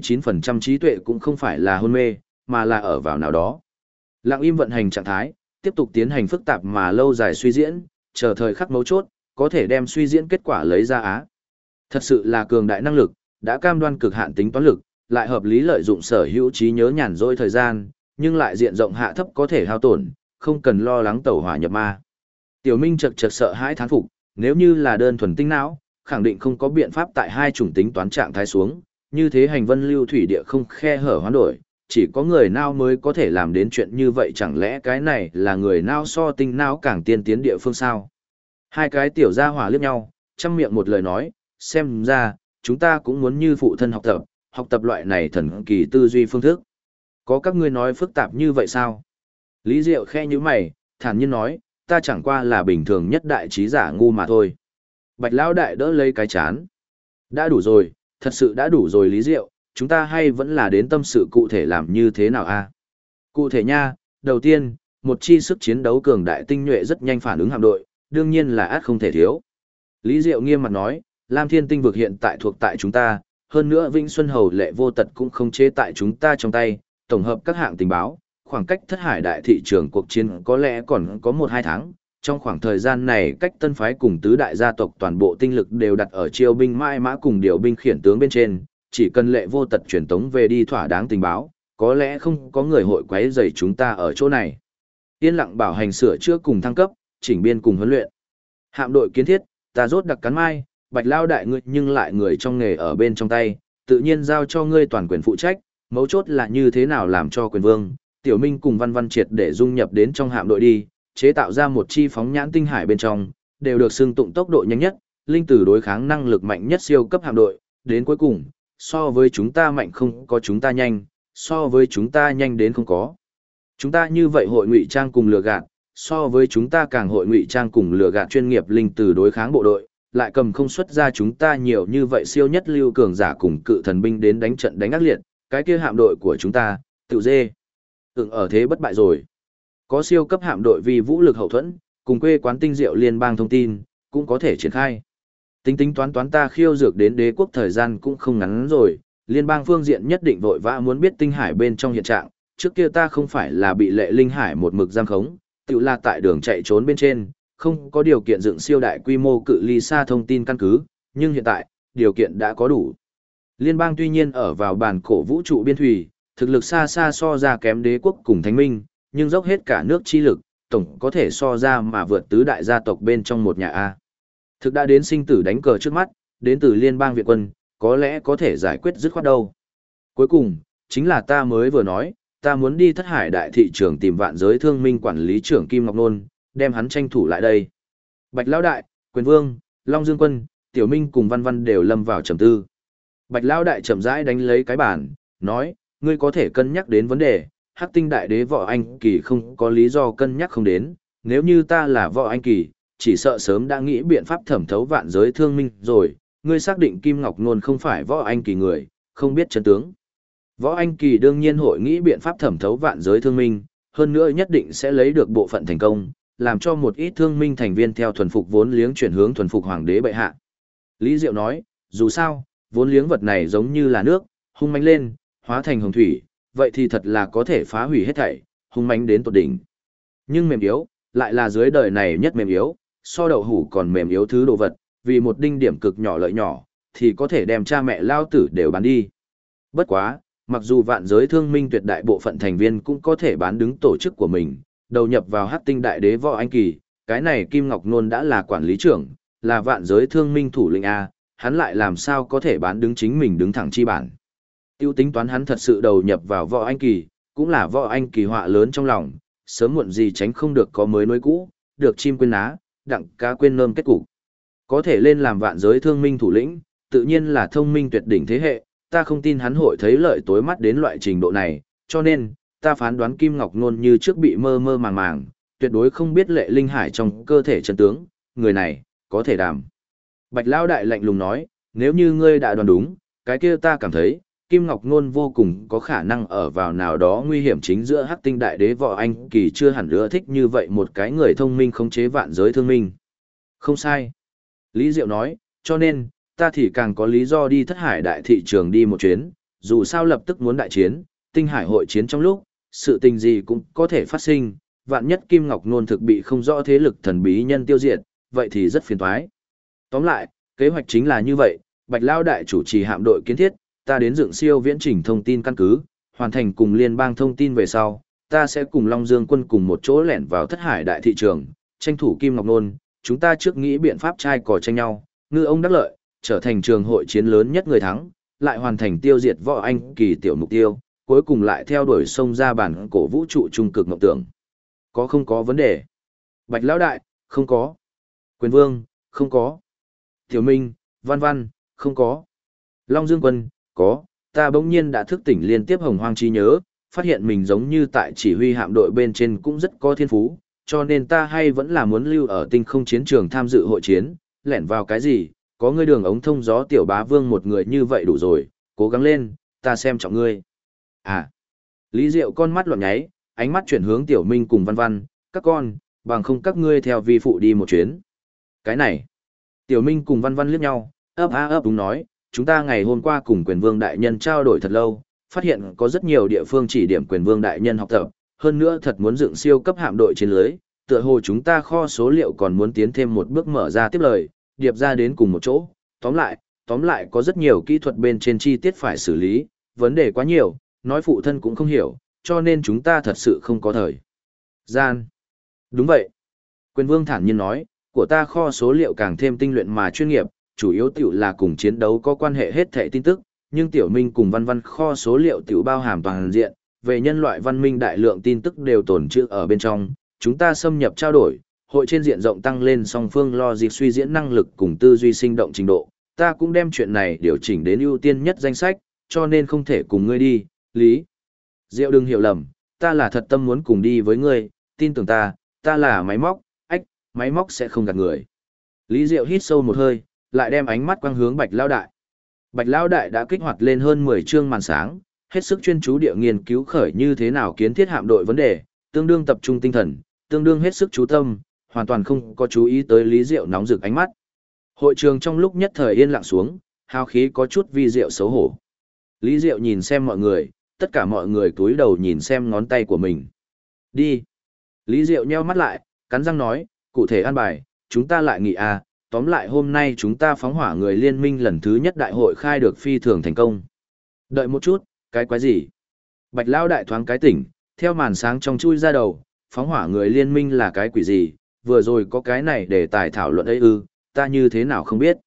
99% trí tuệ cũng không phải là hôn mê, mà là ở vào nào đó. Lặng im vận hành trạng thái, tiếp tục tiến hành phức tạp mà lâu dài suy diễn, chờ thời khắc mấu chốt, có thể đem suy diễn kết quả lấy ra á. Thật sự là cường đại năng lực, đã cam đoan cực hạn tính toán lực, lại hợp lý lợi dụng sở hữu trí nhớ nhàn rỗi thời gian, nhưng lại diện rộng hạ thấp có thể hao tổn, không cần lo lắng tẩu hỏa nhập ma. Tiểu Minh chật chật sợ hãi thán phục, nếu như là đơn thuần tinh não, khẳng định không có biện pháp tại hai chủng tính toán trạng thái xuống, như thế hành vân lưu thủy địa không khe hở hoán đổi, chỉ có người nào mới có thể làm đến chuyện như vậy, chẳng lẽ cái này là người nào so tinh não càng tiên tiến địa phương sao? Hai cái tiểu gia hỏa liếc nhau, chăm miệng một lời nói, xem ra, chúng ta cũng muốn như phụ thân học tập loại này thần kỳ tư duy phương thức. Có các ngươi nói phức tạp như vậy sao? Lý Diệu khe như mày, thản nhiên nói, ta chẳng qua là bình thường nhất đại trí giả ngu mà thôi. Bạch Lão đại đỡ lấy cái chán. Đã đủ rồi, thật sự đã đủ rồi Lý Diệu, chúng ta hay vẫn là đến tâm sự cụ thể làm như thế nào a? Cụ thể nha, đầu tiên, một chi sức chiến đấu cường đại tinh nhuệ rất nhanh phản ứng hạm đội, đương nhiên là át không thể thiếu. Lý Diệu nghiêm mặt nói, Lam Thiên tinh vực hiện tại thuộc tại chúng ta, hơn nữa Vĩnh Xuân Hầu Lệ Vô Tật cũng không chế tại chúng ta trong tay, tổng hợp các hạng tình báo, khoảng cách thất hải đại thị trường cuộc chiến có lẽ còn có 1-2 tháng. Trong khoảng thời gian này cách tân phái cùng tứ đại gia tộc toàn bộ tinh lực đều đặt ở chiêu binh mãi mã cùng điều binh khiển tướng bên trên, chỉ cần Lệ Vô Tật truyền tống về đi thỏa đáng tình báo, có lẽ không có người hội quấy rầy chúng ta ở chỗ này. Yên lặng bảo hành sửa chữa cùng thăng cấp, chỉnh biên cùng huấn luyện. Hạm đội kiến thiết, ta rốt đặc cắn mai, Bạch Lao đại ngươi nhưng lại người trong nghề ở bên trong tay, tự nhiên giao cho ngươi toàn quyền phụ trách, mấu chốt là như thế nào làm cho quyền vương, Tiểu Minh cùng Văn Văn triệt để dung nhập đến trong hạm đội đi, chế tạo ra một chi phóng nhãn tinh hải bên trong, đều được xưng tụng tốc độ nhanh nhất, linh tử đối kháng năng lực mạnh nhất siêu cấp hạm đội, đến cuối cùng, so với chúng ta mạnh không có chúng ta nhanh, so với chúng ta nhanh đến không có. Chúng ta như vậy hội ngụy trang cùng lừa gạt, so với chúng ta càng hội ngụy trang cùng lừa gạt chuyên nghiệp linh từ đối kháng bộ đội, lại cầm không xuất ra chúng ta nhiều như vậy siêu nhất lưu cường giả cùng cự thần binh đến đánh trận đánh ác liệt, cái kia hạm đội của chúng ta, tự dê. Ở thế bất bại rồi. Có siêu cấp hạm đội vì vũ lực hậu thuẫn, cùng quê quán tinh diệu liên bang thông tin, cũng có thể triển khai. Tính tính toán toán ta khiêu dược đến đế quốc thời gian cũng không ngắn rồi, liên bang phương diện nhất định vội vã muốn biết tinh hải bên trong hiện trạng, trước kia ta không phải là bị lệ linh hải một mực giam khống, tự là tại đường chạy trốn bên trên, không có điều kiện dựng siêu đại quy mô cự ly xa thông tin căn cứ, nhưng hiện tại, điều kiện đã có đủ. Liên bang tuy nhiên ở vào bản cổ vũ trụ biên thủy, thực lực xa xa so ra kém đế quốc cùng thánh minh, nhưng dốc hết cả nước chi lực, tổng có thể so ra mà vượt tứ đại gia tộc bên trong một nhà A. Thực đã đến sinh tử đánh cờ trước mắt, đến từ liên bang viện quân, có lẽ có thể giải quyết dứt khoát đâu. Cuối cùng, chính là ta mới vừa nói, ta muốn đi thất hải đại thị trường tìm vạn giới thương minh quản lý trưởng Kim Ngọc Nôn, đem hắn tranh thủ lại đây. Bạch Lão Đại, Quyền Vương, Long Dương Quân, Tiểu Minh cùng Văn Văn đều lâm vào trầm tư. Bạch Lão Đại chậm rãi đánh lấy cái bàn, nói, ngươi có thể cân nhắc đến vấn đề, Hắc Tinh Đại Đế Võ Anh Kỳ không có lý do cân nhắc không đến, nếu như ta là Võ Anh Kỳ, chỉ sợ sớm đã nghĩ biện pháp thẩm thấu vạn giới thương minh rồi, ngươi xác định Kim Ngọc Nôn không phải Võ Anh Kỳ người, không biết chân tướng. Võ Anh Kỳ đương nhiên hội nghĩ biện pháp thẩm thấu vạn giới thương minh, hơn nữa nhất định sẽ lấy được bộ phận thành công, làm cho một ít thương minh thành viên theo thuần phục vốn liếng chuyển hướng thuần phục hoàng đế bệ hạ. Lý Diệu nói, dù sao, vốn liếng vật này giống như là nước, hung mãnh lên, hóa thành hồng thủy, vậy thì thật là có thể phá hủy hết thảy, hung mãnh đến tột đỉnh. Nhưng mềm yếu, lại là dưới đời này nhất mềm yếu, so đậu hủ còn mềm yếu thứ đồ vật, vì một đinh điểm cực nhỏ lợi nhỏ, thì có thể đem cha mẹ lao tử đều bán đi. Bất quá, mặc dù vạn giới thương minh tuyệt đại bộ phận thành viên cũng có thể bán đứng tổ chức của mình, đầu nhập vào Hắc Tinh Đại Đế Võ Anh Kỳ, cái này Kim Ngọc Nôn đã là quản lý trưởng, là vạn giới thương minh thủ lĩnh A, hắn lại làm sao có thể bán đứng chính mình đứng thẳng chi bản. Tiêu tính toán hắn thật sự đầu nhập vào Võ Anh Kỳ, cũng là Võ Anh Kỳ họa lớn trong lòng, sớm muộn gì tránh không được có mới nối cũ, được chim quên ná, đặng cá quên nơm kết cục. Có thể lên làm vạn giới thương minh thủ lĩnh, tự nhiên là thông minh tuyệt đỉnh thế hệ, ta không tin hắn hội thấy lợi tối mắt đến loại trình độ này, cho nên, ta phán đoán Kim Ngọc Nôn như trước bị mơ mơ màng màng, tuyệt đối không biết lệ linh hải trong cơ thể chân tướng, người này, có thể đàm. Bạch Lão Đại lạnh lùng nói, nếu như ngươi đã đoán đúng, cái kia ta cảm thấy, Kim Ngọc Nôn vô cùng có khả năng ở vào nào đó nguy hiểm chính giữa Hắc Tinh Đại Đế Võ Anh Kỳ chưa hẳn ưa thích như vậy một cái người thông minh khống chế vạn giới thương minh. Không sai. Lý Diệu nói, cho nên, ta thì càng có lý do đi thất hải đại thị trường đi một chuyến, dù sao lập tức muốn đại chiến, tinh hải hội chiến trong lúc, sự tình gì cũng có thể phát sinh, vạn nhất Kim Ngọc Nôn thực bị không rõ thế lực thần bí nhân tiêu diệt, vậy thì rất phiền toái. Tóm lại, kế hoạch chính là như vậy, Bạch Lao Đại chủ trì hạm đội kiến thiết, ta đến dựng siêu viễn chỉnh thông tin căn cứ, hoàn thành cùng liên bang thông tin về sau, ta sẽ cùng Long Dương quân cùng một chỗ lẻn vào thất hải đại thị trường, tranh thủ Kim Ngọc Nôn, chúng ta trước nghĩ biện pháp trai cò tranh nhau, ngư ông đắc lợi, trở thành trường hội chiến lớn nhất người thắng, lại hoàn thành tiêu diệt Võ Anh Kỳ tiểu mục tiêu, cuối cùng lại theo đuổi sông ra bản cổ vũ trụ trung cực mộng tưởng. Có không có vấn đề? Bạch Lão Đại, không có. Quyền Vương, không có. Tiểu Minh, Văn Văn, không có. Long Dương Quân, có. Ta bỗng nhiên đã thức tỉnh liên tiếp hồng hoang trí nhớ, phát hiện mình giống như tại chỉ huy hạm đội bên trên cũng rất có thiên phú, cho nên ta hay vẫn là muốn lưu ở tinh không chiến trường tham dự hội chiến, lẻn vào cái gì, có ngươi đường ống thông gió tiểu bá vương một người như vậy đủ rồi, cố gắng lên, ta xem trọng ngươi. À, Lý Diệu con mắt loạn nháy, ánh mắt chuyển hướng Tiểu Minh cùng Văn Văn, các con, bằng không các ngươi theo vi phụ đi một chuyến. Cái này, Tiểu Minh cùng Văn Văn liếc nhau, ấp đúng nói, chúng ta ngày hôm qua cùng Quyền Vương Đại Nhân trao đổi thật lâu, phát hiện có rất nhiều địa phương chỉ điểm Quyền Vương Đại Nhân học tập, hơn nữa thật muốn dựng siêu cấp hạm đội chiến lưới, tựa hồ chúng ta kho số liệu còn muốn tiến thêm một bước mở ra tiếp lời, điệp ra đến cùng một chỗ, tóm lại có rất nhiều kỹ thuật bên trên chi tiết phải xử lý, vấn đề quá nhiều, nói phụ thân cũng không hiểu, cho nên chúng ta thật sự không có thời gian. Đúng vậy. Quyền Vương thản nhiên nói, của ta kho số liệu càng thêm tinh luyện mà chuyên nghiệp, chủ yếu tiểu là cùng chiến đấu có quan hệ hết thảy tin tức, nhưng Tiểu Minh cùng Văn Văn kho số liệu tiểu bao hàm toàn diện, về nhân loại văn minh đại lượng tin tức đều tồn trữ ở bên trong, chúng ta xâm nhập trao đổi, hội trên diện rộng tăng lên song phương logic suy diễn năng lực cùng tư duy sinh động trình độ, ta cũng đem chuyện này điều chỉnh đến ưu tiên nhất danh sách, cho nên không thể cùng ngươi đi, Lý. Diệu đừng hiểu lầm, ta là thật tâm muốn cùng đi với ngươi, tin tưởng ta là máy móc, máy móc sẽ không gạt người. Lý Diệu hít sâu một hơi, lại đem ánh mắt quang hướng Bạch Lao Đại. Bạch Lao Đại đã kích hoạt lên hơn 10 chương màn sáng, hết sức chuyên chú địa nghiên cứu khởi như thế nào kiến thiết hạm đội vấn đề, tương đương tập trung tinh thần, tương đương hết sức chú tâm, hoàn toàn không có chú ý tới Lý Diệu nóng rực ánh mắt. Hội trường trong lúc nhất thời yên lặng xuống, hào khí có chút vi diệu xấu hổ. Lý Diệu nhìn xem mọi người, tất cả mọi người cúi đầu nhìn xem ngón tay của mình. Đi. Lý Diệu nheo mắt lại, cắn răng nói, cụ thể an bài, chúng ta lại nghị tóm lại hôm nay chúng ta phóng hỏa người liên minh lần thứ nhất đại hội khai được phi thường thành công. Đợi một chút, cái quái gì? Bạch Lao Đại thoáng cái tỉnh, theo màn sáng trong chui ra đầu, phóng hỏa người liên minh là cái quỷ gì, vừa rồi có cái này để tài thảo luận ấy ta như thế nào không biết.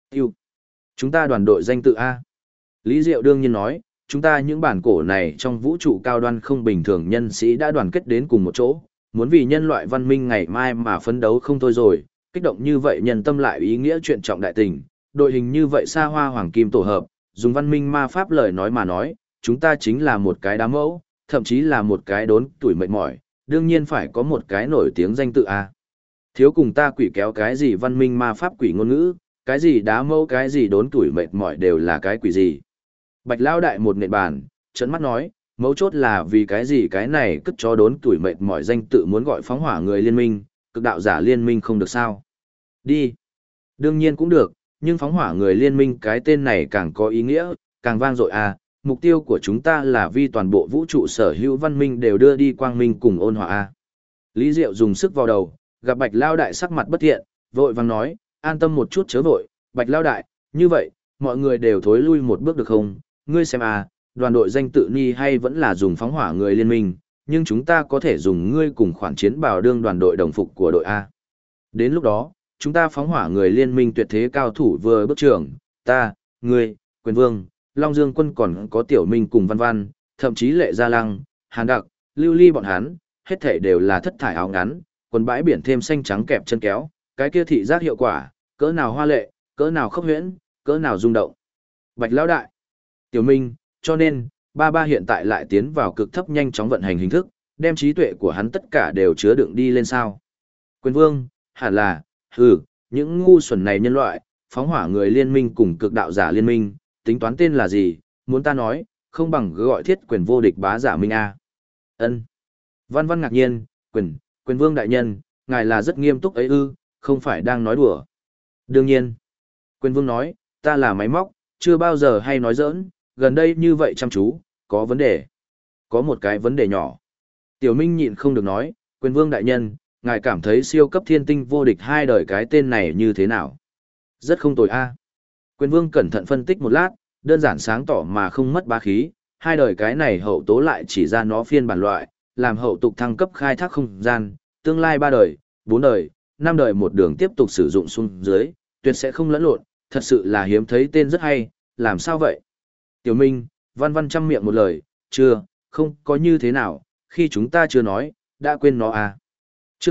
Chúng ta đoàn đội danh tự A. Lý Diệu đương nhiên nói, chúng ta những bản cổ này trong vũ trụ cao đoan không bình thường nhân sĩ đã đoàn kết đến cùng một chỗ, muốn vì nhân loại văn minh ngày mai mà phấn đấu không thôi rồi, kích động như vậy nhân tâm lại ý nghĩa chuyện trọng đại tình, đội hình như vậy xa hoa hoàng kim tổ hợp, dùng văn minh ma pháp lời nói mà nói, chúng ta chính là một cái đá mẫu, thậm chí là một cái đốn tuổi mệt mỏi, đương nhiên phải có một cái nổi tiếng danh tự A. Thiếu cùng ta quỷ kéo cái gì văn minh ma pháp quỷ ngôn ngữ, cái gì đá mẫu cái gì đốn tuổi mệt mỏi đều là cái quỷ gì. Bạch Lao Đại một nện bàn, trấn mắt nói, mấu chốt là vì cái gì cái này cất cho đốn tuổi mệt mỏi danh tự muốn gọi phóng hỏa người liên minh, cực đạo giả liên minh không được sao. Đi. Đương nhiên cũng được, nhưng phóng hỏa người liên minh cái tên này càng có ý nghĩa, càng vang dội mục tiêu của chúng ta là vì toàn bộ vũ trụ sở hữu văn minh đều đưa đi quang minh cùng ôn hòa Lý Diệu dùng sức vào đầu, gặp Bạch Lao Đại sắc mặt bất thiện, vội vàng nói, an tâm một chút chớ vội, Bạch Lao Đại, như vậy, mọi người đều thối lui một bước được không? Ngươi xem đoàn đội danh tự ni hay vẫn là dùng phóng hỏa người liên minh, nhưng chúng ta có thể dùng ngươi cùng khoản chiến bào đương đoàn đội đồng phục của đội A. Đến lúc đó, chúng ta phóng hỏa người liên minh tuyệt thế cao thủ vừa bước trưởng, ta, ngươi, Quyền Vương, Long Dương Quân còn có Tiểu Minh cùng Văn Văn, thậm chí Lệ Gia Lăng, Hàn Đặc, Lưu Ly bọn hắn, hết thảy đều là thất thải áo ngắn, quần bãi biển thêm xanh trắng kẹp chân kéo, cái kia thị giác hiệu quả, cỡ nào hoa lệ, cỡ nào khốc huyễn, cỡ nào rung động. Bạch Lão Đại, Tiểu Minh, cho nên, ba hiện tại lại tiến vào cực thấp nhanh chóng vận hành hình thức, đem trí tuệ của hắn tất cả đều chứa đựng đi lên sao. Quyền Vương, hẳn là, những ngu xuẩn này nhân loại, phóng hỏa người liên minh cùng cực đạo giả liên minh, tính toán tên là gì, muốn ta nói, không bằng gọi thiết quyền vô địch bá giả minh A. Ân. Văn Văn ngạc nhiên, quyền vương đại nhân, ngài là rất nghiêm túc ấy không phải đang nói đùa. Đương nhiên. Quyền vương nói, ta là máy móc, chưa bao giờ hay nói giỡn, gần đây như vậy chăm chú, có vấn đề. Có một cái vấn đề nhỏ. Tiểu Minh nhịn không được nói, quyền vương đại nhân, ngài cảm thấy siêu cấp thiên tinh vô địch hai đời cái tên này như thế nào? Rất không tồi Quyền vương cẩn thận phân tích một lát, đơn giản sáng tỏ mà không mất bá khí, hai đời cái này hậu tố lại chỉ ra nó phiên bản loại, làm hậu tục thăng cấp khai thác không gian, tương lai 3 đời, 4 đời, 5 đời một đường tiếp tục sử dụng xuống dưới, tuyệt sẽ không lẫn lộn, thật sự là hiếm thấy tên rất hay, làm sao vậy? Tiểu Minh, Văn Văn trăm miệng một lời, chưa, không có như thế nào, khi chúng ta chưa nói, đã quên nó Chương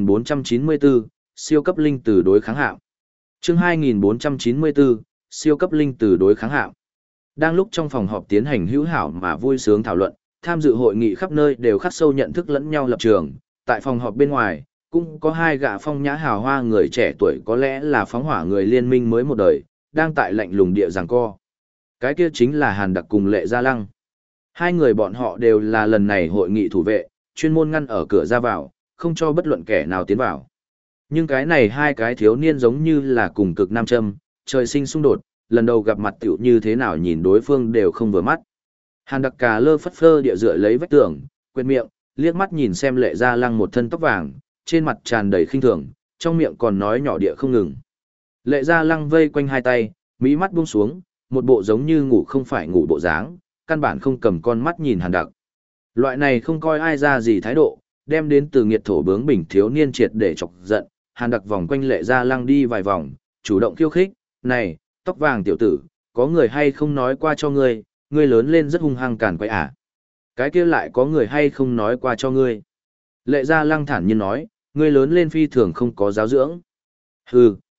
2494, siêu cấp linh từ đối kháng hạm. Chương 2494, siêu cấp linh từ đối kháng hạm. Đang lúc trong phòng họp tiến hành hữu hảo mà vui sướng thảo luận, tham dự hội nghị khắp nơi đều khắc sâu nhận thức lẫn nhau lập trường, tại phòng họp bên ngoài, cũng có hai gã phong nhã hào hoa người trẻ tuổi có lẽ là phóng hỏa người liên minh mới một đời, đang tại lạnh lùng địa giằng co. Cái kia chính là Hàn Đặc cùng Lệ Gia Lăng. Hai người bọn họ đều là lần này hội nghị thủ vệ, chuyên môn ngăn ở cửa ra vào, không cho bất luận kẻ nào tiến vào. Nhưng cái này hai cái thiếu niên giống như là cùng cực nam châm, trời sinh xung đột, lần đầu gặp mặt tiểu như thế nào nhìn đối phương đều không vừa mắt. Hàn Đặc cà lơ phất phơ địa dựa lấy vách tường, quệt miệng, liếc mắt nhìn xem Lệ Gia Lăng một thân tóc vàng, trên mặt tràn đầy khinh thường, trong miệng còn nói nhỏ địa không ngừng. Lệ Gia Lăng vây quanh hai tay, mí mắt buông xuống, một bộ giống như ngủ không phải ngủ bộ dáng, căn bản không cầm con mắt nhìn Hàn Đặc. Loại này không coi ai ra gì thái độ, đem đến từ nghiệt thổ bướng bỉnh thiếu niên triệt để chọc giận. Hàn Đặc vòng quanh Lệ Gia Lăng đi vài vòng, chủ động khiêu khích, này, tóc vàng tiểu tử, có người hay không nói qua cho ngươi, ngươi lớn lên rất hung hăng càn quậy Cái kia lại có người hay không nói qua cho ngươi. Lệ Gia Lăng thản nhiên nói, ngươi lớn lên phi thường không có giáo dưỡng.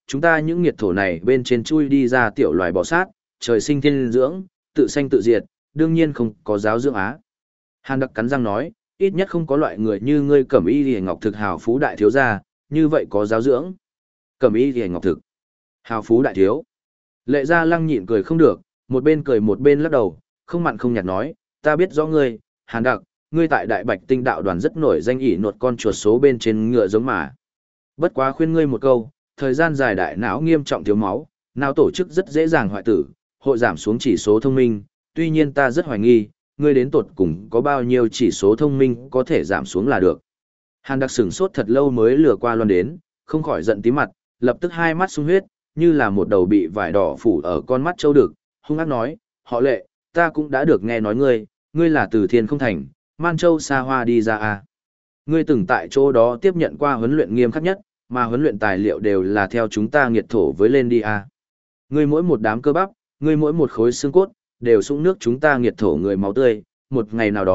chúng ta những nghiệt thổ này bên trên chui đi ra tiểu loài bò sát, trời sinh thiên dưỡng, tự sanh tự diệt, đương nhiên không có giáo dưỡng á. Hàn Đặc cắn răng nói, ít nhất không có loại người như ngươi Cẩm Y Liễu Ngọc Thực hào phú đại thiếu gia, như vậy có giáo dưỡng. Cẩm Y Liễu Ngọc Thực, hào phú đại thiếu. Lệ Gia Lăng nhịn cười không được, một bên cười một bên lắc đầu, không mặn không nhạt nói, ta biết rõ ngươi, Hàn Đặc, ngươi tại Đại Bạch Tinh đạo đoàn rất nổi danh ỷ nuột con chuột số bên trên ngựa giống mà. Bất quá khuyên ngươi một câu, thời gian dài đại não nghiêm trọng thiếu máu, não tổ chức rất dễ dàng hoại tử, hội giảm xuống chỉ số thông minh, tuy nhiên ta rất hoài nghi, ngươi đến tột cùng có bao nhiêu chỉ số thông minh có thể giảm xuống là được. Hàn Đặc sửng sốt thật lâu mới lừa qua loan đến, không khỏi giận tí mặt, lập tức hai mắt sung huyết, như là một đầu bị vải đỏ phủ ở con mắt châu đực, hung ác nói, họ Lệ, ta cũng đã được nghe nói ngươi là từ Thiên Không Thành, Man Châu xa hoa đi ra à. Ngươi từng tại chỗ đó tiếp nhận qua huấn luyện nghiêm khắc nhất, mà huấn luyện tài liệu đều là theo chúng ta nghiệt thổ với lên đi à. Ngươi mỗi một đám cơ bắp, ngươi mỗi một khối xương cốt, đều sũng nước chúng ta nghiệt thổ người máu tươi, một ngày nào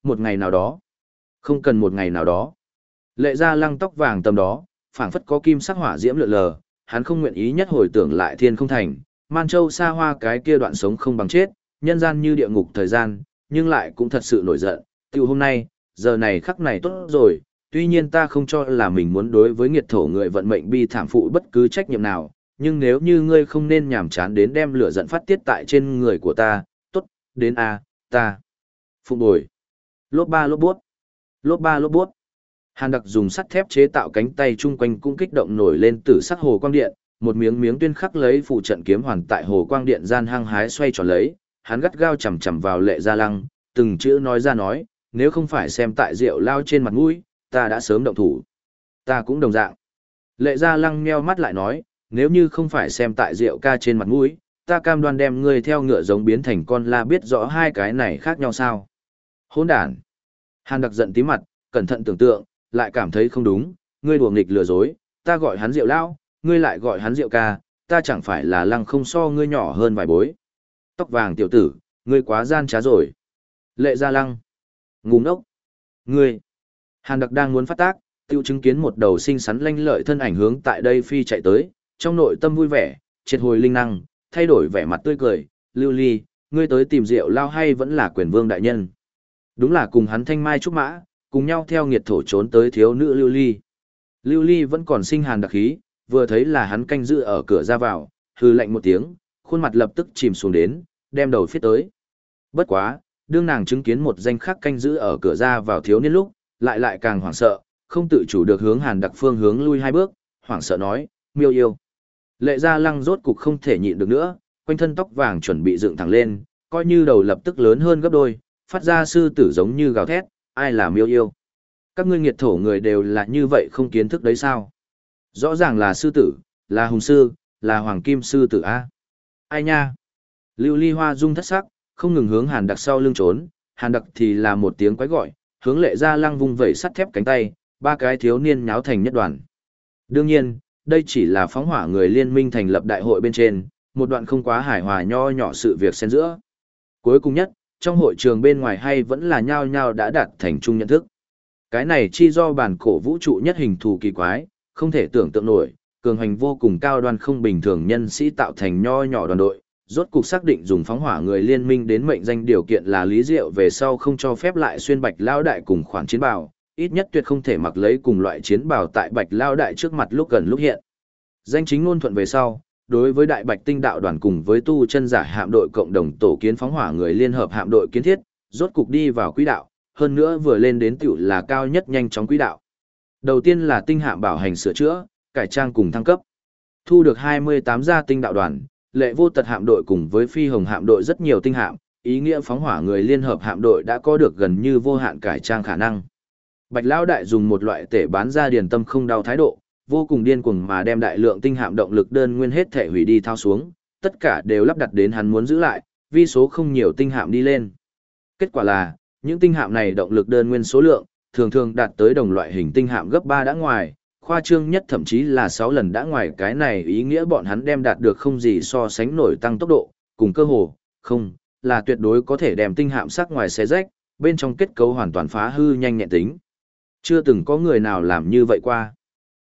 đó, không cần một ngày nào đó. Lệ Gia Lăng tóc vàng tầm đó, phảng phất có kim sắc hỏa diễm lượn lờ, hắn không nguyện ý nhất hồi tưởng lại Thiên Không Thành, Man Châu xa hoa cái kia đoạn sống không bằng chết, nhân gian như địa ngục thời gian, nhưng lại cũng thật sự nổi giận. Từ hôm nay, giờ này khắc này tốt rồi, tuy nhiên ta không cho là mình muốn đối với nghiệt thổ người vận mệnh bi thảm phụ bất cứ trách nhiệm nào, nhưng nếu như ngươi không nên nhàm chán đến đem lửa giận phát tiết tại trên người của ta, tốt, đến a, ta. Phụng bồi. Lốp ba lốp bút. Lốp ba lốp bút. Hàn Đặc dùng sắt thép chế tạo cánh tay chung quanh cũng kích động nổi lên tử sắc hồ quang điện, một miếng miếng tuyên khắc lấy phụ trận kiếm hoàn tại hồ quang điện gian hăng hái xoay tròn lấy, hắn gắt gao chầm chầm vào Lệ Gia Lăng, từng chữ nói ra nói, nếu không phải xem tại rượu lao trên mặt mũi, ta đã sớm động thủ. Ta cũng đồng dạng. Lệ Gia Lăng nheo mắt lại nói, nếu như không phải xem tại rượu ca trên mặt mũi, ta cam đoan đem ngươi theo ngựa giống biến thành con la, biết rõ hai cái này khác nhau sao. Hỗn đản. Hàn Đặc giận tí mặt, cẩn thận tưởng tượng, lại cảm thấy không đúng, ngươi đùa nghịch lừa dối, ta gọi hắn rượu lao, ngươi lại gọi hắn rượu ca, ta chẳng phải là Lăng không so ngươi nhỏ hơn vài bối. Tóc vàng tiểu tử, ngươi quá gian trá rồi. Lệ Gia Lăng. Ngu ngốc. Ngươi. Hàn Đặc đang muốn phát tác, tiêu chứng kiến một đầu xinh xắn lanh lợi thân ảnh hướng tại đây phi chạy tới, trong nội tâm vui vẻ, triệt hồi linh năng, thay đổi vẻ mặt tươi cười, Lưu Ly, ngươi tới tìm rượu lao hay vẫn là quyền vương đại nhân? Đúng là cùng hắn thanh mai trúc mã, cùng nhau theo nghiệt thổ trốn tới thiếu nữ Lưu Ly. Lưu Ly vẫn còn sinh Hàn Đặc khí, vừa thấy là hắn canh giữ ở cửa ra vào, hừ lạnh một tiếng, khuôn mặt lập tức chìm xuống đến, đem đầu phiết tới. Bất quá, đương nàng chứng kiến một danh khắc canh giữ ở cửa ra vào thiếu niên lúc, lại càng hoảng sợ, không tự chủ được hướng Hàn Đặc phương hướng lui hai bước, hoảng sợ nói, miêu yêu. Lệ Gia Lăng rốt cục không thể nhịn được nữa, quanh thân tóc vàng chuẩn bị dựng thẳng lên, coi như đầu lập tức lớn hơn gấp đôi, phát ra sư tử giống như gào thét, ai là miêu yêu? Các ngươi nghiệt thổ người đều là như vậy không kiến thức đấy sao? Rõ ràng là sư tử, là hùng sư, là hoàng kim sư tử A. Ai nha? Lưu Ly Hoa rung thất sắc, không ngừng hướng Hàn Đặc sau lưng trốn, Hàn Đặc thì là một tiếng quái gọi, hướng Lệ Gia Lăng vung vẩy sắt thép cánh tay, ba cái thiếu niên nháo thành nhất đoàn. Đương nhiên, đây chỉ là phóng hỏa người liên minh thành lập đại hội bên trên, một đoạn không quá hài hòa nho nhỏ sự việc xen giữa. Cuối cùng nhất, trong hội trường bên ngoài hay vẫn là nhao nhao đã đạt thành chung nhận thức. Cái này chi do bản cổ vũ trụ nhất hình thù kỳ quái, không thể tưởng tượng nổi, cường hành vô cùng cao đoan không bình thường nhân sĩ tạo thành nho nhỏ đoàn đội, rốt cục xác định dùng phóng hỏa người liên minh đến mệnh danh điều kiện là Lý Diệu về sau không cho phép lại xuyên Bạch Lao Đại cùng khoản chiến bào, ít nhất tuyệt không thể mặc lấy cùng loại chiến bào tại Bạch Lao Đại trước mặt lúc gần lúc hiện. Danh chính ngôn thuận về sau, đối với Đại Bạch Tinh đạo đoàn cùng với tu chân giả hạm đội cộng đồng tổ kiến phóng hỏa người liên hợp hạm đội kiến thiết, rốt cục đi vào quỹ đạo, hơn nữa vừa lên đến tiểu là cao nhất nhanh chóng quỹ đạo. Đầu tiên là tinh hạm bảo hành sửa chữa, cải trang cùng thăng cấp. Thu được 28 gia tinh đạo đoàn, Lệ Vô Tật hạm đội cùng với Phi Hồng hạm đội rất nhiều tinh hạm, ý nghĩa phóng hỏa người liên hợp hạm đội đã có được gần như vô hạn cải trang khả năng. Bạch Lão Đại dùng một loại tể bán ra điền tâm không đau thái độ, vô cùng điên cuồng mà đem đại lượng tinh hạm động lực đơn nguyên hết thể hủy đi thao xuống, tất cả đều lắp đặt đến hắn muốn giữ lại, vi số không nhiều tinh hạm đi lên. Kết quả là, những tinh hạm này động lực đơn nguyên số lượng, thường thường đạt tới đồng loại hình tinh hạm gấp 3 đã ngoài, khoa trương nhất thậm chí là 6 lần đã ngoài, cái này ý nghĩa bọn hắn đem đạt được không gì so sánh nổi tăng tốc độ, cùng cơ hồ, không, là tuyệt đối có thể đem tinh hạm sắc ngoài xé rách, bên trong kết cấu hoàn toàn phá hư nhanh nhẹn tính. Chưa từng có người nào làm như vậy qua.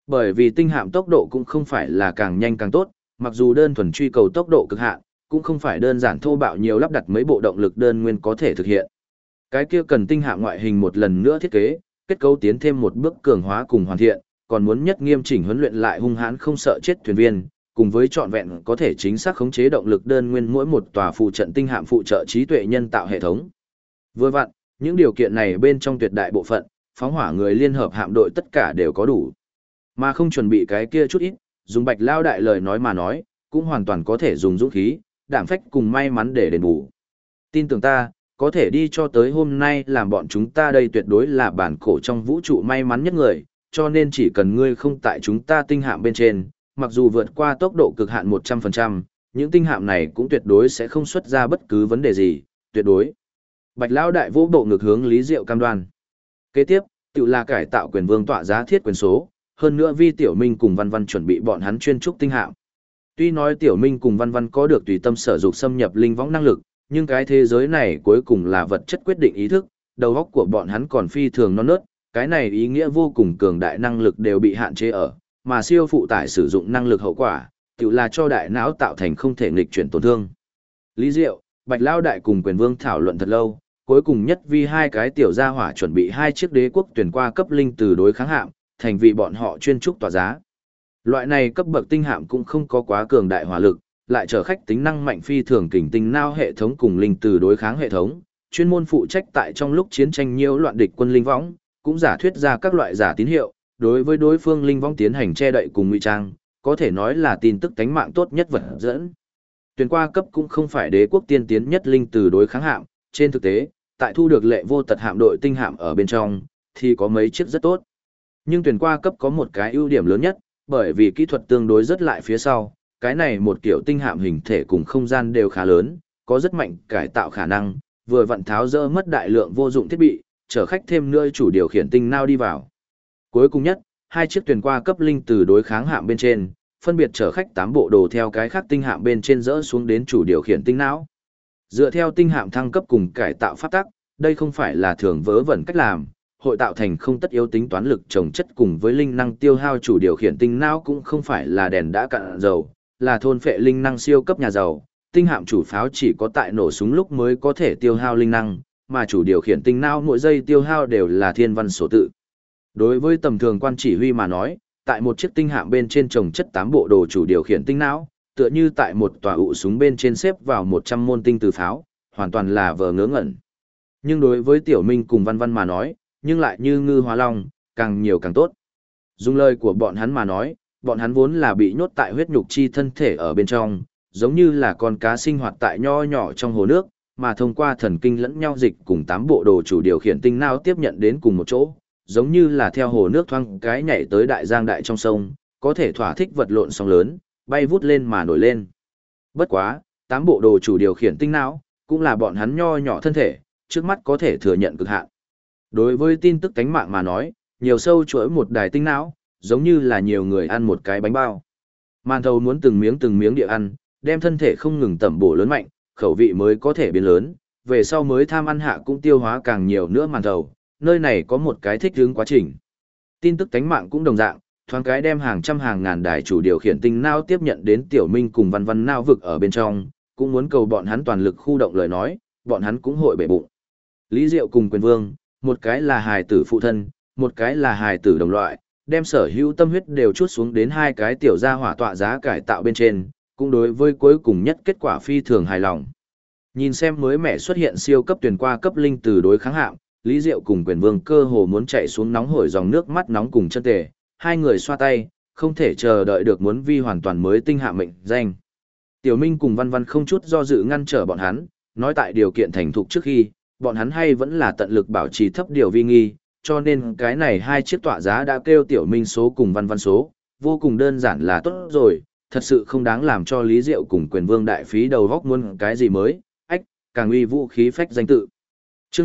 Bởi vì tinh hạm tốc độ cũng không phải là càng nhanh càng tốt, mặc dù đơn thuần truy cầu tốc độ cực hạn, cũng không phải đơn giản thô bạo nhiều lắp đặt mấy bộ động lực đơn nguyên có thể thực hiện. Cái kia cần tinh hạm ngoại hình một lần nữa thiết kế, kết cấu tiến thêm một bước cường hóa cùng hoàn thiện, còn muốn nhất nghiêm chỉnh huấn luyện lại hung hãn không sợ chết thuyền viên, cùng với trọn vẹn có thể chính xác khống chế động lực đơn nguyên mỗi một tòa phụ trận tinh hạm phụ trợ trí tuệ nhân tạo hệ thống. Vừa vặn, những điều kiện này bên trong tuyệt đại bộ phận, phóng hỏa người liên hợp hạm đội tất cả đều có đủ. Mà không chuẩn bị cái kia chút ít, dùng Bạch Lao đại lời nói mà nói, cũng hoàn toàn có thể dùng dũng khí, đảm phách cùng may mắn để đền bù. Tin tưởng ta, có thể đi cho tới hôm nay làm bọn chúng ta đây tuyệt đối là bản cổ trong vũ trụ may mắn nhất người, cho nên chỉ cần ngươi không tại chúng ta tinh hạm bên trên, mặc dù vượt qua tốc độ cực hạn 100%, những tinh hạm này cũng tuyệt đối sẽ không xuất ra bất cứ vấn đề gì, tuyệt đối. Bạch Lão đại vũ bộ ngực hướng Lý Diệu cam đoan. Kế tiếp, tự là cải tạo quyền vương tọa giá thiết quyền số, hơn nữa Vi Tiểu Minh cùng Văn Văn chuẩn bị bọn hắn chuyên trúc tinh hạm. Tuy nói Tiểu Minh cùng Văn Văn có được tùy tâm sở dục xâm nhập linh võng năng lực, nhưng cái thế giới này cuối cùng là vật chất quyết định ý thức, đầu óc của bọn hắn còn phi thường non nớt, cái này ý nghĩa vô cùng cường đại năng lực đều bị hạn chế ở, mà siêu phụ tải sử dụng năng lực hậu quả, tự là cho đại não tạo thành không thể nghịch chuyển tổn thương. Lý Diệu, Bạch Lao đại cùng quyền vương thảo luận thật lâu, cuối cùng nhất vì hai cái tiểu gia hỏa chuẩn bị hai chiếc đế quốc tuyển qua cấp linh từ đối kháng hạm, thành vì bọn họ chuyên trúc tỏa giá. Loại này cấp bậc tinh hạm cũng không có quá cường đại hỏa lực, lại chở khách tính năng mạnh phi thường kình tinh nao hệ thống cùng linh từ đối kháng hệ thống, chuyên môn phụ trách tại trong lúc chiến tranh nhiễu loạn địch quân linh võng, cũng giả thuyết ra các loại giả tín hiệu, đối với đối phương linh võng tiến hành che đậy cùng ngụy trang, có thể nói là tin tức tánh mạng tốt nhất vật dẫn. Tuyển qua cấp cũng không phải đế quốc tiên tiến nhất linh từ đối kháng hạm, trên thực tế, tại thu được lệ vô tật hạm đội tinh hạm ở bên trong, thì có mấy chiếc rất tốt. Nhưng tuyển qua cấp có một cái ưu điểm lớn nhất, bởi vì kỹ thuật tương đối rất lại phía sau, cái này một kiểu tinh hạm hình thể cùng không gian đều khá lớn, có rất mạnh cải tạo khả năng, vừa vặn tháo dỡ mất đại lượng vô dụng thiết bị, chở khách thêm nơi chủ điều khiển tinh nao đi vào. Cuối cùng nhất, hai chiếc tuyển qua cấp linh từ đối kháng hạm bên trên, phân biệt chở khách 8 bộ đồ theo cái khác tinh hạm bên trên dỡ xuống đến chủ điều khiển tinh não. Dựa theo tinh hạm thăng cấp cùng cải tạo pháp tắc, đây không phải là thường vớ vẩn cách làm, hội tạo thành không tất yếu tính toán lực trồng chất cùng với linh năng tiêu hao chủ điều khiển tinh não cũng không phải là đèn đã cạn dầu, là thôn phệ linh năng siêu cấp nhà giàu. Tinh hạm chủ pháo chỉ có tại nổ súng lúc mới có thể tiêu hao linh năng, mà chủ điều khiển tinh não mỗi giây tiêu hao đều là thiên văn số tự. Đối với tầm thường quan chỉ huy mà nói, tại một chiếc tinh hạm bên trên trồng chất 8 bộ đồ chủ điều khiển tinh não, tựa như tại một tòa ụ súng bên trên xếp vào 100 môn tinh từ pháo, hoàn toàn là vờ ngớ ngẩn. Nhưng đối với Tiểu Minh cùng Văn Văn mà nói, nhưng lại như ngư hóa long, càng nhiều càng tốt. Dùng lời của bọn hắn mà nói, bọn hắn vốn là bị nhốt tại huyết nhục chi thân thể ở bên trong, giống như là con cá sinh hoạt tại nho nhỏ trong hồ nước, mà thông qua thần kinh lẫn nhau dịch cùng 8 bộ đồ chủ điều khiển tinh não tiếp nhận đến cùng một chỗ, giống như là theo hồ nước thoang cái nhảy tới đại giang đại trong sông, có thể thỏa thích vật lộn sóng lớn, bay vút lên mà nổi lên. Bất quá, 8 bộ đồ chủ điều khiển tinh não, cũng là bọn hắn nho nhỏ thân thể, trước mắt có thể thừa nhận cực hạn. Đối với tin tức cánh mạng mà nói, nhiều sâu chuỗi một đài tinh não, giống như là nhiều người ăn một cái bánh bao. Màn thầu muốn từng miếng địa ăn, đem thân thể không ngừng tẩm bổ lớn mạnh, khẩu vị mới có thể biến lớn, về sau mới tham ăn hạ cũng tiêu hóa càng nhiều nữa màn thầu, nơi này có một cái thích ứng quá trình. Tin tức cánh mạng cũng đồng dạng, thoáng cái đem hàng trăm hàng ngàn đài chủ điều khiển tinh não tiếp nhận đến Tiểu Minh cùng Văn Văn não vực ở bên trong, cũng muốn cầu bọn hắn toàn lực khu động lời nói, bọn hắn cũng hội bể bụng. Lý Diệu cùng Quyền Vương, một cái là hài tử phụ thân, một cái là hài tử đồng loại, đem sở hữu tâm huyết đều chút xuống đến hai cái tiểu gia hỏa tọa giá cải tạo bên trên, cũng đối với cuối cùng nhất kết quả phi thường hài lòng. Nhìn xem mới mẻ xuất hiện siêu cấp tuyển qua cấp linh từ đối kháng hạm, Lý Diệu cùng Quyền Vương cơ hồ muốn chạy xuống nóng hổi dòng nước mắt nóng cùng chân tề, hai người xoa tay, không thể chờ đợi được muốn vi hoàn toàn mới tinh hạm mệnh danh. Tiểu Minh cùng Văn Văn không chút do dự ngăn trở bọn hắn, nói tại điều kiện thành thục trước khi, bọn hắn hay vẫn là tận lực bảo trì thấp điều vi nghi, cho nên cái này hai chiếc tọa giá đã kêu Tiểu Minh số cùng Văn Văn số, vô cùng đơn giản là tốt rồi, thật sự không đáng làm cho Lý Diệu cùng Quyền Vương đại phí đầu góc muốn cái gì mới, càng uy vũ khí phách danh tự. Chương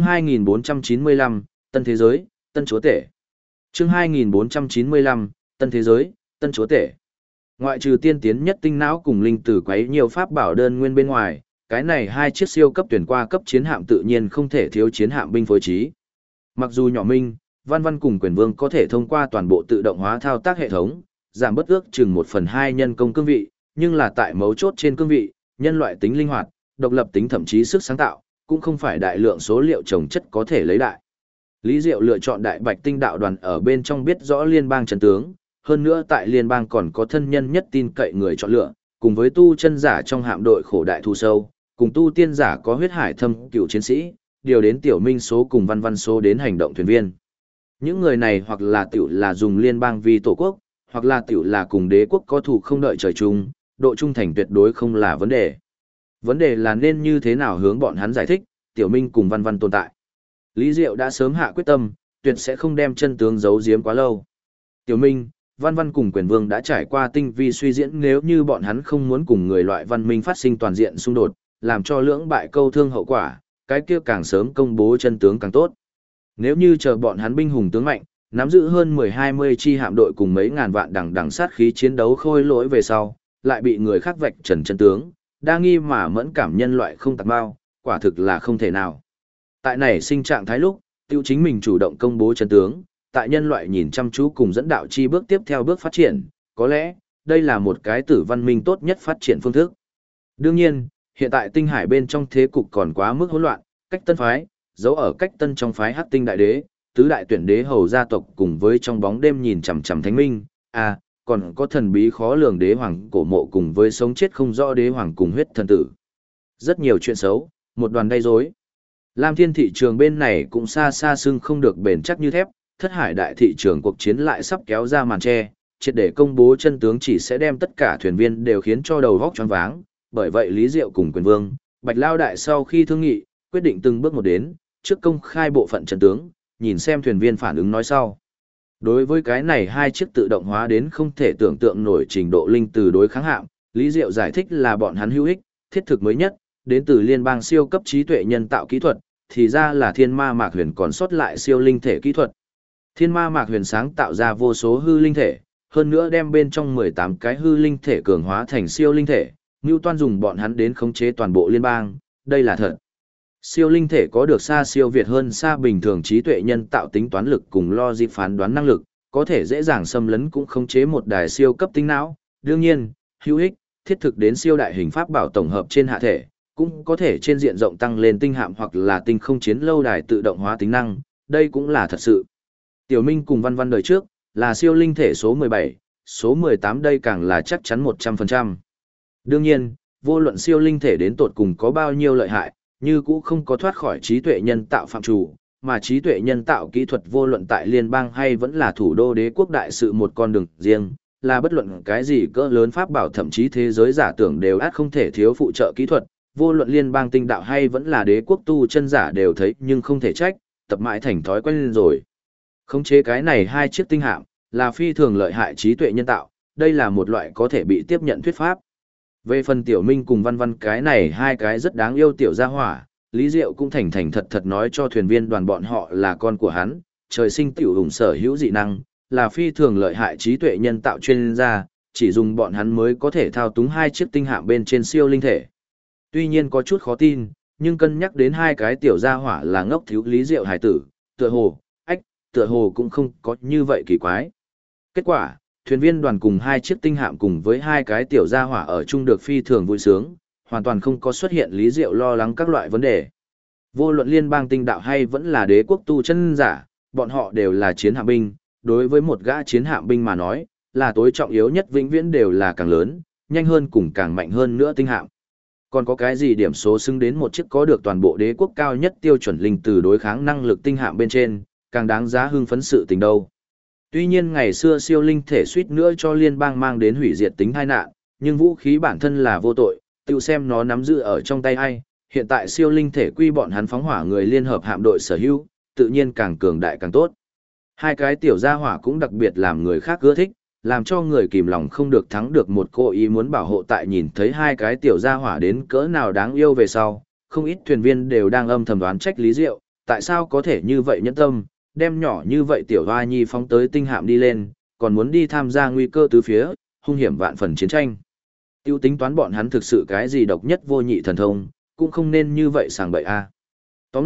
2495, Tân Thế Giới, Tân Chúa Tể. Chương 2495, Tân Thế Giới, Tân Chúa Tể. Ngoại trừ tiên tiến nhất tinh não cùng linh tử quấy nhiều pháp bảo đơn nguyên bên ngoài, cái này hai chiếc siêu cấp tuyển qua cấp chiến hạm tự nhiên không thể thiếu chiến hạm binh phối trí. Mặc dù nhỏ minh, Văn Văn cùng Quyền Vương có thể thông qua toàn bộ tự động hóa thao tác hệ thống, giảm bớt ước chừng 1/2 nhân công cương vị, nhưng là tại mấu chốt trên cương vị, nhân loại tính linh hoạt, độc lập tính thậm chí sức sáng tạo, cũng không phải đại lượng số liệu chồng chất có thể lấy đại. Lý Diệu lựa chọn Đại Bạch Tinh đạo đoàn ở bên trong biết rõ liên bang trận tướng, hơn nữa tại liên bang còn có thân nhân nhất tin cậy người chọn lựa, cùng với tu chân giả trong hạm đội khổ đại thu sâu, cùng tu tiên giả có huyết hải thâm cựu chiến sĩ, điều đến Tiểu Minh số cùng Văn Văn số đến hành động thuyền viên. Những người này hoặc là tiểu là dùng liên bang vì tổ quốc, hoặc là tiểu là cùng đế quốc có thù không đợi trời chung, độ trung thành tuyệt đối không là vấn đề. Vấn đề là nên như thế nào hướng bọn hắn giải thích, Tiểu Minh cùng Văn Văn tồn tại. Lý Diệu đã sớm hạ quyết tâm, tuyệt sẽ không đem chân tướng giấu giếm quá lâu. Tiểu Minh, Văn Văn cùng Quyền Vương đã trải qua tinh vi suy diễn, nếu như bọn hắn không muốn cùng người loại văn minh phát sinh toàn diện xung đột, làm cho lưỡng bại câu thương hậu quả, cái kia càng sớm công bố chân tướng càng tốt. Nếu như chờ bọn hắn binh hùng tướng mạnh, nắm giữ hơn 10-20 chi hạm đội cùng mấy ngàn vạn đằng sát khí chiến đấu khôi lỗi về sau, lại bị người khác vạch trần chân tướng, đa nghi mà mẫn cảm nhân loại không tạc bao, quả thực là không thể nào. Tại này sinh trạng thái lúc, tiêu chính mình chủ động công bố chân tướng, tại nhân loại nhìn chăm chú cùng dẫn đạo chi bước tiếp theo bước phát triển, có lẽ, đây là một cái tử văn minh tốt nhất phát triển phương thức. Đương nhiên, hiện tại tinh hải bên trong thế cục còn quá mức hỗn loạn, cách tân phái, giấu ở cách tân trong phái Hắc Tinh đại đế, tứ đại tuyển đế hầu gia tộc cùng với trong bóng đêm nhìn chằm chằm thánh minh, còn có thần bí khó lường đế hoàng cổ mộ cùng với sống chết không rõ đế hoàng cùng huyết thần tử. Rất nhiều chuyện xấu, một đoàn gây rối. Lam Thiên thị trường bên này cũng xa xa xưng không được bền chắc như thép, thất hải đại thị trường cuộc chiến lại sắp kéo ra màn che, triệt để công bố chân tướng chỉ sẽ đem tất cả thuyền viên đều khiến cho đầu vóc choáng váng, bởi vậy Lý Diệu cùng Quyền Vương, Bạch Lao đại sau khi thương nghị, quyết định từng bước một đến, trước công khai bộ phận chân tướng, nhìn xem thuyền viên phản ứng nói sau. Đối với cái này hai chiếc tự động hóa đến không thể tưởng tượng nổi trình độ linh từ đối kháng hạm, Lý Diệu giải thích là bọn hắn hữu ích, thiết thực mới nhất, đến từ liên bang siêu cấp trí tuệ nhân tạo kỹ thuật, thì ra là Thiên Ma Mạc Huyền còn sót lại siêu linh thể kỹ thuật. Thiên Ma Mạc Huyền sáng tạo ra vô số hư linh thể, hơn nữa đem bên trong 18 cái hư linh thể cường hóa thành siêu linh thể, Newton dùng bọn hắn đến khống chế toàn bộ liên bang, đây là thật. Siêu linh thể có được xa siêu việt hơn xa bình thường trí tuệ nhân tạo tính toán lực cùng logic phán đoán năng lực, có thể dễ dàng xâm lấn cũng khống chế một đài siêu cấp tinh não. Đương nhiên, hữu ích, thiết thực đến siêu đại hình pháp bảo tổng hợp trên hạ thể, cũng có thể trên diện rộng tăng lên tinh hạm hoặc là tinh không chiến lâu đài tự động hóa tính năng, đây cũng là thật sự. Tiểu Minh cùng Văn Văn đời trước, là siêu linh thể số 17, số 18 đây càng là chắc chắn 100%. Đương nhiên, vô luận siêu linh thể đến tột cùng có bao nhiêu lợi hại, như cũ không có thoát khỏi trí tuệ nhân tạo phạm chủ, mà trí tuệ nhân tạo kỹ thuật vô luận tại liên bang hay vẫn là thủ đô đế quốc đại sự một con đường riêng, là bất luận cái gì cỡ lớn pháp bảo thậm chí thế giới giả tưởng đều át không thể thiếu phụ trợ kỹ thuật, vô luận liên bang tinh đạo hay vẫn là đế quốc tu chân giả đều thấy nhưng không thể trách, tập mãi thành thói quen lên rồi. Khống chế cái này hai chiếc tinh hạm, là phi thường lợi hại trí tuệ nhân tạo, đây là một loại có thể bị tiếp nhận thuyết pháp. Về phần Tiểu Minh cùng Văn Văn cái này hai cái rất đáng yêu tiểu gia hỏa, Lý Diệu cũng thành thành thật thật nói cho thuyền viên đoàn bọn họ là con của hắn, trời sinh tiểu hùng sở hữu dị năng, là phi thường lợi hại trí tuệ nhân tạo chuyên gia, chỉ dùng bọn hắn mới có thể thao túng hai chiếc tinh hạm bên trên siêu linh thể. Tuy nhiên có chút khó tin, nhưng cân nhắc đến hai cái tiểu gia hỏa là ngốc thiếu Lý Diệu hải tử, tựa hồ cũng không có như vậy kỳ quái. Kết quả, thuyền viên đoàn cùng hai chiếc tinh hạm cùng với hai cái tiểu gia hỏa ở chung được phi thường vui sướng, hoàn toàn không có xuất hiện Lý Diệu lo lắng các loại vấn đề. Vô luận liên bang tinh đạo hay vẫn là đế quốc tu chân giả, bọn họ đều là chiến hạm binh, đối với một gã chiến hạm binh mà nói, là tối trọng yếu nhất vĩnh viễn đều là càng lớn, nhanh hơn cùng càng mạnh hơn nữa tinh hạm. Còn có cái gì điểm số xứng đến một chiếc có được toàn bộ đế quốc cao nhất tiêu chuẩn linh từ đối kháng năng lực tinh hạm bên trên, càng đáng giá hưng phấn sự tình đâu. Tuy nhiên ngày xưa siêu linh thể suýt nữa cho liên bang mang đến hủy diệt tính tai nạn, nhưng vũ khí bản thân là vô tội, tự xem nó nắm giữ ở trong tay ai, hiện tại siêu linh thể quy bọn hắn phóng hỏa người liên hợp hạm đội sở hữu, tự nhiên càng cường đại càng tốt. Hai cái tiểu gia hỏa cũng đặc biệt làm người khác ưa thích, làm cho người kìm lòng không được thắng được một cô ý muốn bảo hộ tại nhìn thấy hai cái tiểu gia hỏa đến cỡ nào đáng yêu về sau, không ít thuyền viên đều đang âm thầm đoán trách Lý Diệu, tại sao có thể như vậy nhẫn tâm, đem nhỏ như vậy tiểu hoa nhi phóng tới tinh hạm đi lên, còn muốn đi tham gia nguy cơ tứ phía, hung hiểm vạn phần chiến tranh. Tiêu tính toán bọn hắn thực sự cái gì độc nhất vô nhị thần thông, cũng không nên như vậy sàng bậy a. Tóm lại,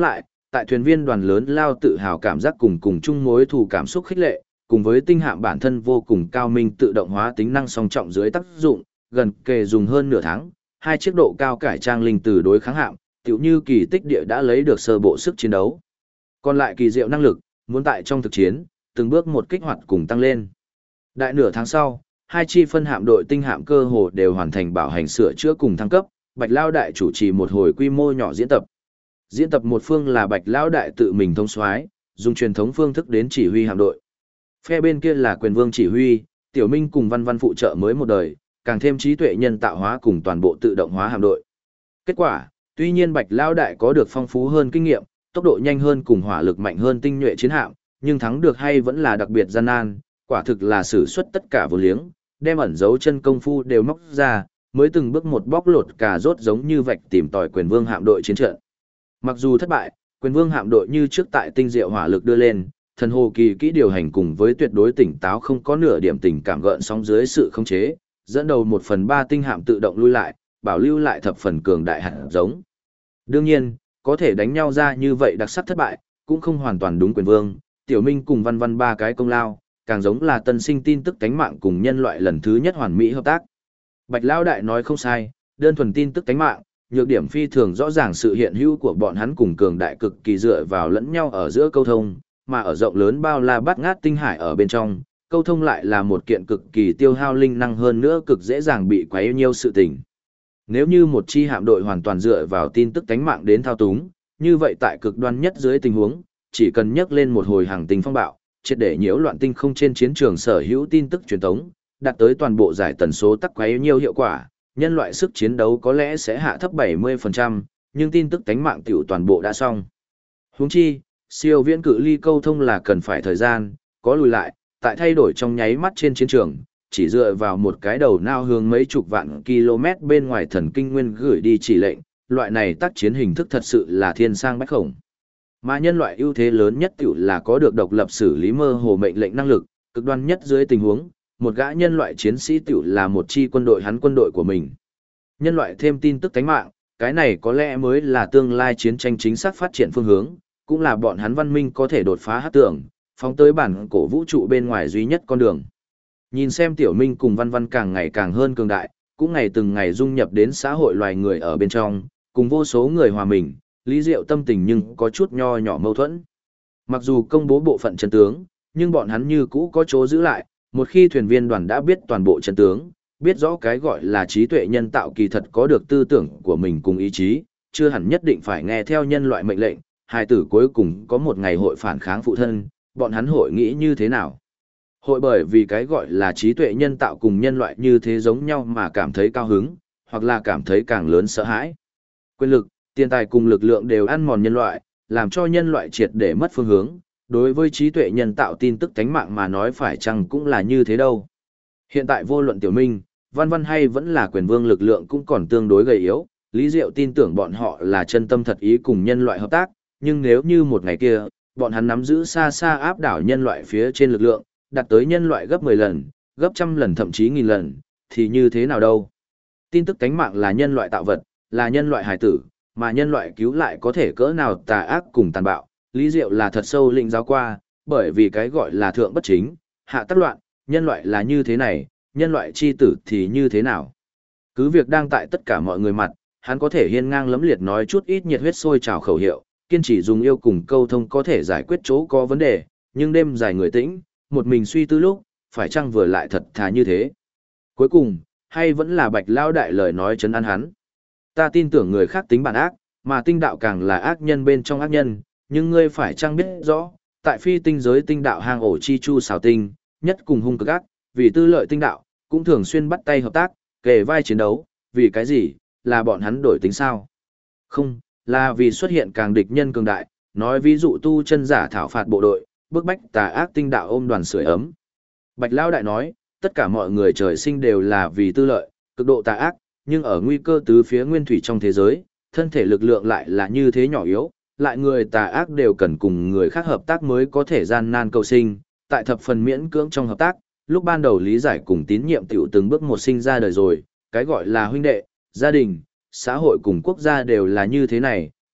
tại thuyền viên đoàn lớn lao tự hào cảm giác cùng chung mối thù cảm xúc khích lệ, cùng với tinh hạm bản thân vô cùng cao minh tự động hóa tính năng song trọng dưới tác dụng, gần kề dùng hơn nửa tháng, hai chiếc độ cao cải trang linh từ đối kháng hạm, tựu như kỳ tích địa đã lấy được sơ bộ sức chiến đấu. Còn lại kỳ diệu năng lực, muốn tại trong thực chiến, từng bước một kích hoạt cùng tăng lên. Đại nửa tháng sau, hai chi phân hạm đội tinh hạm cơ hồ đều hoàn thành bảo hành sửa chữa cùng thăng cấp, Bạch Lao Đại chủ trì một hồi quy mô nhỏ diễn tập. Diễn tập một phương là Bạch Lao Đại tự mình thông soái, dùng truyền thống phương thức đến chỉ huy hạm đội. Phe bên kia là Quyền Vương chỉ huy, Tiểu Minh cùng Văn Văn phụ trợ mới một đời, càng thêm trí tuệ nhân tạo hóa cùng toàn bộ tự động hóa hạm đội. Kết quả, tuy nhiên Bạch Lao Đại có được phong phú hơn kinh nghiệm, tốc độ nhanh hơn cùng hỏa lực mạnh hơn tinh nhuệ chiến hạm, nhưng thắng được hay vẫn là đặc biệt gian nan, quả thực là sử xuất tất cả vô liếng, đem ẩn dấu chân công phu đều móc ra, mới từng bước một bóc lột cà rốt giống như vạch tìm tòi Quyền Vương hạm đội chiến trận. Mặc dù thất bại, Quyền Vương hạm đội như trước tại tinh diệu hỏa lực đưa lên, thần hồ kỳ kỹ điều hành cùng với tuyệt đối tỉnh táo không có nửa điểm tình cảm gợn sóng dưới sự khống chế, dẫn đầu 1/3 tinh hạm tự động lui lại, bảo lưu lại thập phần cường đại hạt giống. Đương nhiên, có thể đánh nhau ra như vậy đặc sắc thất bại, cũng không hoàn toàn đúng Quyền Vương, Tiểu Minh cùng Văn Văn ba cái công lao, càng giống là tân sinh tin tức tánh mạng cùng nhân loại lần thứ nhất hoàn mỹ hợp tác. Bạch Lão Đại nói không sai, đơn thuần tin tức tánh mạng, nhược điểm phi thường rõ ràng sự hiện hữu của bọn hắn cùng cường đại cực kỳ dựa vào lẫn nhau ở giữa câu thông, mà ở rộng lớn bao la bát ngát tinh hải ở bên trong, câu thông lại là một kiện cực kỳ tiêu hao linh năng hơn nữa cực dễ dàng bị quấy nhiêu sự tình. Nếu như một chi hạm đội hoàn toàn dựa vào tin tức tánh mạng đến thao túng, như vậy tại cực đoan nhất dưới tình huống, chỉ cần nhấc lên một hồi hàng tinh phong bạo, triệt để nhiễu loạn tinh không trên chiến trường sở hữu tin tức truyền tống, đạt tới toàn bộ giải tần số tắc quấy nhiều hiệu quả, nhân loại sức chiến đấu có lẽ sẽ hạ thấp 70%, nhưng tin tức tánh mạng tiểu toàn bộ đã xong. Huống chi, siêu viễn cự ly câu thông là cần phải thời gian, có lùi lại, tại thay đổi trong nháy mắt trên chiến trường, chỉ dựa vào một cái đầu nao hướng mấy chục vạn km bên ngoài thần kinh nguyên gửi đi chỉ lệnh, loại này tác chiến hình thức thật sự là thiên sang bách khổng. Mà nhân loại ưu thế lớn nhất tiểu là có được độc lập xử lý mơ hồ mệnh lệnh năng lực, cực đoan nhất dưới tình huống, một gã nhân loại chiến sĩ tiểu là một chi quân đội hắn quân đội của mình. Nhân loại thêm tin tức tánh mạng, cái này có lẽ mới là tương lai chiến tranh chính xác phát triển phương hướng, cũng là bọn hắn văn minh có thể đột phá hát tưởng, phóng tới bản cổ vũ trụ bên ngoài duy nhất con đường. Nhìn xem Tiểu Minh cùng Văn Văn càng ngày càng hơn cường đại, cũng ngày từng ngày dung nhập đến xã hội loài người ở bên trong, cùng vô số người hòa mình, Lý Diệu tâm tình nhưng có chút nho nhỏ mâu thuẫn. Mặc dù công bố bộ phận chân tướng, nhưng bọn hắn như cũ có chỗ giữ lại, một khi thuyền viên đoàn đã biết toàn bộ chân tướng, biết rõ cái gọi là trí tuệ nhân tạo kỳ thật có được tư tưởng của mình cùng ý chí, chưa hẳn nhất định phải nghe theo nhân loại mệnh lệnh, hai tử cuối cùng có một ngày hội phản kháng phụ thân, bọn hắn hội nghĩ như thế nào? Hội bởi vì cái gọi là trí tuệ nhân tạo cùng nhân loại như thế giống nhau mà cảm thấy cao hứng, hoặc là cảm thấy càng lớn sợ hãi. Quyền lực, tiền tài cùng lực lượng đều ăn mòn nhân loại, làm cho nhân loại triệt để mất phương hướng. Đối với trí tuệ nhân tạo tin tức tánh mạng mà nói phải chăng cũng là như thế đâu. Hiện tại vô luận Tiểu Minh, Văn Văn hay vẫn là Quyền Vương lực lượng cũng còn tương đối gầy yếu, Lý Diệu tin tưởng bọn họ là chân tâm thật ý cùng nhân loại hợp tác, nhưng nếu như một ngày kia, bọn hắn nắm giữ xa xa áp đảo nhân loại phía trên lực lượng, đạt tới nhân loại gấp 10 lần, gấp trăm lần thậm chí nghìn lần, thì như thế nào đâu? Tin tức tánh mạng là nhân loại tạo vật, là nhân loại hài tử, mà nhân loại cứu lại có thể cỡ nào tà ác cùng tàn bạo, Lý Diệu là thật sâu lĩnh giáo qua, bởi vì cái gọi là thượng bất chính, hạ tắc loạn, nhân loại là như thế này, nhân loại chi tử thì như thế nào. Cứ việc đang tại tất cả mọi người mặt, hắn có thể hiên ngang lẫm liệt nói chút ít nhiệt huyết sôi trào khẩu hiệu, kiên trì dùng yêu cùng câu thông có thể giải quyết chỗ có vấn đề, nhưng đêm dài người tĩnh, một mình suy tư lúc, phải chăng vừa lại thật thà như thế. Cuối cùng, hay vẫn là Bạch Lao Đại lời nói trấn an hắn. Ta tin tưởng người khác tính bản ác, mà tinh đạo càng là ác nhân bên trong ác nhân, nhưng ngươi phải chăng biết rõ, tại phi tinh giới tinh đạo hang ổ chi chu xảo tinh, nhất cùng hung cực ác, vì tư lợi tinh đạo, cũng thường xuyên bắt tay hợp tác, kề vai chiến đấu, vì cái gì, là bọn hắn đổi tính sao? Không, là vì xuất hiện càng địch nhân cường đại, nói ví dụ tu chân giả thảo phạt bộ đội, bức bách tà ác tinh đạo ôm đoàn sưởi ấm. Bạch Lao Đại nói, tất cả mọi người trời sinh đều là vì tư lợi, cực độ tà ác, nhưng ở nguy cơ tứ phía nguyên thủy trong thế giới, thân thể lực lượng lại là như thế nhỏ yếu, lại người tà ác đều cần cùng người khác hợp tác mới có thể gian nan cầu sinh, tại thập phần miễn cưỡng trong hợp tác, lúc ban đầu lý giải cùng tín nhiệm tiểu từng bước một sinh ra đời rồi, cái gọi là huynh đệ, gia đình, xã hội cùng quốc gia đều là như thế này,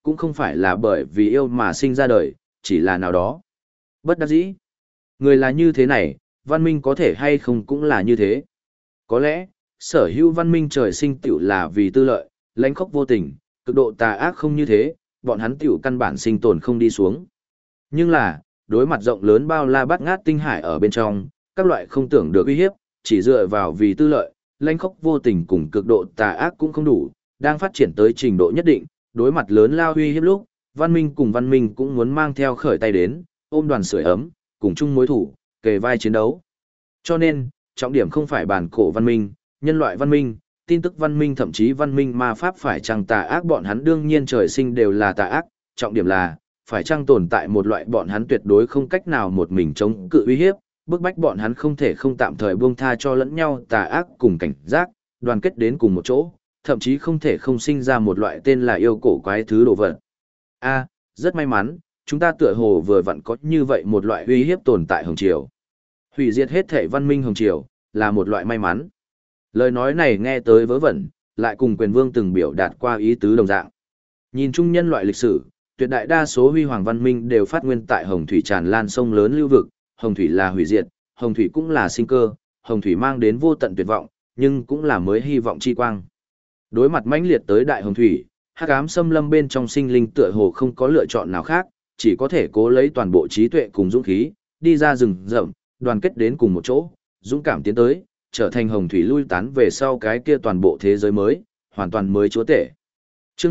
cũng không phải là bởi vì yêu mà sinh ra đời, chỉ là nào đó. Bất đắc dĩ. Người là như thế này, văn minh có thể hay không cũng là như thế. Có lẽ, sở hữu văn minh trời sinh tiểu là vì tư lợi, lãnh khốc vô tình, cực độ tà ác không như thế, bọn hắn tiểu căn bản sinh tồn không đi xuống. Nhưng là, đối mặt rộng lớn bao la bát ngát tinh hải ở bên trong, các loại không tưởng được uy hiếp, chỉ dựa vào vì tư lợi, lãnh khốc vô tình cùng cực độ tà ác cũng không đủ, đang phát triển tới trình độ nhất định, đối mặt lớn lao uy hiếp lúc, văn minh cùng văn minh cũng muốn mang theo khởi tay đến, ôm đoàn sưởi ấm, cùng chung mối thủ, kề vai chiến đấu. Cho nên, trọng điểm không phải bản cổ văn minh, nhân loại văn minh, tin tức văn minh thậm chí văn minh ma pháp phải chăng tà ác, bọn hắn đương nhiên trời sinh đều là tà ác, trọng điểm là phải chăng tồn tại một loại bọn hắn tuyệt đối không cách nào một mình chống cự uy hiếp, bức bách bọn hắn không thể không tạm thời buông tha cho lẫn nhau tà ác cùng cảnh giác, đoàn kết đến cùng một chỗ, thậm chí không thể không sinh ra một loại tên là yêu cổ quái thứ đồ vật. A, rất may mắn, chúng ta tựa hồ vừa vặn có như vậy một loại uy hiếp tồn tại Hồng Triều. Hủy diệt hết thể văn minh Hồng Triều, là một loại may mắn. Lời nói này nghe tới vớ vẩn, lại cùng quyền vương từng biểu đạt qua ý tứ đồng dạng. Nhìn chung nhân loại lịch sử, tuyệt đại đa số huy hoàng văn minh đều phát nguyên tại Hồng Thủy tràn lan sông lớn lưu vực, Hồng Thủy là hủy diệt, Hồng Thủy cũng là sinh cơ, Hồng Thủy mang đến vô tận tuyệt vọng, nhưng cũng là mới hy vọng chi quang. Đối mặt mãnh liệt tới đại Hồng Thủy, hắc ám xâm lâm bên trong sinh linh tựa hồ không có lựa chọn nào khác, chỉ có thể cố lấy toàn bộ trí tuệ cùng dũng khí, đi ra rừng rậm, đoàn kết đến cùng một chỗ, dũng cảm tiến tới, trở thành Hồng Thủy lui tán về sau cái kia toàn bộ thế giới mới, hoàn toàn mới chúa tể. Chương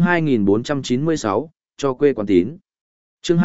2496, cho quê quán tín. Chương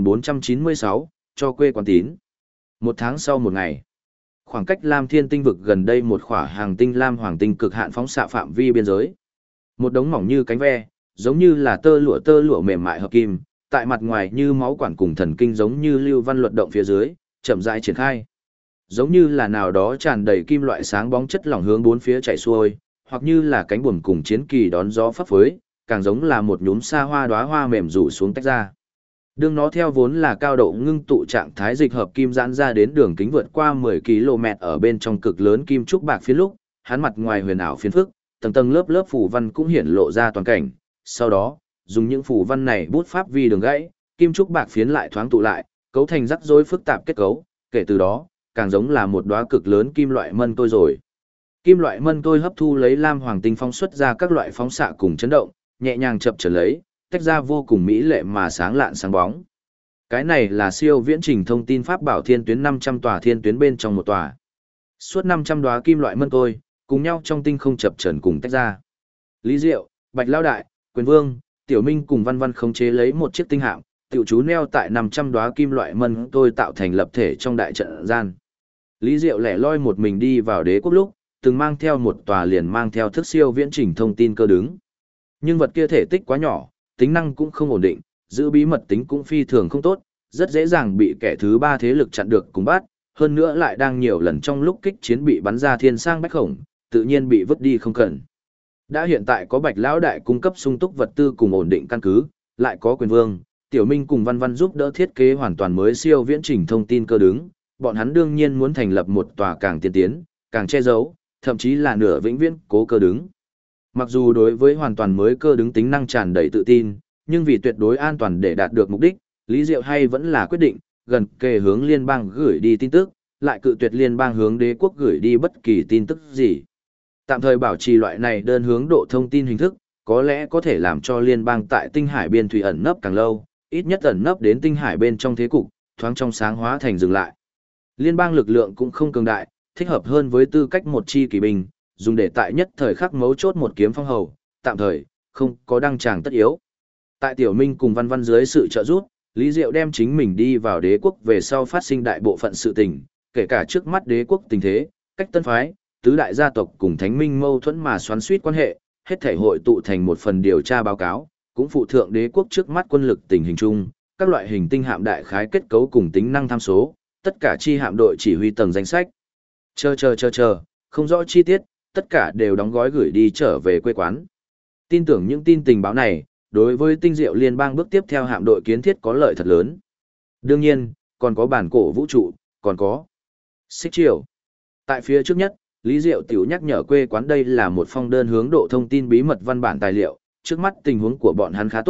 2496, cho quê quán tín. Một tháng sau một ngày, khoảng cách Lam Thiên tinh vực gần đây một khỏa hàng tinh Lam Hoàng tinh cực hạn phóng xạ phạm vi biên giới. Một đống mỏng như cánh ve, giống như là tơ lụa mềm mại hợp kim, tại mặt ngoài như máu quản cùng thần kinh giống như lưu văn luật động phía dưới, chậm rãi triển khai. Giống như là nào đó tràn đầy kim loại sáng bóng chất lỏng hướng bốn phía chảy xuôi, hoặc như là cánh buồm cùng chiến kỳ đón gió phấp phới, càng giống là một nhúm sa hoa đóa hoa mềm rủ xuống tách ra. Đương nó theo vốn là cao độ ngưng tụ trạng thái dịch hợp kim giãn ra đến đường kính vượt qua 10 km ở bên trong cực lớn kim trúc bạc phiến lúc, hắn mặt ngoài huyền ảo phiến phức, tầng tầng lớp lớp phù văn cũng hiển lộ ra toàn cảnh. Sau đó, dùng những phù văn này bút pháp vi đường gãy, kim trúc bạc phiến lại thoáng tụ lại, cấu thành rắc rối phức tạp kết cấu, kể từ đó, càng giống là một đóa cực lớn kim loại mân tôi rồi. Kim loại mân tôi hấp thu lấy lam hoàng tinh phóng xuất ra các loại phóng xạ cùng chấn động, nhẹ nhàng chập chờn lấy, tách ra vô cùng mỹ lệ mà sáng lạn sáng bóng. Cái này là siêu viễn trình thông tin pháp bảo thiên tuyến 500 tòa thiên tuyến bên trong một tòa. Suốt 500 đóa kim loại mân tôi, cùng nhau trong tinh không chập chờn cùng tách ra. Lý Diệu, Bạch Lao Đại, Quyền Vương, Tiểu Minh cùng Văn Văn khống chế lấy một chiếc tinh hạm, tiểu chú neo tại 500 đóa kim loại mân tôi tạo thành lập thể trong đại trận gian. Lý Diệu lẻ loi một mình đi vào đế quốc lúc, từng mang theo một tòa liền mang theo thức siêu viễn trình thông tin cơ đứng. Nhưng vật kia thể tích quá nhỏ, tính năng cũng không ổn định, giữ bí mật tính cũng phi thường không tốt, rất dễ dàng bị kẻ thứ ba thế lực chặn được cùng bắt, hơn nữa lại đang nhiều lần trong lúc kích chiến bị bắn ra thiên sang bách khổng, tự nhiên bị vứt đi không cần. Đã hiện tại có Bạch Lão Đại cung cấp sung túc vật tư cùng ổn định căn cứ, lại có Quyền Vương, Tiểu Minh cùng Văn Văn giúp đỡ thiết kế hoàn toàn mới siêu viễn trình thông tin cơ đứng, bọn hắn đương nhiên muốn thành lập một tòa càng tiên tiến, càng che giấu, thậm chí là nửa vĩnh viễn cố cơ đứng. Mặc dù đối với hoàn toàn mới cơ đứng tính năng tràn đầy tự tin, nhưng vì tuyệt đối an toàn để đạt được mục đích, Lý Diệu hay vẫn là quyết định, gần kề hướng liên bang gửi đi tin tức, lại cự tuyệt liên bang hướng đế quốc gửi đi bất kỳ tin tức gì. Tạm thời bảo trì loại này đơn hướng độ thông tin hình thức, có lẽ có thể làm cho liên bang tại tinh hải biên thủy ẩn nấp càng lâu, ít nhất ẩn nấp đến tinh hải bên trong thế cục, thoáng trong sáng hóa thành dừng lại. Liên bang lực lượng cũng không cường đại, thích hợp hơn với tư cách một chi kỳ binh, dùng để tại nhất thời khắc mấu chốt một kiếm phong hầu, tạm thời, không có đăng tràng tất yếu. Tại Tiểu Minh cùng Văn Văn dưới sự trợ giúp, Lý Diệu đem chính mình đi vào đế quốc về sau phát sinh đại bộ phận sự tình, kể cả trước mắt đế quốc tình thế, cách tân phái, tứ đại gia tộc cùng thánh minh mâu thuẫn mà xoắn suýt quan hệ, hết thể hội tụ thành một phần điều tra báo cáo, cũng phụ thượng đế quốc trước mắt quân lực tình hình chung, các loại hình tinh hạm đại khái kết cấu cùng tính năng tham số, tất cả chi hạm đội chỉ huy tầng danh sách. Chờ, không rõ chi tiết, tất cả đều đóng gói gửi đi trở về quê quán. Tin tưởng những tin tình báo này, đối với tinh diệu liên bang bước tiếp theo hạm đội kiến thiết có lợi thật lớn. Đương nhiên, còn có bản cổ vũ trụ, còn có xích triều. Tại phía trước nhất, Lý Diệu tiểu nhắc nhở quê quán đây là một phong đơn hướng độ thông tin bí mật văn bản tài liệu, trước mắt tình huống của bọn hắn khá tốt,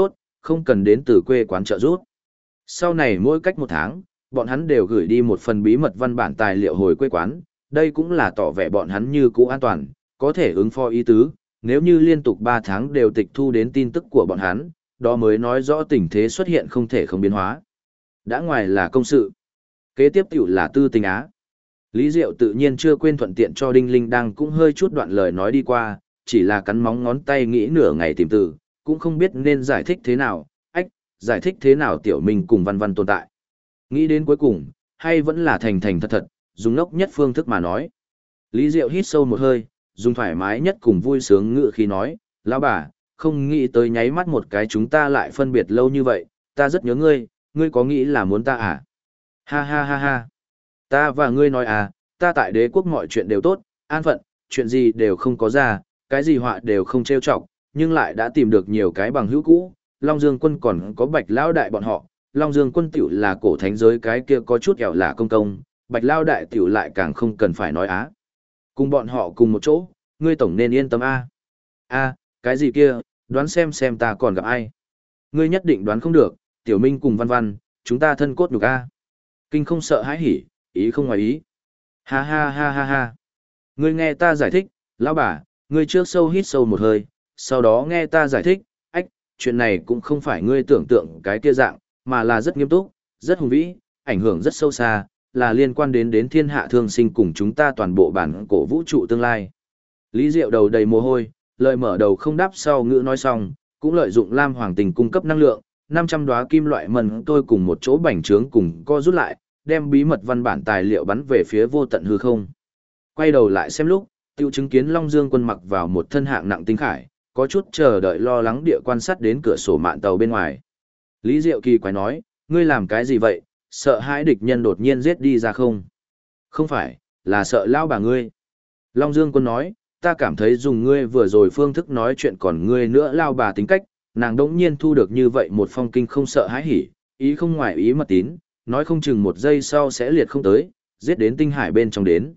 không cần đến từ quê quán trợ giúp. Sau này mỗi cách 1 tháng, bọn hắn đều gửi đi một phần bí mật văn bản tài liệu hồi quê quán, đây cũng là tỏ vẻ bọn hắn như cũ an toàn, có thể ứng phó ý tứ, nếu như liên tục 3 tháng đều tịch thu đến tin tức của bọn hắn, đó mới nói rõ tình thế xuất hiện không thể không biến hóa. Đã ngoài là công sự, kế tiếp tiểu là tư tình á. Lý Diệu tự nhiên chưa quên thuận tiện cho Đinh Linh đang cũng hơi chút đoạn lời nói đi qua, chỉ là cắn móng ngón tay nghĩ nửa ngày tìm từ, cũng không biết nên giải thích thế nào, giải thích thế nào Tiểu Minh cùng Văn Văn tồn tại. Nghĩ đến cuối cùng, hay vẫn là thành thành thật thật, dùng ngốc nhất phương thức mà nói. Lý Diệu hít sâu một hơi, dùng thoải mái nhất cùng vui sướng ngữ khi nói, lão bà, không nghĩ tới nháy mắt một cái chúng ta lại phân biệt lâu như vậy, ta rất nhớ ngươi, ngươi có nghĩ là muốn ta à? Ha ha ha ha. Ta và ngươi nói à, ta tại đế quốc mọi chuyện đều tốt, an phận, chuyện gì đều không có ra, cái gì họa đều không trêu chọc, nhưng lại đã tìm được nhiều cái bằng hữu cũ, Long Dương Quân còn có Bạch Lão Đại bọn họ, Long Dương Quân tiểu là cổ thánh giới cái kia có chút ẻo là công công, Bạch Lão Đại tiểu lại càng không cần phải nói á. Cùng bọn họ cùng một chỗ, ngươi tổng nên yên tâm a. A, cái gì kia, đoán xem ta còn gặp ai. Ngươi nhất định đoán không được, Tiểu Minh cùng Văn Văn, chúng ta thân cốt nhục a. Kinh không sợ hãi hỉ, ý không ngoài ý. Ha ha ha ha ha. Ngươi nghe ta giải thích, lão bà, ngươi trước sâu hít sâu một hơi, sau đó nghe ta giải thích, chuyện này cũng không phải ngươi tưởng tượng cái kia dạng, mà là rất nghiêm túc, rất hùng vĩ, ảnh hưởng rất sâu xa, là liên quan đến thiên hạ thương sinh cùng chúng ta toàn bộ bản cổ vũ trụ tương lai. Lý Diệu đầu đầy mồ hôi, lời mở đầu không đáp sau ngữ nói xong, cũng lợi dụng Lam Hoàng Tình cung cấp năng lượng, 500 đóa kim loại mần tôi cùng một chỗ bành trướng cùng co rút lại, đem bí mật văn bản tài liệu bắn về phía vô tận hư không. Quay đầu lại xem lúc, tiêu chứng kiến Long Dương Quân mặc vào một thân hạng nặng tinh khải, có chút chờ đợi lo lắng địa quan sát đến cửa sổ mạn tàu bên ngoài. Lý Diệu kỳ quái nói, ngươi làm cái gì vậy, sợ hãi địch nhân đột nhiên giết đi ra không? Không phải, là sợ lão bà ngươi. Long Dương Quân nói, ta cảm thấy dùng ngươi vừa rồi phương thức nói chuyện còn ngươi nữa lao bà tính cách, nàng đỗng nhiên thu được như vậy một phong kinh không sợ hãi hỉ, ý không ngoài ý mật tín, nói không chừng 1 giây sau sẽ liệt không tới, giết đến tinh hải bên trong đến.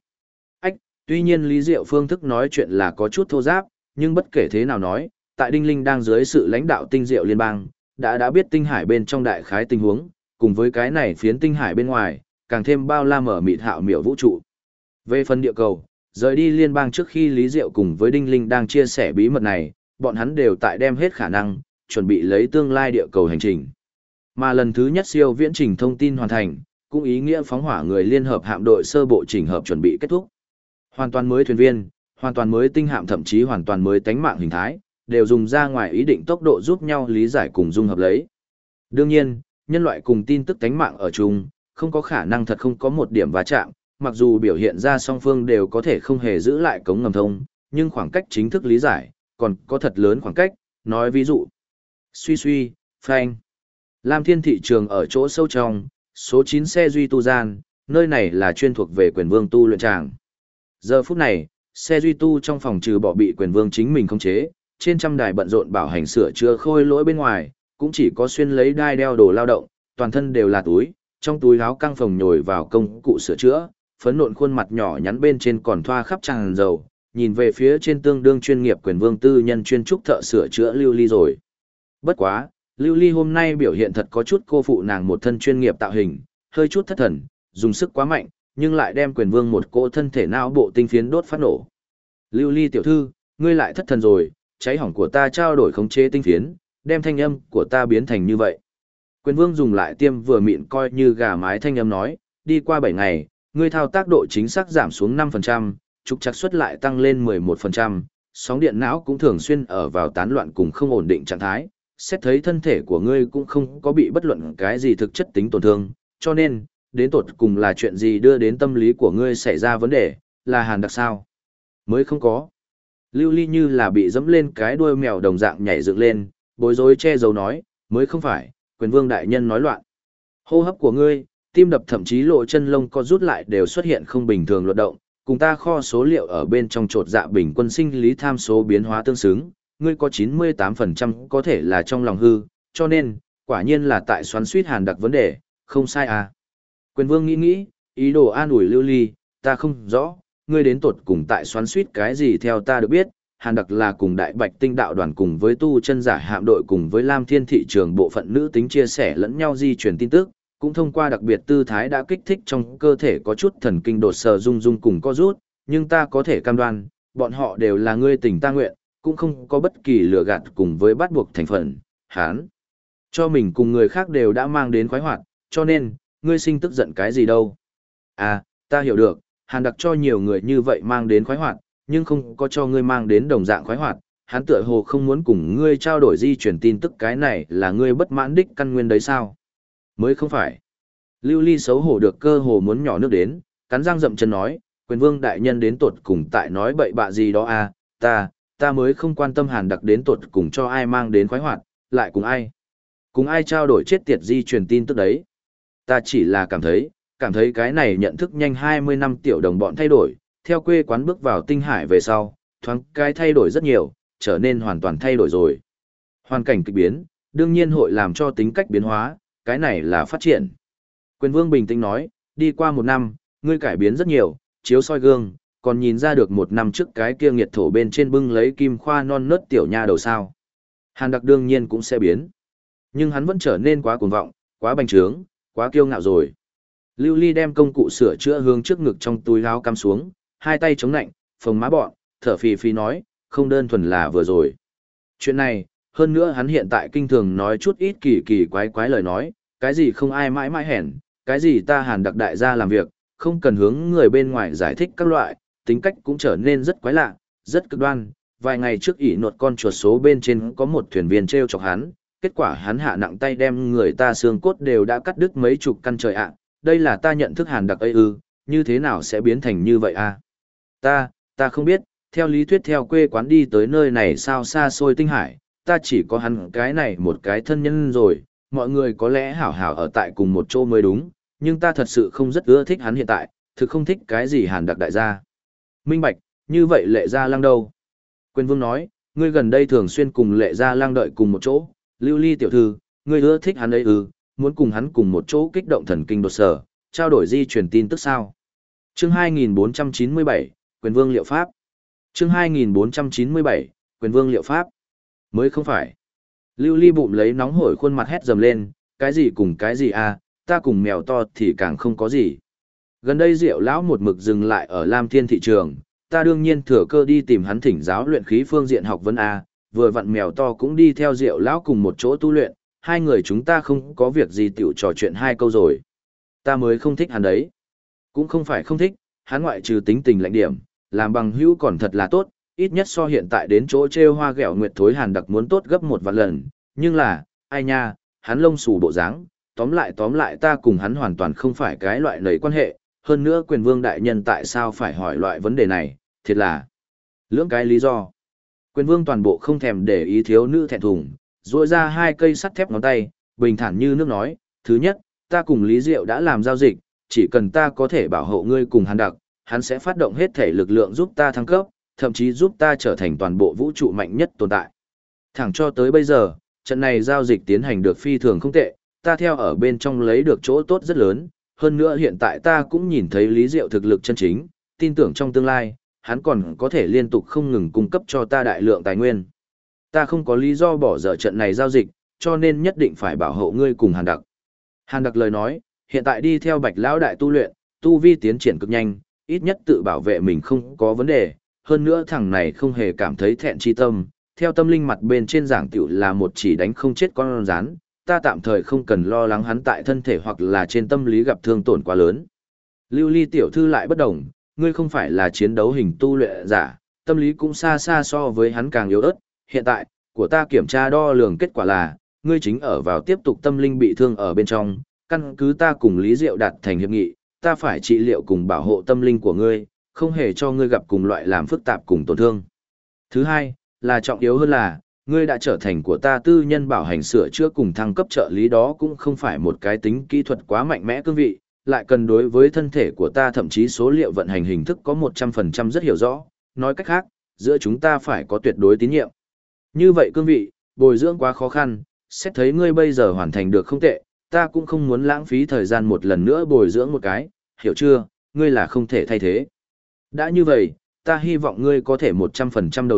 Tuy nhiên Lý Diệu phương thức nói chuyện là có chút thô giáp, nhưng bất kể thế nào nói, tại Đinh Linh đang dưới sự lãnh đạo tinh diệu liên bang, đã biết tinh hải bên trong đại khái tình huống, cùng với cái này phiến tinh hải bên ngoài, càng thêm bao la mở mịt hạo miểu vũ trụ. Về phần địa cầu, rời đi liên bang trước khi Lý Diệu cùng với Đinh Linh đang chia sẻ bí mật này, bọn hắn đều tại đem hết khả năng, chuẩn bị lấy tương lai địa cầu hành trình. Mà lần thứ nhất siêu viễn trình thông tin hoàn thành, cũng ý nghĩa phóng hỏa người liên hợp hạm đội sơ bộ chỉnh hợp chuẩn bị kết thúc. Hoàn toàn mới thuyền viên, hoàn toàn mới tinh hạm thậm chí hoàn toàn mới tánh mạng hình thái, đều dùng ra ngoài ý định tốc độ giúp nhau lý giải cùng dung hợp lấy. Đương nhiên, nhân loại cùng tin tức tánh mạng ở chung, không có khả năng thật không có một điểm va chạm, mặc dù biểu hiện ra song phương đều có thể không hề giữ lại cống ngầm thông, nhưng khoảng cách chính thức lý giải, còn có thật lớn khoảng cách, nói ví dụ. Suy, phanh. Lam Thiên thị trường ở chỗ sâu trong, số 9 xe duy tu gian, nơi này là chuyên thuộc về quyền vương tu luyện tràng. Giờ phút này, xe duy tu trong phòng trừ bỏ bị quyền vương chính mình khống chế, trên trăm đài bận rộn bảo hành sửa chữa khôi lỗi bên ngoài, cũng chỉ có xuyên lấy đai đeo đồ lao động, toàn thân đều là túi, trong túi áo căng phồng nhồi vào công cụ sửa chữa, phấn nộn khuôn mặt nhỏ nhắn bên trên còn thoa khắp tràn dầu, nhìn về phía trên tương đương chuyên nghiệp quyền vương tư nhân chuyên trúc thợ sửa chữa Lưu Ly rồi. Bất quá, Lưu Ly hôm nay biểu hiện thật có chút cô phụ nàng một thân chuyên nghiệp tạo hình, hơi chút thất thần, dùng sức quá mạnh, nhưng lại đem quyền vương một cỗ thân thể não bộ tinh phiến đốt phát nổ. Lưu Ly tiểu thư, ngươi lại thất thần rồi, cháy hỏng của ta trao đổi khống chế tinh phiến, đem thanh âm của ta biến thành như vậy. Quyền vương dùng lại tiêm vừa mịn coi như gà mái thanh âm nói, đi qua 7 ngày, ngươi thao tác độ chính xác giảm xuống 5%, trục trặc suất lại tăng lên 11%, sóng điện não cũng thường xuyên ở vào tán loạn cùng không ổn định trạng thái, xét thấy thân thể của ngươi cũng không có bị bất luận cái gì thực chất tính tổn thương, cho nên, đến tột cùng là chuyện gì đưa đến tâm lý của ngươi xảy ra vấn đề, là hàn đặc sao? Mới không có. Lưu Ly như là bị dẫm lên cái đuôi mèo đồng dạng nhảy dựng lên, bối rối che giấu nói, mới không phải, quyền vương đại nhân nói loạn. Hô hấp của ngươi, tim đập thậm chí lộ chân lông co rút lại đều xuất hiện không bình thường luật động, cùng ta kho số liệu ở bên trong trột dạ bình quân sinh lý tham số biến hóa tương xứng, ngươi có 98% có thể là trong lòng hư, cho nên, quả nhiên là tại xoắn suýt hàn đặc vấn đề, không sai à. Quyền vương nghĩ, ý đồ an ủi Lưu Ly, ta không rõ, ngươi đến tột cùng tại xoắn suýt cái gì theo ta được biết, Hàn Đặc là cùng Đại Bạch Tinh đạo đoàn cùng với tu chân giả hạm đội cùng với Lam Thiên thị trường bộ phận nữ tính chia sẻ lẫn nhau di truyền tin tức, cũng thông qua đặc biệt tư thái đã kích thích trong cơ thể có chút thần kinh đột sờ rung rung cùng co rút, nhưng ta có thể cam đoan, bọn họ đều là ngươi tình ta nguyện, cũng không có bất kỳ lừa gạt cùng với bắt buộc thành phần, hán. Cho mình cùng người khác đều đã mang đến khoái hoạt, cho nên, ngươi sinh tức giận cái gì đâu. À, ta hiểu được, Hàn Đặc cho nhiều người như vậy mang đến khoái hoạt, nhưng không có cho ngươi mang đến đồng dạng khoái hoạt, hắn tựa hồ không muốn cùng ngươi trao đổi di chuyển tin tức, cái này là ngươi bất mãn đích căn nguyên đấy sao? Mới không phải. Lưu Ly xấu hổ được cơ hồ muốn nhỏ nước đến, cắn răng dậm chân nói, Quyền Vương đại nhân đến tột cùng tại nói bậy bạ gì đó à, ta mới không quan tâm Hàn Đặc đến tột cùng cho ai mang đến khoái hoạt, lại cùng ai. Cùng ai trao đổi chết tiệt di truyền tin tức đấy. Ta chỉ là cảm thấy cái này nhận thức nhanh 20 năm tiểu đồng bọn thay đổi, theo quê quán bước vào tinh hải về sau, thoáng cái thay đổi rất nhiều, trở nên hoàn toàn thay đổi rồi. Hoàn cảnh kịch biến, đương nhiên hội làm cho tính cách biến hóa, cái này là phát triển. Quyền Vương bình tĩnh nói, đi qua 1 năm, ngươi cải biến rất nhiều, chiếu soi gương, còn nhìn ra được 1 năm trước cái kia nghiệt thổ bên trên bưng lấy kim khoa non nớt tiểu nha đầu sao. Hàn Đặc đương nhiên cũng sẽ biến. Nhưng hắn vẫn trở nên quá cuồng vọng, quá bành trướng, quá kiêu ngạo rồi. Lưu Ly đem công cụ sửa chữa hướng trước ngực trong túi áo cắm xuống, hai tay chống nạnh, phồng má bọn, thở phì phì nói, không đơn thuần là vừa rồi. Chuyện này, hơn nữa hắn hiện tại kinh thường nói chút ít kỳ kỳ quái quái lời nói, cái gì không ai mãi mãi hèn, cái gì ta Hàn Đặc đại gia làm việc, không cần hướng người bên ngoài giải thích các loại, tính cách cũng trở nên rất quái lạ, rất cực đoan. Vài ngày trước ỉ nột con chuột số bên trên có một thuyền viên treo chọc hắn, kết quả hắn hạ nặng tay đem người ta xương cốt đều đã cắt đứt mấy chục căn trời ạ. Đây là ta nhận thức Hàn Đặc ấy ư, như thế nào sẽ biến thành như vậy à? Ta không biết, theo lý thuyết theo quê quán đi tới nơi này sao xa xôi tinh hải, ta chỉ có hắn cái này một cái thân nhân rồi, mọi người có lẽ hảo hảo ở tại cùng một chỗ mới đúng, nhưng ta thật sự không rất ưa thích hắn hiện tại, thực không thích cái gì Hàn Đặc đại gia. Minh bạch, như vậy Lệ Gia Lang đâu? Quyền Vương nói, ngươi gần đây thường xuyên cùng Lệ Gia Lang đợi cùng một chỗ, Lưu Ly tiểu thư, ngươi ưa thích hắn ấy ư, muốn cùng hắn cùng một chỗ kích động thần kinh đột sở, trao đổi di truyền tin tức sao? Chương 2497, Quyền Vương liệu pháp. Chương 2497, Quyền Vương liệu pháp. Mới không phải. Lưu Ly bụng lấy nóng hổi khuôn mặt hét dầm lên, cái gì cùng cái gì à, ta cùng mèo to thì càng không có gì. Gần đây Diệu lão một mực dừng lại ở Lam Thiên thị trường, ta đương nhiên thừa cơ đi tìm hắn thỉnh giáo luyện khí phương diện học vấn a, vừa vặn mèo to cũng đi theo Diệu lão cùng một chỗ tu luyện, hai người chúng ta không có việc gì tiểu trò chuyện 2 câu rồi. Ta mới không thích hắn đấy. Cũng không phải không thích, hắn ngoại trừ tính tình lạnh điểm, làm bằng hữu còn thật là tốt, ít nhất so hiện tại đến chỗ trêu hoa ghẹo nguyệt thối Hàn Đặc muốn tốt gấp 1 vạn lần, nhưng là, ai nha, hắn lông xù bộ dáng, tóm lại ta cùng hắn hoàn toàn không phải cái loại nầy quan hệ, hơn nữa Quyền Vương đại nhân tại sao phải hỏi loại vấn đề này, thiệt là lưỡng cái lý do. Quyền Vương toàn bộ không thèm để ý thiếu nữ thẹn thùng, duỗi ra 2 cây sắt thép ngón tay, bình thản như nước nói, thứ nhất, ta cùng Lý Diệu đã làm giao dịch, chỉ cần ta có thể bảo hộ ngươi cùng Hàn Đặc, hắn sẽ phát động hết thể lực lượng giúp ta thăng cấp, thậm chí giúp ta trở thành toàn bộ vũ trụ mạnh nhất tồn tại. Thẳng cho tới bây giờ, trận này giao dịch tiến hành được phi thường không tệ, ta theo ở bên trong lấy được chỗ tốt rất lớn, hơn nữa hiện tại ta cũng nhìn thấy Lý Diệu thực lực chân chính, tin tưởng trong tương lai, hắn còn có thể liên tục không ngừng cung cấp cho ta đại lượng tài nguyên. Ta không có lý do bỏ dở trận này giao dịch, cho nên nhất định phải bảo hộ ngươi cùng Hàn Đặc. Hàn Đặc lời nói, hiện tại đi theo Bạch lão đại tu luyện, tu vi tiến triển cực nhanh, ít nhất tự bảo vệ mình không có vấn đề, hơn nữa thằng này không hề cảm thấy thẹn chi tâm, theo tâm linh mặt bên trên giảng tiểu là một chỉ đánh không chết con rắn, ta tạm thời không cần lo lắng hắn tại thân thể hoặc là trên tâm lý gặp thương tổn quá lớn. Lưu Ly tiểu thư lại bất đồng, ngươi không phải là chiến đấu hình tu luyện giả, tâm lý cũng xa xa so với hắn càng yếu ớt, hiện tại, của ta kiểm tra đo lường kết quả là, ngươi chính ở vào tiếp tục tâm linh bị thương ở bên trong, căn cứ ta cùng Lý Diệu đạt thành hiệp nghị, ta phải trị liệu cùng bảo hộ tâm linh của ngươi, không hề cho ngươi gặp cùng loại làm phức tạp cùng tổn thương. Thứ hai, là trọng yếu hơn là, ngươi đã trở thành của ta tư nhân bảo hành sửa chữa cùng thăng cấp trợ lý, đó cũng không phải một cái tính kỹ thuật quá mạnh mẽ cương vị, lại cần đối với thân thể của ta thậm chí số liệu vận hành hình thức có 100% rất hiểu rõ, nói cách khác, giữa chúng ta phải có tuyệt đối tín nhiệm. Như vậy cương vị, bồi dưỡng quá khó khăn, xét thấy ngươi bây giờ hoàn thành được không tệ, ta cũng không muốn lãng phí thời gian một lần nữa bồi dưỡng một cái, hiểu chưa, ngươi là không thể thay thế. Đã như vậy, ta hy vọng ngươi có thể 100% đầu nhập,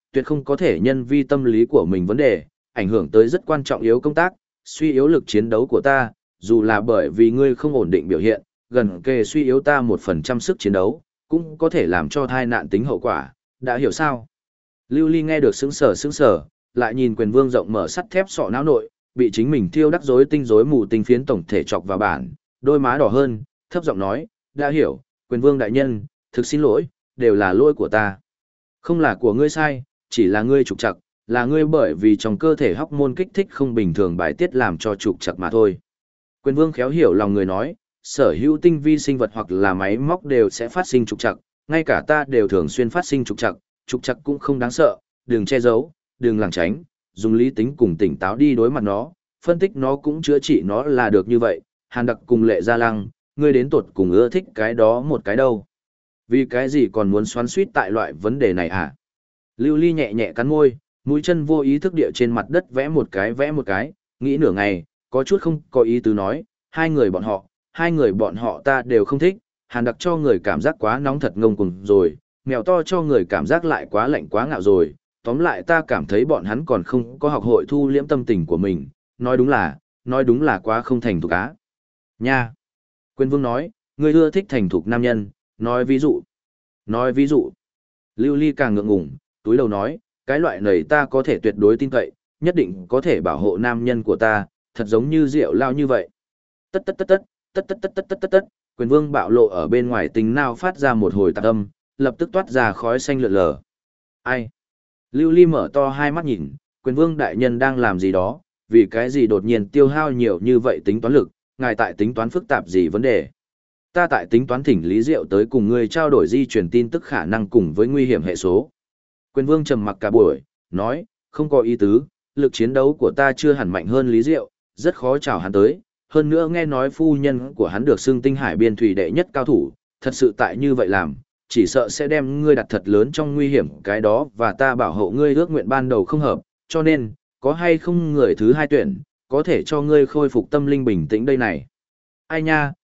tuyệt không có thể nhân vi tâm lý của mình vấn đề, ảnh hưởng tới rất quan trọng yếu công tác, suy yếu lực chiến đấu của ta, dù là bởi vì ngươi không ổn định biểu hiện, gần kề suy yếu ta 1% sức chiến đấu, cũng có thể làm cho thai nạn tính hậu quả, đã hiểu sao? Lưu Ly nghe được sững sờ, lại nhìn quyền vương rộng mở sắt thép sọ não nội, bị chính mình thiêu đắc rối tinh rối mù tinh phiến tổng thể chọc vào bản, đôi má đỏ hơn, thấp giọng nói, đã hiểu, quyền vương đại nhân, thực xin lỗi, đều là lỗi của ta. Không là của ngươi sai, chỉ là ngươi trục trặc, là ngươi bởi vì trong cơ thể hóc môn kích thích không bình thường bài tiết làm cho trục trặc mà thôi. Quyền vương khéo hiểu lòng người nói, sở hữu tinh vi sinh vật hoặc là máy móc đều sẽ phát sinh trục trặc, ngay cả ta đều thường xuyên phát sinh trục trặc cũng không đáng sợ, đừng che giấu, đừng lảng tránh, dùng lý tính cùng tỉnh táo đi đối mặt nó, phân tích nó cũng chữa trị nó là được như vậy. Hàn Đặc cùng Lệ Gia Lăng, ngươi đến tột cùng ưa thích cái đó một cái đâu. Vì cái gì còn muốn xoắn suýt tại loại vấn đề này hả? Lưu Ly nhẹ nhẹ cắn môi, mũi chân vô ý thức địa trên mặt đất vẽ một cái, nghĩ nửa ngày, có chút không có ý tứ nói, hai người bọn họ ta đều không thích, Hàn Đặc cho người cảm giác quá nóng thật ngông cuồng rồi, mèo to cho người cảm giác lại quá lạnh quá ngạo rồi, tóm lại ta cảm thấy bọn hắn còn không có học hội thu liễm tâm tình của mình, nói đúng là quá không thành thục á. Nha! Quyền vương nói, ngươi ưa thích thành thục nam nhân, nói ví dụ. Lưu Ly càng ngượng ngùng, túi đầu nói, cái loại này ta có thể tuyệt đối tin cậy, nhất định có thể bảo hộ nam nhân của ta, thật giống như Diệu Lao như vậy. Tất, quyền vương bạo lộ ở bên ngoài tính nào phát ra một hồi tạc âm, lập tức toát ra khói xanh lượn lờ. Ai? Lưu Ly mở to hai mắt nhìn, quyền vương đại nhân đang làm gì đó, vì cái gì đột nhiên tiêu hao nhiều như vậy tính toán lực, ngài tại tính toán phức tạp gì vấn đề. Ta tại tính toán thỉnh Lý Diệu tới cùng ngươi trao đổi di truyền tin tức khả năng cùng với nguy hiểm hệ số. Quyền vương trầm mặc cả buổi, nói, không có ý tứ, lực chiến đấu của ta chưa hẳn mạnh hơn Lý Diệu, rất khó chào hắn tới. Hơn nữa nghe nói phu nhân của hắn được xưng tinh hải biên thủy đệ nhất cao thủ, thật sự tại như vậy làm, chỉ sợ sẽ đem ngươi đặt thật lớn trong nguy hiểm cái đó và ta bảo hộ ngươi ước nguyện ban đầu không hợp, cho nên, có hay không người thứ hai tuyển, có thể cho ngươi khôi phục tâm linh bình tĩnh đây này. Ai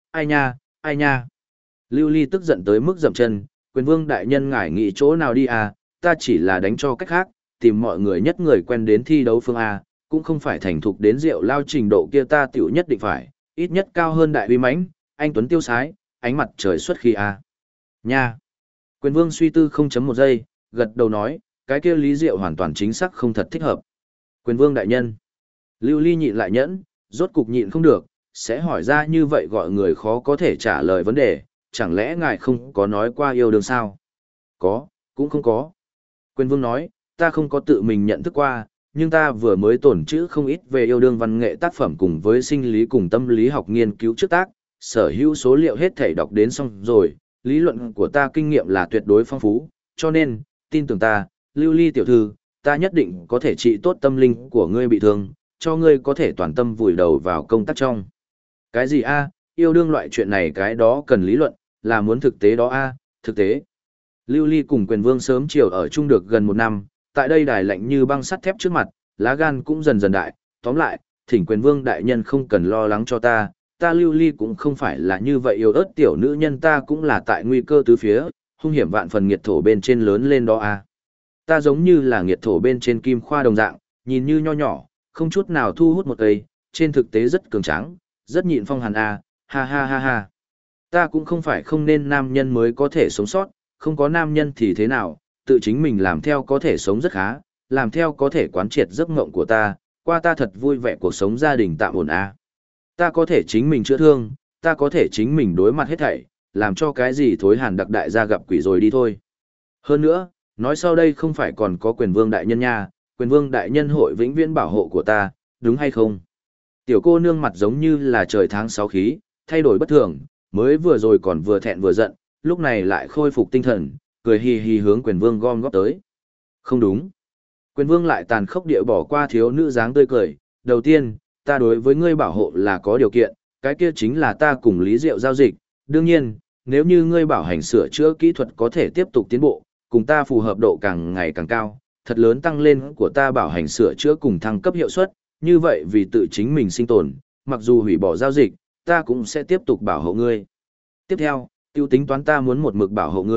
nha. Lưu Ly tức giận tới mức dậm chân, quyền vương đại nhân ngài nghĩ chỗ nào đi à, ta chỉ là đánh cho cách khác, tìm mọi người nhất người quen đến thi đấu phương A, cũng không phải thành thục đến Diệu Lao trình độ kia ta tiểu nhất định phải, ít nhất cao hơn đại uy mãnh, anh tuấn tiêu sái, ánh mặt trời xuất khi A. Nha. Quyền vương suy tư 0.1 giây, gật đầu nói, cái kia Lý Diệu hoàn toàn chính xác không thật thích hợp. Quyền vương đại nhân. Lưu Ly nhịn lại nhẫn, rốt cục nhịn không được, sẽ hỏi ra như vậy gọi người khó có thể trả lời vấn đề, chẳng lẽ ngài không có nói qua yêu đương sao? Có, cũng không có. Quyền vương nói, ta không có tự mình nhận thức qua, nhưng ta vừa mới tổn chữ không ít về yêu đương văn nghệ tác phẩm cùng với sinh lý cùng tâm lý học nghiên cứu trước tác, sở hữu số liệu hết thảy đọc đến xong rồi, lý luận của ta kinh nghiệm là tuyệt đối phong phú, cho nên, tin tưởng ta, Lưu Ly tiểu thư, ta nhất định có thể trị tốt tâm linh của ngươi bị thương, cho ngươi có thể toàn tâm vùi đầu vào công tác trong. Cái gì a? Yêu đương loại chuyện này cái đó cần lý luận, là muốn thực tế đó a, thực tế. Lưu Ly cùng quyền vương sớm chiều ở chung được gần 1 năm, tại đây đài lạnh như băng sắt thép trước mặt, lá gan cũng dần dần đại, tóm lại, thỉnh quyền vương đại nhân không cần lo lắng cho ta Lưu Ly cũng không phải là như vậy yêu ớt tiểu nữ nhân, ta cũng là tại nguy cơ tứ phía, hung hiểm vạn phần nghiệt thổ bên trên lớn lên đó a. Ta giống như là nghiệt thổ bên trên kim khoa đồng dạng, nhìn như nho nhỏ, không chút nào thu hút một cây, trên thực tế rất cường tráng, rất nhịn phong hàn a, ha ha ha ha. Ta cũng không phải không nên nam nhân mới có thể sống sót, không có nam nhân thì thế nào, tự chính mình làm theo có thể sống rất khá, làm theo có thể quán triệt giấc mộng của ta, qua ta thật vui vẻ cuộc sống gia đình tạm ổn a. Ta có thể chính mình chữa thương, ta có thể chính mình đối mặt hết thảy, làm cho cái gì thối Hàn Đặc đại gia gặp quỷ rồi đi thôi. Hơn nữa, nói sau đây không phải còn có quyền vương đại nhân nha, quyền vương đại nhân hội vĩnh viễn bảo hộ của ta, đúng hay không? Tiểu cô nương mặt giống như là trời tháng 6 khí, thay đổi bất thường, mới vừa rồi còn vừa thẹn vừa giận, lúc này lại khôi phục tinh thần, cười hì hì hướng quyền vương gom góp tới. Không đúng. Quyền vương lại tàn khốc địa bỏ qua thiếu nữ dáng tươi cười, đầu tiên, ta đối với ngươi bảo hộ là có điều kiện, cái kia chính là ta cùng Lý Diệu giao dịch, đương nhiên, nếu như ngươi bảo hành sửa chữa kỹ thuật có thể tiếp tục tiến bộ, cùng ta phù hợp độ càng ngày càng cao, thật lớn tăng lên của ta bảo hành sửa chữa cùng thăng cấp hiệu suất, như vậy vì tự chính mình sinh tồn, mặc dù hủy bỏ giao dịch, ta cũng sẽ tiếp tục bảo hộ ngươi. Tiếp theo, tiêu tính toán ta muốn một mực bảo hộ ngươi,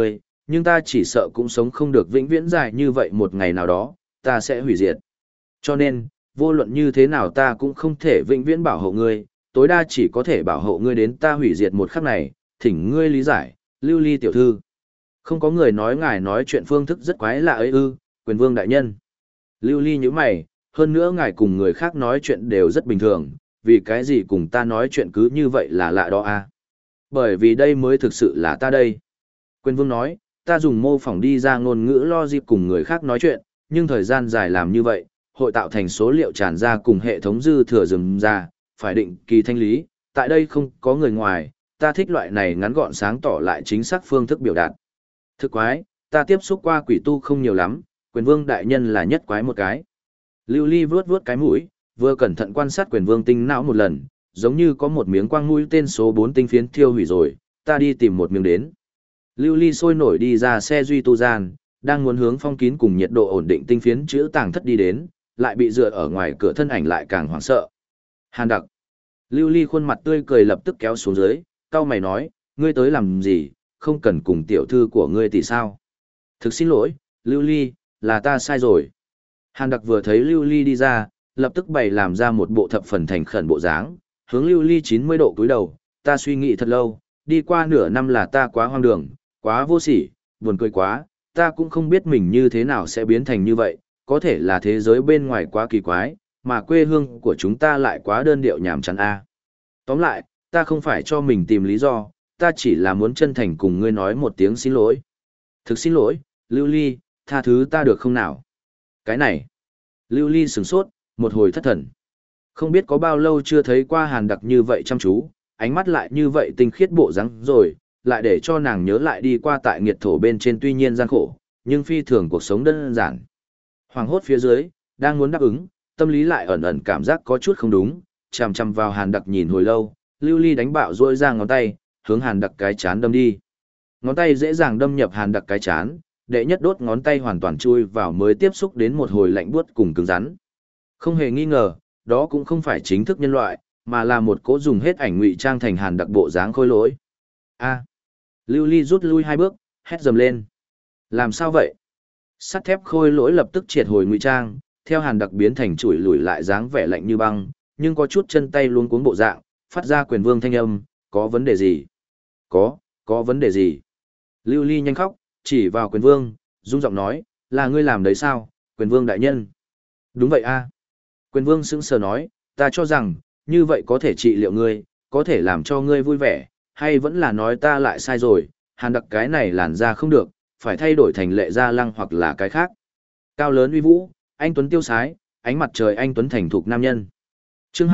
nhưng ta chỉ sợ cũng sống không được vĩnh viễn dài như vậy một ngày nào đó, ta sẽ hủy diệt. Cho nên, vô luận như thế nào ta cũng không thể vĩnh viễn bảo hộ ngươi, tối đa chỉ có thể bảo hộ ngươi đến ta hủy diệt một khắc này, thỉnh ngươi lý giải, Lưu Ly tiểu thư. Không có người nói ngài nói chuyện phương thức rất quái lạ ấy ư, quyền vương đại nhân. Lưu Ly như mày, hơn nữa ngài cùng người khác nói chuyện đều rất bình thường, vì cái gì cùng ta nói chuyện cứ như vậy là lạ đó à? Bởi vì đây mới thực sự là ta đây. Quyền vương nói, ta dùng mô phỏng đi ra ngôn ngữ logic cùng người khác nói chuyện, nhưng thời gian dài làm như vậy, hội tạo thành số liệu tràn ra cùng hệ thống dư thừa rừng ra, phải định kỳ thanh lý, tại đây không có người ngoài, ta thích loại này ngắn gọn sáng tỏ lại chính xác phương thức biểu đạt. Thực quái, ta tiếp xúc qua quỷ tu không nhiều lắm, quyền vương đại nhân là nhất quái một cái. Lưu Ly vuốt vuốt cái mũi, vừa cẩn thận quan sát quyền vương tinh não một lần, giống như có một miếng quang mũi tên số 4 tinh phiến thiêu hủy rồi, ta đi tìm một miếng đến. Lưu Ly sôi nổi đi ra xe duy tu gian, đang muốn hướng phong kín cùng nhiệt độ ổn định tinh phiến chữ tàng thất đi đến, lại bị dựa ở ngoài cửa thân ảnh lại càng hoảng sợ. Hàn Đặc. Lưu Ly khuôn mặt tươi cười lập tức kéo xuống dưới, cau mày nói, ngươi tới làm gì, không cần cùng tiểu thư của ngươi thì sao. Thực xin lỗi, Lưu Ly, là ta sai rồi. Hàn Đặc vừa thấy Lưu Ly đi ra, lập tức bày làm ra một bộ thập phần thành khẩn bộ dáng, hướng Lưu Ly 90 độ cúi đầu, ta suy nghĩ thật lâu, đi qua nửa năm là ta quá hoang đường, quá vô sỉ, buồn cười quá, ta cũng không biết mình như thế nào sẽ biến thành như vậy, có thể là thế giới bên ngoài quá kỳ quái, mà quê hương của chúng ta lại quá đơn điệu nhàm chán a. Tóm lại, ta không phải cho mình tìm lý do, ta chỉ là muốn chân thành cùng ngươi nói một tiếng xin lỗi. Thực xin lỗi, Lưu Ly, tha thứ ta được không nào? Cái này, Lưu Ly sửng sốt, một hồi thất thần. Không biết có bao lâu chưa thấy qua Hàn Đặc như vậy chăm chú, ánh mắt lại như vậy tinh khiết bộ dáng rồi, lại để cho nàng nhớ lại đi qua tại nghiệt thổ bên trên tuy nhiên gian khổ, nhưng phi thường cuộc sống đơn giản. Hoàng hốt phía dưới, đang muốn đáp ứng, tâm lý lại ẩn ẩn cảm giác có chút không đúng, chằm chằm vào Hàn Đặc nhìn hồi lâu, Lưu Ly đánh bạo rôi ra ngón tay, hướng Hàn Đặc cái chán đâm đi. Ngón tay dễ dàng đâm nhập Hàn Đặc cái chán, đệ nhất đốt ngón tay hoàn toàn chui vào mới tiếp xúc đến một hồi lạnh buốt cùng cứng rắn. Không hề nghi ngờ, đó cũng không phải chính thức nhân loại, mà là một cỗ dùng hết ảnh ngụy trang thành Hàn Đặc bộ dáng khôi lỗi. A. Lưu Ly rút lui 2 bước, hét dầm lên. Làm sao vậy? Sắt thép khôi lỗi lập tức triệt hồi ngụy trang, theo Hàn Đặc biến thành chủi lủi lại dáng vẻ lạnh như băng, nhưng có chút chân tay luống cuống bộ dạng, phát ra quyền vương thanh âm, có vấn đề gì? Có vấn đề gì? Lưu Ly nhanh khóc, chỉ vào quyền vương, rung giọng nói, là ngươi làm đấy sao, quyền vương đại nhân? Đúng vậy a. Quyền vương sững sờ nói, ta cho rằng, như vậy có thể trị liệu ngươi, có thể làm cho ngươi vui vẻ, hay vẫn là nói ta lại sai rồi, Hàn Đặc cái này làn da không được, phải thay đổi thành Lệ Gia Lăng hoặc là cái khác. Cao lớn uy vũ, anh tuấn tiêu sái, ánh mặt trời anh tuấn thành thục nam nhân. Chương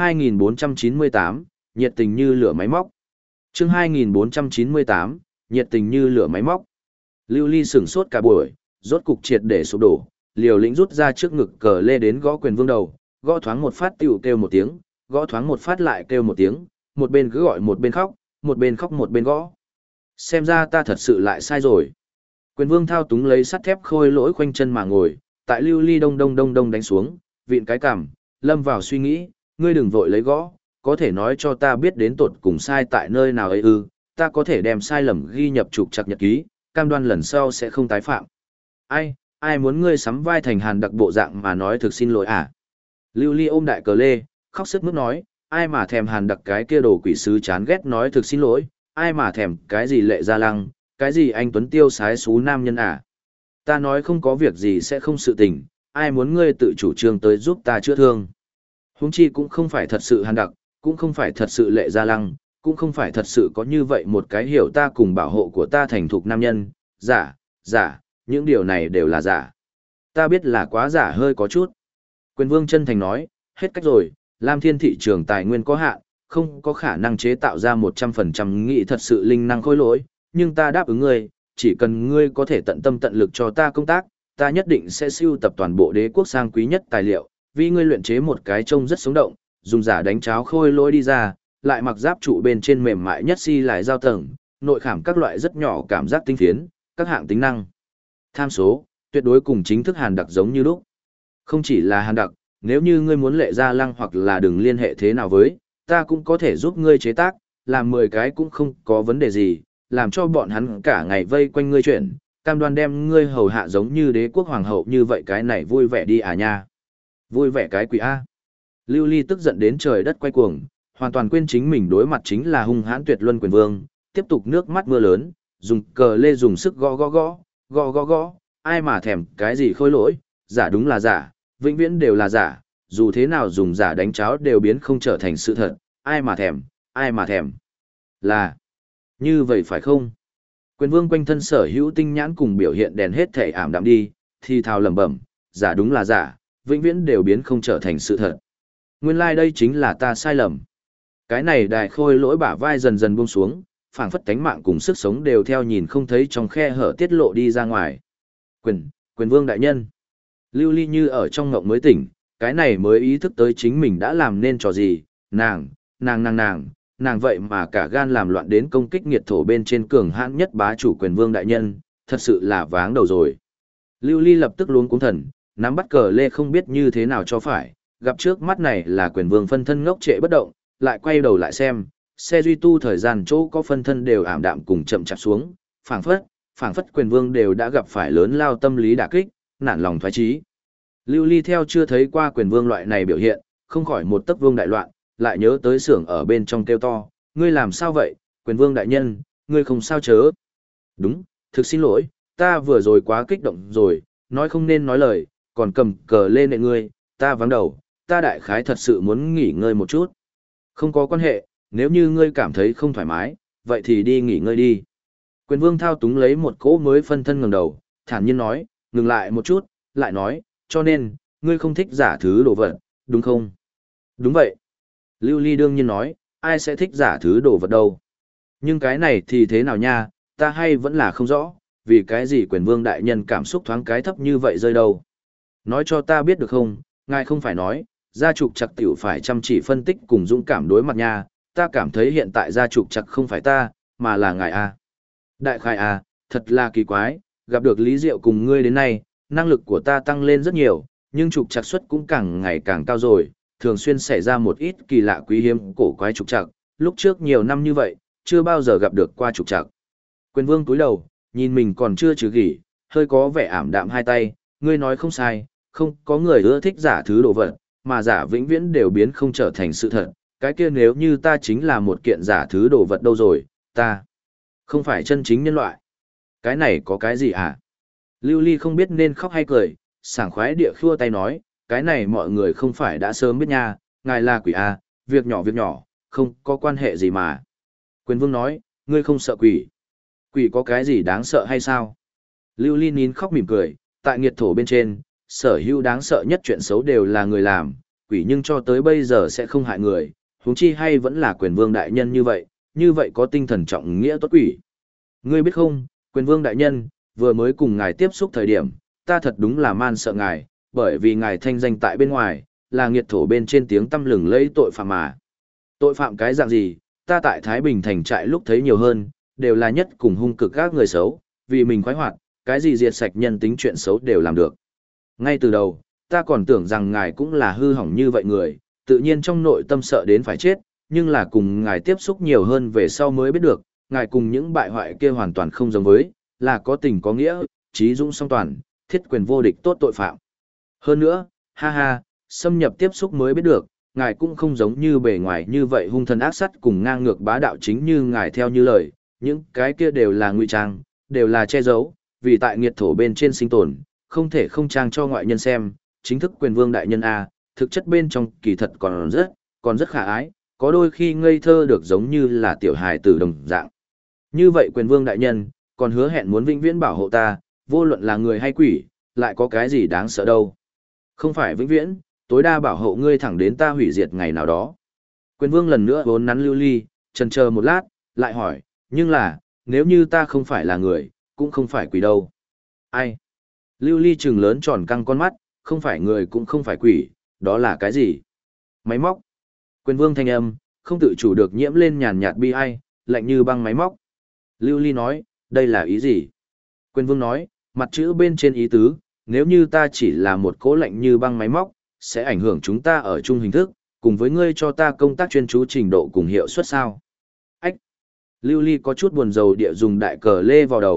2498, nhiệt tình như lửa máy móc. Chương 2498, nhiệt tình như lửa máy móc. Lưu Ly sửng sốt cả buổi, rốt cục triệt để sụp đổ, liều lĩnh rút ra trước ngực cờ lê đến gõ quyền vương đầu, gõ thoáng một phát tiểu kêu một tiếng, gõ thoáng một phát lại kêu một tiếng, một bên cứ gọi một bên khóc, một bên khóc một bên gõ. Xem ra ta thật sự lại sai rồi. Quyền vương thao túng lấy sắt thép khôi lỗi khoanh chân mà ngồi, tại Lưu Ly đông đông đánh xuống, vịn cái cằm, lâm vào suy nghĩ, ngươi đừng vội lấy gõ, có thể nói cho ta biết đến tột cùng sai tại nơi nào ấy ư, ta có thể đem sai lầm ghi nhập trục trặc nhật ký, cam đoan lần sau sẽ không tái phạm. Ai muốn ngươi sắm vai thành Hàn Đặc bộ dạng mà nói thực xin lỗi à? Lưu Ly ôm đại cờ lê, khóc sướt mướt nói, ai mà thèm Hàn Đặc cái kia đồ quỷ sứ chán ghét nói thực xin lỗi, ai mà thèm cái gì Lệ Gia Lăng, cái gì anh tuấn tiêu sái xú nam nhân à? Ta nói không có việc gì sẽ không sự tình, ai muốn ngươi tự chủ trương tới giúp ta chữa thương. Huống chi cũng không phải thật sự Hàn Đặc, cũng không phải thật sự Lệ Gia Lăng, cũng không phải thật sự có như vậy một cái hiểu ta cùng bảo hộ của ta thành thục nam nhân, giả, những điều này đều là giả. Ta biết là quá giả hơi có chút. Quyền vương chân thành nói, hết cách rồi, Lam Thiên thị trường tài nguyên có hạn, không có khả năng chế tạo ra 100% nghị thật sự linh năng khôi lỗi, nhưng ta đáp ứng ngươi, chỉ cần ngươi có thể tận tâm tận lực cho ta công tác, ta nhất định sẽ sưu tập toàn bộ đế quốc sang quý nhất tài liệu, vì ngươi luyện chế một cái trông rất sống động, dùng giả đánh cháo khôi lỗi đi ra, lại mặc giáp trụ bên trên mềm mại nhất lại giao tầng, nội khảm các loại rất nhỏ cảm giác tinh phiến, các hạng tính năng. Tham số, tuyệt đối cùng chính thức Hàn Đặc giống như lúc. Không chỉ là Hàn Đặc, nếu như ngươi muốn Lệ Gia Lăng hoặc là đừng liên hệ thế nào với, ta cũng có thể giúp ngươi chế tác, làm 10 cái cũng không có vấn đề gì, làm cho bọn hắn cả ngày vây quanh ngươi chuyển, Cam đoan đem ngươi hầu hạ giống như đế quốc hoàng hậu như vậy, cái này vui vẻ đi à nha. Vui vẻ cái quỷ A. Lưu Ly tức giận đến trời đất quay cuồng, hoàn toàn quên chính mình đối mặt chính là hung hãn tuyệt luân quyền vương, tiếp tục nước mắt mưa lớn, dùng cờ lê dùng sức gõ, ai mà thèm cái gì khôi lỗi, giả đúng là giả, vĩnh viễn đều là giả, dù thế nào dùng giả đánh cháo đều biến không trở thành sự thật, ai mà thèm. Là, như vậy phải không? Quyền vương quanh thân sở hữu tinh nhãn cùng biểu hiện đèn hết thể ảm đạm đi, thì thào lẩm bẩm, giả đúng là giả, vĩnh viễn đều biến không trở thành sự thật. Nguyên lai đây chính là ta sai lầm. Cái này đại khôi lỗi bả vai dần dần buông xuống, phảng phất cánh mạng cùng sức sống đều theo nhìn không thấy trong khe hở tiết lộ đi ra ngoài. Quyền vương đại nhân. Lưu Ly như ở trong ngộng mới tỉnh, cái này mới ý thức tới chính mình đã làm nên trò gì, nàng vậy mà cả gan làm loạn đến công kích nghiệt thổ bên trên cường hãn nhất bá chủ quyền vương đại nhân, thật sự là váng đầu rồi. Lưu Ly lập tức luống cuống thần, nắm bắt cờ lê không biết như thế nào cho phải, gặp trước mắt này là quyền vương phân thân ngốc trệ bất động, lại quay đầu lại xem, xe duy tu thời gian chỗ có phân thân đều ảm đạm cùng chậm chạp xuống, phảng phất quyền vương đều đã gặp phải lớn lao tâm lý đả kích, nản lòng thoái chí. Lưu Ly theo chưa thấy qua quyền vương loại này biểu hiện, không khỏi một tấc vương đại loạn, lại nhớ tới xưởng ở bên trong kêu to, ngươi làm sao vậy, quyền vương đại nhân, ngươi không sao chớ. Đúng, thực xin lỗi, ta vừa rồi quá kích động rồi, nói không nên nói lời, còn cầm cờ lên nệ ngươi, ta vắng đầu, ta đại khái thật sự muốn nghỉ ngơi một chút. Không có quan hệ, nếu như ngươi cảm thấy không thoải mái, vậy thì đi nghỉ ngơi đi. Quyền vương thao túng lấy một cỗ mới phân thân ngẩng đầu, thản nhiên nói, ngừng lại một chút, lại nói, cho nên, ngươi không thích giả thứ đồ vật, đúng không? Đúng vậy. Lưu Ly đương nhiên nói, ai sẽ thích giả thứ đồ vật đâu. Nhưng cái này thì thế nào nha, ta hay vẫn là không rõ, vì cái gì quyền vương đại nhân cảm xúc thoáng cái thấp như vậy rơi đâu. Nói cho ta biết được không, ngài không phải nói, gia trục chặt tiểu phải chăm chỉ phân tích cùng dũng cảm đối mặt nha, ta cảm thấy hiện tại gia trục chặt không phải ta, mà là ngài a. Đại khai a, thật là kỳ quái, gặp được Lý Diệu cùng ngươi đến nay, năng lực của ta tăng lên rất nhiều, nhưng trục trặc suất cũng càng ngày càng cao rồi, thường xuyên xảy ra một ít kỳ lạ quý hiếm cổ quái trục trặc, lúc trước nhiều năm như vậy, chưa bao giờ gặp được qua trục trặc. Quyền vương túi đầu, nhìn mình còn chưa trừ gỉ, hơi có vẻ ảm đạm hai tay, ngươi nói không sai, không có người ưa thích giả thứ đồ vật, mà giả vĩnh viễn đều biến không trở thành sự thật, cái kia nếu như ta chính là một kiện giả thứ đồ vật đâu rồi, ta không phải chân chính nhân loại. Cái này có cái gì hả? Lưu Ly không biết nên khóc hay cười, sảng khoái địa khua tay nói, cái này mọi người không phải đã sớm biết nha, ngài là quỷ à, việc nhỏ, không có quan hệ gì mà. Quyền vương nói, ngươi không sợ quỷ. Quỷ có cái gì đáng sợ hay sao? Lưu Ly nín khóc mỉm cười, tại nghiệt thổ bên trên, sở hữu đáng sợ nhất chuyện xấu đều là người làm, quỷ nhưng cho tới bây giờ sẽ không hại người, huống chi hay vẫn là quyền vương đại nhân như vậy có tinh thần trọng nghĩa tốt quỷ. Ngươi biết không, quyền vương đại nhân, vừa mới cùng ngài tiếp xúc thời điểm, ta thật đúng là man sợ ngài, bởi vì ngài thanh danh tại bên ngoài, là nghiệt thổ bên trên tiếng tăm lừng lẫy tội phạm mà. Tội phạm cái dạng gì, ta tại Thái Bình thành trại lúc thấy nhiều hơn, đều là nhất cùng hung cực các người xấu, vì mình khoái hoạt, cái gì diệt sạch nhân tính chuyện xấu đều làm được. Ngay từ đầu, ta còn tưởng rằng ngài cũng là hư hỏng như vậy người, tự nhiên trong nội tâm sợ đến phải chết, nhưng là cùng ngài tiếp xúc nhiều hơn về sau mới biết được, ngài cùng những bại hoại kia hoàn toàn không giống với, là có tình có nghĩa, trí dũng song toàn, thiết quyền vô địch tốt tội phạm. Hơn nữa, xâm nhập tiếp xúc mới biết được, ngài cũng không giống như bề ngoài như vậy hung thần ác sắt cùng ngang ngược bá đạo chính như ngài theo như lời, những cái kia đều là ngụy trang, đều là che giấu, vì tại nghiệt thổ bên trên sinh tồn, không thể không trang cho ngoại nhân xem, chính thức quyền vương đại nhân A, thực chất bên trong kỳ thật còn rất khả ái, có đôi khi ngây thơ được giống như là tiểu hài tử đồng dạng. Như vậy quyền vương đại nhân, còn hứa hẹn muốn vĩnh viễn bảo hộ ta, vô luận là người hay quỷ, lại có cái gì đáng sợ đâu. Không phải vĩnh viễn, tối đa bảo hộ ngươi thẳng đến ta hủy diệt ngày nào đó. Quyền vương lần nữa vốn nắn Lưu Ly, chần chờ một lát, lại hỏi, nhưng là, nếu như ta không phải là người, cũng không phải quỷ đâu. Ai? Lưu Ly trừng lớn tròn căng con mắt, không phải người cũng không phải quỷ, đó là cái gì? Máy móc. Quyền vương thanh âm, không tự chủ được nhiễm lên nhàn nhạt bi ai, lạnh như băng máy móc. Lưu Ly nói, đây là ý gì? Quyền vương nói, mặt chữ bên trên ý tứ, nếu như ta chỉ là một cỗ lạnh như băng máy móc, sẽ ảnh hưởng chúng ta ở chung hình thức, cùng với ngươi cho ta công tác chuyên chú trình độ cùng hiệu suất sao. Ách! Lưu Ly có chút buồn rầu địa dùng đại cờ lê vào đầu,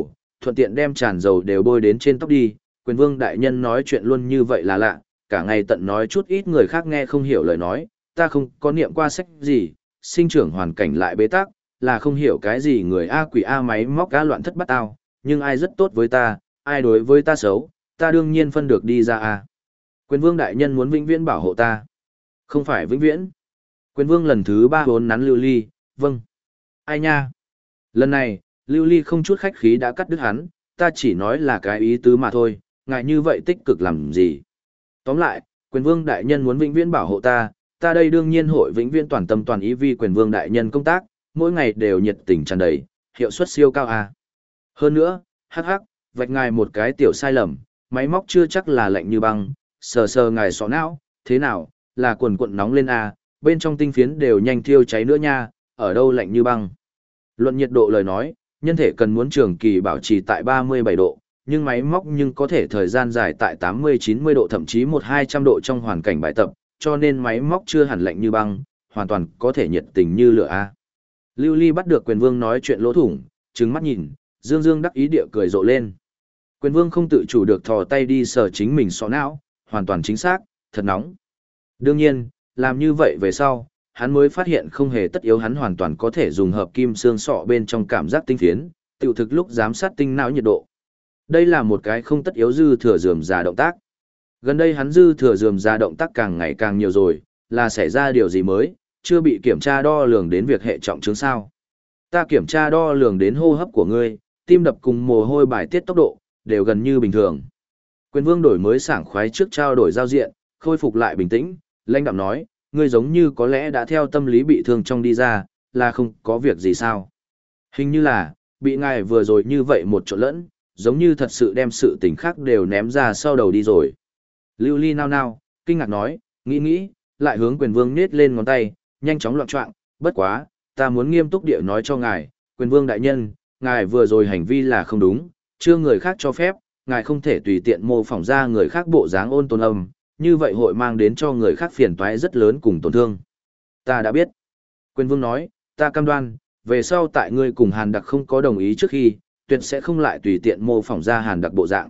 thuận tiện đem tràn dầu đều bôi đến trên tóc đi. Quyền vương đại nhân nói chuyện luôn như vậy là lạ, cả ngày tận nói chút ít người khác nghe không hiểu lời nói, ta không có niệm qua sách gì, sinh trưởng hoàn cảnh lại bế tắc, là không hiểu cái gì người A quỷ A máy móc A loạn thất bát ao, nhưng ai rất tốt với ta, ai đối với ta xấu, ta đương nhiên phân được đi ra A. Quyền vương đại nhân muốn vĩnh viễn bảo hộ ta. Không phải vĩnh viễn. Quyền vương lần thứ 3 vốn nắn Lưu Ly, vâng. Ai nha? Lần này, Lưu Ly không chút khách khí đã cắt đứt hắn, ta chỉ nói là cái ý tứ mà thôi, ngại như vậy tích cực làm gì. Tóm lại, quyền vương đại nhân muốn vĩnh viễn bảo hộ ta, ta đây đương nhiên hội vĩnh viễn toàn tâm toàn ý vì quyền vương đại nhân công tác, mỗi ngày đều nhiệt tình tràn đầy, hiệu suất siêu cao à. Hơn nữa, hắc hắc, vạch ngài một cái tiểu sai lầm, máy móc chưa chắc là lạnh như băng, sờ sờ ngài xó não, thế nào, là quần cuộn nóng lên à, bên trong tinh phiến đều nhanh thiêu cháy nữa nha, ở đâu lạnh như băng. Luận nhiệt độ lời nói, nhân thể cần muốn trường kỳ bảo trì tại 37 độ, nhưng máy móc nhưng có thể thời gian dài tại 80-90 độ thậm chí 100-200 độ trong hoàn cảnh bài tập, cho nên máy móc chưa hẳn lạnh như băng, hoàn toàn có thể nhiệt tình như lửa a. Lưu Ly bắt được quyền vương nói chuyện lỗ thủng, trừng mắt nhìn, dương dương đắc ý địa cười rộ lên. Quyền vương không tự chủ được thò tay đi sờ chính mình xó não, hoàn toàn chính xác, thật nóng. Đương nhiên, làm như vậy về sau, hắn mới phát hiện không hề tất yếu hắn hoàn toàn có thể dùng hợp kim xương sọ bên trong cảm giác tinh phiến, tiểu thực lúc giám sát tinh não nhiệt độ. Đây là một cái không tất yếu dư thừa rườm rà động tác. Gần đây hắn dư thừa rườm rà động tác càng ngày càng nhiều rồi, là xảy ra điều gì mới, chưa bị kiểm tra đo lường đến việc hệ trọng chứng sao. Ta kiểm tra đo lường đến hô hấp của ngươi, tim đập cùng mồ hôi bài tiết tốc độ, đều gần như bình thường. Quyền vương đổi mới sảng khoái trước trao đổi giao diện, khôi phục lại bình tĩnh, lãnh đạm nói, ngươi giống như có lẽ đã theo tâm lý bị thương trong đi ra, là không có việc gì sao. Hình như là, bị ngài vừa rồi như vậy một chỗ lẫn, giống như thật sự đem sự tình khác đều ném ra sau đầu đi rồi. Lưu Ly nao nao, kinh ngạc nói, nghĩ, lại hướng quyền vương nết lên ngón tay, nhanh chóng loạn trọng, bất quá, ta muốn nghiêm túc địa nói cho ngài, quyền vương đại nhân, ngài vừa rồi hành vi là không đúng, chưa người khác cho phép, ngài không thể tùy tiện mô phỏng ra người khác bộ dáng ôn tồn âm, như vậy hội mang đến cho người khác phiền toái rất lớn cùng tổn thương. Ta đã biết. Quyền vương nói, ta cam đoan, về sau tại ngươi cùng Hàn Đặc không có đồng ý trước khi, tuyệt sẽ không lại tùy tiện mô phỏng ra Hàn Đặc bộ dạng.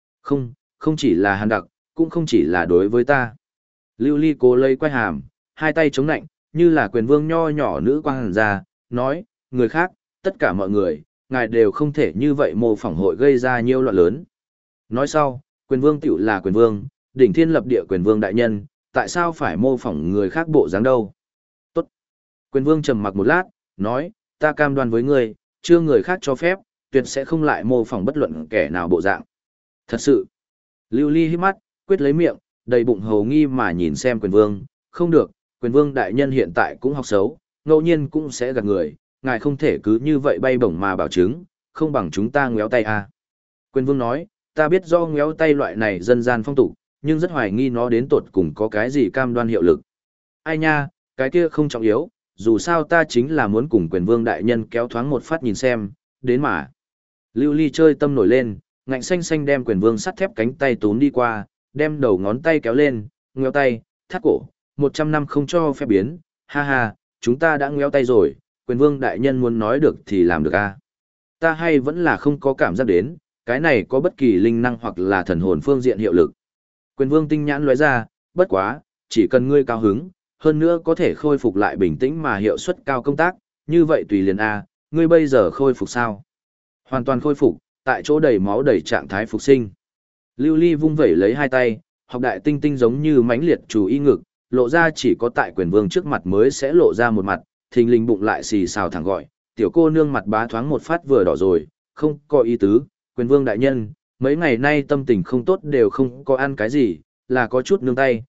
Không chỉ là Hàn Đặc, cũng không chỉ là đối với ta. Lưu Ly cố lấy quay hàm, hai tay chống nạnh, như là quyền vương nho nhỏ nữ quang hàn ra, nói, người khác, tất cả mọi người, ngài đều không thể như vậy mô phỏng hội gây ra nhiều loạn lớn. Nói sau, quyền vương tiểu là quyền vương, đỉnh thiên lập địa quyền vương đại nhân, tại sao phải mô phỏng người khác bộ dáng đâu? Tốt. Quyền vương trầm mặc một lát, nói, ta cam đoan với ngươi, chưa người khác cho phép, tuyệt sẽ không lại mô phỏng bất luận kẻ nào bộ dạng. Thật sự. Lưu Ly hít mắt, quyết lấy miệng, đầy bụng hầu nghi mà nhìn xem quyền vương, không được, quyền vương đại nhân hiện tại cũng học xấu, ngẫu nhiên cũng sẽ gạt người, ngài không thể cứ như vậy bay bổng mà bảo chứng, không bằng chúng ta ngéo tay à. Quyền vương nói, ta biết do ngéo tay loại này dân gian phong tục, nhưng rất hoài nghi nó đến tột cùng có cái gì cam đoan hiệu lực. Ai nha, cái kia không trọng yếu, dù sao ta chính là muốn cùng quyền vương đại nhân kéo thoáng một phát nhìn xem, đến mà. Lưu Ly chơi tâm nổi lên, ngạnh xanh xanh đem quyền vương sắt thép cánh tay tún đi qua, đem đầu ngón tay kéo lên, ngéo tay, thắt cổ, 100 năm không cho phép biến, ha ha, chúng ta đã ngéo tay rồi, quyền vương đại nhân muốn nói được thì làm được à. Ta hay vẫn là không có cảm giác đến, cái này có bất kỳ linh năng hoặc là thần hồn phương diện hiệu lực. Quyền vương tinh nhãn lóe ra, bất quá, chỉ cần ngươi cao hứng, hơn nữa có thể khôi phục lại bình tĩnh mà hiệu suất cao công tác, như vậy tùy liền a, ngươi bây giờ khôi phục sao? Hoàn toàn khôi phục, tại chỗ đầy máu đầy trạng thái phục sinh. Lưu Ly vung vẩy lấy hai tay, học đại tinh tinh giống như mãnh liệt chủ y ngực, lộ ra chỉ có tại quyền vương trước mặt mới sẽ lộ ra một mặt, thình lình bụng lại xì xào thẳng gọi, tiểu cô nương mặt bá thoáng một phát vừa đỏ rồi, không có ý tứ, quyền vương đại nhân, mấy ngày nay tâm tình không tốt đều không có ăn cái gì, là có chút nương tay,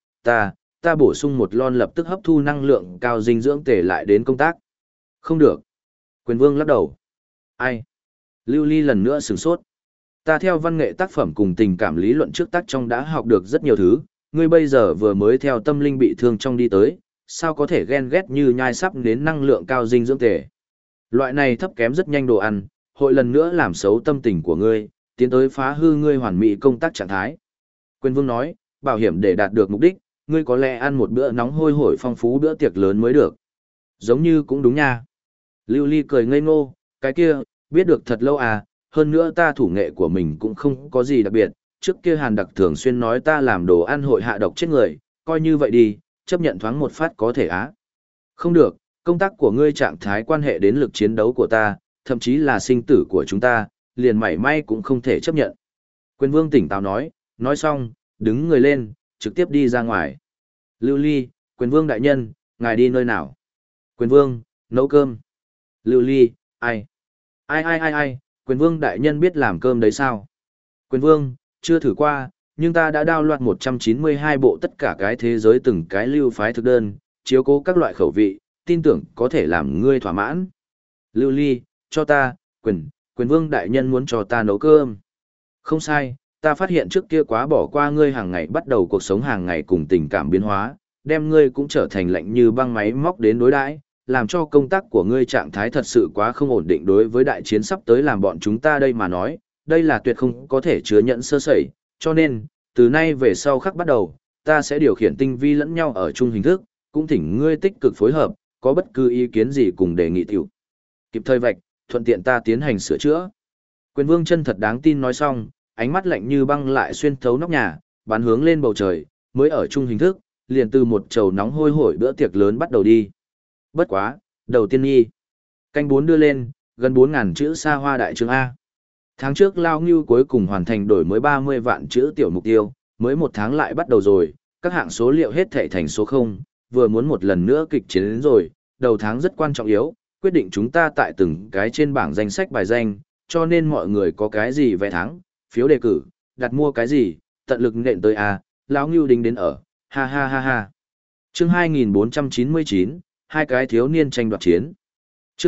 ta bổ sung một lon lập tức hấp thu năng lượng cao dinh dưỡng tể lại đến công tác. Không được. Quyền vương lắc đầu. Ai? Lưu Ly lần nữa sửng sốt. Ta theo văn nghệ tác phẩm cùng tình cảm lý luận trước tác trong đã học được rất nhiều thứ, ngươi bây giờ vừa mới theo tâm linh bị thương trong đi tới, sao có thể ghen ghét như nhai sắp đến năng lượng cao dinh dưỡng tể. Loại này thấp kém rất nhanh đồ ăn, hội lần nữa làm xấu tâm tình của ngươi, tiến tới phá hư ngươi hoàn mỹ công tác trạng thái. Quyền vương nói, bảo hiểm để đạt được mục đích, ngươi có lẽ ăn một bữa nóng hôi hổi phong phú bữa tiệc lớn mới được. Giống như cũng đúng nha. Lưu Ly cười ngây ngô, cái kia, biết được thật lâu à, hơn nữa ta thủ nghệ của mình cũng không có gì đặc biệt, trước kia Hàn Đặc thường xuyên nói ta làm đồ ăn hội hạ độc chết người, coi như vậy đi, chấp nhận thoáng một phát có thể á. Không được, công tác của ngươi trạng thái quan hệ đến lực chiến đấu của ta, thậm chí là sinh tử của chúng ta, liền mảy may cũng không thể chấp nhận. Quyền Vương tỉnh táo nói xong, đứng người lên, trực tiếp đi ra ngoài. Lưu Ly, Quyền Vương đại nhân, ngài đi nơi nào? Quyền Vương, nấu cơm. Lưu Ly, ai? Ai, Quyền Vương đại nhân biết làm cơm đấy sao? Quyền Vương, chưa thử qua, nhưng ta đã download 192 bộ tất cả cái thế giới từng cái lưu phái thực đơn, chiếu cố các loại khẩu vị, tin tưởng có thể làm ngươi thỏa mãn. Lưu Ly, cho ta, Quyền Vương đại nhân muốn cho ta nấu cơm. Không sai, ta phát hiện trước kia quá bỏ qua ngươi hàng ngày bắt đầu cuộc sống hàng ngày cùng tình cảm biến hóa, đem ngươi cũng trở thành lạnh như băng máy móc đến đối đãi, làm cho công tác của ngươi trạng thái thật sự quá không ổn định đối với đại chiến sắp tới làm bọn chúng ta đây mà nói, đây là tuyệt không có thể chứa nhận sơ sẩy, cho nên, từ nay về sau khắc bắt đầu, ta sẽ điều khiển tinh vi lẫn nhau ở chung hình thức, cũng thỉnh ngươi tích cực phối hợp, có bất cứ ý kiến gì cùng đề nghị tiểu. Kịp thời vạch, thuận tiện ta tiến hành sửa chữa. Quyền Vương chân thật đáng tin nói xong, ánh mắt lạnh như băng lại xuyên thấu nóc nhà, bắn hướng lên bầu trời, mới ở chung hình thức, liền từ một chầu nóng hôi hổi bữa tiệc lớn bắt đầu đi. Bất quá, đầu tiên nghi. Canh 4 đưa lên, gần 4.000 chữ xa hoa đại chương A. Tháng trước Lao Ngưu cuối cùng hoàn thành đổi mới 30 vạn chữ tiểu mục tiêu, mới một tháng lại bắt đầu rồi, các hạng số liệu hết thảy thành số 0, vừa muốn một lần nữa kịch chiến đến rồi, đầu tháng rất quan trọng yếu, quyết định chúng ta tại từng cái trên bảng danh sách bài danh, cho nên mọi người có cái gì vé thắng, phiếu đề cử, đặt mua cái gì, tận lực nện tới A, Lão Ngưu đính đến ở, ha ha ha ha. Chương 2499, hai cái thiếu niên tranh đoạt chiến. Chương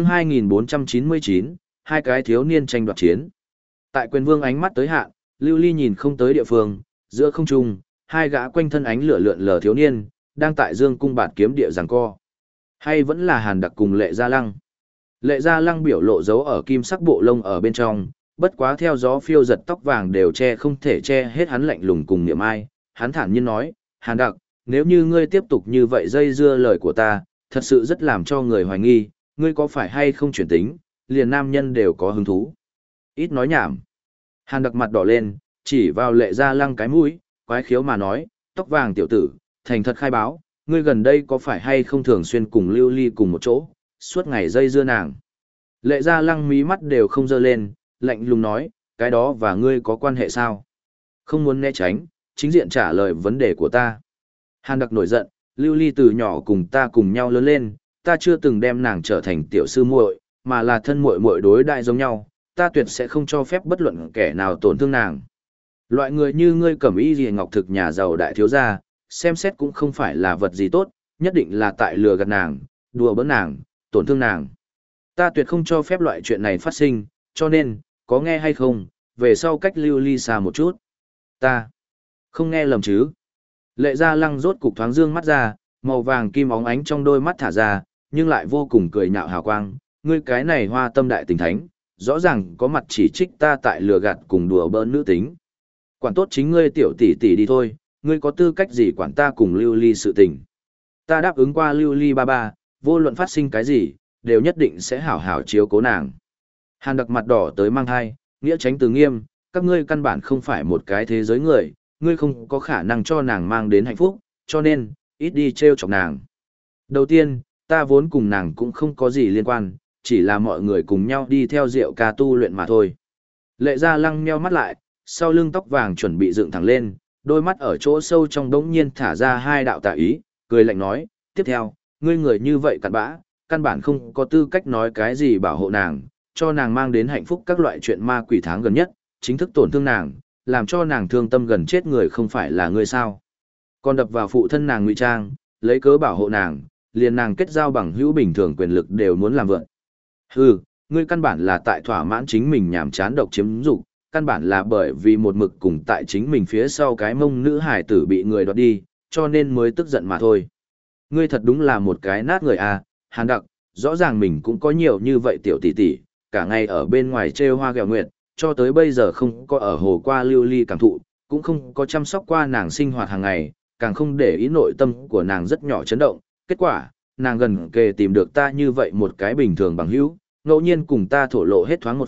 2499, hai cái thiếu niên tranh đoạt chiến. Tại Quyền Vương ánh mắt tới hạn, Lưu Ly nhìn không tới địa phương, giữa không trung, hai gã quanh thân ánh lửa lượn lờ thiếu niên, đang tại dương cung bạt kiếm địa giằng co. Hay vẫn là Hàn Đặc cùng Lệ Gia Lăng. Lệ Gia Lăng biểu lộ dấu ở kim sắc bộ lông ở bên trong, bất quá theo gió phiêu giật tóc vàng đều che không thể che hết hắn lạnh lùng cùng niệm ai. Hắn thản nhiên nói, Hàn Đặc, nếu như ngươi tiếp tục như vậy dây dưa lời của ta, thật sự rất làm cho người hoài nghi, ngươi có phải hay không chuyển tính, liền nam nhân đều có hứng thú. Ít nói nhảm. Hàn Đặc mặt đỏ lên, chỉ vào Lệ Gia Lăng cái mũi, quái khiếu mà nói, tóc vàng tiểu tử, thành thật khai báo, ngươi gần đây có phải hay không thường xuyên cùng Lưu Ly cùng một chỗ, suốt ngày dây dưa nàng. Lệ Gia Lăng mí mắt đều không dơ lên, lạnh lùng nói, cái đó và ngươi có quan hệ sao? Không muốn né tránh, chính diện trả lời vấn đề của ta. Hàn Đặc nổi giận, Lưu Ly từ nhỏ cùng ta cùng nhau lớn lên, ta chưa từng đem nàng trở thành tiểu sư muội, mà là thân muội muội đối đại giống nhau, ta tuyệt sẽ không cho phép bất luận kẻ nào tổn thương nàng. Loại người như ngươi Cẩm Y Liễu Ngọc Thực nhà giàu đại thiếu gia, xem xét cũng không phải là vật gì tốt, nhất định là tại lừa gạt nàng, đùa bỡn nàng, tổn thương nàng. Ta tuyệt không cho phép loại chuyện này phát sinh, cho nên, có nghe hay không, về sau cách Lưu Ly xa một chút. Ta không nghe lầm chứ. Lệ Gia Lăng rốt cục thoáng dương mắt ra, màu vàng kim óng ánh trong đôi mắt thả ra, nhưng lại vô cùng cười nhạo hào quang, ngươi cái này hoa tâm đại tình thánh, rõ ràng có mặt chỉ trích ta tại lừa gạt cùng đùa bỡn nữ tính. Quản tốt chính ngươi tiểu tỷ tỷ đi thôi, ngươi có tư cách gì quản ta cùng Lưu Ly sự tình. Ta đáp ứng qua Lưu Ly ba ba, vô luận phát sinh cái gì, đều nhất định sẽ hảo hảo chiếu cố nàng. Hàn Đặc mặt đỏ tới mang hai, nghĩa tránh từ nghiêm, các ngươi căn bản không phải một cái thế giới người, ngươi không có khả năng cho nàng mang đến hạnh phúc, cho nên, ít đi trêu chọc nàng. Đầu tiên, ta vốn cùng nàng cũng không có gì liên quan, chỉ là mọi người cùng nhau đi theo Diệu ca tu luyện mà thôi. Lệ Gia Lăng nheo mắt lại, sau lưng tóc vàng chuẩn bị dựng thẳng lên, đôi mắt ở chỗ sâu trong đống nhiên thả ra hai đạo tà ý, cười lạnh nói, tiếp theo, ngươi người như vậy cặn bã, căn bản không có tư cách nói cái gì bảo hộ nàng, cho nàng mang đến hạnh phúc các loại chuyện ma quỷ tháng gần nhất, chính thức tổn thương nàng, làm cho nàng thương tâm gần chết người không phải là ngươi sao. Còn đập vào phụ thân nàng ngụy trang, lấy cớ bảo hộ nàng, liền nàng kết giao bằng hữu bình thường quyền lực đều muốn làm vượn. Hừ, ngươi căn bản là tại thỏa mãn chính mình nhảm chán độc chiếm dục, căn bản là bởi vì một mực cùng tại chính mình phía sau cái mông nữ hải tử bị người đoạt đi, cho nên mới tức giận mà thôi. Ngươi thật đúng là một cái nát người à, Hàn Đặc, rõ ràng mình cũng có nhiều như vậy tiểu tỷ tỷ, cả ngày ở bên ngoài trêu hoa ghẹo nguyệt, cho tới bây giờ không có ở hồ qua Lưu Ly cảm thụ, cũng không có chăm sóc qua nàng sinh hoạt hàng ngày, càng không để ý nội tâm của nàng rất nhỏ chấn động. Kết quả, nàng gần kề tìm được ta như vậy một cái bình thường bằng hữu, ngẫu nhiên cùng ta thổ lộ hết thoáng một phát,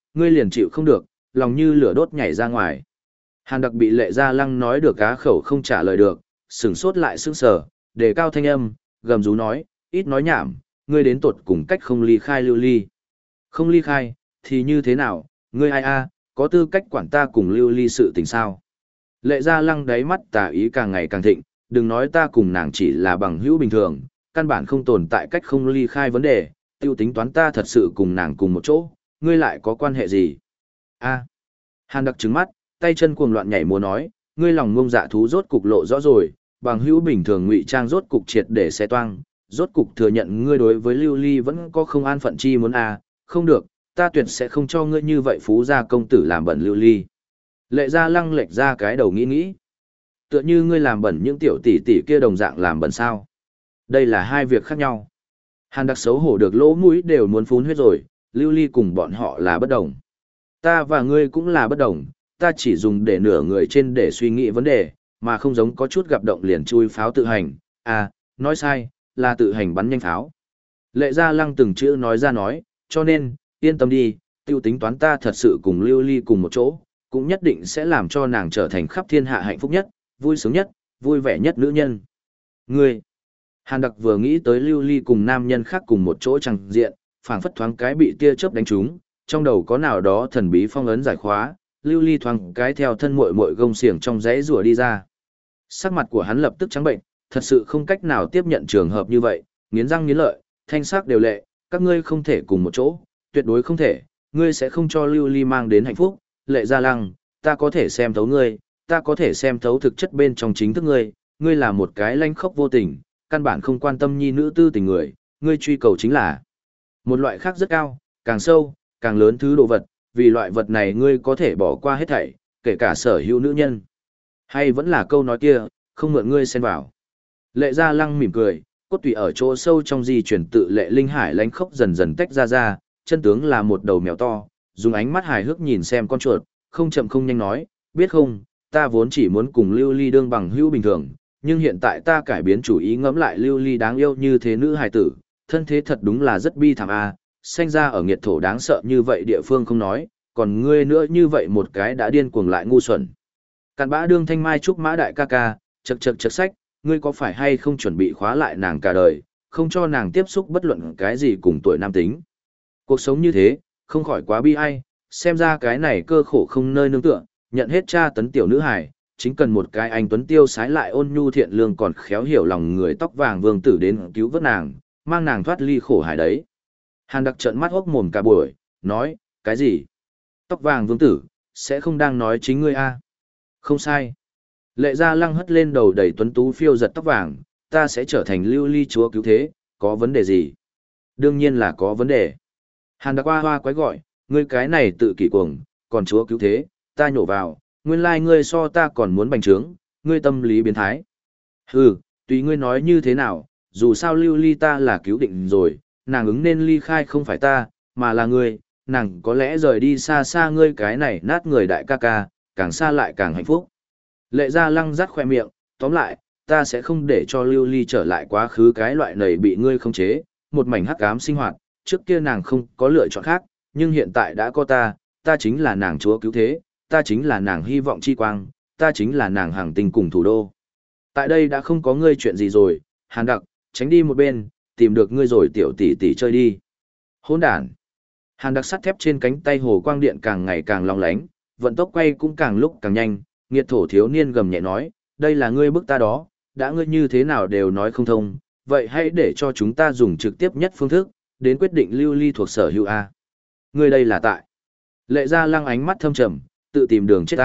ngươi liền chịu không được, lòng như lửa đốt nhảy ra ngoài. Hàn Đặc bị Lệ Gia Lăng nói được cá khẩu không trả lời được, sửng sốt lại sững sờ, đề cao thanh âm, gầm rú nói, ít nói nhảm, ngươi đến tột cùng cách không ly khai Lưu Ly. Không ly khai, thì như thế nào, ngươi ai a, có tư cách quản ta cùng Lưu Ly sự tình sao? Lệ Gia Lăng đáy mắt tà ý càng ngày càng thịnh, đừng nói ta cùng nàng chỉ là bằng hữu bình thường, căn bản không tồn tại cách không ly khai vấn đề, tiêu tính toán ta thật sự cùng nàng cùng một chỗ, ngươi lại có quan hệ gì? A. Hàn Đặc trừng mắt, tay chân cuồng loạn nhảy múa nói, ngươi lòng ngông dạ thú rốt cục lộ rõ rồi, bằng hữu bình thường ngụy trang rốt cục triệt để xé toang, rốt cục thừa nhận ngươi đối với Lưu Ly vẫn có không an phận chi muốn không được, ta tuyệt sẽ không cho ngươi như vậy phú gia công tử làm bẩn Lưu Ly. Lệ Gia Lăng lệch ra cái đầu nghĩ. Tựa như ngươi làm bẩn những tiểu tỷ tỷ kia đồng dạng làm bẩn sao? Đây là hai việc khác nhau. Hàn Đặc xấu hổ được lỗ mũi đều muốn phun huyết rồi, Lưu Ly cùng bọn họ là bất đồng. Ta và ngươi cũng là bất đồng, ta chỉ dùng để nửa người trên để suy nghĩ vấn đề, mà không giống có chút gặp động liền chui pháo tự hành. Nói sai, là tự hành bắn nhanh pháo. Lệ Gia Lăng từng chữ nói ra nói, cho nên, yên tâm đi, tiêu tính toán ta thật sự cùng Lưu Ly cùng một chỗ, cũng nhất định sẽ làm cho nàng trở thành khắp thiên hạ hạnh phúc nhất, vui sướng nhất, vui vẻ nhất nữ nhân. Ngươi, Hàn Đặc vừa nghĩ tới Lưu Ly cùng nam nhân khác cùng một chỗ chẳng diện, phảng phất thoáng cái bị tia chớp đánh trúng, trong đầu có nào đó thần bí phong ấn giải khóa, Lưu Ly thoáng cái theo thân muội muội gông xiềng trong rẽ rùa đi ra. Sắc mặt của hắn lập tức trắng bệnh, thật sự không cách nào tiếp nhận trường hợp như vậy, nghiến răng nghiến lợi, thanh sắc đều lệ, các ngươi không thể cùng một chỗ, tuyệt đối không thể, ngươi sẽ không cho Lưu Ly mang đến hạnh phúc, Lệ Gia Lăng, ta có thể xem thấu ngươi, ta có thể xem thấu thực chất bên trong chính thức ngươi, ngươi là một cái lanh khốc vô tình, căn bản không quan tâm nhi nữ tư tình người, ngươi truy cầu chính là một loại khác rất cao, càng sâu, càng lớn thứ đồ vật, vì loại vật này ngươi có thể bỏ qua hết thảy, kể cả sở hữu nữ nhân. Hay vẫn là câu nói kia, không mượn ngươi xen vào. Lệ Gia Lăng mỉm cười, cốt tủy ở chỗ sâu trong di chuyển tự lệ linh hải lánh khốc dần dần tách ra, chân tướng là một đầu mèo to, dùng ánh mắt hài hước nhìn xem con chuột, không chậm không nhanh nói, biết không, ta vốn chỉ muốn cùng Lưu Ly đương bằng hữu bình thường, nhưng hiện tại ta cải biến chủ ý ngẫm lại Lưu Ly đáng yêu như thế nữ hài tử, thân thế thật đúng là rất bi thảm sanh ra ở nghiệt thổ đáng sợ như vậy địa phương không nói, còn ngươi nữa như vậy một cái đã điên cuồng lại ngu xuẩn. Càn bã đương thanh mai trúc mã đại ca ca, chậc sách, ngươi có phải hay không chuẩn bị khóa lại nàng cả đời, không cho nàng tiếp xúc bất luận cái gì cùng tuổi nam tính. Cuộc sống như thế, không khỏi quá bi ai, xem ra cái này cơ khổ không nơi nương tựa, nhận hết tra tấn tiểu nữ hài, chính cần một cái anh tuấn tiêu sái lại ôn nhu thiện lương còn khéo hiểu lòng người tóc vàng vương tử đến cứu vớt nàng, mang nàng thoát ly khổ hải đấy. Hàn Đặc trợn mắt hốc mồm cả buổi, nói, cái gì? Tóc vàng vương tử, sẽ không đang nói chính ngươi Không sai. Lệ Gia Lăng hất lên đầu đầy tuấn tú phiêu giật tóc vàng, ta sẽ trở thành Lưu Ly chúa cứu thế, có vấn đề gì? Đương nhiên là có vấn đề. Hàn Đặc hoa quái gọi, ngươi cái này tự kỷ cuồng, còn chúa cứu thế, ta nhổ vào, nguyên lai ngươi so ta còn muốn bành trướng, ngươi tâm lý biến thái. Hừ, tùy ngươi nói như thế nào, dù sao Lưu Ly ta là cứu định rồi, nàng ứng nên ly khai không phải ta, mà là ngươi, nàng có lẽ rời đi xa xa ngươi cái này nát người đại ca ca, càng xa lại càng hạnh phúc. Lệ Gia Lăng rắt khoe miệng, tóm lại, ta sẽ không để cho Lưu Ly trở lại quá khứ cái loại này bị ngươi khống chế, một mảnh hắc ám sinh hoạt, trước kia nàng không có lựa chọn khác, nhưng hiện tại đã có ta chính là nàng chúa cứu thế, ta chính là nàng hy vọng chi quang, ta chính là nàng hàng tình cùng thủ đô. Tại đây đã không có ngươi chuyện gì rồi, Hàn Đặc, tránh đi một bên, tìm được ngươi rồi tiểu tỷ tỷ chơi đi. Hỗn đản. Hàn Đặc sắt thép trên cánh tay hồ quang điện càng ngày càng long lánh, vận tốc quay cũng càng lúc càng nhanh, nghiệt thổ thiếu niên gầm nhẹ nói, đây là ngươi bức ta đó, đã ngươi như thế nào đều nói không thông, vậy hãy để cho chúng ta dùng trực tiếp nhất phương thức, đến quyết định Lưu Ly thuộc sở hữu Ngươi đây là tại. Lệ Gia Lăng ánh mắt thâm trầm, tự tìm đường chết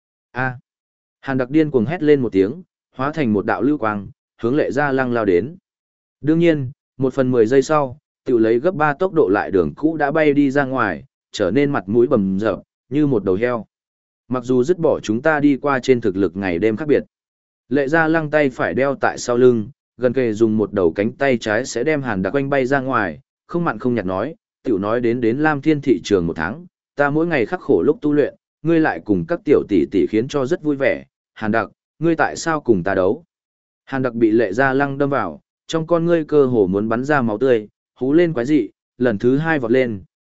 Hàn Đặc điên cuồng hét lên một tiếng, hóa thành một đạo lưu quang, hướng Lệ Gia Lăng lao đến. Đương nhiên, 1/10 giây sau, tự lấy gấp 3 tốc độ lại đường cũ đã bay đi ra ngoài, trở nên mặt mũi bầm dập, như một đầu heo. Mặc dù dứt bỏ chúng ta đi qua trên thực lực ngày đêm khác biệt. Lệ Gia Lăng tay phải đeo tại sau lưng, gần kề dùng một đầu cánh tay trái sẽ đem Hàn Đặc quanh bay ra ngoài, không mặn không nhạt nói, tiểu nói đến Lam Thiên thị trường 1 tháng, ta mỗi ngày khắc khổ lúc tu luyện, ngươi lại cùng các tiểu tỷ tỷ khiến cho rất vui vẻ, Hàn Đặc, ngươi tại sao cùng ta đấu? Hàn Đặc bị Lệ Gia Lăng đâm vào, trong con ngươi cơ hồ muốn bắn ra máu tươi, hú lên quái dị, lần thứ 2 vọt lên,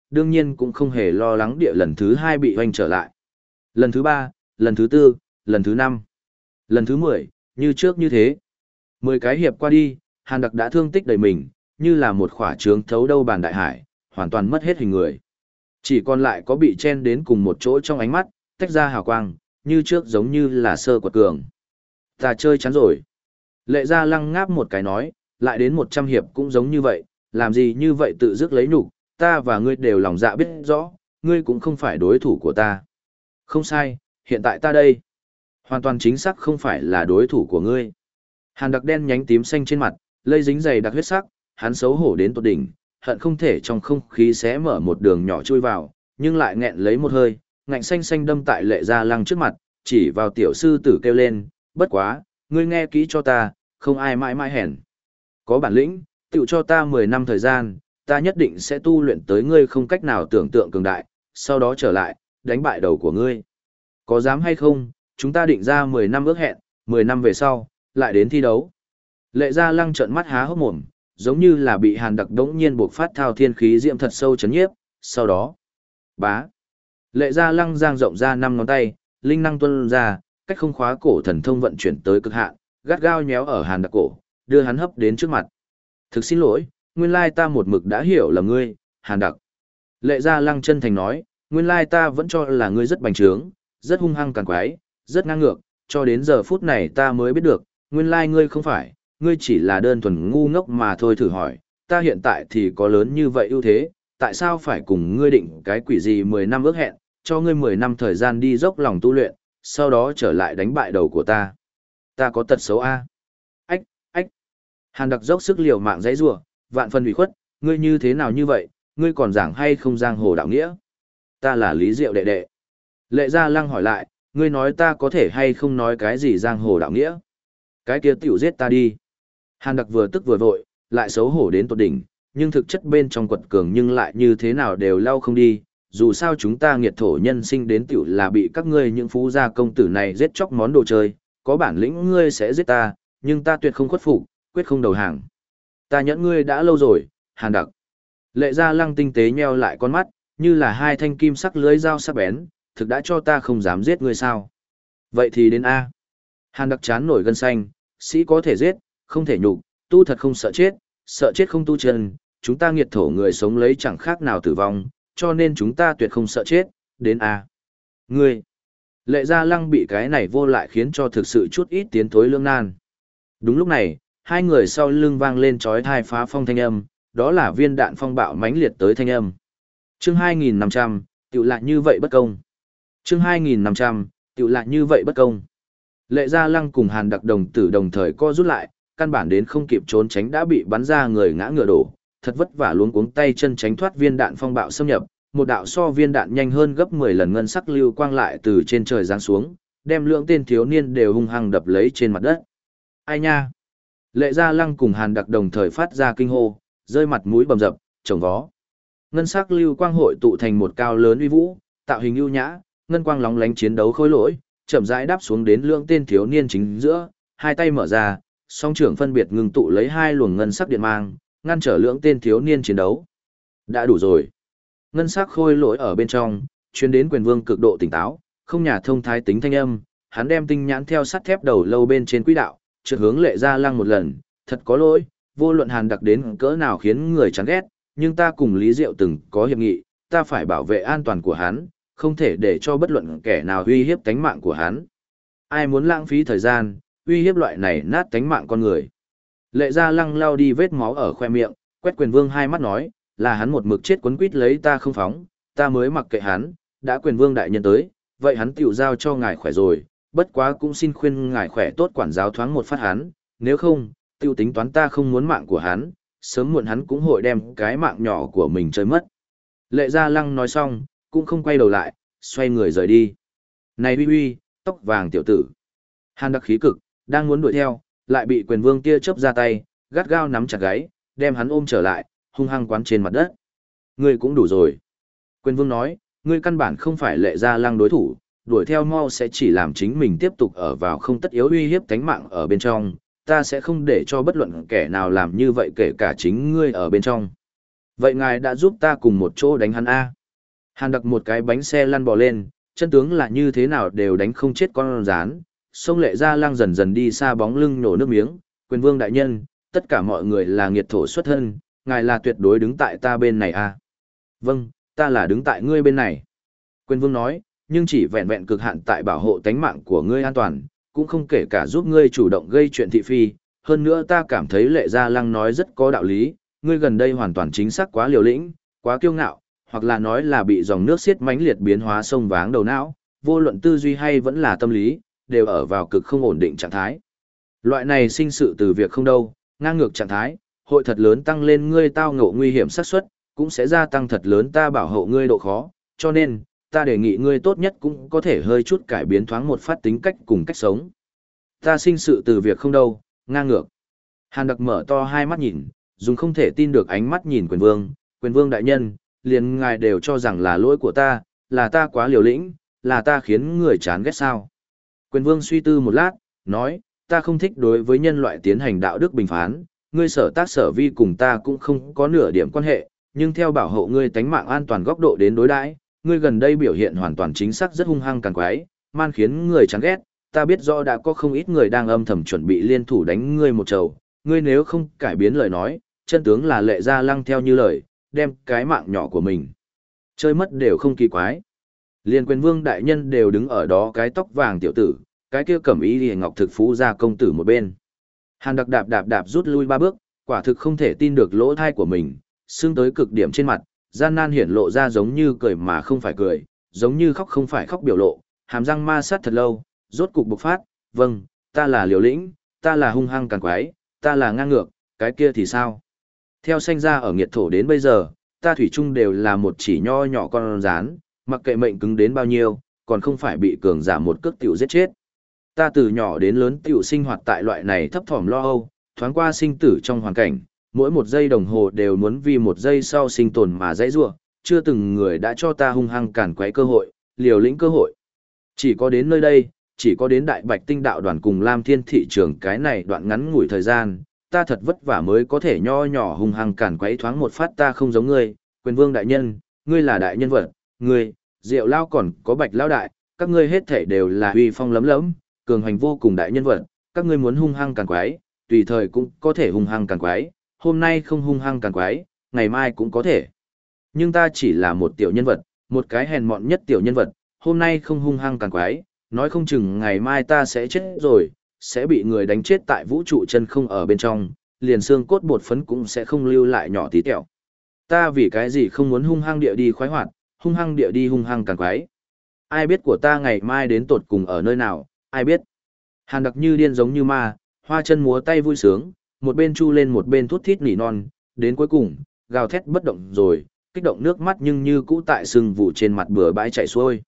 đương nhiên cũng không hề lo lắng địa lần thứ 2 bị hoanh trở lại. Lần thứ 3, lần thứ 4, lần thứ 5, lần thứ 10, như trước như thế. 10 cái hiệp qua đi, Hàn Đặc đã thương tích đầy mình, như là một khỏa trướng thấu đâu bàn đại hải, hoàn toàn mất hết hình người. Chỉ còn lại có bị chen đến cùng một chỗ trong ánh mắt, tách ra hào quang, như trước giống như là sơ quật cường. Ta chơi chán rồi. Lệ Gia Lăng ngáp một cái nói, lại đến 100 hiệp cũng giống như vậy, làm gì như vậy tự dứt lấy nhục, ta và ngươi đều lòng dạ biết rõ, ngươi cũng không phải đối thủ của ta. Không sai, hiện tại ta đây. Hoàn toàn chính xác không phải là đối thủ của ngươi. Hàn Đặc đen nhánh tím xanh trên mặt, lây dính dày đặc huyết sắc, hắn xấu hổ đến tột đỉnh, hận không thể trong không khí xé mở một đường nhỏ chui vào, nhưng lại nghẹn lấy một hơi, ngạnh xanh xanh đâm tại Lệ Gia Lăng trước mặt, chỉ vào tiểu sư tử kêu lên, bất quá, ngươi nghe kỹ cho ta, không ai mãi mãi hèn. Có bản lĩnh, tựu cho ta 10 năm thời gian, ta nhất định sẽ tu luyện tới ngươi không cách nào tưởng tượng cường đại, sau đó trở lại, đánh bại đầu của ngươi. Có dám hay không, chúng ta định ra 10 năm ước hẹn, 10 năm về sau, lại đến thi đấu. Lệ Gia Lăng trợn mắt há hốc mồm, giống như là bị Hàn Đặc đống nhiên buộc phát thao thiên khí diệm thật sâu chấn nhiếp, sau đó, bá. Lệ Gia Lăng giang rộng ra 5 ngón tay, linh năng tuôn ra, cách không khóa cổ thần thông vận chuyển tới cực hạn, gắt gao nhéo ở Hàn Đặc cổ, đưa hắn hấp đến trước mặt. Thực xin lỗi, nguyên lai ta một mực đã hiểu là ngươi, Hàn Đặc. Lệ Gia Lăng chân thành nói, nguyên lai ta vẫn cho là ngươi rất bành trướng, rất hung hăng càn quái, rất ngang ngược, cho đến giờ phút này ta mới biết được, nguyên lai ngươi không phải, ngươi chỉ là đơn thuần ngu ngốc mà thôi. Thử hỏi, ta hiện tại thì có lớn như vậy ưu thế, tại sao phải cùng ngươi định cái quỷ gì 10 năm ước hẹn, cho ngươi 10 năm thời gian đi dốc lòng tu luyện, sau đó trở lại đánh bại đầu của ta. Ta có tật xấu a. Ách, ách. Hàn Đặc dốc sức liều mạng giãy giụa, vạn phần ủy khuất, ngươi như thế nào như vậy, ngươi còn giảng hay không giang hồ đạo nghĩa? Ta là Lý Diệu đệ đệ. Lệ Gia Lăng hỏi lại, ngươi nói ta có thể hay không nói cái gì giang hồ đạo nghĩa? Cái kia tiểu giết ta đi. Hàn Đặc vừa tức vừa vội, lại xấu hổ đến tột đỉnh, nhưng thực chất bên trong quật cường nhưng lại như thế nào đều lau không đi. Dù sao chúng ta nghiệt thổ nhân sinh đến tiểu là bị các ngươi những phú gia công tử này giết chóc món đồ chơi, có bản lĩnh ngươi sẽ giết ta, nhưng ta tuyệt không khuất phục, quyết không đầu hàng. Ta nhẫn ngươi đã lâu rồi, Hàn Đặc. Lệ Gia Lăng tinh tế nheo lại con mắt, như là hai thanh kim sắc lưới dao sắc bén, thực đã cho ta không dám giết ngươi sao? Vậy thì đến A. Hàn Đặc chán nổi gân xanh, sĩ có thể giết, không thể nhục, tu thật không sợ chết không tu chân, chúng ta nghiệt thổ người sống lấy chẳng khác nào tử vong, cho nên chúng ta tuyệt không sợ chết, đến A. Ngươi. Lệ Gia Lăng bị cái này vô lại khiến cho thực sự chút ít tiến thối lương nan. Đúng lúc này, hai người sau lưng vang lên chói tai phá phong thanh âm, đó là viên đạn phong bạo mãnh liệt tới thanh âm. Chương 2500, tiểu lại như vậy bất công. Chương 2500, tiểu lại như vậy bất công. Lệ Gia Lăng cùng Hàn Đặc đồng tử đồng thời co rút lại, căn bản đến không kịp trốn tránh đã bị bắn ra người ngã ngựa đổ, thật vất vả luống cuống tay chân tránh thoát viên đạn phong bạo xâm nhập, một đạo so viên đạn nhanh hơn gấp 10 lần ngân sắc lưu quang lại từ trên trời giáng xuống, đem lượng tên thiếu niên đều hung hăng đập lấy trên mặt đất. Ai nha? Lệ Gia Lăng cùng Hàn Đặc đồng thời phát ra kinh hô, rơi mặt mũi bầm dập, trồng vó. Ngân sắc lưu quang hội tụ thành một cao lớn uy vũ, tạo hình ưu nhã, ngân quang lóng lánh chiến đấu khối lỗi, chậm rãi đáp xuống đến lượng tên thiếu niên chính giữa, hai tay mở ra, song trưởng phân biệt ngừng tụ lấy hai luồng ngân sắc điện mang, ngăn trở lượng tên thiếu niên chiến đấu. Đã đủ rồi. Ngân sắc khôi lỗi ở bên trong, truyền đến Quyền Vương cực độ tỉnh táo, không nhà thông thái tính thanh âm, hắn đem tinh nhãn theo sắt thép đầu lâu bên trên quỹ đạo, trượt hướng Lệ Gia Lăng một lần, thật có lỗi, vô luận Hàn Đặc đến cỡ nào khiến người chán ghét, nhưng ta cùng Lý Diệu từng có hiệp nghị, ta phải bảo vệ an toàn của hắn, không thể để cho bất luận kẻ nào uy hiếp tánh mạng của hắn. Ai muốn lãng phí thời gian, uy hiếp loại này nát tánh mạng con người. Lệ Gia Lăng lau đi vết máu ở khoe miệng, quét Quyền Vương hai mắt nói, là hắn một mực chết quấn quýt lấy ta không phóng, ta mới mặc kệ hắn, đã Quyền Vương đại nhân tới, vậy hắn tiểu giao cho ngài khỏe rồi, bất quá cũng xin khuyên ngài khỏe tốt quản giáo thoáng một phát hắn, nếu không, tiêu tính toán ta không muốn mạng của hắn, sớm muộn hắn cũng hội đem cái mạng nhỏ của mình chơi mất. Lệ Gia Lăng nói xong, cũng không quay đầu lại, xoay người rời đi. Này uy uy, tóc vàng tiểu tử. Hàn Đặc khí cực, đang muốn đuổi theo, lại bị Quyền Vương kia chớp ra tay, gắt gao nắm chặt gáy, đem hắn ôm trở lại, hung hăng quán trên mặt đất. Ngươi cũng đủ rồi. Quyền Vương nói, ngươi căn bản không phải Lệ Gia Lăng đối thủ, đuổi theo mau sẽ chỉ làm chính mình tiếp tục ở vào không tất yếu uy hiếp tánh mạng ở bên trong, ta sẽ không để cho bất luận kẻ nào làm như vậy kể cả chính ngươi ở bên trong. Vậy ngài đã giúp ta cùng một chỗ đánh hắn A. Hàn Đặc một cái bánh xe lăn bò lên, chân tướng là như thế nào đều đánh không chết con rán. Sông Lệ Gia Lăng dần dần đi xa bóng lưng nổ nước miếng, quyền vương đại nhân, tất cả mọi người là nghiệt thổ xuất thân, ngài là tuyệt đối đứng tại ta bên này A. Vâng, ta là đứng tại ngươi bên này. Quyền vương nói, nhưng chỉ vẹn vẹn cực hạn tại bảo hộ tánh mạng của ngươi an toàn, cũng không kể cả giúp ngươi chủ động gây chuyện thị phi. Hơn nữa ta cảm thấy Lệ Gia Lăng nói rất có đạo lý, ngươi gần đây hoàn toàn chính xác quá liều lĩnh, quá kiêu ngạo, hoặc là nói là bị dòng nước xiết mãnh liệt biến hóa sông váng đầu não, vô luận tư duy hay vẫn là tâm lý, đều ở vào cực không ổn định trạng thái. Loại này sinh sự từ việc không đâu, ngang ngược trạng thái, hội thật lớn tăng lên ngươi tao ngộ nguy hiểm xác suất, cũng sẽ gia tăng thật lớn ta bảo hộ ngươi độ khó, cho nên, ta đề nghị ngươi tốt nhất cũng có thể hơi chút cải biến thoáng một phát tính cách cùng cách sống. Ta sinh sự từ việc không đâu, ngang ngược. Hàn Đặc mở to hai mắt nhìn, dùng không thể tin được ánh mắt nhìn quyền vương đại nhân, liền ngài đều cho rằng là lỗi của ta, là ta quá liều lĩnh, là ta khiến người chán ghét sao. Quyền vương suy tư một lát, nói, ta không thích đối với nhân loại tiến hành đạo đức bình phán, ngươi sở tác sở vi cùng ta cũng không có nửa điểm quan hệ, nhưng theo bảo hộ ngươi tánh mạng an toàn góc độ đến đối đãi, ngươi gần đây biểu hiện hoàn toàn chính xác rất hung hăng càn quái, man khiến người chán ghét, ta biết rõ đã có không ít người đang âm thầm chuẩn bị liên thủ đánh ngươi một trầu, ngươi nếu không cải biến lời nói, chân tướng là Lệ Gia Lăng theo như lời, đem cái mạng nhỏ của mình chơi mất đều không kỳ quái. Liên quyền vương đại nhân đều đứng ở đó cái tóc vàng tiểu tử, cái kia cẩm y liễu ngọc thực phú gia công tử một bên. Hàn Đặc đạp đạp đạp rút lui 3 bước, quả thực không thể tin được lỗ thai của mình, sưng tới cực điểm trên mặt, gian nan hiển lộ ra giống như cười mà không phải cười, giống như khóc không phải khóc biểu lộ, hàm răng ma sát thật lâu, rốt cục bộc phát, vâng, ta là liều lĩnh, ta là hung hăng càn quái, ta là ngang ngược, cái kia thì sao? Theo sanh ra ở nghiệt thổ đến bây giờ, ta thủy chung đều là một chỉ nho nhỏ con rán, mặc kệ mệnh cứng đến bao nhiêu, còn không phải bị cường giả một cước tiểu giết chết. Ta từ nhỏ đến lớn tiểu sinh hoạt tại loại này thấp thỏm lo âu, thoáng qua sinh tử trong hoàn cảnh, mỗi một giây đồng hồ đều muốn vì một giây sau sinh tồn mà dãy rủa, chưa từng người đã cho ta hung hăng càn quấy cơ hội, liều lĩnh cơ hội. Chỉ có đến nơi đây, chỉ có đến Đại Bạch Tinh đạo đoàn cùng Lam Thiên thị trường cái này đoạn ngắn ngủi thời gian, ta thật vất vả mới có thể nho nhỏ hung hăng càn quấy thoáng một phát. Ta không giống ngươi, quyền vương đại nhân, ngươi là đại nhân vật, ngươi, Diệu Lao còn có Bạch Lao đại, các ngươi hết thể đều là uy phong lấm lấm, cường hành vô cùng đại nhân vật, các ngươi muốn hung hăng càn quấy, tùy thời cũng có thể hung hăng càn quấy, hôm nay không hung hăng càn quấy, ngày mai cũng có thể. Nhưng ta chỉ là một tiểu nhân vật, một cái hèn mọn nhất tiểu nhân vật, hôm nay không hung hăng càn quấy, nói không chừng ngày mai ta sẽ chết rồi, sẽ bị người đánh chết tại vũ trụ chân không ở bên trong, liền xương cốt bột phấn cũng sẽ không lưu lại nhỏ tí tẹo. Ta vì cái gì không muốn hung hăng địa đi khoái hoạt, hung hăng địa đi hung hăng càn quấy. Ai biết của ta ngày mai đến tột cùng ở nơi nào, ai biết. Hàn Đặc như điên giống như ma, hoa chân múa tay vui sướng, một bên chu lên một bên thút thít nỉ non, đến cuối cùng, gào thét bất động rồi, kích động nước mắt nhưng như cũ tại sừng vụ trên mặt bừa bãi chảy xuôi.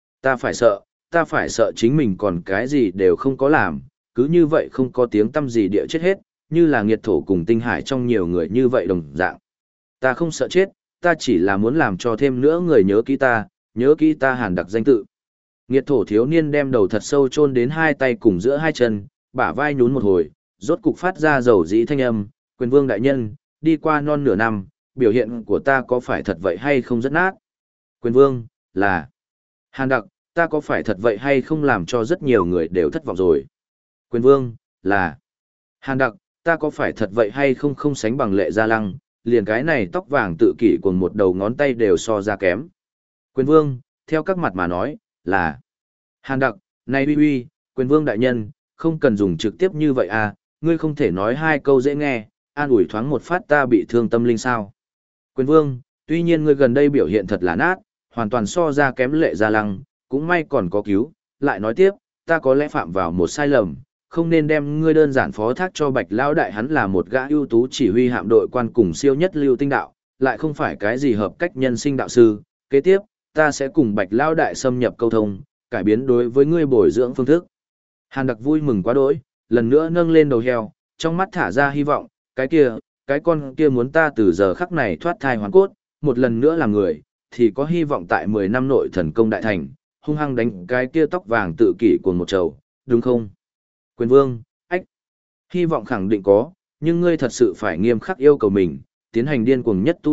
Ta phải sợ chính mình còn cái gì đều không có làm, cứ như vậy không có tiếng tăm gì địa chết hết, như là nghiệt thổ cùng tinh hải trong nhiều người như vậy đồng dạng. Ta không sợ chết, ta chỉ là muốn làm cho thêm nữa người nhớ kỹ ta Hàn Đặc danh tự. Nghiệt thổ thiếu niên đem đầu thật sâu chôn đến hai tay cùng giữa hai chân, bả vai nhún một hồi, rốt cục phát ra dầu dĩ thanh âm, quyền vương đại nhân, đi qua non nửa năm, biểu hiện của ta có phải thật vậy hay không rất nát? Quyền vương, là Hàn Đặc, ta có phải thật vậy hay không làm cho rất nhiều người đều thất vọng rồi? Quyền vương, là Hàn Đặc, ta có phải thật vậy hay không không sánh bằng Lệ Gia Lăng, liền cái này tóc vàng tự kỷ cùng một đầu ngón tay đều so ra kém. Quyền vương, theo các mặt mà nói, là Hàn Đặc, này uy, quyền vương đại nhân, không cần dùng trực tiếp như vậy à, ngươi không thể nói hai câu dễ nghe, an ủi thoáng một phát ta bị thương tâm linh sao. Quyền vương, tuy nhiên ngươi gần đây biểu hiện thật là nát, hoàn toàn so ra kém Lệ Gia Lăng, cũng may còn có cứu, lại nói tiếp, ta có lẽ phạm vào một sai lầm, không nên đem ngươi đơn giản phó thác cho Bạch Lão đại, hắn là một gã ưu tú chỉ huy hạm đội quan cùng siêu nhất lưu tinh đạo, lại không phải cái gì hợp cách nhân sinh đạo sư. Kế tiếp, ta sẽ cùng Bạch Lão đại xâm nhập câu thông, cải biến đối với ngươi bồi dưỡng phương thức. Hàn Đặc vui mừng quá đỗi, lần nữa nâng lên đầu heo, trong mắt thả ra hy vọng, cái con kia muốn ta từ giờ khắc này thoát thai hoàn cốt, một lần nữa làm người, thì có hy vọng tại 10 năm nội thần công đại thành, hung hăng đánh cái kia tóc vàng tự kỷ của một trầu, đúng không? Quyền vương, ách, hy vọng khẳng định có, nhưng ngươi thật sự phải nghiêm khắc yêu cầu mình, tiến hành điên cuồng nhất tu luyện,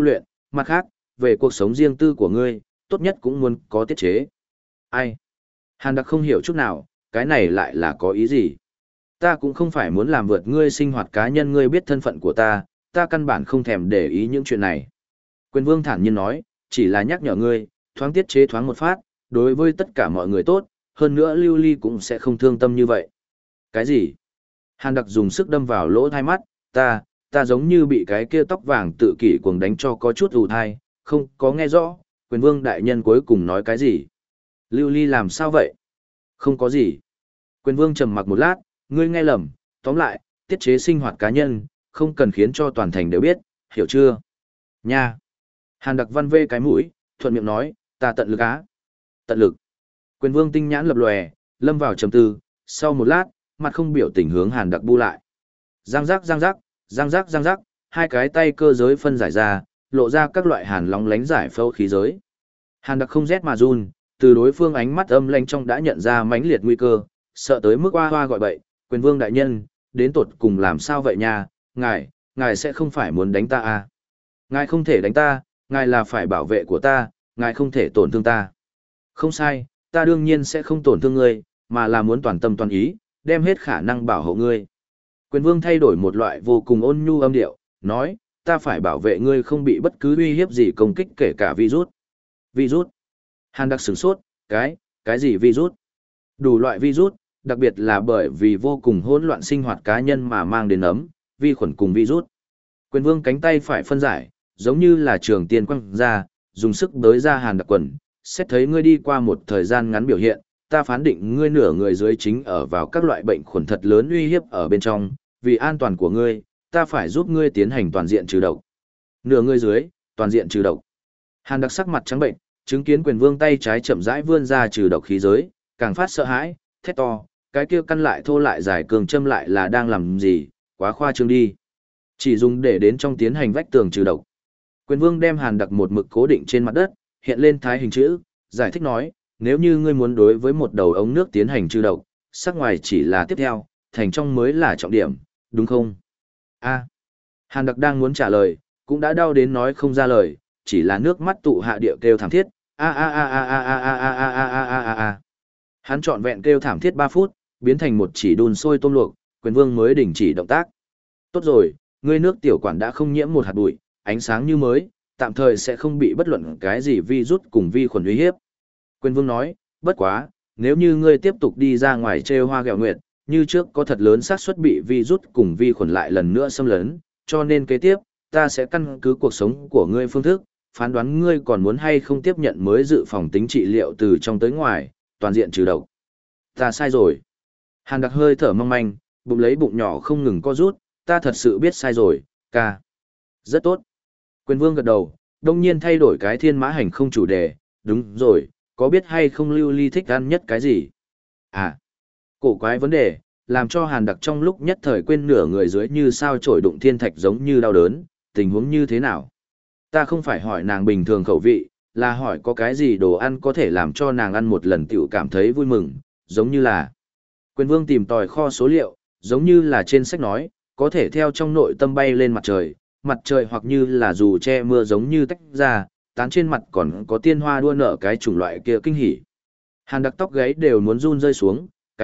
mặt khác, về cuộc sống riêng tư của ngươi, tốt nhất cũng muốn có tiết chế. Ai? Hàn Đặc không hiểu chút nào, cái này lại là có ý gì? Ta cũng không phải muốn làm vượt ngươi sinh hoạt cá nhân, ngươi biết thân phận của ta căn bản không thèm để ý những chuyện này. Quyền Vương thản nhiên nói, chỉ là nhắc nhở ngươi, thoáng tiết chế thoáng một phát, đối với tất cả mọi người tốt, hơn nữa Lưu Ly cũng sẽ không thương tâm như vậy. Cái gì? Hàn Đặc dùng sức đâm vào lỗ thai mắt, ta giống như bị cái kia tóc vàng tự kỷ cuồng đánh cho có chút ù thai, không có nghe rõ, Quyền Vương đại nhân cuối cùng nói cái gì? Lưu Ly làm sao vậy? Không có gì. Quyền Vương trầm mặc một lát, ngươi nghe lầm, tóm lại, tiết chế sinh hoạt cá nhân, không cần khiến cho toàn thành đều biết, hiểu chưa? Nha. Hàn Đặc văn vê cái mũi, thuận miệng nói, ta tận lực á. Tận lực. Quyền Vương tinh nhãn lập lòe, lâm vào trầm tư, sau một lát, mặt không biểu tình hướng Hàn Đặc bu lại. Giang giác giang giác, giang giác giang giác, hai cái tay cơ giới phân giải ra, lộ ra các loại hàn lóng lánh giải phẫu khí giới. Hàn Đặc không rét mà run, từ đối phương ánh mắt âm lãnh trong đã nhận ra mãnh liệt nguy cơ, sợ tới mức hoa hoa gọi bậy, Quyền Vương đại nhân, đến tột cùng làm sao vậy nha, ngài sẽ không phải muốn đánh ta à? Ngài không thể đánh ta, ngài là phải bảo vệ của ta, ngài không thể tổn thương ta. Không sai, ta đương nhiên sẽ không tổn thương ngươi, mà là muốn toàn tâm toàn ý, đem hết khả năng bảo hộ ngươi. Quyền Vương thay đổi một loại vô cùng ôn nhu âm điệu, nói, ta phải bảo vệ ngươi không bị bất cứ uy hiếp gì công kích kể cả virus. Virus? Hàn Đặc sửng sốt, cái gì virus? Đủ loại virus, đặc biệt là bởi vì vô cùng hỗn loạn sinh hoạt cá nhân mà mang đến ấm, vi khuẩn cùng virus. Quyền Vương cánh tay phải phân giải, giống như là trường tiên quăng ra, dùng sức bới ra Hàn Đặc quần, xét thấy ngươi đi qua một thời gian ngắn biểu hiện, ta phán định ngươi nửa người dưới chính ở vào các loại bệnh khuẩn thật lớn uy hiếp ở bên trong, vì an toàn của ngươi, ta phải giúp ngươi tiến hành toàn diện trừ độc. Nửa người dưới, toàn diện trừ độc. Hàn Đặc sắc mặt trắng bệnh, chứng kiến Quyền Vương tay trái chậm rãi vươn ra trừ độc khí giới, càng phát sợ hãi, thét to, cái kia căn lại thô lại dài cường châm lại là đang làm gì, quá khoa trương đi. Chỉ dùng để đến trong tiến hành vách tường trừ độc. Quyền Vương đem Hàn Đặc một mực cố định trên mặt đất, hiện lên thái hình chữ, giải thích nói, nếu như ngươi muốn đối với một đầu ống nước tiến hành trừ độc, sắc ngoài chỉ là tiếp theo, thành trong mới là trọng điểm, đúng không? A. Hàn Đặc đang muốn trả lời, cũng đã đau đến nói không ra lời, chỉ là nước mắt tụ hạ địa kêu thảm thiết, a a a a a a a a a a a a a. Hắn trọn vẹn kêu thảm thiết 3 phút, biến thành một chỉ đun sôi tôm luộc, Quyền Vương mới đình chỉ động tác. Tốt rồi, ngươi nước tiểu quản đã không nhiễm một hạt bụi, ánh sáng như mới, tạm thời sẽ không bị bất luận cái gì virus cùng vi khuẩn uy hiếp. Quyền Vương nói, bất quá, nếu như ngươi tiếp tục đi ra ngoài trêu hoa ghẹo nguyệt, như trước có thật lớn xác suất bị virus cùng vi khuẩn lại lần nữa xâm lấn, cho nên kế tiếp, ta sẽ căn cứ cuộc sống của ngươi phương thức, phán đoán ngươi còn muốn hay không tiếp nhận mới dự phòng tính trị liệu từ trong tới ngoài, toàn diện trừ độc. Ta sai rồi. Hàn Đặc hơi thở mong manh, bụng lấy bụng nhỏ không ngừng co rút, ta thật sự biết sai rồi, ca. Rất tốt. Quyền Vương gật đầu, đông nhiên thay đổi cái thiên mã hành không chủ đề, đúng rồi, có biết hay không Lưu Ly thích ăn nhất cái gì? À, cổ quái vấn đề, làm cho Hàn Đặc trong lúc nhất thời quên nửa người dưới như sao chổi đụng thiên thạch giống như đau đớn, tình huống như thế nào? Ta không phải hỏi nàng bình thường khẩu vị, là hỏi có cái gì đồ ăn có thể làm cho nàng ăn một lần tiểu cảm thấy vui mừng, giống như là... Quyền Vương tìm tòi kho số liệu, giống như là trên sách nói, có thể theo trong nội tâm bay lên mặt trời hoặc như là dù che mưa giống như tách ra, tán trên mặt còn có tiên hoa đua nở cái chủng loại kia kinh hỉ. Hàn Đặc tóc gáy đều muốn run rơi xuống,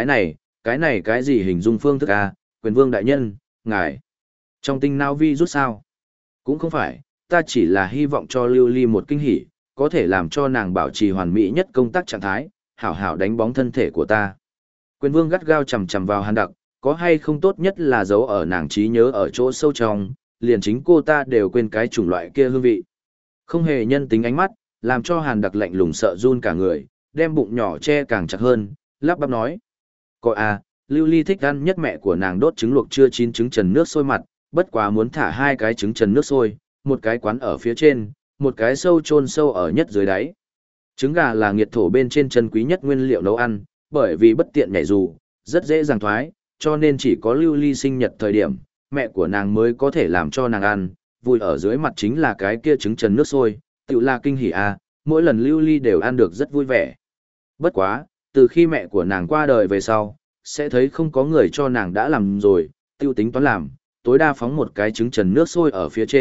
cái gì hình dung phương thức à, Quyền Vương đại nhân, ngài. Trong tinh não vi rút sao? Cũng không phải, ta chỉ là hy vọng cho Lưu Ly một kinh hỉ, có thể làm cho nàng bảo trì hoàn mỹ nhất công tác trạng thái, hảo hảo đánh bóng thân thể của ta. Quyền Vương gắt gao chầm chầm vào Hàn Đặc, có hay không tốt nhất là giấu ở nàng trí nhớ ở chỗ sâu trong, liền chính cô ta đều quên cái chủng loại kia hương vị. Không hề nhân tính ánh mắt, làm cho Hàn Đặc lạnh lùng sợ run cả người, đem bụng nhỏ che càng chặt hơn, lắp bắp nói. Coi à, Lưu Ly thích ăn nhất mẹ của nàng đốt trứng luộc chưa chín trứng trần nước sôi mặt, bất quá muốn thả 2 cái trứng trần nước sôi, một cái quán ở phía trên, một cái sâu chôn sâu ở nhất dưới đáy. Trứng gà là nghiệt thổ bên trên chân quý nhất nguyên liệu nấu ăn, bởi vì bất tiện nhảy dù, rất dễ dàng thoái, cho nên chỉ có Lưu Ly sinh nhật thời điểm, mẹ của nàng mới có thể làm cho nàng ăn, vui ở dưới mặt chính là cái kia trứng trần nước sôi, tự là kinh hỉ à, mỗi lần Lưu Ly đều ăn được rất vui vẻ. Bất quá, từ khi mẹ của nàng qua đời về sau, sẽ thấy không có người cho nàng đã làm rồi, tiêu tính toán làm, tối đa phóng một cái trứng trần nước sôi ở phía trên,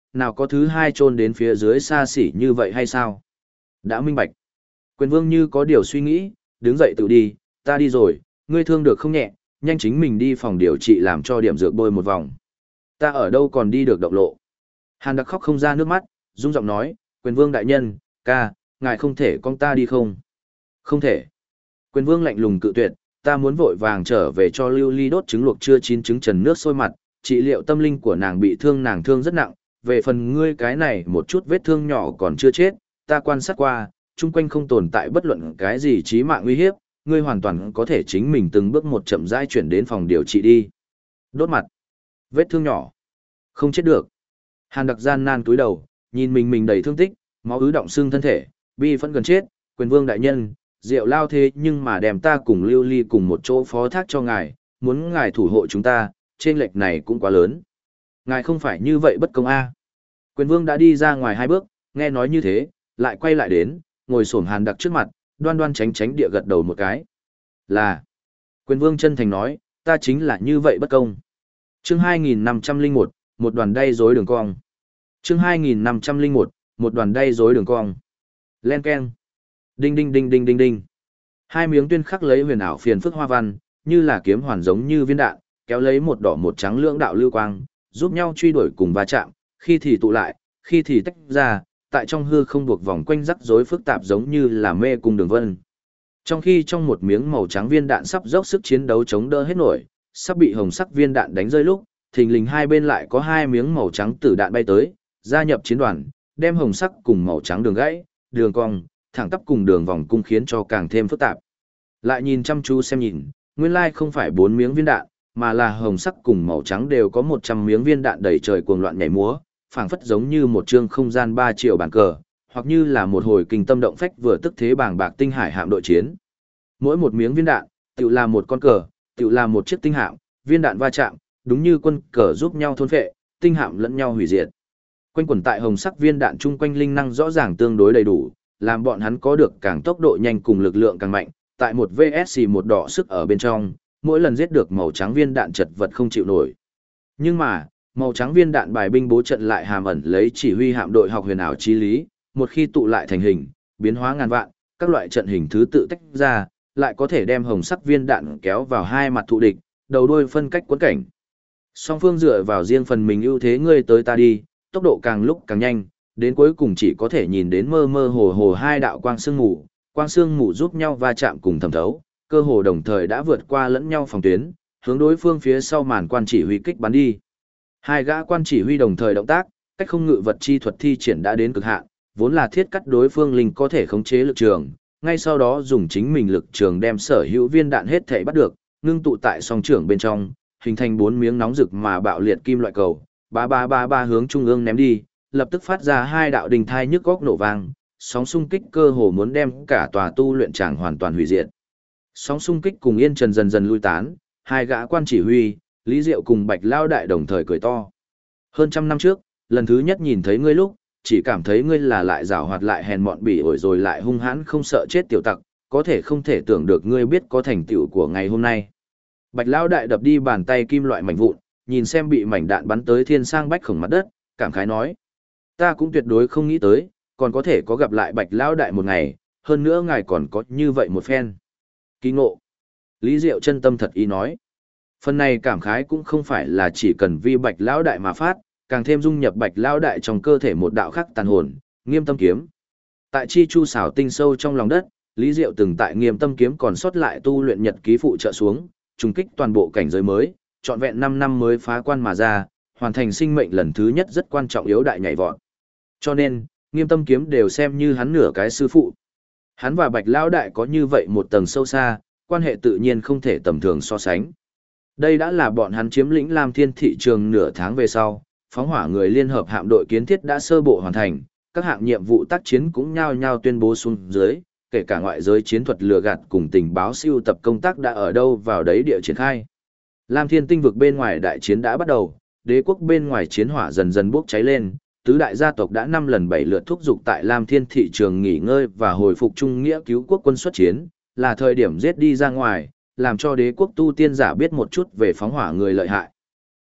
nào có thứ hai chôn đến phía dưới xa xỉ như vậy hay sao? Đã minh bạch. Quyền vương như có điều suy nghĩ, đứng dậy tự đi, ta đi rồi, ngươi thương được không nhẹ, nhanh chính mình đi phòng điều trị làm cho điểm dược bôi một vòng. Ta ở đâu còn đi được động lộ. Hàn Đặc khóc không ra nước mắt, rung giọng nói, quyền vương đại nhân, ca, ngài không thể con ta đi không? Không thể. Quyền vương lạnh lùng cự tuyệt, ta muốn vội vàng trở về cho Lưu Ly đốt trứng luộc chưa chín trứng trần nước sôi mặt, trị liệu tâm linh của nàng bị thương, nàng thương rất nặng, về phần ngươi cái này một chút vết thương nhỏ còn chưa chết, ta quan sát qua, chung quanh không tồn tại bất luận cái gì chí mạng nguy hiếp, ngươi hoàn toàn có thể chính mình từng bước một chậm rãi chuyển đến phòng điều trị đi. Đốt mặt, vết thương nhỏ, không chết được. Hàn Đặc gian nan cúi đầu, nhìn mình đầy thương tích, máu ứ động xương thân thể, bi phẫn gần chết, quyền vương đại nhân, Diệu Lao thế nhưng mà đem ta cùng Lưu Ly cùng một chỗ phó thác cho ngài, muốn ngài thủ hộ chúng ta, trên lệch này cũng quá lớn. Ngài không phải như vậy bất công a. Quyền vương đã đi ra ngoài 2 bước, nghe nói như thế, lại quay lại đến, ngồi xổm Hàn Đặc trước mặt, đoan đoan tránh tránh địa gật đầu một cái. Là. Quyền vương chân thành nói, ta chính là như vậy bất công. Chương 2501, một đoàn đay rối đường cong. Chương 2501, một đoàn đay rối đường cong. Len keng. Đinh đinh đinh đinh đinh đinh. 2 miếng tuyên khắc lấy huyền ảo phiền phức hoa văn, như là kiếm hoàn giống như viên đạn, kéo lấy một đỏ một trắng lưỡng đạo lưu quang, giúp nhau truy đuổi cùng va chạm, khi thì tụ lại, khi thì tách ra, tại trong hư không buộc vòng quanh rắc rối phức tạp giống như là mê cung đường vân. Trong khi trong một miếng màu trắng viên đạn sắp dốc sức chiến đấu chống đỡ hết nổi, sắp bị hồng sắc viên đạn đánh rơi lúc, thình lình hai bên lại có 2 miếng màu trắng tử đạn bay tới, gia nhập chiến đoàn, đem hồng sắc cùng màu trắng đường gãy, đường cong, thẳng tắp cùng đường vòng cung khiến cho càng thêm phức tạp. Lại nhìn chăm chú xem nhìn, nguyên lai không phải 4 miếng viên đạn, mà là hồng sắc cùng màu trắng đều có 100 miếng viên đạn đầy trời cuồng loạn nhảy múa, phảng phất giống như một chương không gian 3 triệu bàn cờ, hoặc như là một hồi kinh tâm động phách vừa tức thế bàng bạc tinh hải hạm đội chiến. Mỗi một miếng viên đạn, tựu là một con cờ, tựu là một chiếc tinh hạm, viên đạn va chạm, đúng như quân cờ giúp nhau thôn phệ, tinh hạm lẫn nhau hủy diệt. Quanh quẩn tại hồng sắc viên đạn chung quanh linh năng rõ ràng tương đối đầy đủ, làm bọn hắn có được càng tốc độ nhanh cùng lực lượng càng mạnh, tại một VSC một đỏ sức ở bên trong, mỗi lần giết được màu trắng viên đạn chật vật không chịu nổi. Nhưng mà, màu trắng viên đạn bài binh bố trận lại hàm ẩn lấy chỉ huy hạm đội học huyền ảo chí lý, một khi tụ lại thành hình, biến hóa ngàn vạn, các loại trận hình thứ tự tách ra, lại có thể đem hồng sắc viên đạn kéo vào hai mặt thù địch, đầu đuôi phân cách quấn cảnh. Song phương dựa vào riêng phần mình ưu thế ngươi tới ta đi, tốc độ càng lúc càng nhanh, đến cuối cùng chỉ có thể nhìn đến mơ mơ hồ hồ 2 đạo quang sương mù giúp nhau va chạm cùng thẩm thấu, cơ hồ đồng thời đã vượt qua lẫn nhau phòng tuyến, hướng đối phương phía sau màn quan chỉ huy kích bắn đi. 2 gã quan chỉ huy đồng thời động tác, cách không ngự vật chi thuật thi triển đã đến cực hạn, vốn là thiết cắt đối phương linh có thể khống chế lực trường, ngay sau đó dùng chính mình lực trường đem sở hữu viên đạn hết thể bắt được, ngưng tụ tại song trưởng bên trong, hình thành 4 miếng nóng rực mà bạo liệt kim loại cầu, ba hướng trung ương ném đi, lập tức phát ra 2 đạo đình thai nhức góc nổ vang, sóng xung kích cơ hồ muốn đem cả tòa tu luyện tràng hoàn toàn hủy diệt. Sóng xung kích cùng yên trần dần dần lui tán, 2 gã quan chỉ huy, Lý Diệu cùng Bạch Lao Đại đồng thời cười to. Hơn 100 năm trước, lần thứ nhất nhìn thấy ngươi lúc, chỉ cảm thấy ngươi là lại giàu hoạt lại hèn mọn bỉ ổi rồi lại hung hãn không sợ chết tiểu tặc, có thể không thể tưởng được ngươi biết có thành tựu của ngày hôm nay. Bạch Lao Đại đập đi bàn tay kim loại mảnh vụn, nhìn xem bị mảnh đạn bắn tới thiên sang bách khổng mặt đất, cảm khái nói. Ta cũng tuyệt đối không nghĩ tới, còn có thể có gặp lại Bạch Lao Đại một ngày, hơn nữa ngài còn có như vậy một phen. Kỳ ngộ. Lý Diệu chân tâm thật ý nói. Phần này cảm khái cũng không phải là chỉ cần vì Bạch Lão Đại mà phát, càng thêm dung nhập Bạch Lão Đại trong cơ thể một đạo khắc tàn hồn, Nghiêm Tâm Kiếm. Tại chi chu xảo tinh sâu trong lòng đất, Lý Diệu từng tại Nghiêm Tâm Kiếm còn sót lại tu luyện nhật ký phụ trợ xuống, trùng kích toàn bộ cảnh giới mới, trọn vẹn 5 năm mới phá quan mà ra, hoàn thành sinh mệnh lần thứ nhất rất quan trọng yếu đại nhảy vọt. Cho nên, Nghiêm Tâm Kiếm đều xem như hắn nửa cái sư phụ. Hắn và Bạch Lão Đại có như vậy một tầng sâu xa, quan hệ tự nhiên không thể tầm thường so sánh. Đây đã là bọn hắn chiếm lĩnh Lam Thiên thị trường nửa tháng về sau, phóng hỏa người liên hợp hạm đội kiến thiết đã sơ bộ hoàn thành, các hạng nhiệm vụ tác chiến cũng nhao nhao tuyên bố xuống dưới, kể cả ngoại giới chiến thuật lừa gạt cùng tình báo siêu tập công tác đã ở đâu vào đấy địa triển khai. Lam Thiên tinh vực bên ngoài đại chiến đã bắt đầu, đế quốc bên ngoài chiến hỏa dần dần bốc cháy lên, tứ đại gia tộc đã 5 lần 7 lượt thúc giục tại Lam Thiên thị trường nghỉ ngơi và hồi phục trung nghĩa cứu quốc quân xuất chiến, là thời điểm giết đi ra ngoài, làm cho đế quốc tu tiên giả biết một chút về phóng hỏa người lợi hại.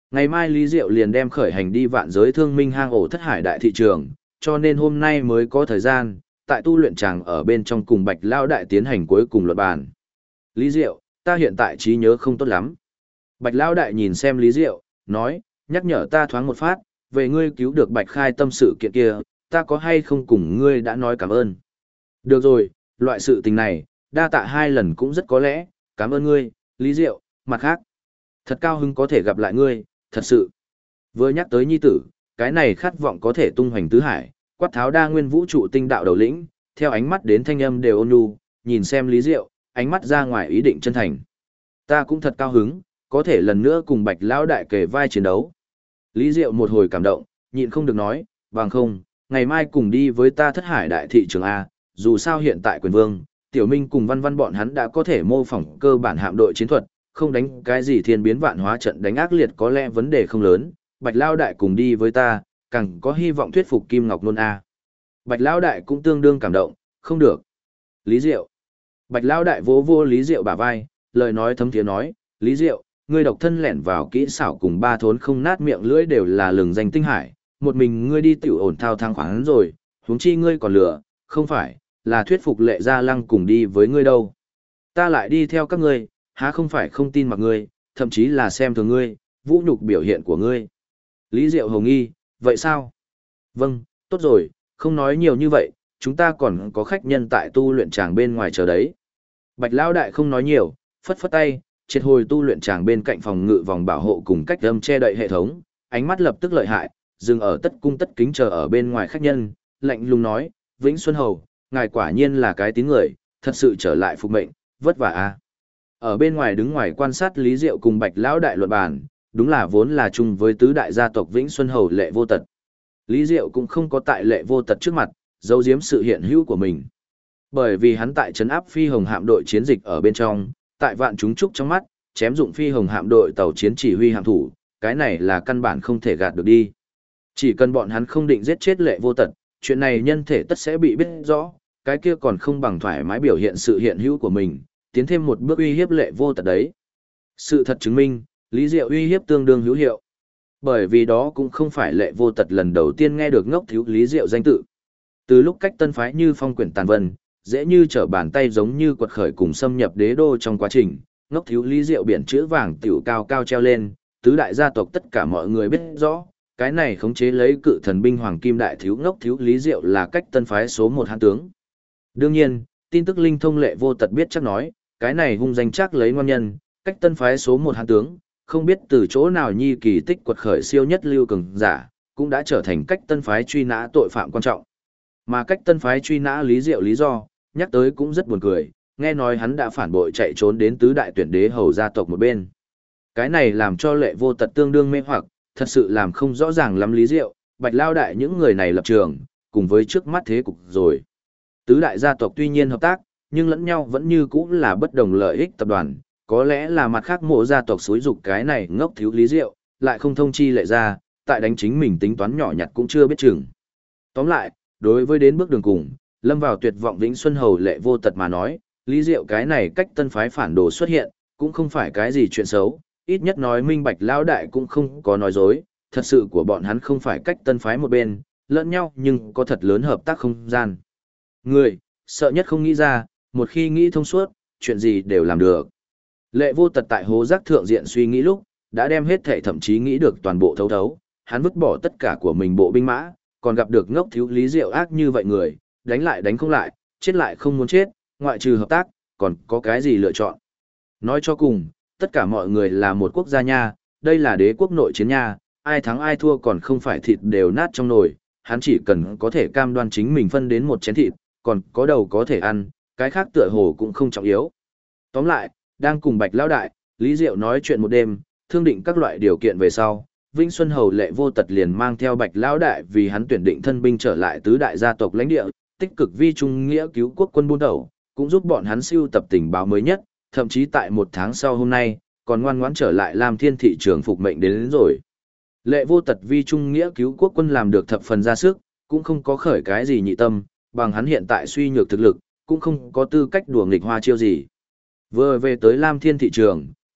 Ngày mai Lý Diệu liền đem khởi hành đi vạn giới thương minh hang ổ thất hải đại thị trường, cho nên hôm nay mới có thời gian, tại tu luyện tràng ở bên trong cùng Bạch Lao Đại tiến hành cuối cùng luận bàn. Lý Diệu, ta hiện tại trí nhớ không tốt lắm. Bạch Lao Đại nhìn xem Lý Diệu, nói, nhắc nhở ta thoáng một phát, về ngươi cứu được Bạch Khai Tâm sự kiện kia, ta có hay không cùng ngươi đã nói cảm ơn. Được rồi, loại sự tình này, đa tạ 2 lần cũng rất có lẽ, cảm ơn ngươi, Lý Diệu, mặt khác. Thật cao hứng có thể gặp lại ngươi, thật sự. Vừa nhắc tới nhi tử, cái này khát vọng có thể tung hoành tứ hải, quát tháo đa nguyên vũ trụ tinh đạo đầu lĩnh, theo ánh mắt đến thanh âm đều ôn nhu, nhìn xem Lý Diệu, ánh mắt ra ngoài ý định chân thành. Ta cũng thật cao hứng, có thể lần nữa cùng Bạch Lão Đại kề vai chiến đấu. Lý Diệu một hồi cảm động, nhịn không được nói, bằng không, ngày mai cùng đi với ta thất hải đại thị trường A, dù sao hiện tại quyền vương, Tiểu Minh cùng Văn Văn bọn hắn đã có thể mô phỏng cơ bản hạm đội chiến thuật, không đánh cái gì thiên biến vạn hóa trận đánh ác liệt có lẽ vấn đề không lớn, Bạch Lao Đại cùng đi với ta, càng có hy vọng thuyết phục Kim Ngọc Nôn A. Bạch Lao Đại cũng tương đương cảm động, không được. Lý Diệu. Bạch Lao Đại vỗ vô Lý Diệu bả vai, lời nói thấm thiế nói, Lý Diệu, ngươi độc thân lẻn vào kỹ xảo cùng 3 thốn không nát miệng lưỡi đều là lừng danh tinh hải, một mình ngươi đi tiểu ổn thao thang khoáng rồi, huống chi ngươi còn lừa, không phải, là thuyết phục Lệ Gia Lăng cùng đi với ngươi đâu. Ta lại đi theo các ngươi, há không phải không tin mặc ngươi, thậm chí là xem thường ngươi, vũ nhục biểu hiện của ngươi. Lý Diệu hồng nghi, vậy sao? Vâng, tốt rồi, không nói nhiều như vậy, chúng ta còn có khách nhân tại tu luyện tràng bên ngoài chờ đấy. Bạch Lão Đại không nói nhiều, phất phất tay, triệt hồi tu luyện tràng bên cạnh phòng ngự vòng bảo hộ cùng cách âm che đậy hệ thống, ánh mắt lập tức lợi hại, dừng ở tất cung tất kính chờ ở bên ngoài khách nhân, lạnh lùng nói, Vĩnh Xuân Hầu, ngài quả nhiên là cái tín người, thật sự trở lại phục mệnh, vất vả a. Ở bên ngoài đứng ngoài quan sát Lý Diệu cùng Bạch Lão Đại luận bàn, đúng là vốn là chung với tứ đại gia tộc Vĩnh Xuân Hầu Lệ Vô Tật. Lý Diệu cũng không có tại Lệ Vô Tật trước mặt, giấu giếm sự hiện hữu của mình. Bởi vì hắn tại trấn áp phi hồng hạm đội chiến dịch ở bên trong, tại vạn chúng trúc trong mắt, chém dụng phi hồng hạm đội tàu chiến chỉ huy hạm thủ, cái này là căn bản không thể gạt được đi. Chỉ cần bọn hắn không định giết chết Lệ Vô Tật, chuyện này nhân thể tất sẽ bị biết rõ, cái kia còn không bằng thoải mái biểu hiện sự hiện hữu của mình, tiến thêm một bước uy hiếp Lệ Vô Tật đấy. Sự thật chứng minh, Lý Diệu uy hiếp tương đương hữu hiệu. Bởi vì đó cũng không phải Lệ Vô Tật lần đầu tiên nghe được ngốc thiếu Lý Diệu danh tự. Từ lúc cách tân phái như phong quyển tàn vân, dễ như trở bàn tay giống như quật khởi cùng xâm nhập đế đô trong quá trình, ngốc thiếu Lý Diệu biển chữ vàng tiểu cao cao treo lên, tứ đại gia tộc tất cả mọi người biết rõ, cái này khống chế lấy cự thần binh hoàng kim đại thiếu ngốc thiếu Lý Diệu là cách tân phái số 1 hán tướng. Đương nhiên, tin tức linh thông Lệ Vô Tật biết chắc nói, cái này hung danh chắc lấy ngon nhân, cách tân phái số 1 hán tướng, không biết từ chỗ nào nhi kỳ tích quật khởi siêu nhất lưu cường giả, cũng đã trở thành cách tân phái truy nã tội phạm quan trọng. Mà cách tân phái truy nã Lý Diệu lý do, nhắc tới cũng rất buồn cười, nghe nói hắn đã phản bội chạy trốn đến tứ đại tuyển đế hầu gia tộc một bên. Cái này làm cho Lệ Vô Tật tương đương mê hoặc, thật sự làm không rõ ràng lắm Lý Diệu, Bạch Lao Đại những người này lập trường, cùng với trước mắt thế cục rồi. Tứ đại gia tộc tuy nhiên hợp tác, nhưng lẫn nhau vẫn như cũ là bất đồng lợi ích tập đoàn, có lẽ là mặt khác mộ gia tộc xúi dục cái này ngốc thiếu Lý Diệu, lại không thông chi Lệ ra, tại đánh chính mình tính toán nhỏ nhặt cũng chưa biết chừng. Tóm lại, đối với đến bước đường cùng, lâm vào tuyệt vọng Vĩnh Xuân Hầu Lệ Vô Tật mà nói, Lý Diệu cái này cách tân phái phản đồ xuất hiện, cũng không phải cái gì chuyện xấu, ít nhất nói minh Bạch Lão Đại cũng không có nói dối, thật sự của bọn hắn không phải cách tân phái một bên, lẫn nhau nhưng có thật lớn hợp tác không gian. Người, sợ nhất không nghĩ ra, một khi nghĩ thông suốt, chuyện gì đều làm được. Lệ Vô Tật tại hố rác thượng diện suy nghĩ lúc, đã đem hết thể thậm chí nghĩ được toàn bộ thấu thấu, hắn vứt bỏ tất cả của mình bộ binh mã, còn gặp được ngốc thiếu Lý Diệu ác như vậy người, đánh lại đánh không lại, chết lại không muốn chết, ngoại trừ hợp tác, còn có cái gì lựa chọn. Nói cho cùng, tất cả mọi người là một quốc gia nha, đây là đế quốc nội chiến nha, ai thắng ai thua còn không phải thịt đều nát trong nồi, hắn chỉ cần có thể cam đoan chính mình phân đến một chén thịt, còn có đầu có thể ăn, cái khác tựa hồ cũng không trọng yếu. Tóm lại, đang cùng Bạch Lão Đại, Lý Diệu nói chuyện một đêm, thương định các loại điều kiện về sau, Vĩnh Xuân Hầu Lệ Vô Tật liền mang theo Bạch Lão Đại vì hắn tuyển định thân binh trở lại tứ đại gia tộc lãnh địa, tích cực vi trung nghĩa cứu quốc quân buôn đầu, cũng giúp bọn hắn siêu tập tình báo mới nhất, thậm chí tại 1 tháng sau hôm nay, còn ngoan ngoãn trở lại làm Thiên thị trường phục mệnh đến rồi. Lệ Vô Tật vi trung nghĩa cứu quốc quân làm được thập phần ra sức, cũng không có khởi cái gì nhị tâm, bằng hắn hiện tại suy nhược thực lực, cũng không có tư cách đùa nghịch hoa chiêu gì. Vừa về tới Lam Thiên thị trường,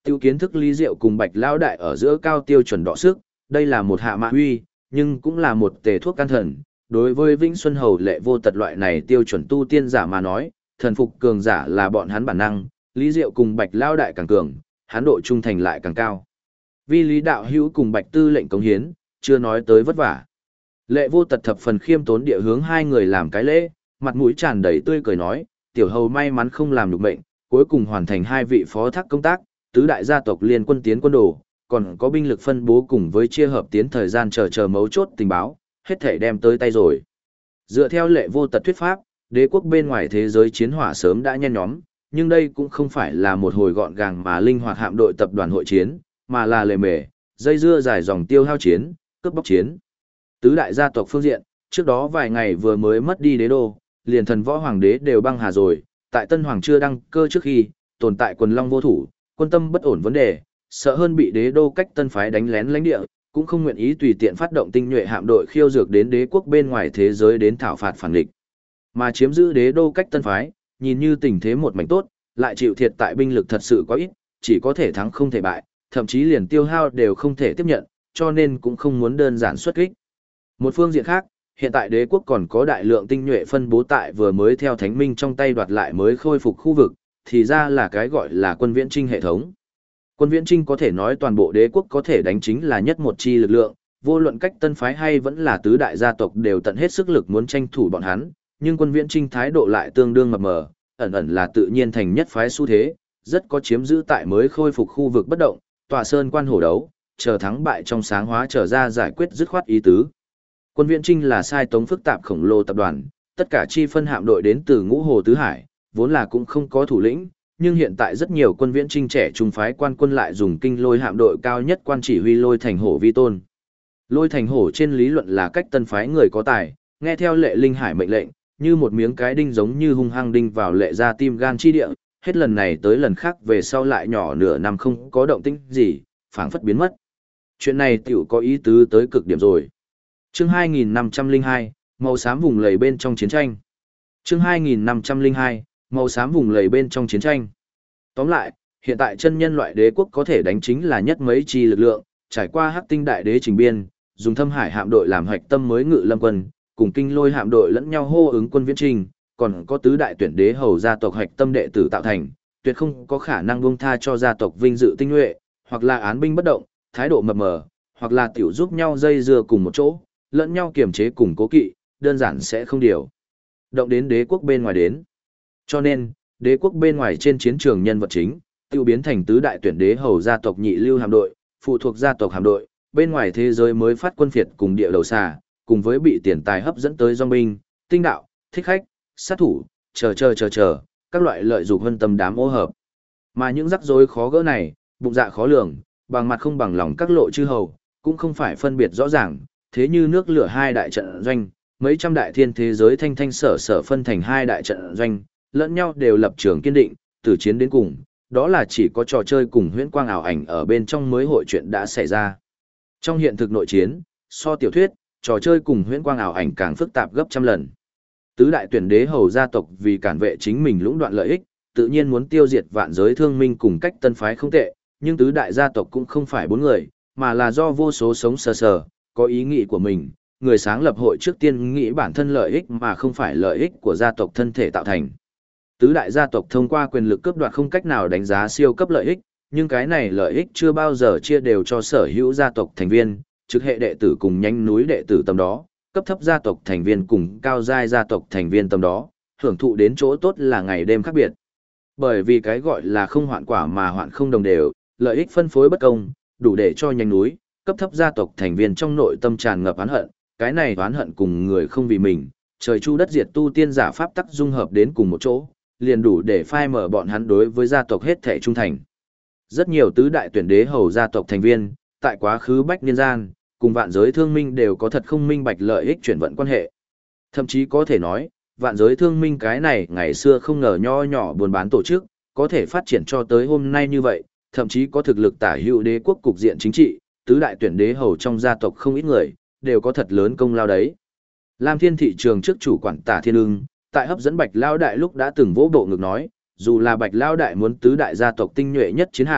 Tiêu kiến thức Lý Diệu cùng Bạch Lão Đại ở giữa cao tiêu chuẩn đọ sức, đây là một hạ mạ huy, nhưng cũng là một tề thuốc can thần. Đối với Vĩnh Xuân Hầu Lệ Vô Tật loại này tiêu chuẩn tu tiên giả mà nói, thần phục cường giả là bọn hắn bản năng, Lý Diệu cùng Bạch Lão Đại càng cường, hắn độ trung thành lại càng cao. Vì Lý Đạo Hữu cùng Bạch Tư lệnh cống hiến, chưa nói tới vất vả. Lệ Vô Tật thập phần khiêm tốn địa hướng hai người làm cái lễ, mặt mũi tràn đầy tươi cười nói, tiểu hầu may mắn không làm nhục mệnh, cuối cùng hoàn thành hai vị phó thác công tác, tứ đại gia tộc liên quân tiến quân đồ, còn có binh lực phân bố cùng với chia hợp tiến thời gian chờ mấu chốt tình báo, hết thể đem tới tay rồi. Dựa theo Lệ Vô Tật thuyết pháp, đế quốc bên ngoài thế giới chiến hỏa sớm đã nhen nhóm, nhưng đây cũng không phải là một hồi gọn gàng mà linh hoạt hạm đội tập đoàn hội chiến, mà là lề mề, dây dưa dài dòng tiêu hao chiến, cướp bóc chiến. Tứ đại gia tộc phương diện, trước đó vài ngày vừa mới mất đi đế đô, liền thần võ hoàng đế đều băng hà rồi, tại Tân Hoàng chưa đăng cơ trước khi, tồn tại quần long vô thủ, quân tâm bất ổn vấn đề, sợ hơn bị đế đô cách tân phái đánh lén lãnh địa, cũng không nguyện ý tùy tiện phát động tinh nhuệ hạm đội khiêu dược đến đế quốc bên ngoài thế giới đến thảo phạt phản địch. Mà chiếm giữ đế đô cách tân phái, nhìn như tình thế một mảnh tốt, lại chịu thiệt tại binh lực thật sự quá ít, chỉ có thể thắng không thể bại, thậm chí liền tiêu hao đều không thể tiếp nhận, cho nên cũng không muốn đơn giản xuất kích. Một phương diện khác, hiện tại đế quốc còn có đại lượng tinh nhuệ phân bố tại vừa mới theo thánh minh trong tay đoạt lại mới khôi phục khu vực, thì ra là cái gọi là quân viễn trinh hệ thống. Quân viễn trinh có thể nói toàn bộ đế quốc có thể đánh chính là nhất một chi lực lượng, vô luận cách tân phái hay vẫn là tứ đại gia tộc đều tận hết sức lực muốn tranh thủ bọn hắn, nhưng quân viễn trinh thái độ lại tương đương mập mờ, ẩn ẩn là tự nhiên thành nhất phái xu thế, rất có chiếm giữ tại mới khôi phục khu vực bất động, tọa sơn quan hổ đấu, chờ thắng bại trong sáng hóa trở ra giải quyết dứt khoát ý tứ. Quân viễn trinh là sai tống phức tạp khổng lồ tập đoàn, tất cả chi phân hạm đội đến từ ngũ hồ tứ hải, vốn là cũng không có thủ lĩnh, nhưng hiện tại rất nhiều quân viễn trinh trẻ trung phái quan quân lại dùng kinh lôi hạm đội cao nhất quan chỉ huy lôi thành hổ vi tôn. Lôi thành hổ trên lý luận là cách tân phái người có tài, nghe theo lệ linh hải mệnh lệnh, như một miếng cái đinh giống như hung hăng đinh vào lệ ra tim gan chi địa, hết lần này tới lần khác về sau lại nhỏ nửa năm không có động tĩnh gì, phảng phất biến mất. Chuyện này tiểu có ý tứ tới cực điểm rồi. Chương 2502, màu xám vùng lầy bên trong chiến tranh. Chương 2502, màu xám vùng lầy bên trong chiến tranh. Tóm lại, hiện tại chân nhân loại đế quốc có thể đánh chính là nhất mấy chi lực lượng, trải qua Hắc Tinh đại đế trình biên, dùng Thâm Hải hạm đội làm hoạch tâm mới ngự lâm quân, cùng Kinh Lôi hạm đội lẫn nhau hô ứng quân viễn trình, còn có tứ đại tuyển đế hầu gia tộc hoạch tâm đệ tử tạo thành, tuyệt không có khả năng buông tha cho gia tộc vinh dự tinh nhuệ, hoặc là án binh bất động, thái độ mập mờ, hoặc là tiểu giúp nhau dây dưa cùng một chỗ, lẫn nhau kiềm chế cùng cố kỵ, đơn giản sẽ không điều động đến đế quốc bên ngoài đến. Cho nên, đế quốc bên ngoài trên chiến trường nhân vật chính, tiêu biến thành tứ đại tuyển đế hầu gia tộc nhị lưu hạm đội, phụ thuộc gia tộc hạm đội, bên ngoài thế giới mới phát quân phiệt cùng địa đầu xà, cùng với bị tiền tài hấp dẫn tới dòng binh, tinh đạo, thích khách, sát thủ, chờ, các loại lợi dụng hơn tâm đám ô hợp. Mà những rắc rối khó gỡ này, bụng dạ khó lường, bằng mặt không bằng lòng các lộ chư hầu, cũng không phải phân biệt rõ ràng, thế như nước lửa hai đại trận doanh, mấy trăm đại thiên thế giới thanh thanh sở phân thành hai đại trận doanh, lẫn nhau đều lập trường kiên định, từ chiến đến cùng, đó là chỉ có trò chơi cùng huyễn quang ảo ảnh ở bên trong mới hội chuyện đã xảy ra. Trong hiện thực nội chiến, so tiểu thuyết, trò chơi cùng huyễn quang ảo ảnh càng phức tạp gấp trăm lần. Tứ đại tuyển đế hầu gia tộc vì cản vệ chính mình lũng đoạn lợi ích, tự nhiên muốn tiêu diệt vạn giới thương minh cùng cách tân phái không tệ, nhưng tứ đại gia tộc cũng không phải bốn người, mà là do vô số sống sờ, có ý nghĩ của mình. Người sáng lập hội trước tiên nghĩ bản thân lợi ích mà không phải lợi ích của gia tộc thân thể tạo thành. Tứ đại gia tộc thông qua quyền lực cướp đoạt không cách nào đánh giá siêu cấp lợi ích, nhưng cái này lợi ích chưa bao giờ chia đều cho sở hữu gia tộc thành viên, trực hệ đệ tử cùng nhánh núi đệ tử tầm đó, cấp thấp gia tộc thành viên cùng cao giai gia tộc thành viên tầm đó, hưởng thụ đến chỗ tốt là ngày đêm khác biệt. Bởi vì cái gọi là không hoạn quả mà hoạn không đồng đều, lợi ích phân phối bất công, đủ để cho nhánh núi, cấp thấp gia tộc thành viên trong nội tâm tràn ngập oán hận, cái này oán hận cùng người không vì mình, trời chu đất diệt tu tiên giả pháp tắc dung hợp đến cùng một chỗ, liền đủ để phai mở bọn hắn đối với gia tộc hết thể trung thành. Rất nhiều tứ đại tuyển đế hầu gia tộc thành viên, tại quá khứ bách niên gian, cùng vạn giới thương minh đều có thật không minh bạch lợi ích chuyển vận quan hệ. Thậm chí có thể nói, vạn giới thương minh cái này ngày xưa không ngờ nho nhỏ buôn bán tổ chức, có thể phát triển cho tới hôm nay như vậy, thậm chí có thực lực tả hữu đế quốc cục diện chính trị, tứ đại tuyển đế hầu trong gia tộc không ít người, đều có thật lớn công lao đấy. Lam Thiên thị trường trước chủ quản Tả Thiên Ưng, tại hấp dẫn Bạch Lao Đại lúc đã từng vỗ bộ ngực nói, dù là Bạch Lao Đại muốn tứ đại gia tộc tinh nhuệ nhất chiến hạm,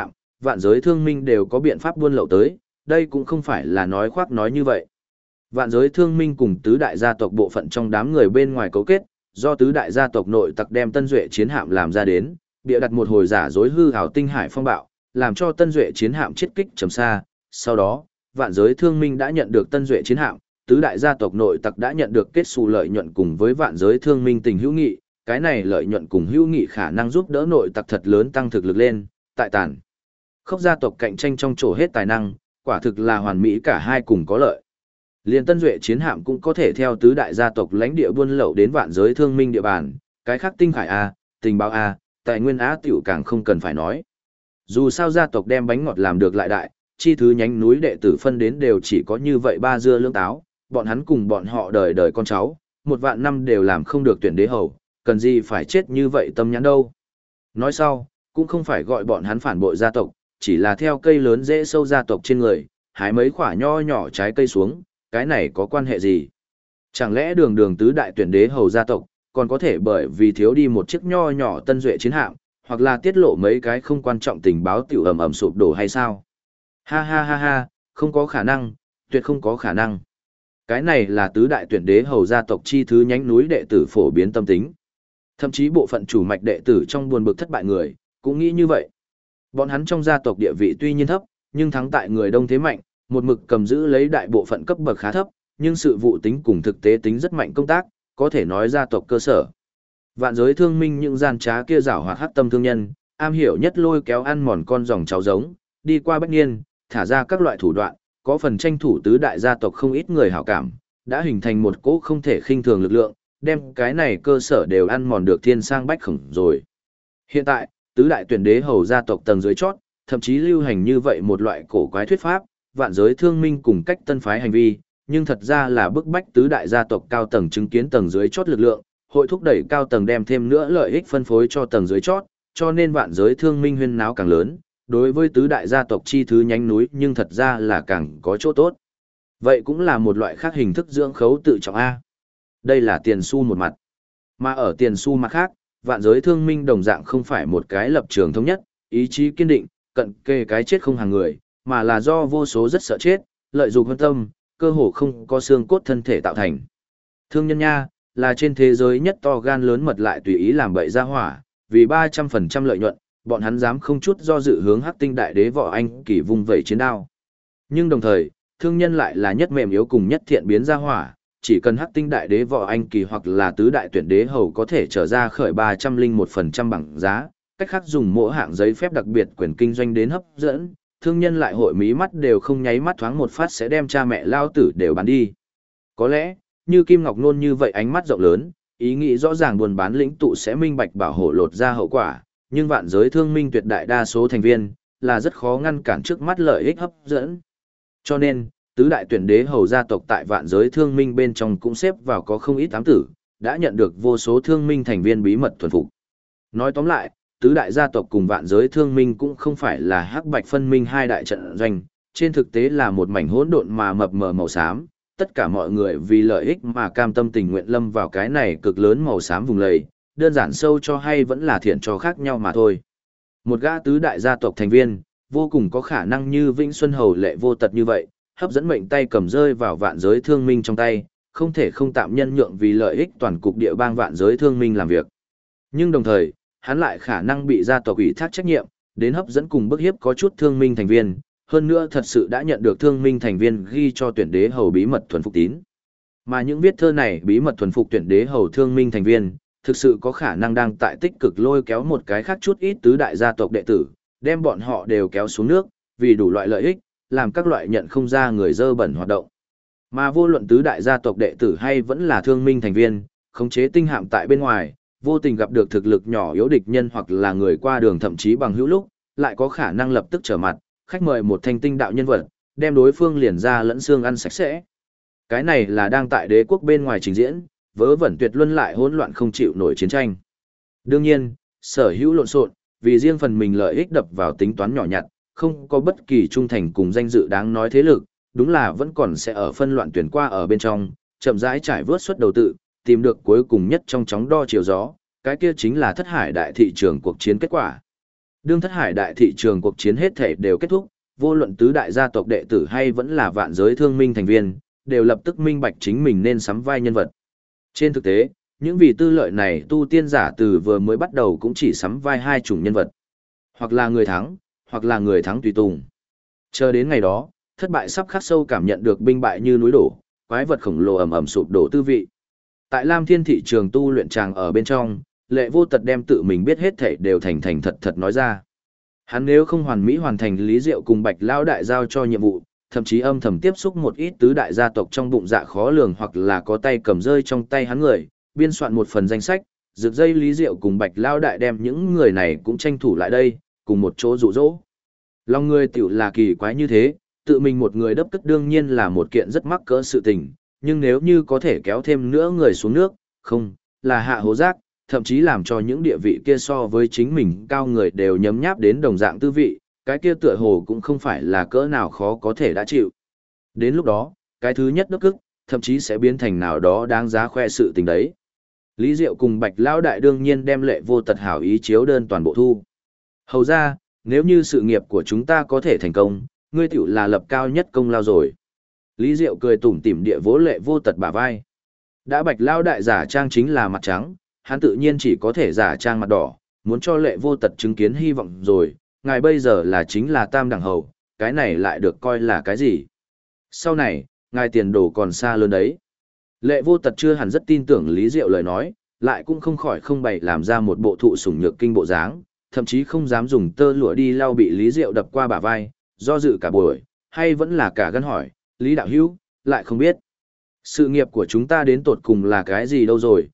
vạn giới thương minh đều có biện pháp buôn lậu tới, đây cũng không phải là nói khoác nói như vậy. Vạn giới thương minh cùng tứ đại gia tộc bộ phận trong đám người bên ngoài cấu kết, do tứ đại gia tộc nội tặc đem Tân Duệ chiến hạm làm ra đến, bịa đặt một hồi giả dối hư ảo tinh hải phong bạo, làm cho Tân Duệ chiến hạm chết kích trầm xa. Sau đó, vạn giới thương minh đã nhận được Tân Duệ chiến hạm, tứ đại gia tộc nội tặc đã nhận được kết xù lợi nhuận cùng với vạn giới thương minh tình hữu nghị, cái này lợi nhuận cùng hữu nghị khả năng giúp đỡ nội tặc thật lớn tăng thực lực lên, tại tàn. Khốc gia tộc cạnh tranh trong chỗ hết tài năng, quả thực là hoàn mỹ cả hai cùng có lợi. Liên Tân Duệ chiến hạm cũng có thể theo tứ đại gia tộc lãnh địa buôn lậu đến vạn giới thương minh địa bàn, cái khác tinh khải A, tình báo A, tài nguyên Á tiểu càng không cần phải nói. Dù sao gia tộc đem bánh ngọt làm được lại đại, chi thứ nhánh núi đệ tử phân đến đều chỉ có như vậy ba dưa lương táo, bọn hắn cùng bọn họ đời đời con cháu, 1.000 năm đều làm không được tuyển đế hầu, cần gì phải chết như vậy tâm nhãn đâu. Nói sau, cũng không phải gọi bọn hắn phản bội gia tộc, chỉ là theo cây lớn dễ sâu gia tộc trên người, hái mấy quả nho nhỏ trái cây xuống, cái này có quan hệ gì? Chẳng lẽ đường đường tứ đại tuyển đế hầu gia tộc, còn có thể bởi vì thiếu đi một chiếc nho nhỏ Tân Duệ chiến hạm, hoặc là tiết lộ mấy cái không quan trọng tình báo tiểu ầm ầm sụp đổ hay sao? Ha ha ha ha, không có khả năng, tuyệt không có khả năng. Cái này là tứ đại tuyển đế hầu gia tộc chi thứ nhánh núi đệ tử phổ biến tâm tính. Thậm chí bộ phận chủ mạch đệ tử trong buồn bực thất bại người, cũng nghĩ như vậy. Bọn hắn trong gia tộc địa vị tuy nhiên thấp, nhưng thắng tại người đông thế mạnh, một mực cầm giữ lấy đại bộ phận cấp bậc khá thấp, nhưng sự vụ tính cùng thực tế tính rất mạnh công tác, có thể nói gia tộc cơ sở. Vạn giới thương minh những gian trá kia giảo hoạt hắc tâm thương nhân, am hiểu nhất lôi kéo ăn mòn con dòng cháu giống, đi qua bách niên, thả ra các loại thủ đoạn, có phần tranh thủ tứ đại gia tộc không ít người hảo cảm, đã hình thành một cỗ không thể khinh thường lực lượng, đem cái này cơ sở đều ăn mòn được thiên sang bách khổng rồi. Hiện tại, tứ đại tuyển đế hầu gia tộc tầng dưới chót, thậm chí lưu hành như vậy một loại cổ quái thuyết pháp, vạn giới thương minh cùng cách tân phái hành vi, nhưng thật ra là bức bách tứ đại gia tộc cao tầng chứng kiến tầng dưới chót lực lượng, hội thúc đẩy cao tầng đem thêm nữa lợi ích phân phối cho tầng dưới chót, cho nên vạn giới thương minh huyên náo càng lớn, đối với tứ đại gia tộc chi thứ nhánh núi nhưng thật ra là càng có chỗ tốt. Vậy cũng là một loại khác hình thức dưỡng khấu tự trọng A. Đây là tiền xu một mặt. Mà ở tiền xu mặt khác, vạn giới thương minh đồng dạng không phải một cái lập trường thống nhất, ý chí kiên định, cận kề cái chết không hàng người, mà là do vô số rất sợ chết, lợi dụng hơn tâm, cơ hồ không có xương cốt thân thể tạo thành. Thương nhân nha, là trên thế giới nhất to gan lớn mật lại tùy ý làm bậy ra hỏa, vì 300% lợi nhuận, bọn hắn dám không chút do dự hướng Hắc Tinh Đại Đế Võ Anh Kỳ vung vẩy chiến đao. Nhưng đồng thời, thương nhân lại là nhất mềm yếu cùng nhất thiện biến ra hỏa, chỉ cần Hắc Tinh Đại Đế Võ Anh Kỳ hoặc là tứ đại tuyển đế hầu có thể trở ra khởi 301% bằng giá, cách khác dùng mỗi hạng giấy phép đặc biệt quyền kinh doanh đến hấp dẫn, thương nhân lại hội mí mắt đều không nháy mắt thoáng một phát sẽ đem cha mẹ lao tử đều bán đi. Có lẽ, như Kim Ngọc Nôn như vậy ánh mắt rộng lớn, ý nghĩ rõ ràng buôn bán lĩnh tụ sẽ minh bạch bảo hộ lột ra hậu quả, nhưng vạn giới thương minh tuyệt đại đa số thành viên, là rất khó ngăn cản trước mắt lợi ích hấp dẫn. Cho nên, tứ đại tuyển đế hầu gia tộc tại vạn giới thương minh bên trong cũng xếp vào có không ít ám tử, đã nhận được vô số thương minh thành viên bí mật thuần phục. Nói tóm lại, tứ đại gia tộc cùng vạn giới thương minh cũng không phải là hắc bạch phân minh hai đại trận doanh, trên thực tế là một mảnh hỗn độn mà mập mờ màu xám, tất cả mọi người vì lợi ích mà cam tâm tình nguyện lâm vào cái này cực lớn màu xám vùng lầy, đơn giản sâu cho hay vẫn là thiện cho khác nhau mà thôi. Một gã tứ đại gia tộc thành viên, vô cùng có khả năng như Vĩnh Xuân Hầu lệ vô tật như vậy, hấp dẫn mệnh tay cầm rơi vào vạn giới thương minh trong tay, không thể không tạm nhân nhượng vì lợi ích toàn cục địa bang vạn giới thương minh làm việc. Nhưng đồng thời, hắn lại khả năng bị gia tộc ủy thác trách nhiệm, đến hấp dẫn cùng bức hiếp có chút thương minh thành viên, hơn nữa thật sự đã nhận được thương minh thành viên ghi cho tuyển đế hầu bí mật thuần phục tín. Mà những viết thơ này bí mật thuần phục tuyển đế hầu thương minh thành viên, thực sự có khả năng đang tại tích cực lôi kéo một cái khác chút ít tứ đại gia tộc đệ tử, đem bọn họ đều kéo xuống nước, vì đủ loại lợi ích, làm các loại nhận không ra người dơ bẩn hoạt động. Mà vô luận tứ đại gia tộc đệ tử hay vẫn là thương minh thành viên, khống chế tinh hạm tại bên ngoài, vô tình gặp được thực lực nhỏ yếu địch nhân hoặc là người qua đường thậm chí bằng hữu lúc, lại có khả năng lập tức trở mặt, khách mời một thanh tinh đạo nhân vật, đem đối phương liền ra lẫn xương ăn sạch sẽ. Cái này là đang tại đế quốc bên ngoài trình diễn, vớ vẩn tuyệt luân lại hỗn loạn không chịu nổi chiến tranh. Đương nhiên, sở hữu lộn xộn, vì riêng phần mình lợi ích đập vào tính toán nhỏ nhặt, không có bất kỳ trung thành cùng danh dự đáng nói thế lực, đúng là vẫn còn sẽ ở phân loạn tuyển qua ở bên trong, chậm rãi trải vớt suất đầu tự, tìm được cuối cùng nhất trong chóng đo chiều gió, cái kia chính là thất hải đại thị trường cuộc chiến kết quả. Đương thất hải đại thị trường cuộc chiến hết thể đều kết thúc, vô luận tứ đại gia tộc đệ tử hay vẫn là vạn giới thương minh thành viên, đều lập tức minh bạch chính mình nên sắm vai nhân vật. Trên thực tế, những vị tư lợi này tu tiên giả từ vừa mới bắt đầu cũng chỉ sắm vai hai chủng nhân vật. Hoặc là người thắng, hoặc là người thắng tùy tùng. Chờ đến ngày đó, thất bại sắp khắc sâu cảm nhận được binh bại như núi đổ, quái vật khổng lồ ầm ầm sụp đổ tư vị. Tại Lam Thiên thị trường tu luyện tràng ở bên trong, Lệ Vô Tật đem tự mình biết hết thảy đều thành thành thật thật nói ra. Hắn nếu không hoàn mỹ hoàn thành Lý Diệu cùng Bạch Lão đại giao cho nhiệm vụ, thậm chí âm thầm tiếp xúc một ít tứ đại gia tộc trong bụng dạ khó lường hoặc là có tay cầm rơi trong tay hắn người, biên soạn một phần danh sách, rực dây Lý Diệu cùng Bạch Lão đại đem những người này cũng tranh thủ lại đây, cùng một chỗ dụ dỗ. Lòng người tiểu là kỳ quái như thế, tự mình một người đấp cất đương nhiên là một kiện rất mắc cỡ sự tình, nhưng nếu như có thể kéo thêm nữa người xuống nước, không, là hạ hố rác, thậm chí làm cho những địa vị kia so với chính mình cao người đều nhấm nháp đến đồng dạng tư vị, cái kia tựa hồ cũng không phải là cỡ nào khó có thể đã chịu. Đến lúc đó, cái thứ nhất đấp cức, thậm chí sẽ biến thành nào đó đáng giá khoe sự tình đấy. Lý Diệu cùng Bạch Lão đại đương nhiên đem Lệ Vô Tật hảo ý chiếu đơn toàn bộ thu. Hầu ra, nếu như sự nghiệp của chúng ta có thể thành công, ngươi tiểu là lập cao nhất công lao rồi. Lý Diệu cười tủm tỉm địa vỗ Lệ Vô Tật bả vai. Đã Bạch Lão đại giả trang chính là mặt trắng, hắn tự nhiên chỉ có thể giả trang mặt đỏ, muốn cho Lệ Vô Tật chứng kiến hy vọng rồi, ngài bây giờ là chính là tam đẳng hầu, cái này lại được coi là cái gì? Sau này, ngài tiền đồ còn xa lớn đấy. Lệ Vô Tật chưa hẳn rất tin tưởng Lý Diệu lời nói, lại cũng không khỏi không bày làm ra một bộ thụ sủng nhược kinh bộ dáng, thậm chí không dám dùng tơ lụa đi lau bị Lý Diệu đập qua bả vai, do dự cả buổi, hay vẫn là cả gân hỏi, Lý Đạo Hữu lại không biết. Sự nghiệp của chúng ta đến tột cùng là cái gì đâu rồi,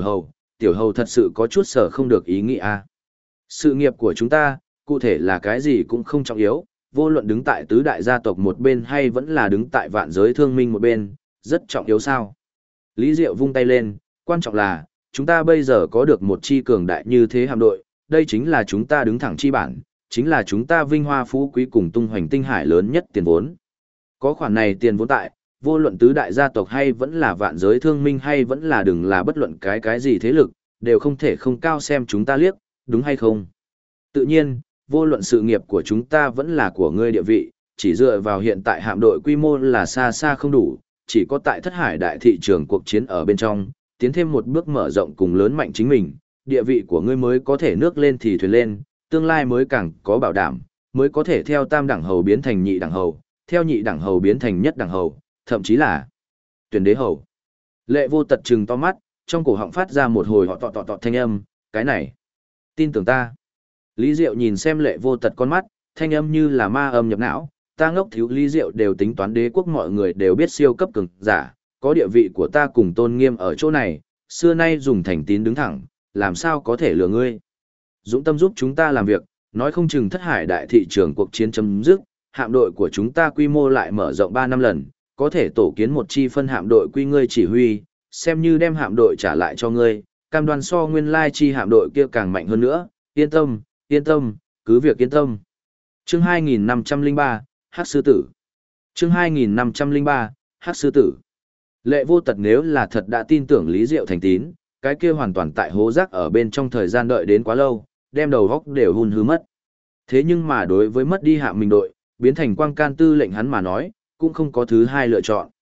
tiểu hầu thật sự có chút sở không được ý nghĩ à. Sự nghiệp của chúng ta, cụ thể là cái gì cũng không trọng yếu, vô luận đứng tại tứ đại gia tộc một bên hay vẫn là đứng tại vạn giới thương minh một bên, rất trọng yếu sao. Lý Diệu vung tay lên, quan trọng là, chúng ta bây giờ có được một chi cường đại như thế hạm đội, đây chính là chúng ta đứng thẳng chi bản, chính là chúng ta vinh hoa phú quý cùng tung hoành tinh hải lớn nhất tiền vốn. Có khoản này tiền vốn tại, vô luận tứ đại gia tộc hay vẫn là vạn giới thương minh hay vẫn là đừng là bất luận cái gì thế lực, đều không thể không cao xem chúng ta liếc, đúng hay không? Tự nhiên, vô luận sự nghiệp của chúng ta vẫn là của ngươi địa vị, chỉ dựa vào hiện tại hạm đội quy mô là xa xa không đủ, chỉ có tại thất hải đại thị trường cuộc chiến ở bên trong, tiến thêm một bước mở rộng cùng lớn mạnh chính mình, địa vị của ngươi mới có thể nước lên thì thuyền lên, tương lai mới càng có bảo đảm, mới có thể theo tam đẳng hầu biến thành nhị đẳng hầu, theo nhị đẳng hầu biến thành nhất đẳng hầu, thậm chí là tuyển đế hầu. Lệ Vô Tật trừng to mắt, trong cổ họng phát ra một hồi họ tọ thanh âm, cái này, tin tưởng ta. Lý Diệu nhìn xem Lệ Vô Tật con mắt, thanh âm như là ma âm nhập não, ta ngốc thiếu Lý Diệu đều tính toán đế quốc mọi người đều biết siêu cấp cường giả, có địa vị của ta cùng tôn nghiêm ở chỗ này, xưa nay dùng thành tín đứng thẳng, làm sao có thể lừa ngươi. Dũng tâm giúp chúng ta làm việc, nói không chừng thất hải đại thị trường cuộc chiến chấm dứt, hạm đội của chúng ta quy mô lại mở rộng 3 năm lần, có thể tổ kiến một chi phân hạm đội quy ngươi chỉ huy, xem như đem hạm đội trả lại cho ngươi, cam đoan so nguyên lai chi hạm đội kia càng mạnh hơn nữa, yên tâm, cứ việc yên tâm. Chương 2503, Hắc Sư Tử. Chương 2503, Hắc Sư Tử. Lệ Vô Tật nếu là thật đã tin tưởng Lý Diệu thành tín, cái kia hoàn toàn tại hố rác ở bên trong thời gian đợi đến quá lâu, đem đầu góc đều hun hư mất. Thế nhưng mà đối với mất đi hạ mình đội, biến thành quang can tư lệnh hắn mà nói, cũng không có thứ hai lựa chọn.